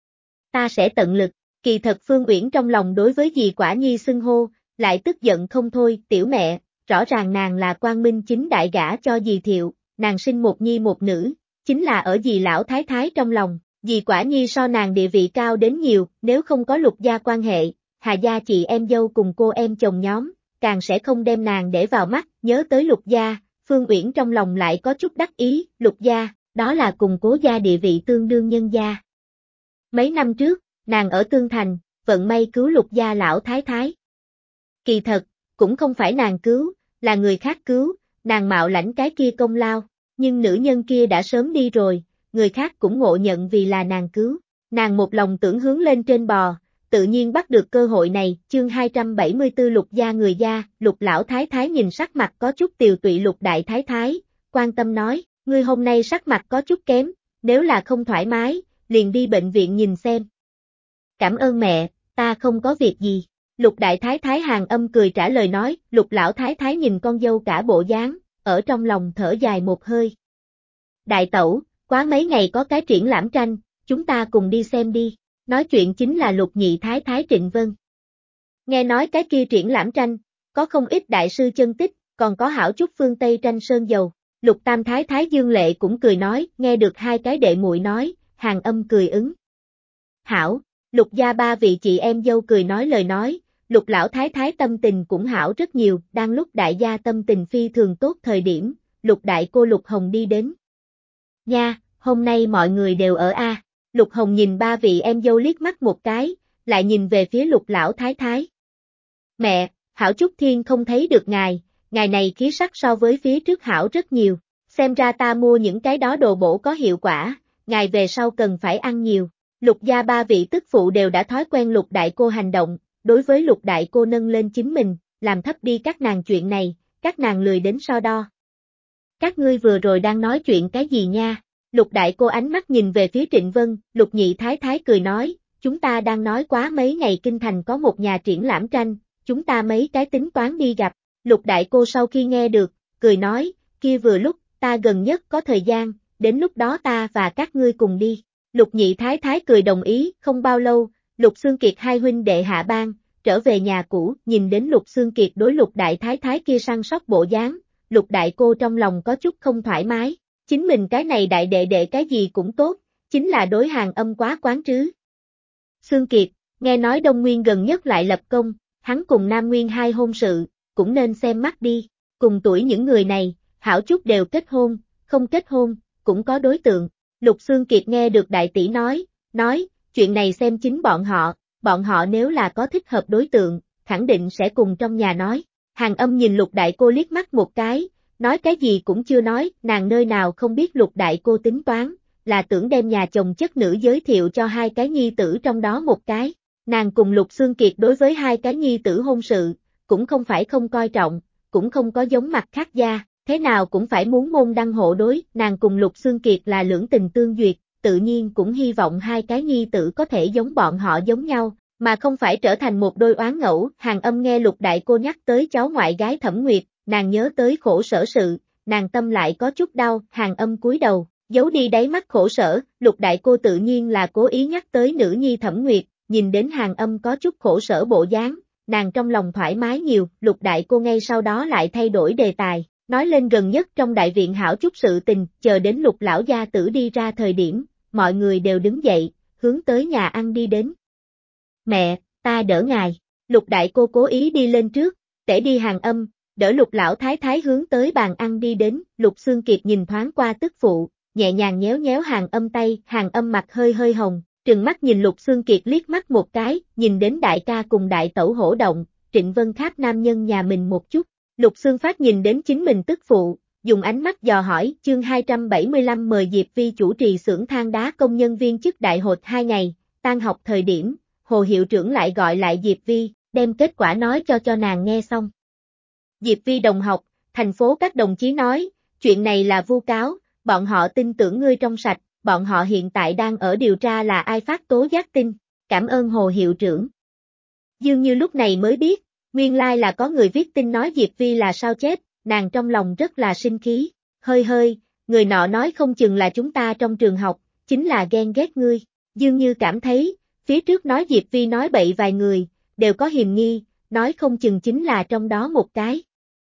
Ta sẽ tận lực, kỳ thật Phương Uyển trong lòng đối với dì Quả Nhi xưng hô, lại tức giận không thôi, tiểu mẹ, rõ ràng nàng là quang minh chính đại gả cho dì Thiệu, nàng sinh một nhi một nữ, chính là ở dì lão Thái Thái trong lòng, dì Quả Nhi so nàng địa vị cao đến nhiều, nếu không có Lục gia quan hệ, Hà gia chị em dâu cùng cô em chồng nhóm, càng sẽ không đem nàng để vào mắt, nhớ tới Lục gia, Phương Uyển trong lòng lại có chút đắc ý, Lục gia, đó là cùng Cố gia địa vị tương đương nhân gia. Mấy năm trước, nàng ở Tương Thành, vận may cứu Lục gia lão Thái Thái. Kỳ thật, cũng không phải nàng cứu, là người khác cứu, nàng mạo lãnh cái kia công lao, nhưng nữ nhân kia đã sớm đi rồi, người khác cũng ngộ nhận vì là nàng cứu. Nàng một lòng tưởng hướng lên trên bò, tự nhiên bắt được cơ hội này, chương 274 Lục gia người gia, Lục lão Thái Thái nhìn sắc mặt có chút tiều tụy Lục đại Thái Thái, quan tâm nói, ngươi hôm nay sắc mặt có chút kém, nếu là không thoải mái, liền đi bệnh viện nhìn xem. Cảm ơn mẹ, ta không có việc gì. Lục đại Thái Thái Hàn Âm cười trả lời nói, Lục lão Thái Thái nhìn con dâu cả bộ dáng, ở trong lòng thở dài một hơi. Đại tẩu, quá mấy ngày có cái triển lãm tranh, chúng ta cùng đi xem đi. Nói chuyện chính là Lục nhị Thái Thái Trịnh Vân. Nghe nói cái kia triển lãm tranh, có không ít đại sư chân tích, còn có hảo chút phương Tây tranh sơn dầu. Lục tam Thái Thái Dương Lệ cũng cười nói, nghe được hai cái đệ muội nói, Hàn Âm cười ứng. Hảo, Lục gia ba vị chị em dâu cười nói lời nói, Lục lão Thái Thái tâm tình cũng hảo rất nhiều, đang lúc đại gia tâm tình phi thường tốt thời điểm, Lục đại cô Lục Hồng đi đến. Nha, hôm nay mọi người đều ở A. Lục Hồng nhìn ba vị em dâu liếc mắt một cái, lại nhìn về phía Lục lão Thái Thái. Mẹ, hảo chút thiên không thấy được ngài này khí sắc so với phía trước hảo rất nhiều, xem ra ta mua những cái đó đồ bổ có hiệu quả, ngài về sau cần phải ăn nhiều. Lục gia ba vị tức phụ đều đã thói quen Lục đại cô hành động, đối với Lục đại cô nâng lên chính mình, làm thấp đi các nàng chuyện này, các nàng lười đến so đo. Các ngươi vừa rồi đang nói chuyện cái gì nha? Lục đại cô ánh mắt nhìn về phía Trịnh Vân, Lục nhị Thái Thái cười nói, chúng ta đang nói quá mấy ngày kinh thành có một nhà triển lãm tranh, chúng ta mấy cái tính toán đi gặp. Lục đại cô sau khi nghe được, cười nói, kia vừa lúc, ta gần nhất có thời gian, đến lúc đó ta và các ngươi cùng đi. Lục nhị Thái Thái cười đồng ý, không bao lâu, Lục Xương Kiệt hai huynh đệ hạ ban, trở về nhà cũ, nhìn đến Lục Xương Kiệt đối Lục đại Thái Thái kia săn sóc bộ dáng, Lục đại cô trong lòng có chút không thoải mái, chính mình cái này đại đệ đệ cái gì cũng tốt, chính là đối Hàn Âm quá quán trứ. Xương Kiệt, nghe nói Đông Nguyên gần nhất lại lập công, hắn cùng Nam Nguyên hai hôn sự, cũng nên xem mắt đi, cùng tuổi những người này, hảo chút đều kết hôn, không kết hôn, cũng có đối tượng. Lục Xương Kiệt nghe được đại tỷ nói, chuyện này xem chính bọn họ nếu là có thích hợp đối tượng, khẳng định sẽ cùng trong nhà nói. Hàn Âm nhìn Lục đại cô liếc mắt một cái, nói cái gì cũng chưa nói, nàng nơi nào không biết Lục đại cô tính toán, là tưởng đem nhà chồng chất nữ giới thiệu cho hai cái nhi tử trong đó một cái. Nàng cùng Lục Xương Kiệt đối với hai cái nhi tử hôn sự, cũng không phải không coi trọng, cũng không có giống mặt khác gia, thế nào cũng phải muốn môn đăng hộ đối, nàng cùng Lục Xương Kiệt là lưỡng tình tương duyệt, tự nhiên cũng hy vọng hai cái nhi tử có thể giống bọn họ giống nhau, mà không phải trở thành một đôi oán ngẫu. Hàn Âm nghe Lục đại cô nhắc tới cháu ngoại gái Thẩm Nguyệt, nàng nhớ tới khổ sở sự, nàng tâm lại có chút đau, Hàn Âm cúi đầu, giấu đi đáy mắt khổ sở, Lục đại cô tự nhiên là cố ý nhắc tới nữ nhi Thẩm Nguyệt, nhìn đến Hàn Âm có chút khổ sở bộ dáng, nàng trong lòng thoải mái nhiều, Lục đại cô ngay sau đó lại thay đổi đề tài, nói lên gần nhất trong đại viện hảo chút sự tình, chờ đến Lục lão gia tử đi ra thời điểm, mọi người đều đứng dậy, hướng tới nhà ăn đi đến. Mẹ, ta đỡ ngài, Lục đại cô cố ý đi lên trước, tể đi Hàn Âm, đỡ Lục lão thái thái hướng tới bàn ăn đi đến, Lục Xương Kiệt nhìn thoáng qua tức phụ, nhẹ nhàng nhéo nhéo Hàn Âm tay, Hàn Âm mặt hơi hơi hồng, trừng mắt nhìn Lục Xương Kiệt liếc mắt một cái, nhìn đến đại ca cùng đại tẩu hổ động, Trịnh Vân kháp nam nhân nhà mình một chút, Lục Xương Phát nhìn đến chính mình tức phụ, dùng ánh mắt dò hỏi, chương 275 mời Diệp Vi chủ trì xưởng than đá công nhân viên chức đại hội 2 ngày, tan học thời điểm, Hồ hiệu trưởng lại gọi lại Diệp Vi, đem kết quả nói cho nàng nghe xong. Diệp Vi đồng học, thành phố các đồng chí nói, chuyện này là vu cáo, bọn họ tin tưởng ngươi trong sạch, bọn họ hiện tại đang ở điều tra là ai phát tố giác tin, cảm ơn Hồ hiệu trưởng. Dương Như lúc này mới biết, nguyên lai là có người viết tin nói Diệp Vi là sao chết, nàng trong lòng rất là sinh khí, hơi, người nọ nói không chừng là chúng ta trong trường học, chính là ghen ghét ngươi, Dương Như cảm thấy, phía trước nói Diệp Vi nói bậy vài người, đều có hiềm nghi, nói không chừng chính là trong đó một cái.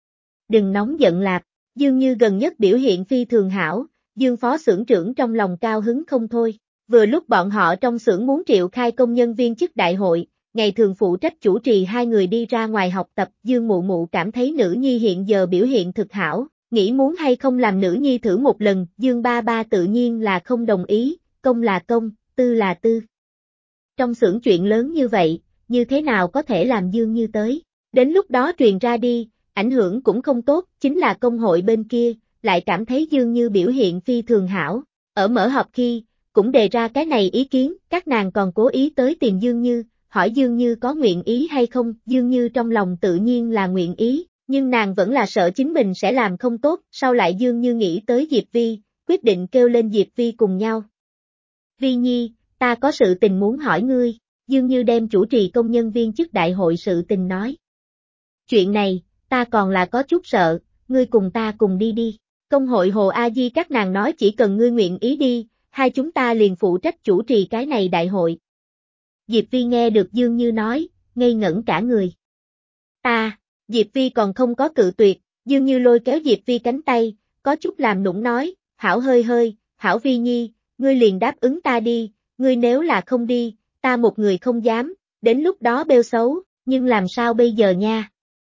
Đừng nóng giận lạp, Dương Như gần nhất biểu hiện phi thường hảo, Dương phó xưởng trưởng trong lòng cao hứng không thôi, vừa lúc bọn họ trong xưởng muốn triệu khai công nhân viên chức đại hội, ngày thường phụ trách chủ trì hai người đi ra ngoài học tập, Dương Mụ Mụ cảm thấy nữ nhi hiện giờ biểu hiện thực hảo, nghĩ muốn hay không làm nữ nhi thử một lần, Dương ba ba tự nhiên là không đồng ý, công là công, tư là tư. Trong xưởng chuyện lớn như vậy, như thế nào có thể làm Dương Như tới, đến lúc đó truyền ra đi, ảnh hưởng cũng không tốt, chính là công hội bên kia, lại cảm thấy Dương Như biểu hiện phi thường hảo, ở mở họp khi, cũng đề ra cái này ý kiến, các nàng còn cố ý tới tìm Dương Như, hỏi Dương Như có nguyện ý hay không, Dương Như trong lòng tự nhiên là nguyện ý, nhưng nàng vẫn là sợ chính mình sẽ làm không tốt, sau lại Dương Như nghĩ tới Diệp Vi, quyết định kêu lên Diệp Vi cùng nhau. Vi Nhi, ta có sự tình muốn hỏi ngươi, Dương Như đem chủ trì công nhân viên chức đại hội sự tình nói. Chuyện này, ta còn là có chút sợ, ngươi cùng ta cùng đi đi. Công hội Hồ A Di các nàng nói chỉ cần ngươi nguyện ý đi, hai chúng ta liền phụ trách chủ trì cái này đại hội. Diệp Vi nghe được Dương Như nói, ngây ngẩn cả người. Diệp Vi còn không có cự tuyệt, Dương Như lôi kéo Diệp Vi cánh tay, có chút làm nũng nói, hảo hơi, hảo Vi Nhi, ngươi liền đáp ứng ta đi, ngươi nếu là không đi, ta một người không dám, đến lúc đó bêu xấu, nhưng làm sao bây giờ nha?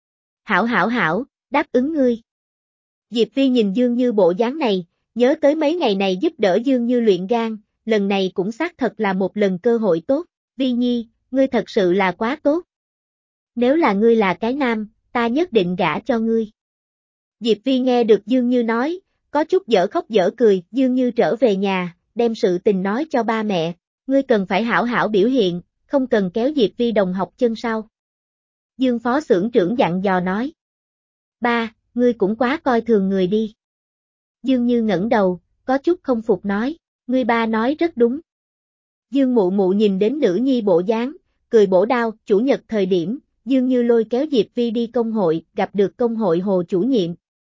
Hảo, đáp ứng ngươi. Diệp Vi nhìn Dương Như bộ dáng này, nhớ tới mấy ngày này giúp đỡ Dương Như luyện gan, lần này cũng xác thật là một lần cơ hội tốt, Vi Nhi, ngươi thật sự là quá tốt. Nếu là ngươi là cái nam, ta nhất định gả cho ngươi. Diệp Vi nghe được Dương Như nói, có chút dở khóc dở cười, Dương Như trở về nhà, đem sự tình nói cho ba mẹ, ngươi cần phải hảo hảo biểu hiện, không cần kéo Diệp Vi đồng học chân sau. Dương phó xưởng trưởng dặn dò nói. Ba, ngươi cũng quá coi thường người đi. Dương Như ngẩng đầu, có chút không phục nói, ngươi ba nói rất đúng. Dương Mụ Mụ nhìn đến nữ nhi bộ dáng, cười bổ đao, chủ nhật thời điểm, Dương Như lôi kéo Diệp Vi đi công hội, gặp được công hội Hồ chủ nhiệm.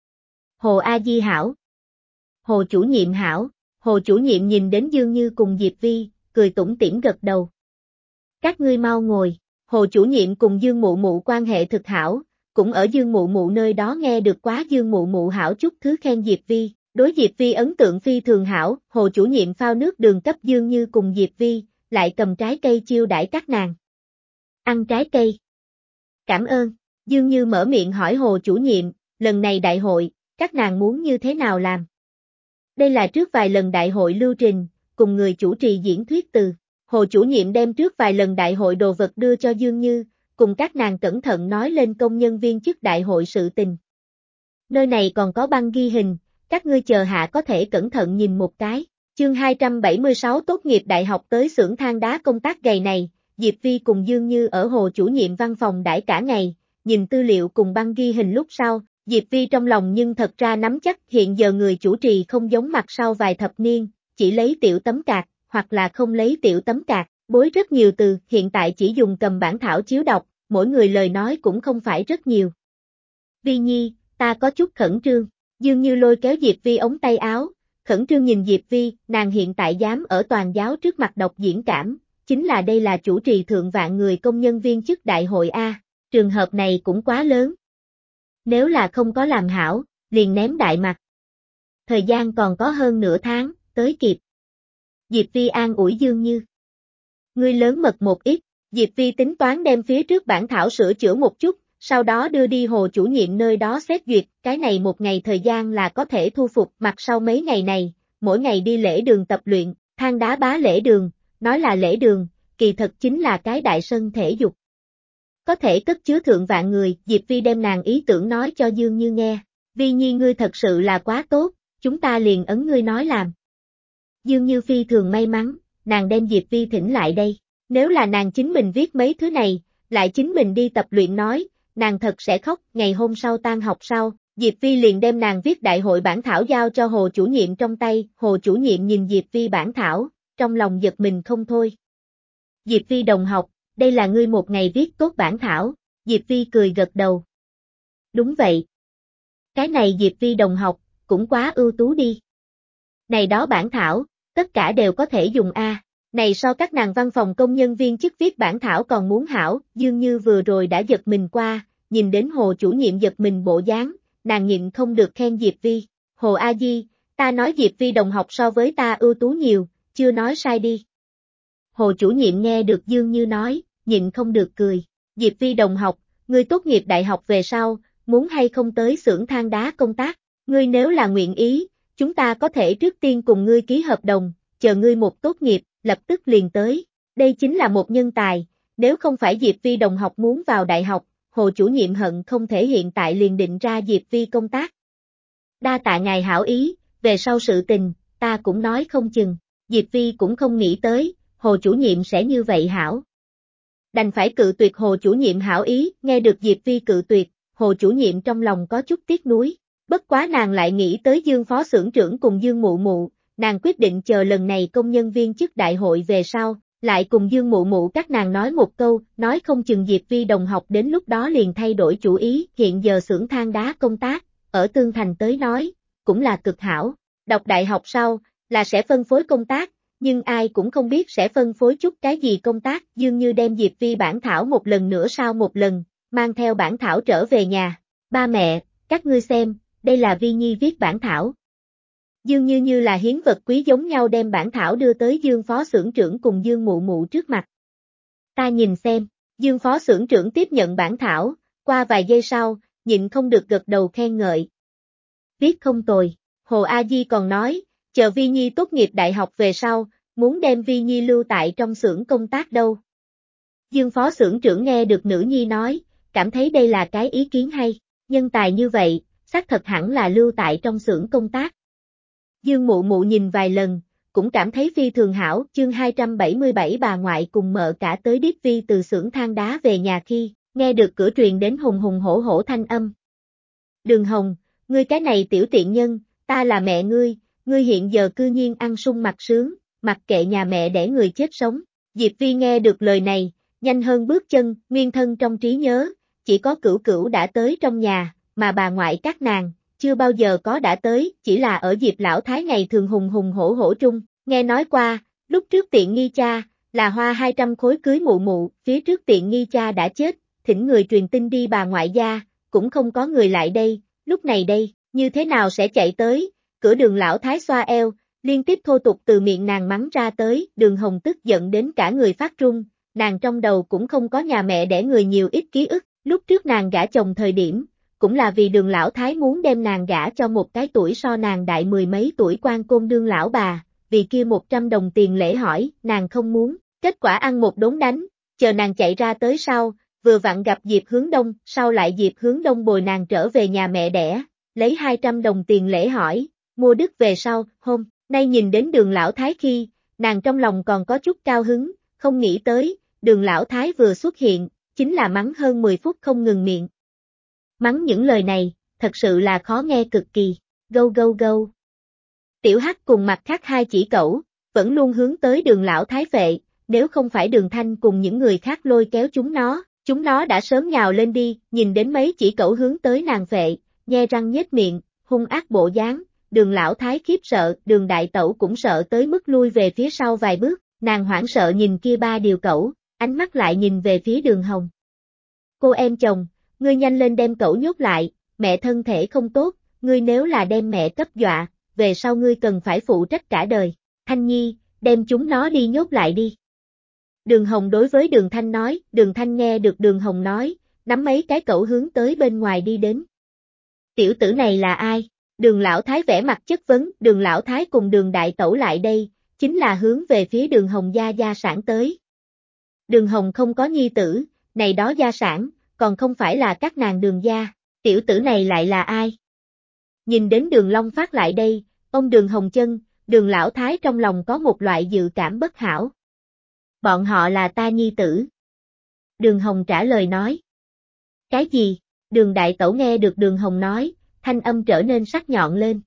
Hồ A Di hảo. Hồ chủ nhiệm hảo, Hồ chủ nhiệm nhìn đến Dương Như cùng Diệp Vi, cười tủm tỉm gật đầu. Các ngươi mau ngồi, Hồ chủ nhiệm cùng Dương Mụ Mụ quan hệ thực hảo, cũng ở Dương Mụ Mụ nơi đó nghe được quá Dương Mụ Mụ hảo chút thứ khen Diệp Vi, đối Diệp Vi ấn tượng phi thường hảo, Hồ chủ nhiệm phao nước đường cấp Dương Như cùng Diệp Vi, lại cầm trái cây chiêu đãi các nàng. Ăn trái cây. Cảm ơn, Dương Như mở miệng hỏi Hồ chủ nhiệm, lần này đại hội, các nàng muốn như thế nào làm? Đây là trước vài lần đại hội lưu trình, cùng người chủ trì diễn thuyết từ. Hồ chủ nhiệm đem trước vài lần đại hội đồ vật đưa cho Dương Như, cùng các nàng cẩn thận nói lên công nhân viên chức đại hội sự tình. Nơi này còn có băng ghi hình, các ngươi chờ hạ có thể cẩn thận nhìn một cái. Chương 276 tốt nghiệp đại học tới xưởng than đá công tác ngày này, Diệp Vi cùng Dương Như ở Hồ chủ nhiệm văn phòng đãi cả ngày, nhìn tư liệu cùng băng ghi hình lúc sau, Diệp Vi trong lòng nhưng thật ra nắm chắc hiện giờ người chủ trì không giống mặt sau vài thập niên, chỉ lấy tiểu tấm card, hoặc là không lấy tiểu tấm card, bối rất nhiều từ, hiện tại chỉ dùng cầm bản thảo chiếu đọc, mỗi người lời nói cũng không phải rất nhiều. Vi Nhi, ta có chút khẩn trương, Dương Như lôi kéo Diệp Vi ống tay áo, khẩn trương nhìn Diệp Vi, nàng hiện tại dám ở toàn giáo trước mặt đọc diễn cảm, chính là đây là chủ trì thượng vạn người công nhân viên chức đại hội A, trường hợp này cũng quá lớn. Nếu là không có làm hảo, liền ném đại mặt. Thời gian còn có hơn nửa tháng, tới kịp. Diệp Vi an ủi Dương Như. Ngươi lớn mật một ít, Diệp Vi tính toán đem phía trước bản thảo sửa chữa một chút, sau đó đưa đi Hồ chủ nhiệm nơi đó xét duyệt, cái này một ngày thời gian là có thể thu phục, mặt sau mấy ngày này, mỗi ngày đi lễ đường tập luyện, than đá bá lễ đường, nói là lễ đường, kỳ thật chính là cái đại sân thể dục. Có thể cất chứa thượng vạn người, Diệp Vi đem nàng ý tưởng nói cho Dương Như nghe, Vi Nhi ngươi thật sự là quá tốt, chúng ta liền ấn ngươi nói làm. Dương Như phi thường may mắn, nàng đem Diệp Vi thỉnh lại đây, nếu là nàng chính mình viết mấy thứ này, lại chính mình đi tập luyện nói, nàng thật sẽ khóc. Ngày hôm sau tan học sau, Diệp Vi liền đem nàng viết đại hội bản thảo giao cho Hồ chủ nhiệm trong tay, Hồ chủ nhiệm nhìn Diệp Vi bản thảo, trong lòng giật mình không thôi. Diệp Vi đồng học, đây là ngươi một ngày viết tốt bản thảo, Diệp Vi cười gật đầu. Đúng vậy. Cái này Diệp Vi đồng học, cũng quá ưu tú đi. Này đó bản thảo, tất cả đều có thể dùng A. Này so các nàng văn phòng công nhân viên chức viết bản thảo còn muốn hảo, Dương Như vừa rồi đã giật mình qua, nhìn đến Hồ chủ nhiệm giật mình bộ dáng, nàng nhịn không được khen Diệp Vi. Hồ A Di, ta nói Diệp Vi đồng học so với ta ưu tú nhiều, chưa nói sai đi. Hồ chủ nhiệm nghe được Dương Như nói, nhịn không được cười. Diệp Vi đồng học, ngươi tốt nghiệp đại học về sau, muốn hay không tới xưởng than đá công tác, ngươi nếu là nguyện ý, chúng ta có thể trước tiên cùng ngươi ký hợp đồng, chờ ngươi một tốt nghiệp, lập tức liền tới. Đây chính là một nhân tài, nếu không phải Diệp Vi đồng học muốn vào đại học, Hồ chủ nhiệm hận không thể hiện tại liền định ra Diệp Vi công tác. Đa tạ ngài hảo ý, về sau sự tình, ta cũng nói không chừng, Diệp Vi cũng không nghĩ tới, Hồ chủ nhiệm sẽ như vậy hảo. Đành phải cự tuyệt Hồ chủ nhiệm hảo ý, nghe được Diệp Vi cự tuyệt, Hồ chủ nhiệm trong lòng có chút tiếc nuối. Bất quá nàng lại nghĩ tới Dương phó xưởng trưởng cùng Dương Mụ Mụ, nàng quyết định chờ lần này công nhân viên chức đại hội về sau, lại cùng Dương Mụ Mụ các nàng nói một câu, nói không chừng Diệp Vi đồng học đến lúc đó liền thay đổi chủ ý, hiện giờ xưởng than đá công tác, ở Tương Thành tới nói, cũng là cực hảo, đọc đại học sau, là sẽ phân phối công tác, nhưng ai cũng không biết sẽ phân phối chút cái gì công tác, Dương Như đem Diệp Vi bản thảo một lần nữa sau một lần, mang theo bản thảo trở về nhà, ba mẹ, các ngươi xem, đây là Vi Nhi viết bản thảo. Dương Như như là hiến vật quý giống nhau đem bản thảo đưa tới Dương phó xưởng trưởng cùng Dương Mụ Mụ trước mặt. Ta nhìn xem, Dương phó xưởng trưởng tiếp nhận bản thảo, qua vài giây sau, nhịn không được gật đầu khen ngợi. Viết không tồi, Hồ A Di còn nói, chờ Vi Nhi tốt nghiệp đại học về sau, muốn đem Vi Nhi lưu tại trong xưởng công tác đâu. Dương phó xưởng trưởng nghe được nữ nhi nói, cảm thấy đây là cái ý kiến hay, nhân tài như vậy, xác thật hẳn là lưu tại trong xưởng công tác. Dương Mụ Mụ nhìn vài lần, cũng cảm thấy phi thường hảo, chương 277 bà ngoại cùng mợ cả tới Điếp Vi từ xưởng than đá về nhà khi, nghe được cửa truyền đến hùng hùng hổ hổ thanh âm. Đường Hồng, ngươi cái này tiểu tiện nhân, ta là mẹ ngươi hiện giờ cư nhiên ăn sung mặc sướng, mặc kệ nhà mẹ để người chết sống. Diệp Vi nghe được lời này, nhanh hơn bước chân, nguyên thân trong trí nhớ, chỉ có Cửu Cửu đã tới trong nhà, mà bà ngoại các nàng, chưa bao giờ có đã tới, chỉ là ở Diệp lão thái ngày thường hùng hùng hổ hổ trung, nghe nói qua, lúc trước tiện nghi cha, là hoa 200 khối cưới Mụ Mụ, phía trước tiện nghi cha đã chết, thỉnh người truyền tin đi bà ngoại gia, cũng không có người lại đây, lúc này đây, như thế nào sẽ chạy tới, cửa Đường lão thái xoa eo, liên tiếp thô tục từ miệng nàng mắng ra tới, Đường Hồng tức giận đến cả người phát run, nàng trong đầu cũng không có nhà mẹ để người nhiều ít ký ức, lúc trước nàng gả chồng thời điểm, cũng là vì Đường lão thái muốn đem nàng gả cho một cái tuổi so nàng đại mười mấy tuổi quan côn đương lão bà, vì kia 100 đồng tiền lễ hỏi, nàng không muốn, kết quả ăn một đốn đánh, chờ nàng chạy ra tới sau, vừa vặn gặp Diệp Hướng Đông, sau lại Diệp Hướng Đông bồi nàng trở về nhà mẹ đẻ, lấy 200 đồng tiền lễ hỏi, mua đất về sau, hôm nay nhìn đến Đường lão thái khi, nàng trong lòng còn có chút cao hứng, không nghĩ tới, Đường lão thái vừa xuất hiện, chính là mắng hơn 10 phút không ngừng miệng. Mắng những lời này, thật sự là khó nghe cực kỳ, gâu gâu gâu. Tiểu Hắc cùng mặt khác hai chỉ cẩu, vẫn luôn hướng tới Đường lão thái phệ, nếu không phải Đường Thanh cùng những người khác lôi kéo chúng nó đã sớm nhào lên đi, nhìn đến mấy chỉ cẩu hướng tới nàng phệ, nhe răng nhếch miệng, hung ác bộ dáng, Đường lão thái khiếp sợ, Đường đại tẩu cũng sợ tới mức lui về phía sau vài bước, nàng hoảng sợ nhìn kia ba điều cẩu, ánh mắt lại nhìn về phía Đường Hồng. Cô em chồng, ngươi nhanh lên đem cẩu nhốt lại, mẹ thân thể không tốt, ngươi nếu là đem mẹ cấp dọa, về sau ngươi cần phải phụ trách cả đời. Thanh Nhi, đem chúng nó đi nhốt lại đi. Đường Hồng đối với Đường Thanh nói, Đường Thanh nghe được Đường Hồng nói, nắm mấy cái cẩu hướng tới bên ngoài đi đến. Tiểu tử này là ai? Đường lão thái vẻ mặt chất vấn, Đường lão thái cùng Đường đại tẩu lại đây, chính là hướng về phía Đường Hồng gia sản tới. Đường Hồng không có nhi tử, này đó gia sản, còn không phải là các nàng Đường gia, tiểu tử này lại là ai? Nhìn đến Đường Long Phát lại đây, ông Đường Hồng chân, Đường lão thái trong lòng có một loại dự cảm bất hảo. Bọn họ là ta nhi tử. Đường Hồng trả lời nói. Cái gì? Đường đại tẩu nghe được Đường Hồng nói, thanh âm trở nên sắc nhọn lên.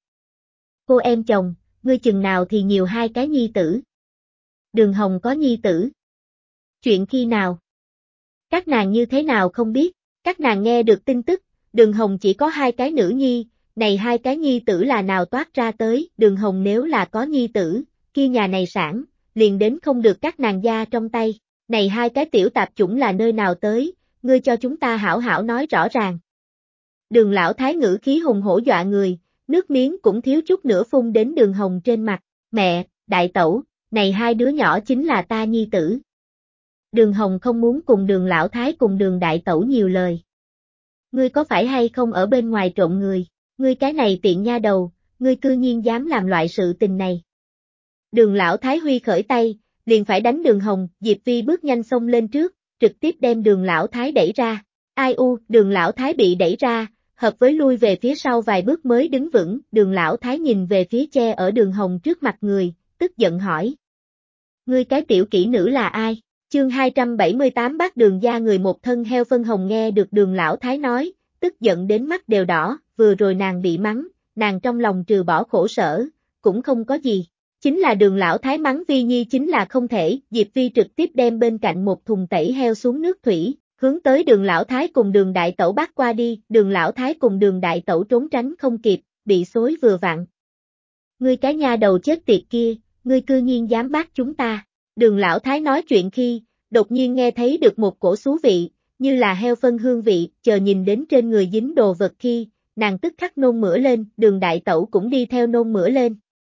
Cô em chồng, ngươi chừng nào thì nhiều hai cái nhi tử. Đường Hồng có nhi tử. Chuyện khi nào? Các nàng như thế nào không biết, các nàng nghe được tin tức, Đường Hồng chỉ có hai cái nữ nhi, này hai cái nhi tử là nào toát ra tới, Đường Hồng nếu là có nhi tử, kia nhà này sản, liền đến không được các nàng gia trong tay, này hai cái tiểu tạp chủng là nơi nào tới, ngươi cho chúng ta hảo hảo nói rõ ràng. Đường lão thái ngữ khí hùng hổ dọa người, nước miếng cũng thiếu chút nữa phun đến Đường Hồng trên mặt, mẹ, đại tẩu, này hai đứa nhỏ chính là ta nhi tử. Đường Hồng không muốn cùng Đường lão thái cùng Đường đại tẩu nhiều lời. Ngươi có phải hay không ở bên ngoài trộm người, ngươi cái này tiện nha đầu, ngươi cư nhiên dám làm loại sự tình này. Đường lão thái huy khởi tay, liền phải đánh Đường Hồng, Diệp Vi bước nhanh xông lên trước, trực tiếp đem Đường lão thái đẩy ra. Ai u, Đường lão thái bị đẩy ra, hợp với lui về phía sau vài bước mới đứng vững, Đường lão thái nhìn về phía che ở Đường Hồng trước mặt người, tức giận hỏi. Ngươi cái tiểu kỹ nữ là ai? Chương 278 bác Đường gia người một thân heo phân hồng nghe được Đường lão thái nói, tức giận đến mắt đều đỏ, vừa rồi nàng bị mắng, nàng trong lòng trừ bỏ khổ sở, cũng không có gì. Chính là Đường lão thái mắng Vi Nhi chính là không thể, Diệp Vi trực tiếp đem bên cạnh một thùng tẩy heo xuống nước thủy, hướng tới Đường lão thái cùng Đường đại tẩu bắt qua đi, Đường lão thái cùng Đường đại tẩu trốn tránh không kịp, bị xối vừa vặn. Ngươi cái nha đầu chết tiệt kia, ngươi cư nhiên dám bắt chúng ta. Đường lão thái nói chuyện khi, đột nhiên nghe thấy được một cổ xú vị, như là heo phân hương vị, chờ nhìn đến trên người dính đồ vật khi, nàng tức khắc nôn mửa lên, Đường đại tẩu cũng đi theo nôn mửa lên.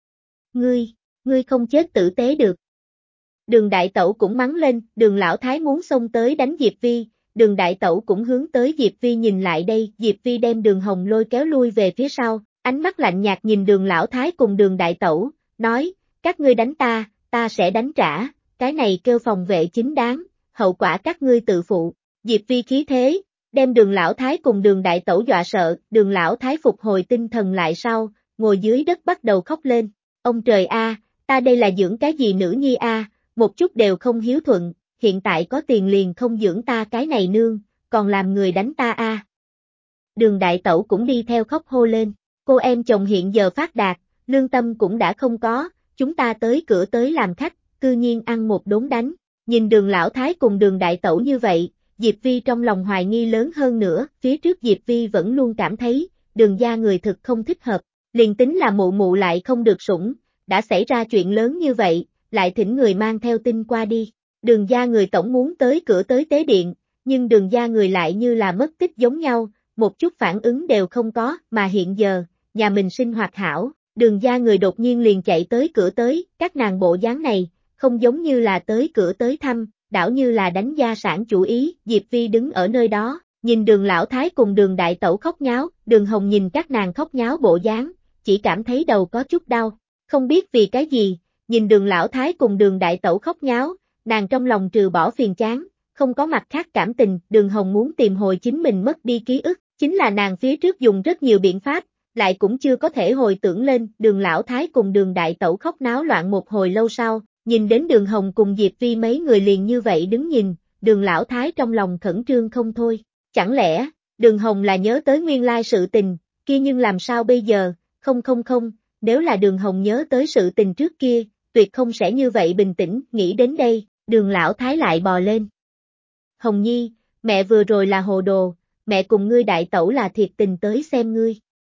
Ngươi không chết tử tế được. Đường đại tẩu cũng mắng lên, Đường lão thái muốn xông tới đánh Diệp Vi, Đường đại tẩu cũng hướng tới Diệp Vi nhìn lại đây, Diệp Vi đem Đường Hồng lôi kéo lui về phía sau, ánh mắt lạnh nhạt nhìn Đường lão thái cùng Đường đại tẩu, nói, các ngươi đánh ta, ta sẽ đánh trả, cái này kêu phòng vệ chính đáng, hậu quả các ngươi tự phụ. Diệp Vi khí thế, đem Đường lão thái cùng Đường đại tẩu dọa sợ, Đường lão thái phục hồi tinh thần lại sau, ngồi dưới đất bắt đầu khóc lên. Ông trời a, ta đây là dưỡng cái gì nữ nhi a, một chút đều không hiếu thuận, hiện tại có tiền liền không dưỡng ta cái này nương, còn làm người đánh ta a. Đường đại tẩu cũng đi theo khóc hô lên, cô em chồng hiện giờ phát đạt, lương tâm cũng đã không có, chúng ta tới cửa tới làm khách, cư nhiên ăn một đốn đánh. Nhìn Đường lão thái cùng Đường đại tẩu như vậy, Diệp Vi trong lòng hoài nghi lớn hơn nữa, phía trước Diệp Vi vẫn luôn cảm thấy, Đường gia người thực không thích hợp, liền tính là mụ mụ lại không được sủng, đã xảy ra chuyện lớn như vậy, lại thỉnh người mang theo tin qua đi. Đường gia người tổng muốn tới cửa tới tế điện, nhưng Đường gia người lại như là mất tích giống nhau, một chút phản ứng đều không có, mà hiện giờ, nhà mình sinh hoạt hảo, Đường gia người đột nhiên liền chạy tới cửa tới, các nàng bộ dáng này, không giống như là tới cửa tới thăm, đảo như là đánh gia sản chủ ý, Diệp Vi đứng ở nơi đó, nhìn Đường lão thái cùng Đường đại tẩu khóc nháo, Đường Hồng nhìn các nàng khóc nháo bộ dáng, chỉ cảm thấy đầu có chút đau, không biết vì cái gì, nhìn Đường lão thái cùng Đường đại tẩu khóc nháo, nàng trong lòng trừ bỏ phiền chán, không có mặt khác cảm tình, Đường Hồng muốn tìm hồi chính mình mất đi ký ức, chính là nàng phía trước dùng rất nhiều biện pháp, lại cũng chưa có thể hồi tưởng lên, Đường lão thái cùng Đường đại tẩu khóc náo loạn một hồi lâu sau, nhìn đến Đường Hồng cùng Diệp Vi mấy người liền như vậy đứng nhìn, Đường lão thái trong lòng khẩn trương không thôi, chẳng lẽ, Đường Hồng là nhớ tới nguyên lai sự tình, kia nhưng làm sao bây giờ, không, nếu là Đường Hồng nhớ tới sự tình trước kia, tuyệt không sẽ như vậy bình tĩnh, nghĩ đến đây, Đường lão thái lại bò lên. Hồng Nhi, mẹ vừa rồi là hồ đồ, mẹ cùng ngươi đại tẩu là thiệt tình tới xem ngươi.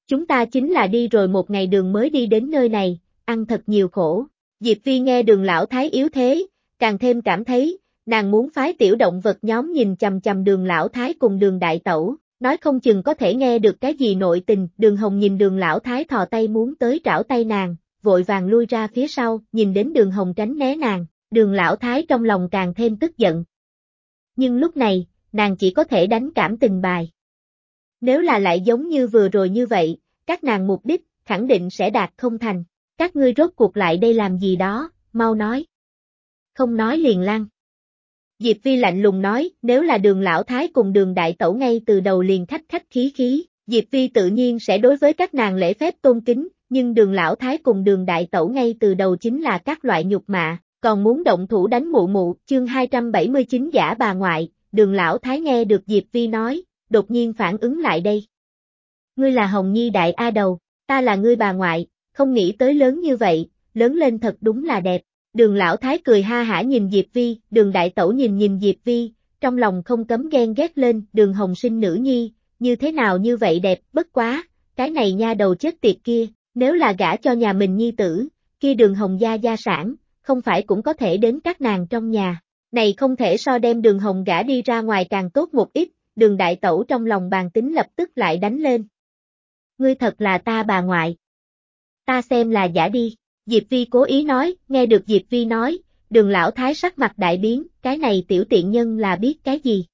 Chúng ta chính là đi rồi một ngày đường mới đi đến nơi này, ăn thật nhiều khổ. Diệp Vi nghe Đường lão thái yếu thế, càng thêm cảm thấy, nàng muốn phái tiểu động vật nhóm nhìn chằm chằm Đường lão thái cùng Đường đại tẩu, nói không chừng có thể nghe được cái gì nội tình. Đường Hồng nhìn Đường lão thái thò tay muốn tới trảo tay nàng, vội vàng lui ra phía sau, nhìn đến Đường Hồng tránh né nàng, Đường lão thái trong lòng càng thêm tức giận. Nhưng lúc này, nàng chỉ có thể đánh cảm tình bài. Nếu là lại giống như vừa rồi như vậy, các nàng mục đích, khẳng định sẽ đạt không thành. Các ngươi rốt cuộc lại đây làm gì đó, mau nói. Không nói liền lăn. Diệp Vi lạnh lùng nói, nếu là Đường lão thái cùng Đường đại tẩu ngay từ đầu liền khách khách khí khí, Diệp Vi tự nhiên sẽ đối với các nàng lễ phép tôn kính, nhưng Đường lão thái cùng Đường đại tẩu ngay từ đầu chính là các loại nhục mạ, còn muốn động thủ đánh mụ mụ. Chương 279 giả bà ngoại. Đường lão thái nghe được Diệp Vi nói, đột nhiên phản ứng lại đây. Ngươi là Hồng Nhi đại A đầu, ta là ngươi bà ngoại, không nghĩ tới lớn như vậy, lớn lên thật đúng là đẹp. Đường lão thái cười ha hả nhìn Diệp Vi, Đường đại tẩu nhìn Diệp Vi, trong lòng không cấm ghen ghét lên. Đường Hồng sinh nữ nhi, như thế nào như vậy đẹp, bất quá, cái này nha đầu chết tiệt kia, nếu là gả cho nhà mình nhi tử, kia Đường Hồng gia sản, không phải cũng có thể đến các nàng trong nhà. Này không thể so đem Đường Hồng gả đi ra ngoài càng tốt một ít. Đường đại tẩu trong lòng bàn tính lập tức lại đánh lên. Ngươi thật là ta bà ngoại. Ta xem là giả đi. Diệp Vi cố ý nói, nghe được Diệp Vi nói, Đường lão thái sắc mặt đại biến, cái này tiểu tiện nhân là biết cái gì?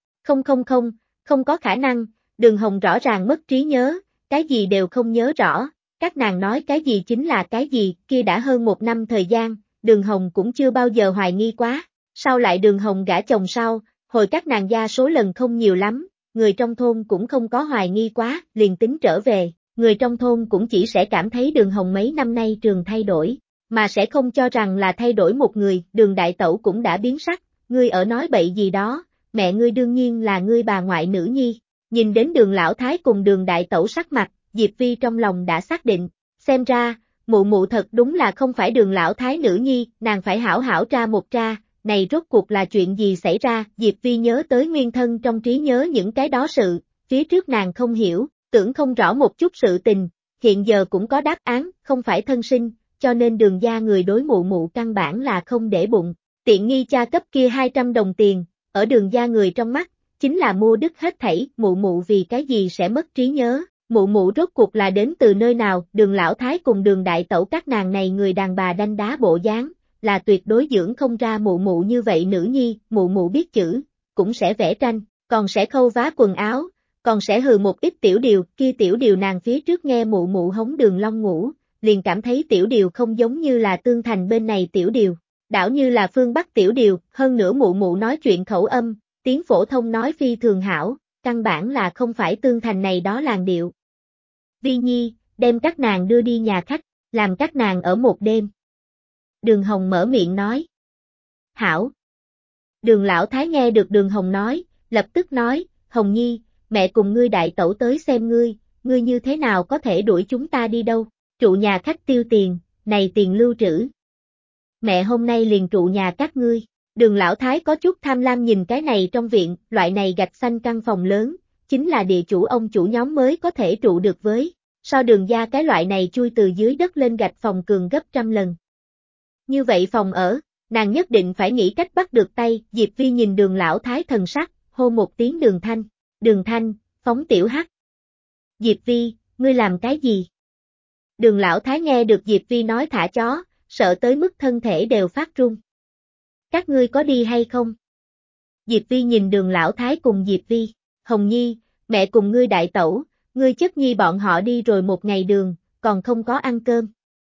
Không có khả năng, Đường Hồng rõ ràng mất trí nhớ, cái gì đều không nhớ rõ, các nàng nói cái gì chính là cái gì, kia đã hơn 1 năm thời gian, Đường Hồng cũng chưa bao giờ hoài nghi quá, sau lại Đường Hồng gả chồng sau, hồi các nàng gia số lần không nhiều lắm, người trong thôn cũng không có hoài nghi quá, liền tính trở về, người trong thôn cũng chỉ sẽ cảm thấy Đường Hồng mấy năm nay trường thay đổi, mà sẽ không cho rằng là thay đổi một người. Đường đại tẩu cũng đã biến sắc, ngươi ở nói bậy gì đó, mẹ ngươi đương nhiên là ngươi bà ngoại nữ nhi. Nhìn đến Đường lão thái cùng Đường đại tẩu sắc mặt, Diệp Vi trong lòng đã xác định, xem ra, mụ mụ thật đúng là không phải Đường lão thái nữ nhi, nàng phải hảo hảo tra một tra, này rốt cuộc là chuyện gì xảy ra. Diệp Vi nhớ tới nguyên thân trong trí nhớ những cái đó sự, phía trước nàng không hiểu, tưởng không rõ một chút sự tình, hiện giờ cũng có đáp án, không phải thân sinh, cho nên Đường gia người đối mụ mụ căn bản là không để bụng. Tiện nghi cha cấp kia 200 đồng tiền, ở Đường gia người trong mắt, chính là mua đứt hết thảy. Mụ mụ vì cái gì sẽ mất trí nhớ, mụ mụ rốt cuộc là đến từ nơi nào? Đường lão thái cùng Đường đại tẩu các nàng này người đàn bà đanh đá bộ dáng, là tuyệt đối dưỡng không ra mụ mụ như vậy nữ nhi. Mụ mụ biết chữ, cũng sẽ vẽ tranh, còn sẽ khâu vá quần áo, còn sẽ hừ một ít tiểu điều. Kia tiểu điều nàng phía trước nghe mụ mụ hống Đường Long ngủ, liền cảm thấy tiểu điều không giống như là Tương Thành bên này tiểu điều, đảo như là phương Bắc tiểu điều. Hơn nữa mụ mụ nói chuyện khẩu âm, tiếng phổ thông nói phi thường hảo, căn bản là không phải Tương Thành này đó làn điệu. Vi Nhi, đem các nàng đưa đi nhà khách, làm các nàng ở một đêm. Đường Hồng mở miệng nói. Hảo. Đường lão thái nghe được Đường Hồng nói, lập tức nói, Hồng Nhi, mẹ cùng ngươi đại tẩu tới xem ngươi như thế nào có thể đuổi chúng ta đi đâu? Trụ nhà khách tiêu tiền, này tiền lưu trữ. Mẹ hôm nay liền trụ nhà các ngươi. Đường lão thái có chút tham lam nhìn cái này trong viện, loại này gạch xanh căn phòng lớn, chính là địa chủ ông chủ nhóm mới có thể trụ được với. So Đường gia cái loại này chui từ dưới đất lên gạch phòng cường gấp trăm lần. Như vậy phòng ở, nàng nhất định phải nghĩ cách bắt được tay. Diệp Vi nhìn Đường lão thái thần sắc, hô một tiếng Đường Thanh, phóng tiểu hắc. Diệp Vi, ngươi làm cái gì? Đường lão thái nghe được Diệp Vi nói thả chó, sợ tới mức thân thể đều phát run. Các ngươi có đi hay không? Diệp Vi nhìn Đường lão thái cùng Diệp Vi, Hồng Nhi, mẹ cùng ngươi đại tẩu, ngươi chất nhi bọn họ đi rồi một ngày đường, còn không có ăn cơm.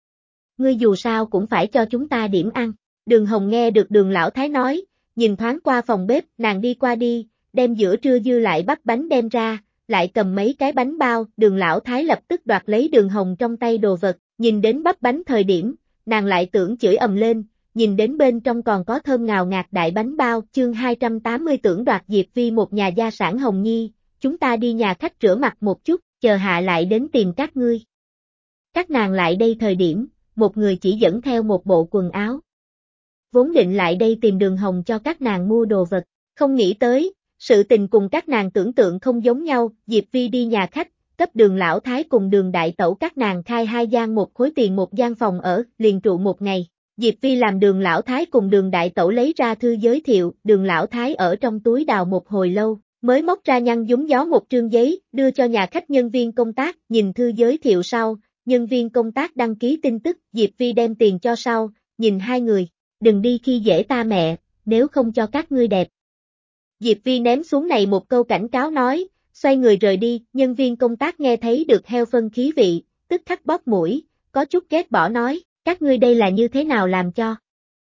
Ngươi dù sao cũng phải cho chúng ta điểm ăn. Đường Hồng nghe được Đường lão thái nói, nhìn thoáng qua phòng bếp, nàng đi qua đi, đem giữa trưa dư lại bắp bánh đem ra, lại cầm mấy cái bánh bao. Đường lão thái lập tức đoạt lấy Đường Hồng trong tay đồ vật, nhìn đến bắp bánh thời điểm, nàng lại tưởng chửi ầm lên, nhìn đến bên trong còn có thơm ngào ngạt đại bánh bao. Chương 280 tưởng đoạt Diệp Vi một nhà gia sản. Hồng Nhi, chúng ta đi nhà khách rửa mặt một chút, chờ hạ lại đến tìm các ngươi. Các nàng lại đây thời điểm, một người chỉ dẫn theo một bộ quần áo. Vốn định lại đây tìm Đường Hồng cho các nàng mua đồ vật, không nghĩ tới, sự tình cùng các nàng tưởng tượng không giống nhau. Diệp Vi đi nhà khách, cấp Đường lão thái cùng Đường đại tẩu các nàng khai 2 gian 1 khối tiền 1 gian phòng ở, liền trụ 1 ngày. Diệp Vi làm Đường lão thái cùng Đường đại tẩu lấy ra thư giới thiệu, Đường lão thái ở trong túi đào một hồi lâu, mới móc ra nhăn nhúm gió một trương giấy, đưa cho nhà khách nhân viên công tác, nhìn thư giới thiệu sau, nhân viên công tác đăng ký tin tức, Diệp Vi đem tiền cho sau, nhìn hai người, đừng đi khi dễ ta mẹ, nếu không cho các ngươi đẹp. Diệp Vi ném xuống này một câu cảnh cáo nói, xoay người rời đi, nhân viên công tác nghe thấy được heo phân khí vị, tức khắc bóp mũi, có chút ghét bỏ nói, các ngươi đây là như thế nào làm cho?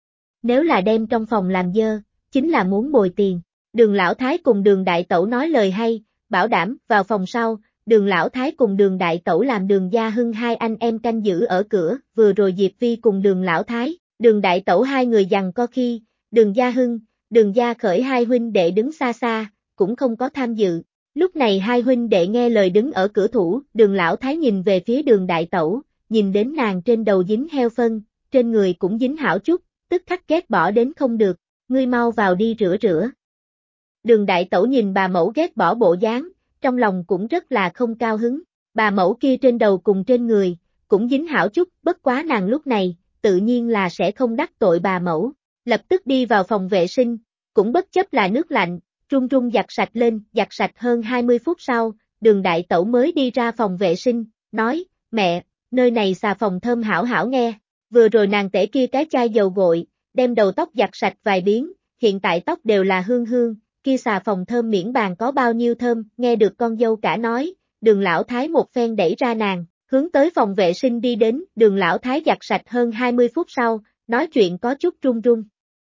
Nếu là đem trong phòng làm dơ, chính là muốn bồi tiền. Đường lão thái cùng Đường đại tẩu nói lời hay, bảo đảm, vào phòng sau, Đường lão thái cùng Đường đại tẩu làm Đường Gia Hưng hai anh em canh giữ ở cửa, vừa rồi Diệp Vi cùng Đường lão thái, Đường đại tẩu hai người giằng co khi, Đường Gia Hưng, Đường Gia Khởi hai huynh đệ đứng xa xa, cũng không có tham dự. Lúc này hai huynh đệ nghe lời đứng ở cửa thủ, Đường lão thái nhìn về phía Đường đại tẩu, nhìn đến nàng trên đầu dính heo phân, trên người cũng dính hảo chút, tức khắc ghét bỏ đến không được, ngươi mau vào đi rửa rửa. Đường đại tẩu nhìn bà mẫu ghét bỏ bộ dáng, trong lòng cũng rất là không cao hứng, bà mẫu kia trên đầu cùng trên người, cũng dính hảo chút, bất quá nàng lúc này, tự nhiên là sẽ không đắc tội bà mẫu, lập tức đi vào phòng vệ sinh, cũng bất chấp là nước lạnh, run run giặt sạch lên, giặt sạch hơn 20 phút sau, Đường đại tẩu mới đi ra phòng vệ sinh, nói, mẹ, nơi này xà phòng thơm hảo hảo nghe, vừa rồi nàng tể kia cái chai dầu gội, đem đầu tóc giặt sạch vài biến, hiện tại tóc đều là hương hương, kia xà phòng thơm miễn bàn có bao nhiêu thơm, nghe được con dâu cả nói, Đường lão thái một phen đẩy ra nàng, hướng tới phòng vệ sinh đi đến, Đường lão thái giặt sạch hơn 20 phút sau, nói chuyện có chút run run.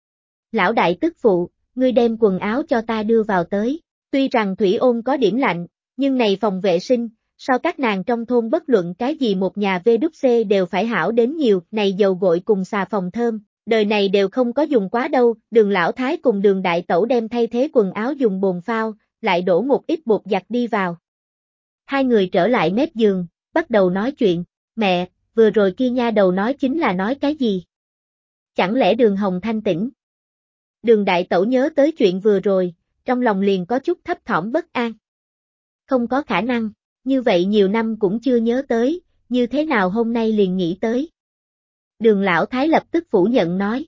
Lão đại tức phụ, ngươi đem quần áo cho ta đưa vào tới, tuy rằng thủy ôn có điểm lạnh, nhưng này phòng vệ sinh, so các nàng trong thôn bất luận cái gì một nhà VWC đều phải hảo đến nhiều, này dầu gội cùng xà phòng thơm, đời này đều không có dùng quá đâu, Đường lão thái cùng Đường đại tẩu đem thay thế quần áo dùng bồn phao, lại đổ một ít bột giặt đi vào. Hai người trở lại mép giường, bắt đầu nói chuyện, mẹ, vừa rồi kia nha đầu nói chính là nói cái gì? Chẳng lẽ Đường Hồng thanh tỉnh? Đường đại tẩu nhớ tới chuyện vừa rồi, trong lòng liền có chút thấp thỏm bất an. Không có khả năng, như vậy nhiều năm cũng chưa nhớ tới, như thế nào hôm nay liền nghĩ tới. Đường lão thái lập tức phủ nhận nói.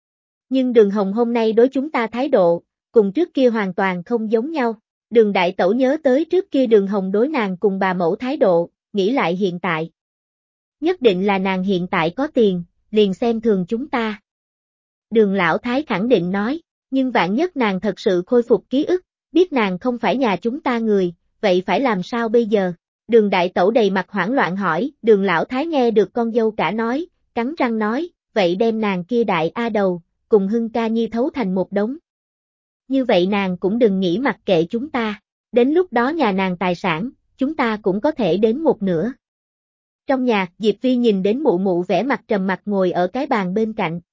Nhưng Đường Hồng hôm nay đối chúng ta thái độ, cùng trước kia hoàn toàn không giống nhau. Đường đại tẩu nhớ tới trước kia Đường Hồng đối nàng cùng bà mẫu thái độ, nghĩ lại hiện tại. Nhất định là nàng hiện tại có tiền, liền xem thường chúng ta. Đường lão thái khẳng định nói, nhưng vạn nhất nàng thật sự khôi phục ký ức, biết nàng không phải nhà chúng ta người, vậy phải làm sao bây giờ? Đường đại tẩu đầy mặt hoảng loạn hỏi, Đường lão thái nghe được con dâu cả nói, cắn răng nói, vậy đem nàng kia đại A đầu, cùng Hưng ca nhi thấu thành một đống. Như vậy nàng cũng đừng nghĩ mặc kệ chúng ta, đến lúc đó nhà nàng tài sản, chúng ta cũng có thể đến một nửa. Trong nhà, Diệp Vi nhìn đến mụ mụ vẻ mặt trầm mặc ngồi ở cái bàn bên cạnh,